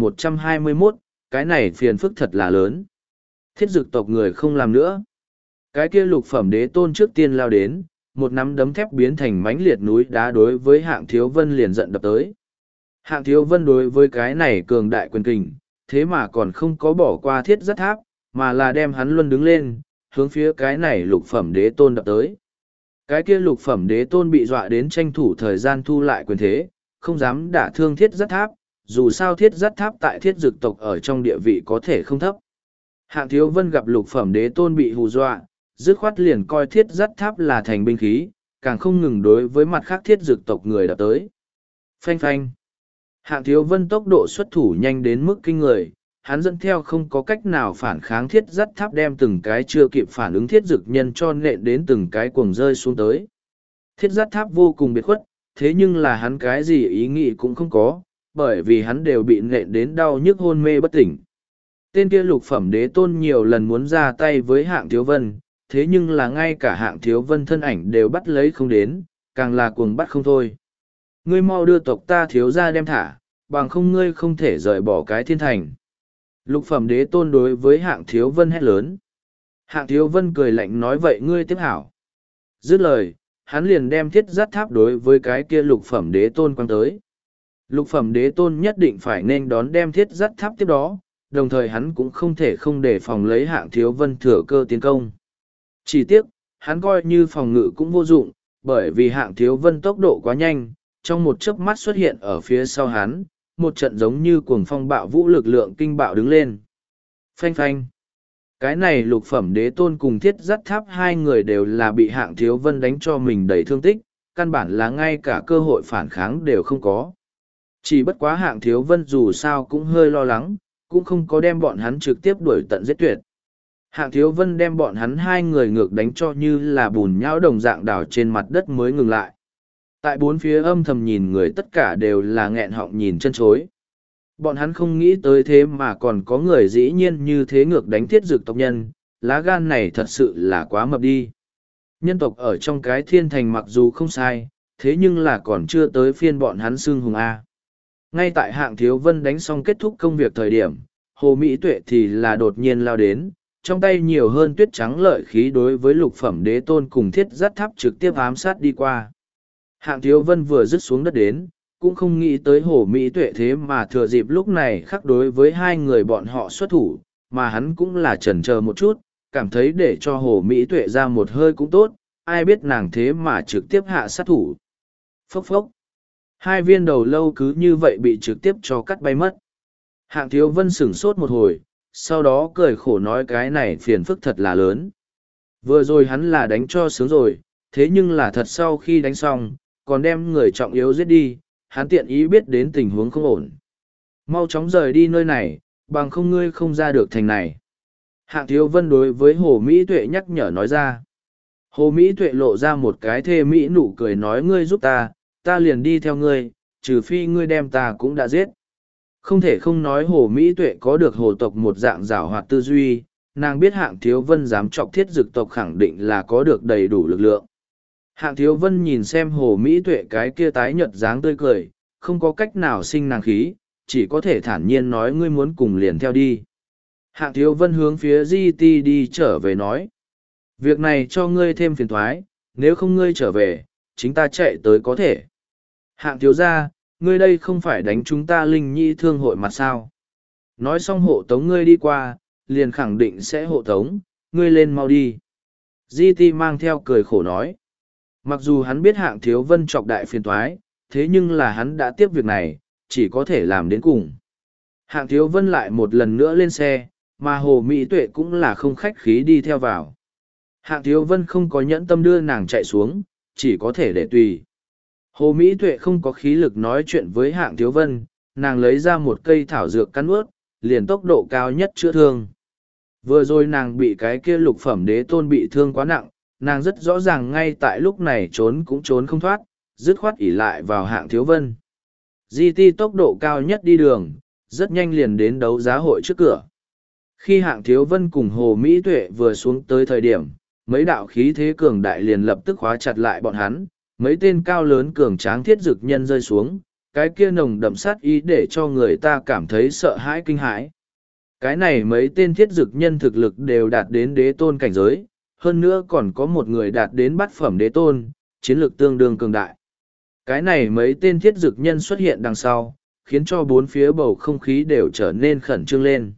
1121, cái này phiền phức thật là lớn. Thiết dực tộc người không làm nữa. Cái kia lục phẩm đế tôn trước tiên lao đến, một nắm đấm thép biến thành mãnh liệt núi đá đối với Hạng Thiếu Vân liền giận đập tới. Hạng Thiếu Vân đối với cái này cường đại quyền kình, thế mà còn không có bỏ qua thiết giáp tháp, mà là đem hắn luân đứng lên, hướng phía cái này lục phẩm đế tôn đập tới. Cái kia lục phẩm đế tôn bị dọa đến tranh thủ thời gian thu lại quyền thế, không dám đả thương thiết giáp tháp, dù sao thiết giáp tháp tại thiết dực tộc ở trong địa vị có thể không thấp. Hạng Thiếu Vân gặp lục phẩm đế tôn bị hù dọa, dứt khoát liền coi thiết giáp tháp là thành binh khí, càng không ngừng đối với mặt khác thiết dực tộc người đập tới. Phanh phanh. Hạng Thiếu Vân tốc độ xuất thủ nhanh đến mức kinh người, hắn dẫn theo không có cách nào phản kháng thiết giáp tháp đem từng cái chưa kịp phản ứng thiết dực nhân cho nện đến từng cái cuồng rơi xuống tới. Thiết giáp tháp vô cùng biệt khuất, thế nhưng là hắn cái gì ý nghĩ cũng không có, bởi vì hắn đều bị nện đến đau nhức hôn mê bất tỉnh. Tên kia lục phẩm đế tôn nhiều lần muốn ra tay với Hạng Thiếu Vân, thế nhưng là ngay cả Hạng Thiếu Vân thân ảnh đều bắt lấy không đến, càng là cuồng bắt không thôi. Ngươi mau đưa tộc ta thiếu ra đem thả, bằng không ngươi không thể rời bỏ cái thiên thành. Lục phẩm đế tôn đối với Hạng Thiếu Vân hét lớn. Hạng Thiếu Vân cười lạnh nói vậy ngươi tiếp hảo. Dứt lời, hắn liền đem thiết giáp tháp đối với cái kia lục phẩm đế tôn quăng tới. Lục phẩm đế tôn nhất định phải nên đón đem thiết giáp tháp tiếp đó, đồng thời hắn cũng không thể không để phòng lấy Hạng Thiếu Vân thừa cơ tiến công. Chỉ tiếc, hắn coi như phòng ngự cũng vô dụng, bởi vì Hạng Thiếu Vân tốc độ quá nhanh, trong một chớp mắt xuất hiện ở phía sau hắn, một trận giống như cuồng phong bạo vũ lực lượng kinh bạo đứng lên. Phanh phanh. Cái này lục phẩm đế tôn cùng thiết giáp tháp hai người đều là bị Hạng Thiếu Vân đánh cho mình đầy thương tích, căn bản là ngay cả cơ hội phản kháng đều không có. Chỉ bất quá Hạng Thiếu Vân dù sao cũng hơi lo lắng, cũng không có đem bọn hắn trực tiếp đuổi tận giết tuyệt. Hạng Thiếu Vân đem bọn hắn hai người ngược đánh cho như là bùn nhão đồng dạng đảo trên mặt đất mới ngừng lại. Tại bốn phía âm thầm nhìn người tất cả đều là nghẹn họng nhìn chân chối. Bọn hắn không nghĩ tới thế mà còn có người dĩ nhiên như thế ngược đánh thiết dực tộc nhân, lá gan này thật sự là quá mập đi. Nhân tộc ở trong cái thiên thành mặc dù không sai, thế nhưng là còn chưa tới phiên bọn hắn xưng hùng A. Ngay tại Hạng Thiếu Vân đánh xong kết thúc công việc thời điểm, Hồ Mỹ Tuệ thì là đột nhiên lao đến, trong tay nhiều hơn tuyết trắng lợi khí đối với lục phẩm đế tôn cùng thiết giáp tháp trực tiếp ám sát đi qua. Hạng Thiếu Vân vừa dứt xuống đất đến, cũng không nghĩ tới Hồ Mỹ Tuệ thế mà thừa dịp lúc này khắc đối với hai người bọn họ xuất thủ, mà hắn cũng là chần chờ một chút, cảm thấy để cho Hồ Mỹ Tuệ ra một hơi cũng tốt, ai biết nàng thế mà trực tiếp hạ sát thủ. Phốc phốc. Hai viên đầu lâu cứ như vậy bị trực tiếp cho cắt bay mất. Hạng Thiếu Vân sửng sốt một hồi, sau đó cười khổ nói cái này phiền phức thật là lớn. Vừa rồi hắn là đánh cho sướng rồi, thế nhưng là thật sau khi đánh xong, còn đem người trọng yếu giết đi, hắn tiện ý biết đến tình huống không ổn. Mau chóng rời đi nơi này, bằng không ngươi không ra được thành này. Hạng Thiếu Vân đối với Hồ Mỹ Tuệ nhắc nhở nói ra. Hồ Mỹ Tuệ lộ ra một cái thê mỹ nụ cười nói ngươi giúp ta liền đi theo ngươi, trừ phi ngươi đem ta cũng đã giết. Không thể không nói Hồ Mỹ Tuệ có được hồ tộc một dạng giảo hoạt tư duy, nàng biết Hạng Thiếu Vân dám chọc thiết dực tộc khẳng định là có được đầy đủ lực lượng. Hạng Thiếu Vân nhìn xem Hồ Mỹ Tuệ cái kia tái nhợt dáng tươi cười, không có cách nào sinh nàng khí, chỉ có thể thản nhiên nói ngươi muốn cùng liền theo đi. Hạng Thiếu Vân hướng phía GT đi trở về nói. Việc này cho ngươi thêm phiền thoái, nếu không ngươi trở về, chính ta chạy tới có thể. Hạng Thiếu gia, ngươi đây không phải đánh chúng ta Linh Nhi thương hội mặt sao. Nói xong hộ tống ngươi đi qua, liền khẳng định sẽ hộ tống, ngươi lên mau đi. GT mang theo cười khổ nói. Mặc dù hắn biết Hạng Thiếu Vân chọc đại phiền toái, thế nhưng là hắn đã tiếp việc này, chỉ có thể làm đến cùng. Hạng Thiếu Vân lại một lần nữa lên xe, mà Hồ Mỹ Tuệ cũng là không khách khí đi theo vào. Hạng Thiếu Vân không có nhẫn tâm đưa nàng chạy xuống, chỉ có thể để tùy. Hồ Mỹ Tuệ không có khí lực nói chuyện với Hạng Thiếu Vân, nàng lấy ra một cây thảo dược cắn ướt, liền tốc độ cao nhất chữa thương. Vừa rồi nàng bị cái kia lục phẩm đế tôn bị thương quá nặng, nàng rất rõ ràng ngay tại lúc này trốn cũng trốn không thoát, dứt khoát ỉ lại vào Hạng Thiếu Vân. GT tốc độ cao nhất đi đường, rất nhanh liền đến đấu giá hội trước cửa. Khi Hạng Thiếu Vân cùng Hồ Mỹ Tuệ vừa xuống tới thời điểm, mấy đạo khí thế cường đại liền lập tức khóa chặt lại bọn hắn, mấy tên cao lớn cường tráng thiết dực nhân rơi xuống, cái kia nồng đậm sát ý để cho người ta cảm thấy sợ hãi kinh hãi. Cái này mấy tên thiết dực nhân thực lực đều đạt đến đế tôn cảnh giới, hơn nữa còn có một người đạt đến bát phẩm đế tôn, chiến lược tương đương cường đại. Cái này mấy tên thiết dực nhân xuất hiện đằng sau, khiến cho bốn phía bầu không khí đều trở nên khẩn trương lên.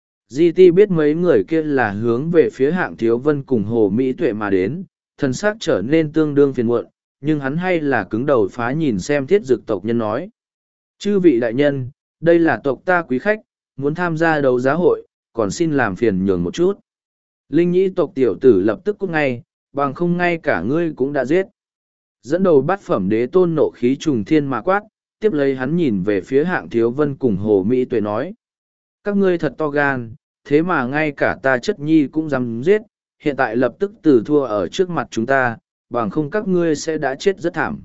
GT biết mấy người kia là hướng về phía Hạng Thiếu Vân cùng Hồ Mỹ Tuệ mà đến, thần sắc trở nên tương đương phiền muộn, nhưng hắn hay là cứng đầu phá nhìn xem thiết dực tộc nhân nói. Chư vị đại nhân, đây là tộc ta quý khách, muốn tham gia đấu giá hội, còn xin làm phiền nhường một chút. Linh nhĩ tộc tiểu tử lập tức cút ngay, bằng không ngay cả ngươi cũng đã giết. Dẫn đầu bát phẩm đế tôn nộ khí trùng thiên mà quát, tiếp lấy hắn nhìn về phía Hạng Thiếu Vân cùng Hồ Mỹ Tuệ nói. Các ngươi thật to gan, thế mà ngay cả ta chất nhi cũng dám giết, hiện tại lập tức từ thua ở trước mặt chúng ta, bằng không các ngươi sẽ đã chết rất thảm.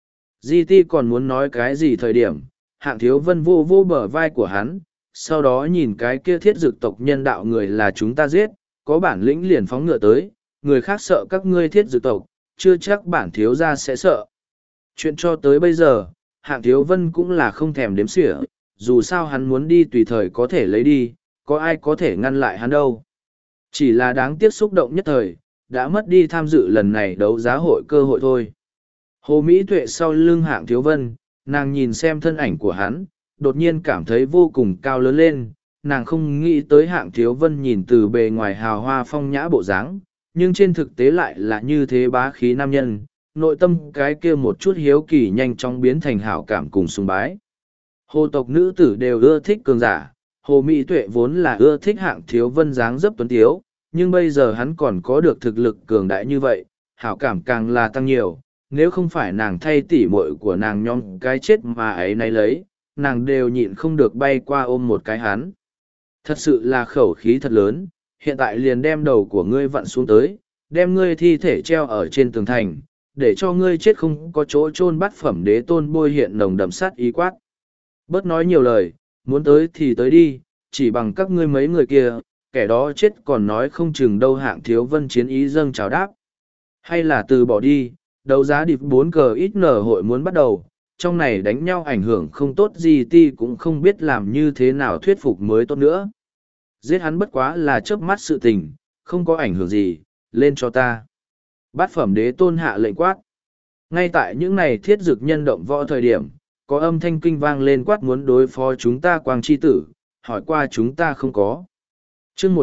GT còn muốn nói cái gì thời điểm, Hạng Thiếu Vân vô vô bờ vai của hắn, sau đó nhìn cái kia thiết dực tộc nhân đạo người là chúng ta giết, có bản lĩnh liền phóng ngựa tới, người khác sợ các ngươi thiết dực tộc, chưa chắc bản thiếu gia sẽ sợ. Chuyện cho tới bây giờ, Hạng Thiếu Vân cũng là không thèm đếm xỉa, dù sao hắn muốn đi tùy thời có thể lấy đi, có ai có thể ngăn lại hắn đâu. Chỉ là đáng tiếc xúc động nhất thời, đã mất đi tham dự lần này đấu giá hội cơ hội thôi. Hồ Mỹ Tuệ sau lưng Hạng Thiếu Vân, nàng nhìn xem thân ảnh của hắn, đột nhiên cảm thấy vô cùng cao lớn lên, nàng không nghĩ tới Hạng Thiếu Vân nhìn từ bề ngoài hào hoa phong nhã bộ dáng, nhưng trên thực tế lại là như thế bá khí nam nhân, nội tâm cái kia một chút hiếu kỳ nhanh chóng biến thành hảo cảm cùng sùng bái. Hồ tộc nữ tử đều ưa thích cường giả, Hồ Mỹ Tuệ vốn là ưa thích Hạng Thiếu Vân dáng dấp tuấn tiếu, nhưng bây giờ hắn còn có được thực lực cường đại như vậy, hảo cảm càng là tăng nhiều, nếu không phải nàng thay tỉ muội của nàng nhóm cái chết mà ấy nay lấy, nàng đều nhịn không được bay qua ôm một cái hắn. Thật sự là khẩu khí thật lớn, hiện tại liền đem đầu của ngươi vặn xuống tới, đem ngươi thi thể treo ở trên tường thành, để cho ngươi chết không có chỗ chôn bát phẩm đế tôn bôi hiện nồng đậm sát ý quát. Bớt nói nhiều lời, muốn tới thì tới đi, chỉ bằng các ngươi mấy người kia, kẻ đó chết còn nói không chừng đâu. Hạng Thiếu Vân chiến ý dâng chào đáp. Hay là từ bỏ đi, đấu giá điệp 4 cờ ít nở hội muốn bắt đầu, trong này đánh nhau ảnh hưởng không tốt gì ti cũng không biết làm như thế nào thuyết phục mới tốt nữa. Giết hắn bất quá là chớp mắt sự tình, không có ảnh hưởng gì, lên cho ta. Bát phẩm đế tôn hạ lệnh quát. Ngay tại những này thiết dực nhân động võ thời điểm, có âm thanh kinh vang lên quát muốn đối phó chúng ta quang chi tử, hỏi qua chúng ta không có. chương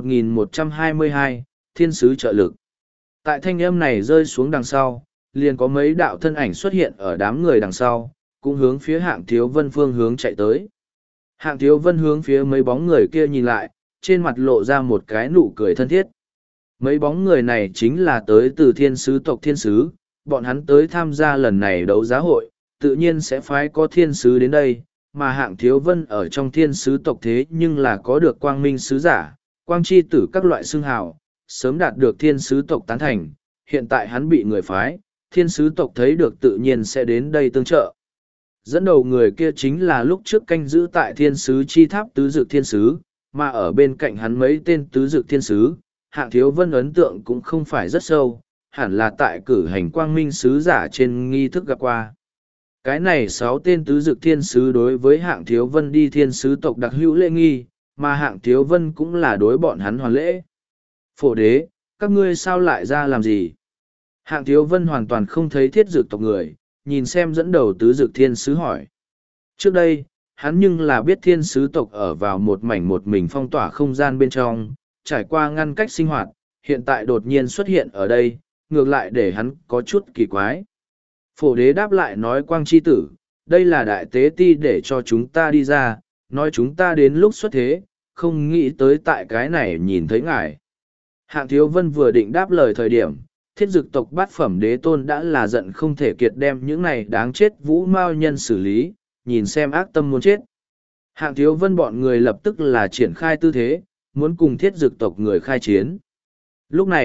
1122, Thiên sứ trợ lực. Tại thanh âm này rơi xuống đằng sau, liền có mấy đạo thân ảnh xuất hiện ở đám người đằng sau, cũng hướng phía Hạng Thiếu Vân phương hướng chạy tới. Hạng Thiếu Vân hướng phía mấy bóng người kia nhìn lại, trên mặt lộ ra một cái nụ cười thân thiết. Mấy bóng người này chính là tới từ thiên sứ tộc thiên sứ, bọn hắn tới tham gia lần này đấu giá hội, tự nhiên sẽ phái có thiên sứ đến đây, mà Hạng Thiếu Vân ở trong thiên sứ tộc thế nhưng là có được quang minh sứ giả, quang chi tử các loại xưng hào, sớm đạt được thiên sứ tộc tán thành, hiện tại hắn bị người phái, thiên sứ tộc thấy được tự nhiên sẽ đến đây tương trợ. Dẫn đầu người kia chính là lúc trước canh giữ tại thiên sứ chi tháp tứ dực thiên sứ, mà ở bên cạnh hắn mấy tên tứ dực thiên sứ, Hạng Thiếu Vân ấn tượng cũng không phải rất sâu, hẳn là tại cử hành quang minh sứ giả trên nghi thức gặp qua. Cái này 6 tên tứ dực thiên sứ đối với Hạng Thiếu Vân đi thiên sứ tộc đặc hữu lễ nghi, mà Hạng Thiếu Vân cũng là đối bọn hắn hoàn lễ. Phổ đế, các ngươi sao lại ra làm gì? Hạng Thiếu Vân hoàn toàn không thấy thiết dực tộc người, nhìn xem dẫn đầu tứ dực thiên sứ hỏi. Trước đây, hắn nhưng là biết thiên sứ tộc ở vào một mảnh một mình phong tỏa không gian bên trong, trải qua ngăn cách sinh hoạt, hiện tại đột nhiên xuất hiện ở đây, ngược lại để hắn có chút kỳ quái. Phổ đế đáp lại nói quang chi tử, đây là đại tế ti để cho chúng ta đi ra, nói chúng ta đến lúc xuất thế, không nghĩ tới tại cái này nhìn thấy ngài. Hạng Thiếu Vân vừa định đáp lời thời điểm, thiết dực tộc bát phẩm đế tôn đã là giận không thể kiệt đem những này đáng chết vũ mao nhân xử lý, nhìn xem ác tâm muốn chết. Hạng Thiếu Vân bọn người lập tức là triển khai tư thế, muốn cùng thiết dực tộc người khai chiến. Lúc này,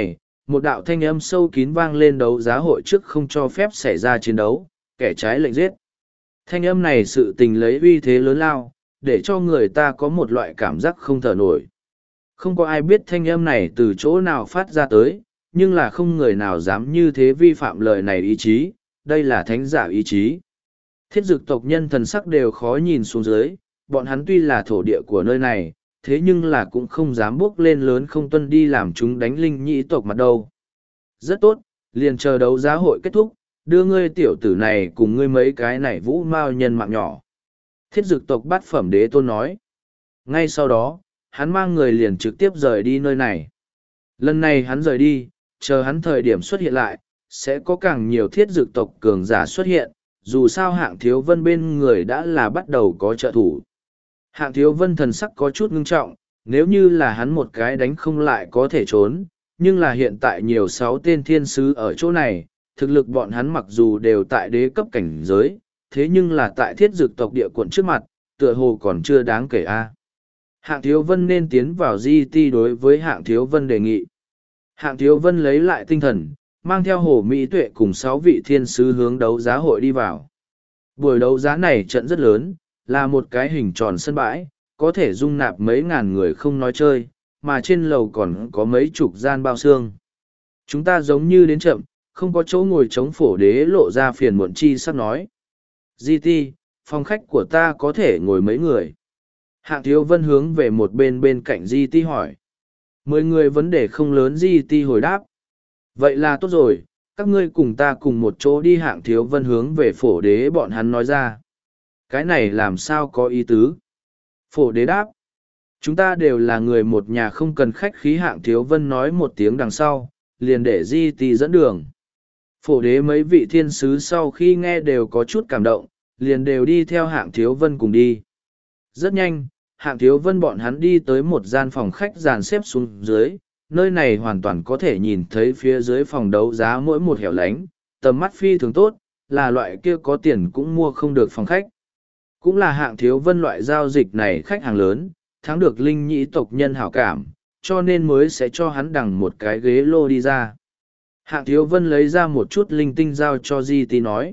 một đạo thanh âm sâu kín vang lên đấu giá hội trước không cho phép xảy ra chiến đấu, kẻ trái lệnh giết. Thanh âm này sự tình lấy uy thế lớn lao, để cho người ta có một loại cảm giác không thở nổi. Không có ai biết thanh âm này từ chỗ nào phát ra tới, nhưng là không người nào dám như thế vi phạm lời này ý chí, đây là thánh giả ý chí. Thiết dực tộc nhân thần sắc đều khó nhìn xuống dưới, bọn hắn tuy là thổ địa của nơi này, thế nhưng là cũng không dám bước lên lớn không tuân đi làm chúng đánh linh nhĩ tộc mặt đâu. Rất tốt, liền chờ đấu giá hội kết thúc, đưa ngươi tiểu tử này cùng ngươi mấy cái này vũ mao nhân mạng nhỏ. Thiết dực tộc bát phẩm đế tôn nói. Ngay sau đó, hắn mang người liền trực tiếp rời đi nơi này. Lần này hắn rời đi, chờ hắn thời điểm xuất hiện lại, sẽ có càng nhiều thiết dực tộc cường giả xuất hiện, dù sao hạng thiếu vân bên người đã là bắt đầu có trợ thủ. Hạng thiếu vân thần sắc có chút ngưng trọng, nếu như là hắn một cái đánh không lại có thể trốn, nhưng là hiện tại nhiều 6 tên thiên sứ ở chỗ này, thực lực bọn hắn mặc dù đều tại đế cấp cảnh giới, thế nhưng là tại thiết dực tộc địa quận trước mặt, tựa hồ còn chưa đáng kể a. Hạng thiếu vân nên tiến vào GT đối với hạng thiếu vân đề nghị. Hạng thiếu vân lấy lại tinh thần, mang theo hồ Mỹ Tuệ cùng 6 vị thiên sứ hướng đấu giá hội đi vào. Buổi đấu giá này trận rất lớn, là một cái hình tròn sân bãi, có thể dung nạp mấy ngàn người không nói chơi, mà trên lầu còn có mấy chục gian bao xương. Chúng ta giống như đến chậm, không có chỗ ngồi chống phổ đế lộ ra phiền muộn chi sắp nói. GT, phòng khách của ta có thể ngồi mấy người? Hạng thiếu vân hướng về một bên cạnh GT hỏi. 10 người vấn đề không lớn GT hồi đáp. Vậy là tốt rồi, các ngươi cùng ta cùng một chỗ đi. Hạng thiếu vân hướng về phổ đế bọn hắn nói ra. Cái này làm sao có ý tứ? Phổ đế đáp. Chúng ta đều là người một nhà không cần khách khí. Hạng thiếu vân nói một tiếng đằng sau, liền để GT dẫn đường. Phổ đế mấy vị thiên sứ sau khi nghe đều có chút cảm động, liền đều đi theo hạng thiếu vân cùng đi. Rất nhanh, hạng thiếu vân bọn hắn đi tới một gian phòng khách dàn xếp xuống dưới, nơi này hoàn toàn có thể nhìn thấy phía dưới phòng đấu giá mỗi một hẻo lánh, tầm mắt phi thường tốt, là loại kia có tiền cũng mua không được phòng khách. Cũng là hạng thiếu vân loại giao dịch này khách hàng lớn, thắng được linh nhĩ tộc nhân hảo cảm, cho nên mới sẽ cho hắn đằng một cái ghế lô đi ra. Hạng thiếu vân lấy ra một chút linh tinh giao cho GT nói.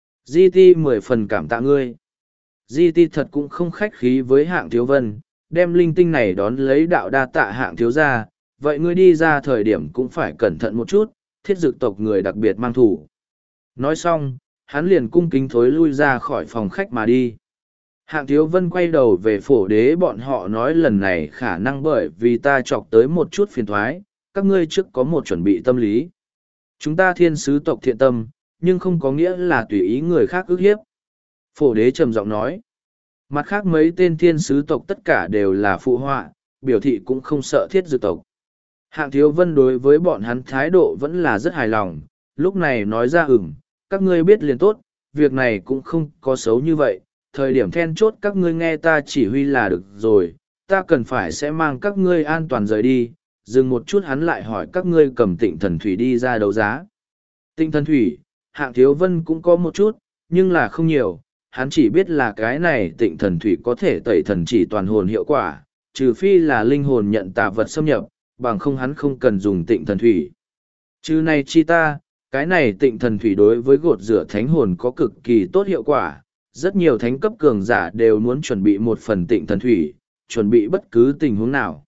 GT 10 phần cảm tạ ngươi. GT thật cũng không khách khí với hạng thiếu vân, đem linh tinh này đón lấy đạo đa tạ hạng thiếu ra, vậy ngươi đi ra thời điểm cũng phải cẩn thận một chút, thiết dực tộc người đặc biệt mang thủ. Nói xong, hắn liền cung kính thối lui ra khỏi phòng khách mà đi. Hạng thiếu vân quay đầu về phổ đế bọn họ nói lần này khả năng bởi vì ta chọc tới một chút phiền thoái, các ngươi trước có một chuẩn bị tâm lý. Chúng ta thiên sứ tộc thiện tâm, nhưng không có nghĩa là tùy ý người khác ức hiếp. Phổ đế trầm giọng nói. Mặt khác mấy tên thiên sứ tộc tất cả đều là phụ họa, biểu thị cũng không sợ thiết dực tộc. Hạng thiếu vân đối với bọn hắn thái độ vẫn là rất hài lòng, lúc này nói ra các ngươi biết liền tốt, việc này cũng không có xấu như vậy, thời điểm then chốt các ngươi nghe ta chỉ huy là được rồi, ta cần phải sẽ mang các ngươi an toàn rời đi. Dừng một chút hắn lại hỏi các ngươi cầm Tịnh Thần Thủy đi ra đấu giá. Tịnh Thần Thủy, hạng thiếu vân cũng có một chút, nhưng là không nhiều, hắn chỉ biết là cái này Tịnh Thần Thủy có thể tẩy thần chỉ toàn hồn hiệu quả, trừ phi là linh hồn nhận tà vật xâm nhập, bằng không hắn không cần dùng Tịnh Thần Thủy. Chứ này chi ta, cái này Tịnh Thần Thủy đối với gột rửa thánh hồn có cực kỳ tốt hiệu quả, rất nhiều thánh cấp cường giả đều muốn chuẩn bị một phần Tịnh Thần Thủy, chuẩn bị bất cứ tình huống nào.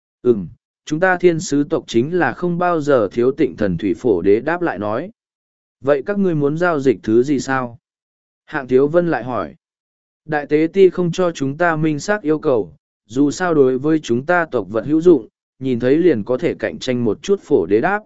Chúng ta thiên sứ tộc chính là không bao giờ thiếu Tịnh Thần Thủy. Phổ đế đáp lại nói. Vậy các ngươi muốn giao dịch thứ gì sao? Hạng thiếu vân lại hỏi. Đại tế ti không cho chúng ta minh xác yêu cầu, dù sao đối với chúng ta tộc vật hữu dụng, nhìn thấy liền có thể cạnh tranh một chút. Phổ đế đáp.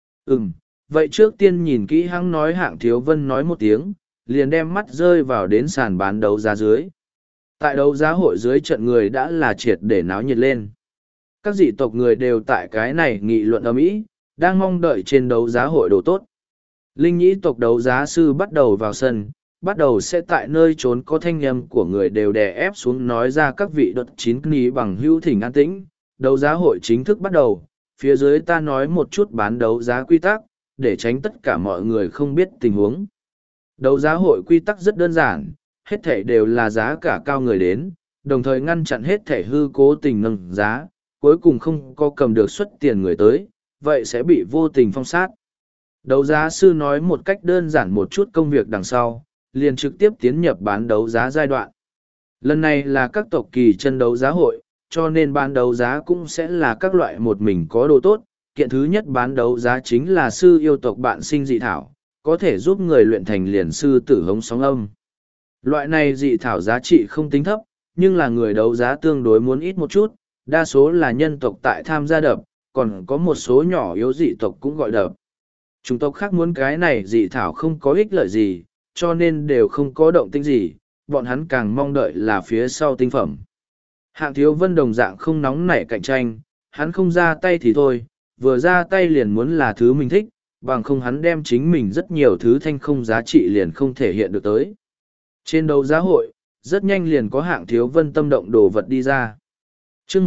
Vậy trước tiên nhìn kỹ hắn nói. Hạng thiếu vân nói một tiếng, liền đem mắt rơi vào đến sàn bán đấu giá dưới. Tại đấu giá hội dưới trận người đã là triệt để náo nhiệt lên. Các dị tộc người đều tại cái này nghị luận ầm ĩ, đang mong đợi trên đấu giá hội đồ tốt. Linh nhĩ tộc đấu giá sư bắt đầu vào sân, bắt đầu sẽ tại nơi trốn có thanh âm của người đều đè ép xuống nói ra các vị đột chín ní bằng hữu thỉnh an tĩnh. Đấu giá hội chính thức bắt đầu, phía dưới ta nói một chút bán đấu giá quy tắc, để tránh tất cả mọi người không biết tình huống. Đấu giá hội quy tắc rất đơn giản, hết thảy đều là giá cả cao người đến, đồng thời ngăn chặn hết thảy hư cố tình nâng giá, cuối cùng không có cầm được suất tiền người tới, vậy sẽ bị vô tình phong sát. Đấu giá sư nói một cách đơn giản một chút công việc đằng sau, liền trực tiếp tiến nhập bán đấu giá giai đoạn. Lần này là các tộc kỳ chân đấu giá hội, cho nên bán đấu giá cũng sẽ là các loại một mình có đồ tốt. Kiện thứ nhất bán đấu giá chính là sư yêu tộc bạn sinh dị thảo, có thể giúp người luyện thành liền sư tử hống sóng âm. Loại này dị thảo giá trị không tính thấp, nhưng là người đấu giá tương đối muốn ít một chút, đa số là nhân tộc tại tham gia đập, còn có một số nhỏ yếu dị tộc cũng gọi đập. Chúng tộc khác muốn cái này dị thảo không có ích lợi gì, cho nên đều không có động tĩnh gì, bọn hắn càng mong đợi là phía sau tinh phẩm. Hạng Thiếu Vân đồng dạng không nóng nảy cạnh tranh, hắn không ra tay thì thôi, vừa ra tay liền muốn là thứ mình thích, bằng không hắn đem chính mình rất nhiều thứ thanh không giá trị liền không thể hiện được tới. Trên đấu giá hội, rất nhanh liền có Hạng Thiếu Vân tâm động đồ vật đi ra. Chương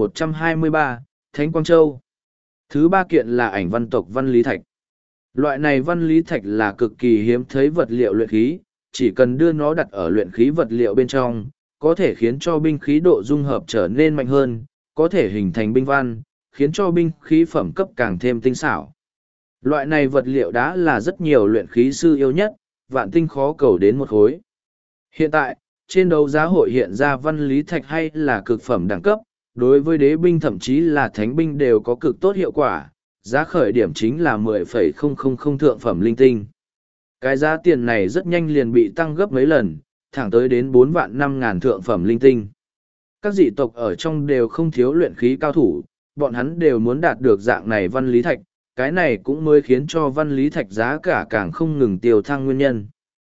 1123, Thánh Quang Châu. Thứ ba kiện là ảnh văn tộc Văn Lý Thạch. Loại này Văn Lý Thạch là cực kỳ hiếm thấy vật liệu luyện khí, chỉ cần đưa nó đặt ở luyện khí vật liệu bên trong, có thể khiến cho binh khí độ dung hợp trở nên mạnh hơn, có thể hình thành binh văn, khiến cho binh khí phẩm cấp càng thêm tinh xảo. Loại này vật liệu đã là rất nhiều luyện khí sư yêu nhất, vạn tinh khó cầu đến một khối. Hiện tại, trên đấu giá hội hiện ra Văn Lý Thạch hay là cực phẩm đẳng cấp, đối với đế binh thậm chí là thánh binh đều có cực tốt hiệu quả, giá khởi điểm chính là 10,000 thượng phẩm linh tinh. Cái giá tiền này rất nhanh liền bị tăng gấp mấy lần, thẳng tới đến 4.500.000 thượng phẩm linh tinh. Các dị tộc ở trong đều không thiếu luyện khí cao thủ, bọn hắn đều muốn đạt được dạng này Văn Lý Thạch, cái này cũng mới khiến cho Văn Lý Thạch giá cả càng không ngừng tiêu thăng nguyên nhân.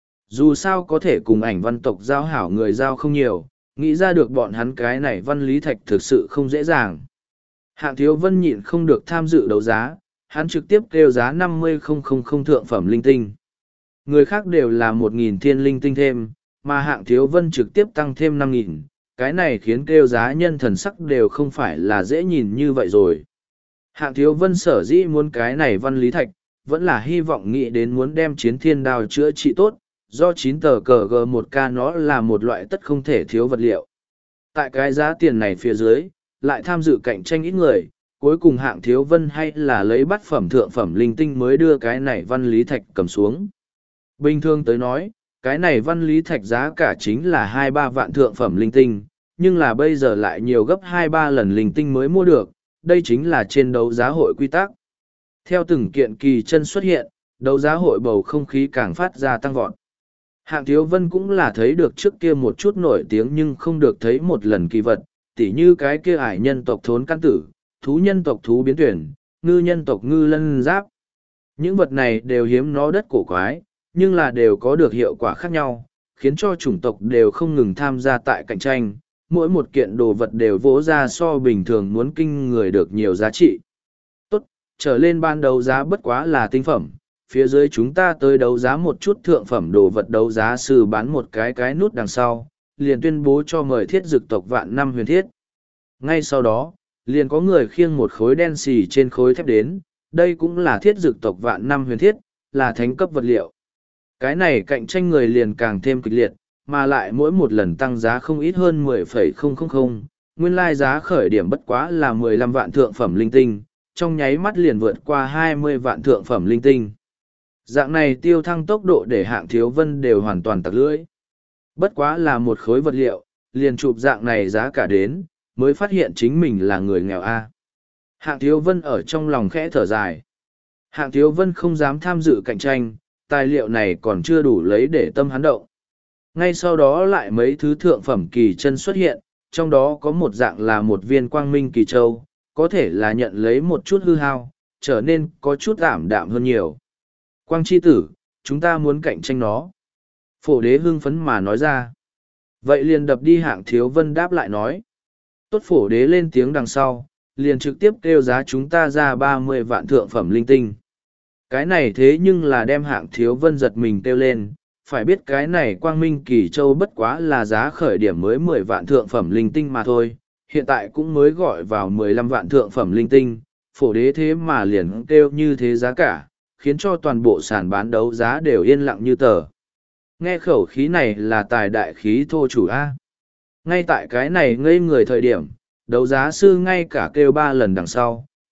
Dù sao có thể cùng ảnh văn tộc giao hảo người giao không nhiều, nghĩ ra được bọn hắn cái này Văn Lý Thạch thực sự không dễ dàng. Hạng Thiếu Vân nhịn không được tham dự đấu giá, hắn trực tiếp kêu giá 50.000 thượng phẩm linh tinh. Người khác đều là 1.000 thiên linh tinh thêm, mà Hạng Thiếu Vân trực tiếp tăng thêm 5.000, cái này khiến kêu giá nhân thần sắc đều không phải là dễ nhìn như vậy rồi. Hạng Thiếu Vân sở dĩ muốn cái này Văn Lý Thạch, vẫn là hy vọng nghĩ đến muốn đem chiến thiên đao chữa trị tốt, do 9 tờ cờ G1K nó là một loại tất không thể thiếu vật liệu. Tại cái giá tiền này phía dưới, lại tham dự cạnh tranh ít người, cuối cùng Hạng Thiếu Vân hay là lấy bát phẩm thượng phẩm linh tinh mới đưa cái này Văn Lý Thạch cầm xuống. Bình thường tới nói, cái này Văn Lý Thạch giá cả chính là 2-3 vạn thượng phẩm linh tinh, nhưng là bây giờ lại nhiều gấp 2-3 lần linh tinh mới mua được, đây chính là trên đấu giá hội quy tắc. Theo từng kiện kỳ chân xuất hiện, đấu giá hội bầu không khí càng phát ra tăng vọt. Hạng Thiếu Vân cũng là thấy được trước kia một chút nổi tiếng nhưng không được thấy một lần kỳ vật, tỉ như cái kia ải nhân tộc thốn căn tử, thú nhân tộc thú biến tuyển, ngư nhân tộc ngư lân giáp. Những vật này đều hiếm nó đất cổ quái, nhưng là đều có được hiệu quả khác nhau, khiến cho chủng tộc đều không ngừng tham gia tại cạnh tranh, mỗi một kiện đồ vật đều vỗ ra so bình thường muốn kinh người được nhiều giá trị. Tốt, trở lên ban đấu giá bất quá là tinh phẩm, phía dưới chúng ta tới đấu giá một chút thượng phẩm đồ vật. Đấu giá sư bán một cái nút đằng sau, liền tuyên bố cho mời thiết dực tộc vạn năm huyền thiết. Ngay sau đó, liền có người khiêng một khối đen xì trên khối thép đến, đây cũng là thiết dực tộc vạn năm huyền thiết, là thánh cấp vật liệu. Cái này cạnh tranh người liền càng thêm kịch liệt, mà lại mỗi một lần tăng giá không ít hơn 10,000, nguyên lai giá khởi điểm bất quá là 15 vạn thượng phẩm linh tinh, trong nháy mắt liền vượt qua 20 vạn thượng phẩm linh tinh. Dạng này tiêu thăng tốc độ để Hạng Thiếu Vân đều hoàn toàn tặc lưỡi. Bất quá là một khối vật liệu, liền chụp dạng này giá cả đến, mới phát hiện chính mình là người nghèo a. Hạng Thiếu Vân ở trong lòng khẽ thở dài. Hạng Thiếu Vân không dám tham dự cạnh tranh, tài liệu này còn chưa đủ lấy để tâm hắn động. Ngay sau đó lại mấy thứ thượng phẩm kỳ chân xuất hiện, trong đó có một dạng là một viên quang minh kỳ châu, có thể là nhận lấy một chút hư hao, trở nên có chút ảm đạm hơn nhiều. Quang chi tử, chúng ta muốn cạnh tranh nó. Phổ đế hưng phấn mà nói ra. Vậy liền đập đi. Hạng Thiếu Vân đáp lại nói. Tốt. Phổ đế lên tiếng đằng sau, liền trực tiếp kêu giá chúng ta ra 30 vạn thượng phẩm linh tinh. Cái này thế nhưng là đem Hạng Thiếu Vân giật mình kêu lên, phải biết cái này quang minh kỳ châu bất quá là giá khởi điểm mới 10 vạn thượng phẩm linh tinh mà thôi, hiện tại cũng mới gọi vào 15 vạn thượng phẩm linh tinh, phổ đế thế mà liền kêu như thế giá cả, khiến cho toàn bộ sàn bán đấu giá đều yên lặng như tờ. Nghe khẩu khí này là tài đại khí thô chủ A. Ngay tại cái này ngây người thời điểm, đấu giá sư ngay cả kêu 3 lần đằng sau,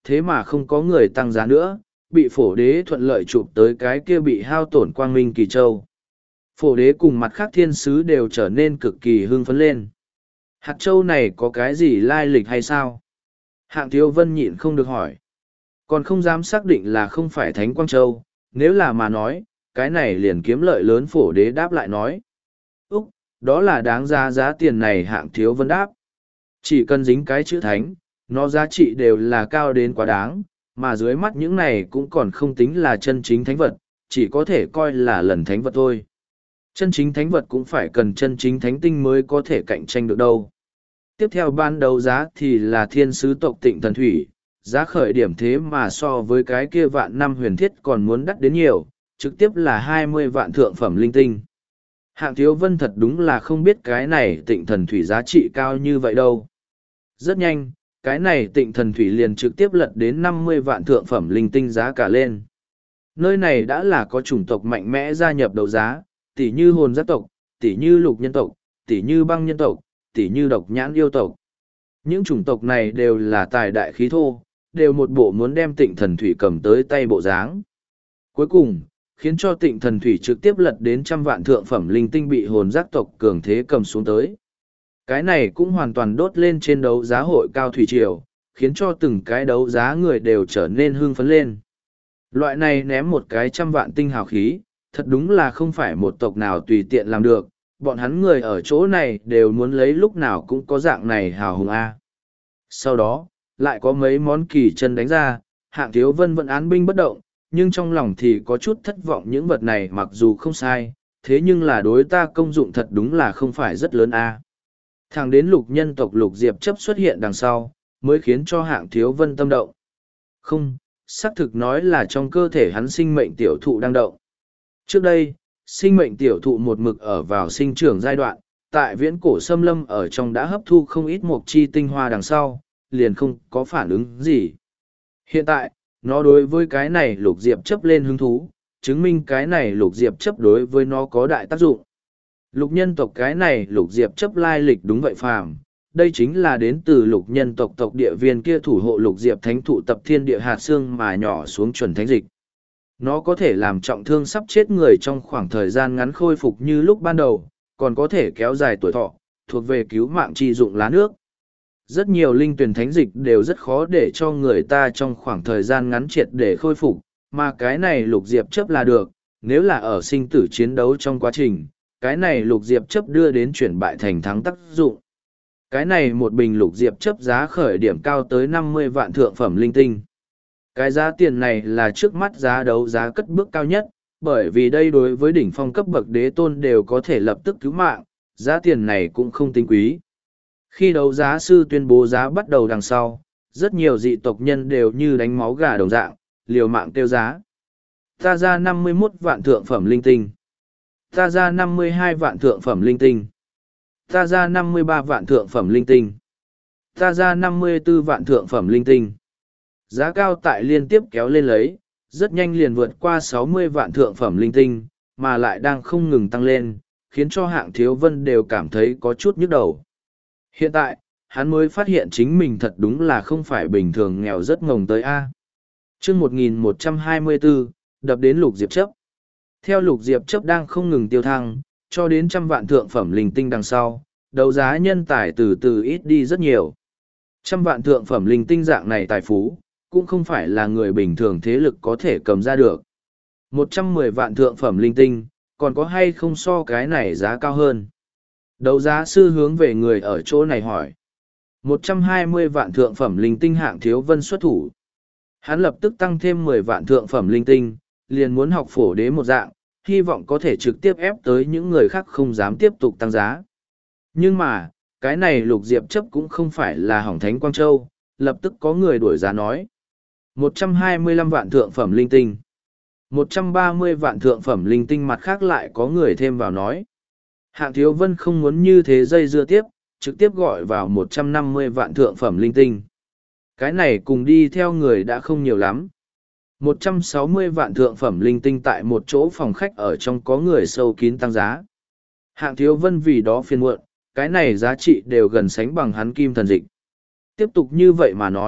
thế mà không có người tăng giá nữa, bị phổ đế thuận lợi chụp tới cái kia bị hao tổn quang minh kỳ châu. Phổ đế cùng mặt khác thiên sứ đều trở nên cực kỳ hưng phấn lên. Hạt châu này có cái gì lai lịch hay sao? Hạng Thiếu Vân nhịn không được hỏi. Còn không dám xác định là không phải Thánh Quang Châu, nếu là mà nói, cái này liền kiếm lợi lớn. Phổ đế đáp lại nói. Úc, đó là đáng giá giá tiền này. Hạng Thiếu Vân đáp. Chỉ cần dính cái chữ thánh, nó giá trị đều là cao đến quá đáng, mà dưới mắt những này cũng còn không tính là chân chính thánh vật, chỉ có thể coi là lần thánh vật thôi. Chân chính thánh vật cũng phải cần chân chính thánh tinh mới có thể cạnh tranh được đâu. Tiếp theo ban đấu giá thì là thiên sứ tộc Tịnh Thần Thủy, giá khởi điểm thế mà so với cái kia vạn năm huyền thiết còn muốn đắt đến nhiều, trực tiếp là 20 vạn thượng phẩm linh tinh. Hạng Thiếu Vân thật đúng là không biết cái này Tịnh Thần Thủy giá trị cao như vậy đâu. Rất nhanh, cái này Tịnh Thần Thủy liền trực tiếp lật đến 50 vạn thượng phẩm linh tinh giá cả lên. Nơi này đã là có chủng tộc mạnh mẽ gia nhập đấu giá, tỉ như hồn giác tộc, tỉ như lục nhân tộc, tỉ như băng nhân tộc, tỉ như độc nhãn yêu tộc. Những chủng tộc này đều là tài đại khí thô, đều một bộ muốn đem Tịnh Thần Thủy cầm tới tay bộ dáng. Cuối cùng, khiến cho Tịnh Thần Thủy trực tiếp lật đến 100 vạn thượng phẩm linh tinh bị hồn giác tộc cường thế cầm xuống tới. Cái này cũng hoàn toàn đốt lên trên đấu giá hội cao thủy triều, khiến cho từng cái đấu giá người đều trở nên hưng phấn lên. Loại này ném một cái 100 vạn tinh hào khí, thật đúng là không phải một tộc nào tùy tiện làm được, bọn hắn người ở chỗ này đều muốn lấy lúc nào cũng có dạng này hào hùng A. Sau đó, lại có mấy món kỳ chân đánh ra, Hạng Thiếu Vân vẫn án binh bất động, nhưng trong lòng thì có chút thất vọng. Những vật này mặc dù không sai, thế nhưng là đối ta công dụng thật đúng là không phải rất lớn A. Thẳng đến lục nhân tộc Lục Diệp chấp xuất hiện đằng sau, mới khiến cho Hạng Thiếu Vân tâm động. Không, xác thực nói là trong cơ thể hắn sinh mệnh tiểu thụ đang động. Trước đây, sinh mệnh tiểu thụ một mực ở vào sinh trưởng giai đoạn, tại viễn cổ xâm lâm ở trong đã hấp thu không ít mộc chi tinh hoa đằng sau, liền không có phản ứng gì. Hiện tại, nó đối với cái này Lục Diệp chấp lên hứng thú, chứng minh cái này Lục Diệp chấp đối với nó có đại tác dụng. Lục nhân tộc cái này Lục Diệp chấp lai lịch đúng vậy phàm, đây chính là đến từ lục nhân tộc tộc địa viên kia thủ hộ Lục Diệp thánh thụ tập thiên địa hạt xương mà nhỏ xuống chuẩn thánh dịch. Nó có thể làm trọng thương sắp chết người trong khoảng thời gian ngắn khôi phục như lúc ban đầu, còn có thể kéo dài tuổi thọ, thuộc về cứu mạng chi dụng lá nước. Rất nhiều linh tuyển thánh dịch đều rất khó để cho người ta trong khoảng thời gian ngắn triệt để khôi phục, mà cái này Lục Diệp chấp là được, nếu là ở sinh tử chiến đấu trong quá trình, cái này Lục Diệp chấp đưa đến chuyển bại thành thắng tác dụng. Cái này một bình Lục Diệp chấp giá khởi điểm cao tới 50 vạn thượng phẩm linh tinh. Cái giá tiền này là trước mắt giá đấu giá cất bước cao nhất, bởi vì đây đối với đỉnh phong cấp bậc đế tôn đều có thể lập tức cứu mạng, giá tiền này cũng không tính quý. Khi đấu giá sư tuyên bố giá bắt đầu đằng sau, rất nhiều dị tộc nhân đều như đánh máu gà đồng dạng, liều mạng tiêu giá. Ta ra 51 vạn thượng phẩm linh tinh. Ta ra 52 vạn thượng phẩm linh tinh. Ta ra 53 vạn thượng phẩm linh tinh. Ta ra 54 vạn thượng phẩm linh tinh. Giá cao tại liên tiếp kéo lên lấy, rất nhanh liền vượt qua 60 vạn thượng phẩm linh tinh, mà lại đang không ngừng tăng lên, khiến cho Hạng Thiếu Vân đều cảm thấy có chút nhức đầu. Hiện tại, hắn mới phát hiện chính mình thật đúng là không phải bình thường nghèo rất ngồng tới A. Chương 1124, đập đến Lục Diệp chấp. Theo Lục Diệp chấp đang không ngừng tiêu thăng, cho đến 100 vạn thượng phẩm linh tinh đằng sau, đấu giá nhân tài từ từ ít đi rất nhiều. 100 vạn thượng phẩm linh tinh dạng này tài phú, cũng không phải là người bình thường thế lực có thể cầm ra được. 110 vạn thượng phẩm linh tinh, còn có hay không so cái này giá cao hơn? Đấu giá sư hướng về người ở chỗ này hỏi. 120 vạn thượng phẩm linh tinh. Hạng Thiếu Vân xuất thủ. Hắn lập tức tăng thêm 10 vạn thượng phẩm linh tinh, liền muốn học phổ đế một dạng, hy vọng có thể trực tiếp ép tới những người khác không dám tiếp tục tăng giá. Nhưng mà, cái này Lục Diệp chấp cũng không phải là hỏng Thánh Quang Châu, lập tức có người đuổi giá nói. 125 vạn thượng phẩm linh tinh. 130 vạn thượng phẩm linh tinh. Mặt khác lại có người thêm vào nói. Hạng Thiếu Vân không muốn như thế dây dưa tiếp, trực tiếp gọi vào 150 vạn thượng phẩm linh tinh. Cái này cùng đi theo người đã không nhiều lắm. 160 vạn thượng phẩm linh tinh tại một chỗ phòng khách ở trong có người sâu kín tăng giá. Hạng Thiếu Vân vì đó phiền muộn, cái này giá trị đều gần sánh bằng hắn kim thần dịch. Tiếp tục như vậy mà nói,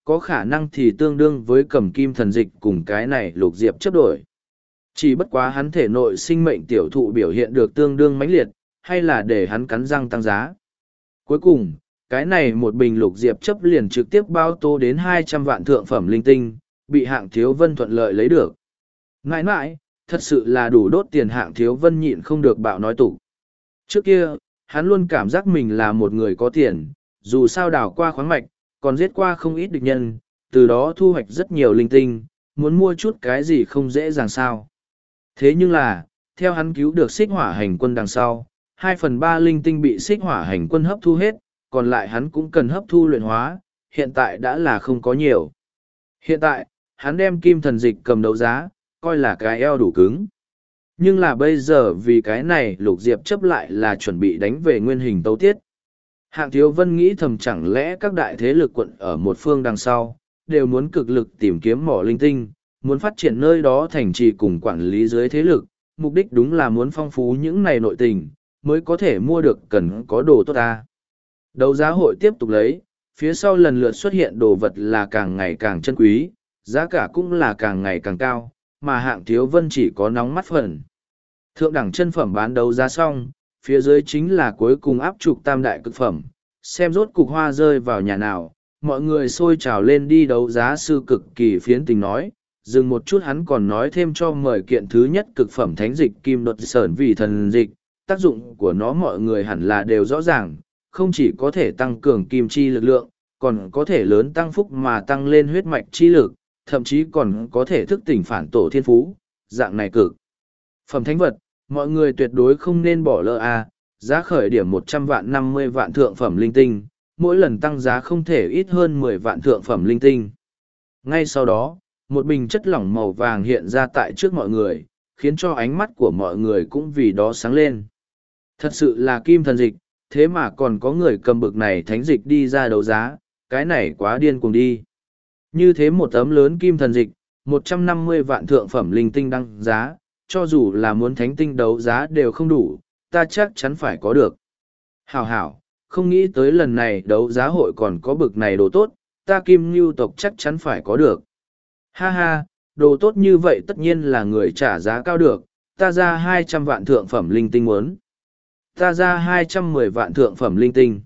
có khả năng thì tương đương với cầm kim thần dịch cùng cái này lục diệp chấp đổi. Chỉ bất quá hắn thể nội sinh mệnh tiểu thụ biểu hiện được tương đương mãnh liệt, hay là để hắn cắn răng tăng giá. Cuối cùng, cái này một bình lục diệp chấp liền trực tiếp bao tô đến 200 vạn thượng phẩm linh tinh, bị Hạng Thiếu Vân thuận lợi lấy được. Ngại ngại, thật sự là đủ đốt tiền. Hạng Thiếu Vân nhịn không được bạo nói tục. Trước kia, hắn luôn cảm giác mình là một người có tiền, dù sao đào qua khoáng mạch, còn giết qua không ít địch nhân, từ đó thu hoạch rất nhiều linh tinh, muốn mua chút cái gì không dễ dàng sao. Thế nhưng là, theo hắn cứu được xích hỏa hành quân đằng sau, 2/3 linh tinh bị xích hỏa hành quân hấp thu hết, còn lại hắn cũng cần hấp thu luyện hóa, hiện tại đã là không có nhiều. Hiện tại, hắn đem kim thần dịch cầm đấu giá, coi là cái eo đủ cứng. Nhưng là bây giờ vì cái này lục diệp chấp lại là chuẩn bị đánh về nguyên hình tấu tiết. Hạng Thiếu Vân nghĩ thầm chẳng lẽ các đại thế lực quận ở một phương đằng sau, đều muốn cực lực tìm kiếm mỏ linh tinh, muốn phát triển nơi đó thành trì cùng quản lý dưới thế lực, mục đích đúng là muốn phong phú những này nội tình, mới có thể mua được cần có đồ tốt ta. Đấu giá hội tiếp tục lấy, phía sau lần lượt xuất hiện đồ vật là càng ngày càng chân quý, giá cả cũng là càng ngày càng cao, mà Hạng Thiếu Vân chỉ có nóng mắt phần. Thượng đẳng chân phẩm bán đấu giá xong, phía dưới chính là cuối cùng áp trục tam đại cực phẩm, xem rốt cục hoa rơi vào nhà nào, mọi người xôi trào lên đi đấu giá. Sư cực kỳ phiến tình nói, dừng một chút hắn còn nói thêm cho mời kiện thứ nhất cực phẩm thánh dịch kim đột sởn vì thần dịch, tác dụng của nó mọi người hẳn là đều rõ ràng, không chỉ có thể tăng cường kim chi lực lượng, còn có thể lớn tăng phúc mà tăng lên huyết mạch chi lực, thậm chí còn có thể thức tỉnh phản tổ thiên phú, dạng này cực. Phẩm thánh vật, mọi người tuyệt đối không nên bỏ lỡ a. Giá khởi điểm 100 vạn 50 vạn thượng phẩm linh tinh, mỗi lần tăng giá không thể ít hơn 10 vạn thượng phẩm linh tinh. Ngay sau đó, một bình chất lỏng màu vàng hiện ra tại trước mọi người, khiến cho ánh mắt của mọi người cũng vì đó sáng lên. Thật sự là kim thần dịch, thế mà còn có người cầm bực này thánh dịch đi ra đấu giá, cái này quá điên cuồng đi. Như thế một tấm lớn kim thần dịch, 150 vạn thượng phẩm linh tinh đăng giá, cho dù là muốn thánh tinh đấu giá đều không đủ, ta chắc chắn phải có được. Hảo hảo, không nghĩ tới lần này đấu giá hội còn có bực này đồ tốt, ta Kim Ngưu tộc chắc chắn phải có được. Ha ha, đồ tốt như vậy tất nhiên là người trả giá cao được, ta ra 200 vạn thượng phẩm linh tinh muốn. Ta ra 210 vạn thượng phẩm linh tinh.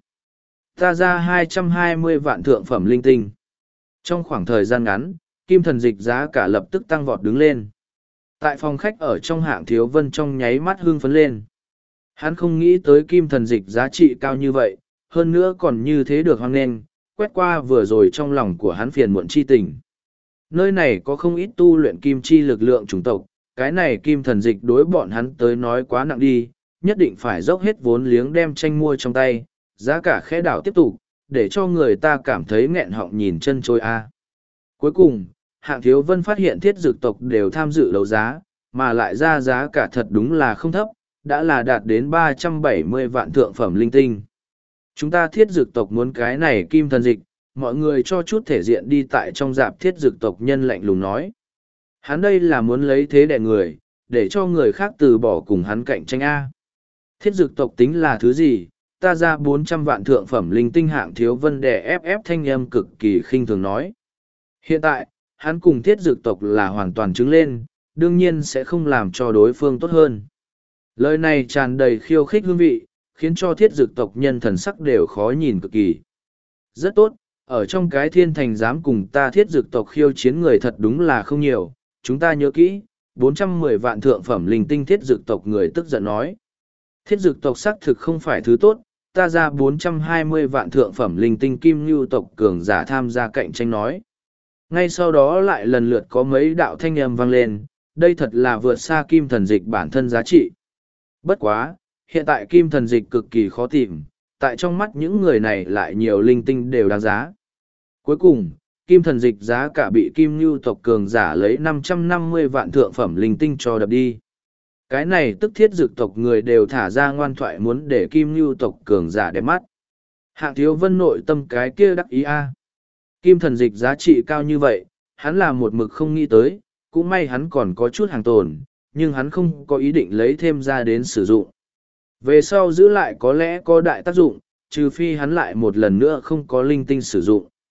Ta ra 220 vạn thượng phẩm linh tinh. Trong khoảng thời gian ngắn, kim thần dịch giá cả lập tức tăng vọt đứng lên. Tại phòng khách ở trong Hạng Thiếu Vân trong nháy mắt hưng phấn lên. Hắn không nghĩ tới kim thần dịch giá trị cao như vậy, hơn nữa còn như thế được hoan nghênh, quét qua vừa rồi trong lòng của hắn phiền muộn chi tình. Nơi này có không ít tu luyện kim chi lực lượng chủng tộc, cái này kim thần dịch đối bọn hắn tới nói quá nặng đi, nhất định phải dốc hết vốn liếng đem tranh mua trong tay, giá cả khẽ đảo tiếp tục, để cho người ta cảm thấy nghẹn họng nhìn chân trôi a. Cuối cùng, Hạng Thiếu Vân phát hiện thiết dược tộc đều tham dự đấu giá, mà lại ra giá cả thật đúng là không thấp, đã là đạt đến 370 vạn thượng phẩm linh tinh. Chúng ta thiết dược tộc muốn cái này kim thần dịch, mọi người cho chút thể diện đi. Tại trong dạp thiết dược tộc nhân lạnh lùng nói. Hắn đây là muốn lấy thế đẻ người, để cho người khác từ bỏ cùng hắn cạnh tranh A. Thiết dược tộc tính là thứ gì? Ta ra 400 vạn thượng phẩm linh tinh. Hạng Thiếu Vân đè ép thanh âm cực kỳ khinh thường nói. Hiện tại, hắn cùng thiết dược tộc là hoàn toàn chứng lên, đương nhiên sẽ không làm cho đối phương tốt hơn. Lời này tràn đầy khiêu khích hương vị, khiến cho thiết dược tộc nhân thần sắc đều khó nhìn cực kỳ. Rất tốt, ở trong cái thiên thành dám cùng ta thiết dược tộc khiêu chiến người thật đúng là không nhiều, chúng ta nhớ kỹ, 410 vạn thượng phẩm linh tinh. Thiết dược tộc người tức giận nói. Thiết dược tộc xác thực không phải thứ tốt, ta ra 420 vạn thượng phẩm linh tinh. Kim Ngưu tộc cường giả tham gia cạnh tranh nói. Ngay sau đó lại lần lượt có mấy đạo thanh âm vang lên, đây thật là vượt xa kim thần dịch bản thân giá trị. Bất quá, hiện tại kim thần dịch cực kỳ khó tìm, tại trong mắt những người này lại nhiều linh tinh đều đáng giá. Cuối cùng, kim thần dịch giá cả bị Kim Ngưu tộc cường giả lấy 550 vạn thượng phẩm linh tinh cho đập đi. Cái này tức thiết dược tộc người đều thả ra ngoan thoại muốn để Kim Ngưu tộc cường giả đẹp mắt. Hạng Thiếu Vân nội tâm cái kia đắc ý a. Kim thần dịch giá trị cao như vậy, hắn là một mực không nghĩ tới, cũng may hắn còn có chút hàng tồn, nhưng hắn không có ý định lấy thêm ra đến sử dụng. Về sau giữ lại có lẽ có đại tác dụng, trừ phi hắn lại một lần nữa không có linh tinh sử dụng.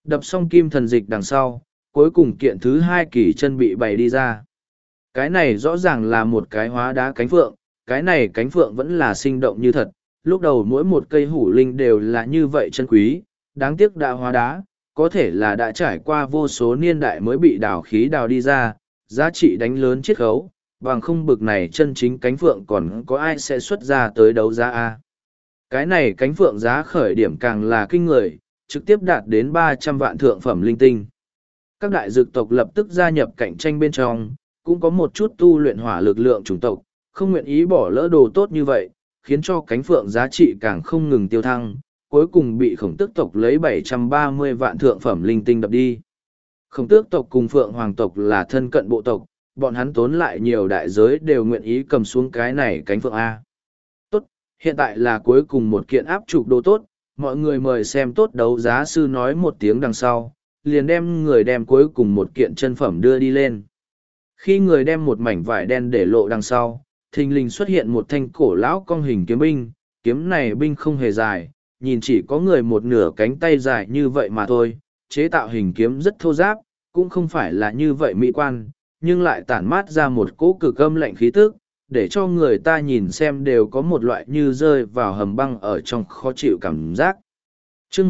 Đập xong kim thần dịch đằng sau, cuối cùng kiện thứ hai kỳ chân bị bày đi ra. Cái này rõ ràng là một cái hóa đá cánh phượng, cái này cánh phượng vẫn là sinh động như thật, lúc đầu mỗi một cây hủ linh đều là như vậy chân quý, đáng tiếc đã hóa đá, có thể là đã trải qua vô số niên đại mới bị đào khí đào đi ra, giá trị đánh lớn chiết khấu, bằng không bực này chân chính cánh phượng còn có ai sẽ xuất ra tới đấu giá a. Cái này cánh phượng giá khởi điểm càng là kinh người, trực tiếp đạt đến 300 vạn thượng phẩm linh tinh. Các đại dược tộc lập tức gia nhập cạnh tranh bên trong, cũng có một chút tu luyện hỏa lực lượng chủng tộc, không nguyện ý bỏ lỡ đồ tốt như vậy, khiến cho cánh phượng giá trị càng không ngừng tiêu thăng, cuối cùng bị khổng tước tộc lấy 730 vạn thượng phẩm linh tinh đập đi. Khổng tước tộc cùng phượng hoàng tộc là thân cận bộ tộc, bọn hắn tốn lại nhiều đại giới đều nguyện ý cầm xuống cái này cánh phượng A. Tốt, hiện tại là cuối cùng một kiện áp trục đồ tốt, mọi người mời xem tốt đấu giá sư nói một tiếng đằng sau, liền đem người đem cuối cùng một kiện chân phẩm đưa đi lên. Khi người đem một mảnh vải đen để lộ đằng sau, thình lình xuất hiện một thanh cổ lão cong hình kiếm binh, kiếm này binh không hề dài, nhìn chỉ có người một nửa cánh tay dài như vậy mà thôi, chế tạo hình kiếm rất thô giáp, cũng không phải là như vậy mỹ quan, nhưng lại tản mát ra một cỗ cực âm lạnh khí tức, để cho người ta nhìn xem đều có một loại như rơi vào hầm băng ở trong khó chịu cảm giác. Chương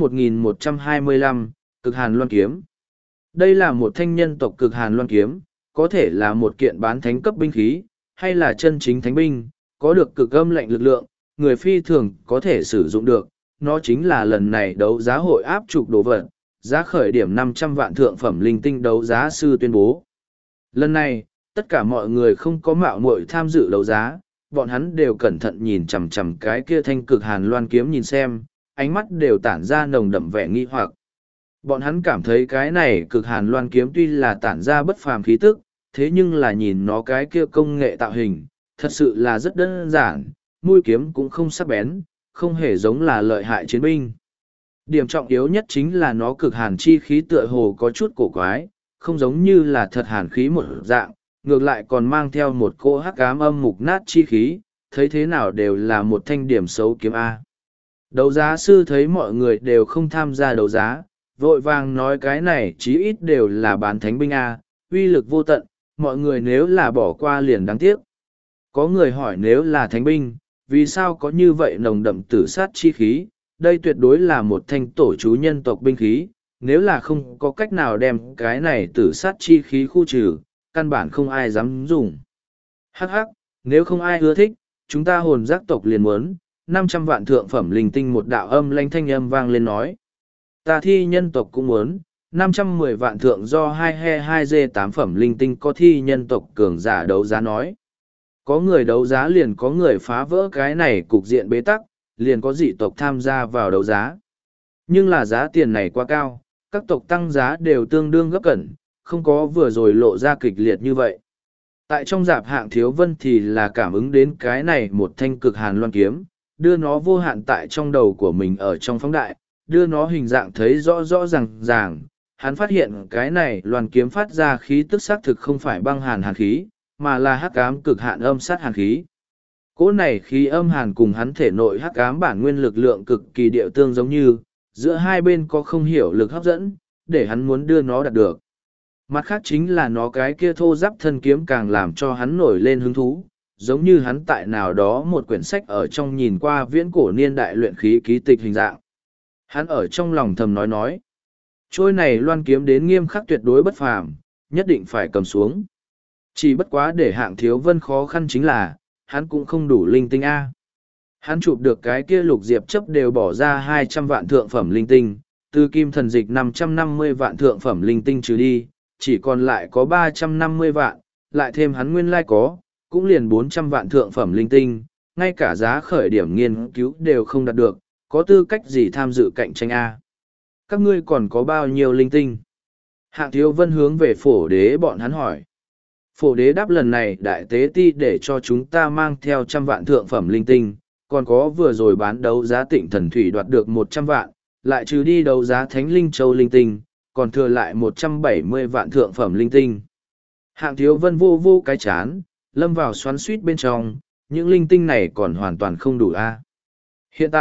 1125, Cực Hàn Loan Kiếm. Đây là một thanh nhân tộc Cực Hàn Loan Kiếm, có thể là một kiện bán thánh cấp binh khí, hay là chân chính thánh binh, có được cực âm lạnh lực lượng, người phi thường có thể sử dụng được. Nó chính là lần này đấu giá hội áp trục đồ vật, giá khởi điểm 500 vạn thượng phẩm linh tinh đấu giá sư tuyên bố. Lần này, tất cả mọi người không có mạo muội tham dự đấu giá, bọn hắn đều cẩn thận nhìn chằm chằm cái kia thanh Cực Hàn Loan Kiếm nhìn xem, ánh mắt đều tản ra nồng đậm vẻ nghi hoặc. Bọn hắn cảm thấy cái này Cực Hàn Loan Kiếm tuy là tản ra bất phàm khí tức, thế nhưng là nhìn nó cái kia công nghệ tạo hình, thật sự là rất đơn giản, mũi kiếm cũng không sắc bén, không hề giống là lợi hại chiến binh. Điểm trọng yếu nhất chính là nó cực hàn chi khí tựa hồ có chút cổ quái, không giống như là thật hàn khí một dạng, ngược lại còn mang theo một cỗ hắc ám âm mục nát chi khí, thấy thế nào đều là một thanh điểm xấu kiếm A. Đấu giá sư thấy mọi người đều không tham gia đấu giá, vội vàng nói cái này chí ít đều là bán thánh binh A, uy lực vô tận, mọi người nếu là bỏ qua liền đáng tiếc. Có người hỏi nếu là thánh binh, vì sao có như vậy nồng đậm tử sát chi khí, đây tuyệt đối là một thanh tổ chú nhân tộc binh khí, nếu là không có cách nào đem cái này tử sát chi khí khu trừ, căn bản không ai dám dùng. Hắc hắc, nếu không ai ưa thích, chúng ta hồn giác tộc liền muốn, 500 vạn thượng phẩm linh tinh một đạo âm lanh thanh âm vang lên nói. Ta thi nhân tộc cũng muốn, 510 vạn thượng do 2he2g8 phẩm linh tinh có thi nhân tộc cường giả đấu giá nói. Có người đấu giá liền có người phá vỡ cái này cục diện bế tắc, liền có dị tộc tham gia vào đấu giá. Nhưng là giá tiền này quá cao, các tộc tăng giá đều tương đương gấp cẩn, không có vừa rồi lộ ra kịch liệt như vậy. Tại trong dạp Hạng Thiếu Vân thì là cảm ứng đến cái này một thanh Cực Hàn Loan Kiếm, đưa nó vô hạn tại trong đầu của mình ở trong phóng đại, đưa nó hình dạng thấy rõ rõ ràng. Hắn phát hiện cái này loan kiếm phát ra khí tức xác thực không phải băng hàn hàn khí, mà là hắc ám cực hạn âm sát hàn khí. Cỗ này khí âm hàn cùng hắn thể nội hắc ám bản nguyên lực lượng cực kỳ điệu tương giống như, giữa hai bên có không hiểu lực hấp dẫn, để hắn muốn đưa nó đạt được. Mặt khác chính là nó cái kia thô giáp thân kiếm càng làm cho hắn nổi lên hứng thú, giống như hắn tại nào đó một quyển sách ở trong nhìn qua viễn cổ niên đại luyện khí ký tịch hình dạng. Hắn ở trong lòng thầm nói. Trôi này loan kiếm đến nghiêm khắc tuyệt đối bất phàm, nhất định phải cầm xuống. Chỉ bất quá để Hạng Thiếu Vân khó khăn chính là, hắn cũng không đủ linh tinh A. Hắn chụp được cái kia lục diệp chấp đều bỏ ra 200 vạn thượng phẩm linh tinh, từ kim thần dịch 550 vạn thượng phẩm linh tinh trừ đi, chỉ còn lại có 350 vạn, lại thêm hắn nguyên lai có, cũng liền 400 vạn thượng phẩm linh tinh, ngay cả giá khởi điểm nghiên cứu đều không đạt được, có tư cách gì tham dự cạnh tranh A. Các ngươi còn có bao nhiêu linh tinh? Hạng Thiếu Vân hướng về phổ đế bọn hắn hỏi. Phổ đế đáp lần này đại tế ti để cho chúng ta mang theo 100 vạn thượng phẩm linh tinh, còn có vừa rồi bán đấu giá Tịnh Thần Thủy đoạt được 100 vạn, lại trừ đi đấu giá Thánh Linh Châu linh tinh, còn thừa lại 170 vạn thượng phẩm linh tinh. Hạng Thiếu Vân vô cái chán, lâm vào xoắn suýt bên trong, những linh tinh này còn hoàn toàn không đủ a. Hiện tại,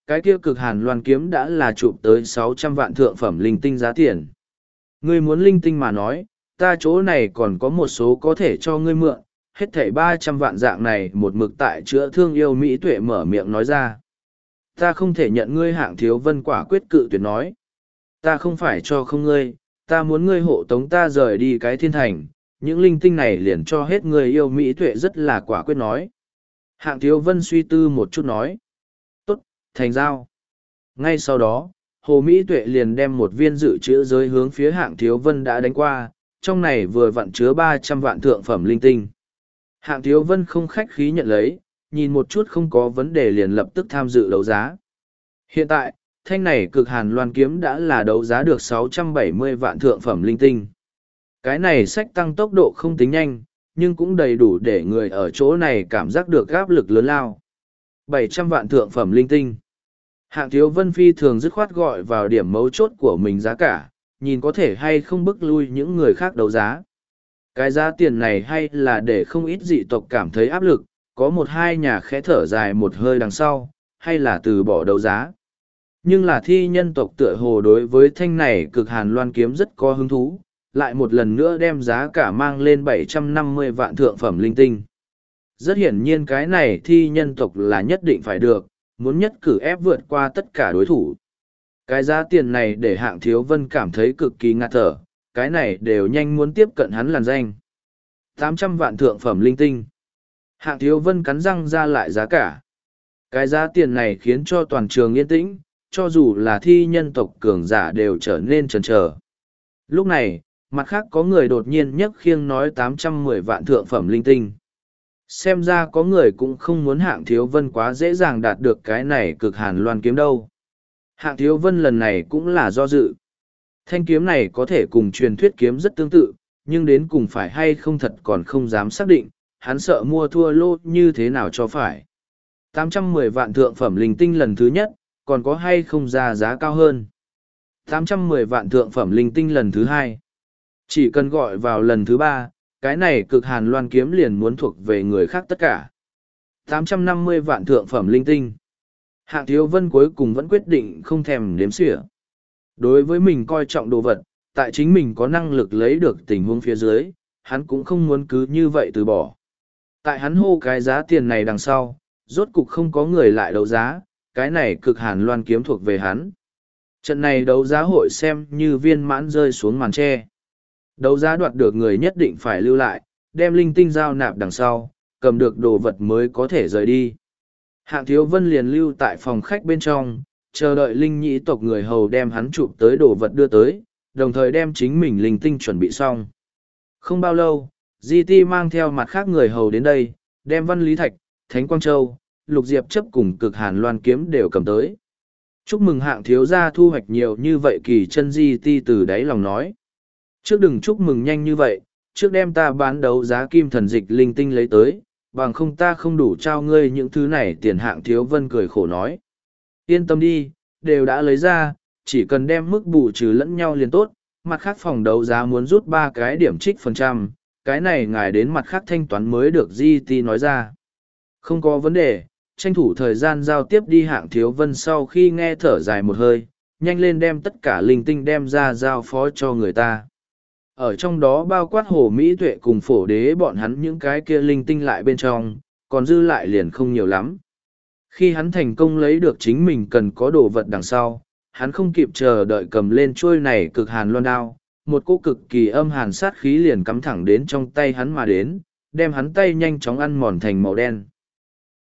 cái kia cực hàn loan kiếm đã là chụp tới 600 vạn thượng phẩm linh tinh giá tiền. Ngươi muốn linh tinh mà nói, ta chỗ này còn có một số có thể cho ngươi mượn, hết thảy 300 vạn dạng này một mực tại chữa thương yêu Mỹ Tuệ mở miệng nói ra. Ta không thể nhận ngươi. Hạng Thiếu Vân quả quyết cự tuyệt nói. Ta không phải cho không ngươi, ta muốn ngươi hộ tống ta rời đi cái thiên thành, những linh tinh này liền cho hết người yêu Mỹ Tuệ rất là quả quyết nói. Hạng Thiếu Vân suy tư một chút nói. Tốt, thành giao. Ngay sau đó, Hồ Mỹ Tuệ liền đem một viên dự trữ giới hướng phía Hạng Thiếu Vân đã đánh qua, trong này vừa vặn chứa 300 vạn thượng phẩm linh tinh. Hạng Thiếu Vân không khách khí nhận lấy, nhìn một chút không có vấn đề liền lập tức tham dự đấu giá. Hiện tại, thanh này cực hàn loan kiếm đã là đấu giá được 670 vạn thượng phẩm linh tinh. Cái này sách tăng tốc độ không tính nhanh, nhưng cũng đầy đủ để người ở chỗ này cảm giác được áp lực lớn lao. 700 vạn thượng phẩm linh tinh. Hạng Thiếu Vân phi thường dứt khoát gọi vào điểm mấu chốt của mình giá cả, nhìn có thể hay không bức lui những người khác đấu giá. Cái giá tiền này hay là để không ít dị tộc cảm thấy áp lực, có một hai nhà khẽ thở dài một hơi đằng sau, hay là từ bỏ đấu giá. Nhưng là thi nhân tộc tựa hồ đối với thanh này cực hàn loan kiếm rất có hứng thú, lại một lần nữa đem giá cả mang lên 750 vạn thượng phẩm linh tinh. Rất hiển nhiên cái này thi nhân tộc là nhất định phải được, muốn nhất cử ép vượt qua tất cả đối thủ. Cái giá tiền này để Hạng Thiếu Vân cảm thấy cực kỳ ngạt thở, cái này đều nhanh muốn tiếp cận hắn làn danh. 800 vạn thượng phẩm linh tinh. Hạng Thiếu Vân cắn răng ra lại giá cả. Cái giá tiền này khiến cho toàn trường yên tĩnh, cho dù là thi nhân tộc cường giả đều trở nên chần chờ. Lúc này, mặt khác có người đột nhiên nhấc khiêng nói 810 vạn thượng phẩm linh tinh. Xem ra có người cũng không muốn Hạng Thiếu Vân quá dễ dàng đạt được cái này cực hàn loan kiếm đâu. Hạng Thiếu Vân lần này cũng là do dự. Thanh kiếm này có thể cùng truyền thuyết kiếm rất tương tự, nhưng đến cùng phải hay không thật còn không dám xác định, hắn sợ mua thua lô như thế nào cho phải. 810 vạn thượng phẩm linh tinh lần thứ nhất, còn có hay không ra giá cao hơn. 810 vạn thượng phẩm linh tinh lần thứ hai. Chỉ cần gọi vào lần thứ ba, cái này cực hàn loan kiếm liền muốn thuộc về người khác tất cả. 850 vạn thượng phẩm linh tinh. Hạng Thiếu Vân cuối cùng vẫn quyết định không thèm đếm xỉa. Đối với mình coi trọng đồ vật, tại chính mình có năng lực lấy được tình huống phía dưới, hắn cũng không muốn cứ như vậy từ bỏ. Tại hắn hô cái giá tiền này đằng sau, rốt cục không có người lại đấu giá, cái này cực hàn loan kiếm thuộc về hắn. Trận này đấu giá hội xem như viên mãn rơi xuống màn tre. Đấu giá đoạt được người nhất định phải lưu lại, đem linh tinh giao nạp đằng sau, cầm được đồ vật mới có thể rời đi. Hạng Thiếu Vân liền lưu tại phòng khách bên trong, chờ đợi linh nhĩ tộc người hầu đem hắn chụp tới đồ vật đưa tới, đồng thời đem chính mình linh tinh chuẩn bị xong. Không bao lâu, GT mang theo mặt khác người hầu đến đây, đem Văn Lý Thạch, Thánh Quang Châu, Lục Diệp chấp cùng cực hàn loan kiếm đều cầm tới. Chúc mừng Hạng thiếu gia thu hoạch nhiều như vậy. Kỳ chân GT từ đáy lòng nói. Trước đừng chúc mừng nhanh như vậy, trước đem ta bán đấu giá kim thần dịch linh tinh lấy tới, bằng không ta không đủ trao ngươi những thứ này tiền. Hạng Thiếu Vân cười khổ nói. Yên tâm đi, đều đã lấy ra, chỉ cần đem mức bù trừ lẫn nhau liền tốt, mặt khác phòng đấu giá muốn rút 3 cái điểm trích phần trăm, cái này ngài đến mặt khác thanh toán mới được GT nói ra. Không có vấn đề, tranh thủ thời gian giao tiếp đi. Hạng Thiếu Vân sau khi nghe thở dài một hơi, nhanh lên đem tất cả linh tinh đem ra giao phó cho người ta. Ở trong đó bao quát Hồ Mỹ Tuệ cùng Phổ Đế bọn hắn những cái kia linh tinh lại bên trong, còn dư lại liền không nhiều lắm. Khi hắn thành công lấy được chính mình cần có đồ vật đằng sau, hắn không kịp chờ đợi cầm lên chuôi này cực hàn loan đao, một cỗ cực kỳ âm hàn sát khí liền cắm thẳng đến trong tay hắn mà đến, đem hắn tay nhanh chóng ăn mòn thành màu đen.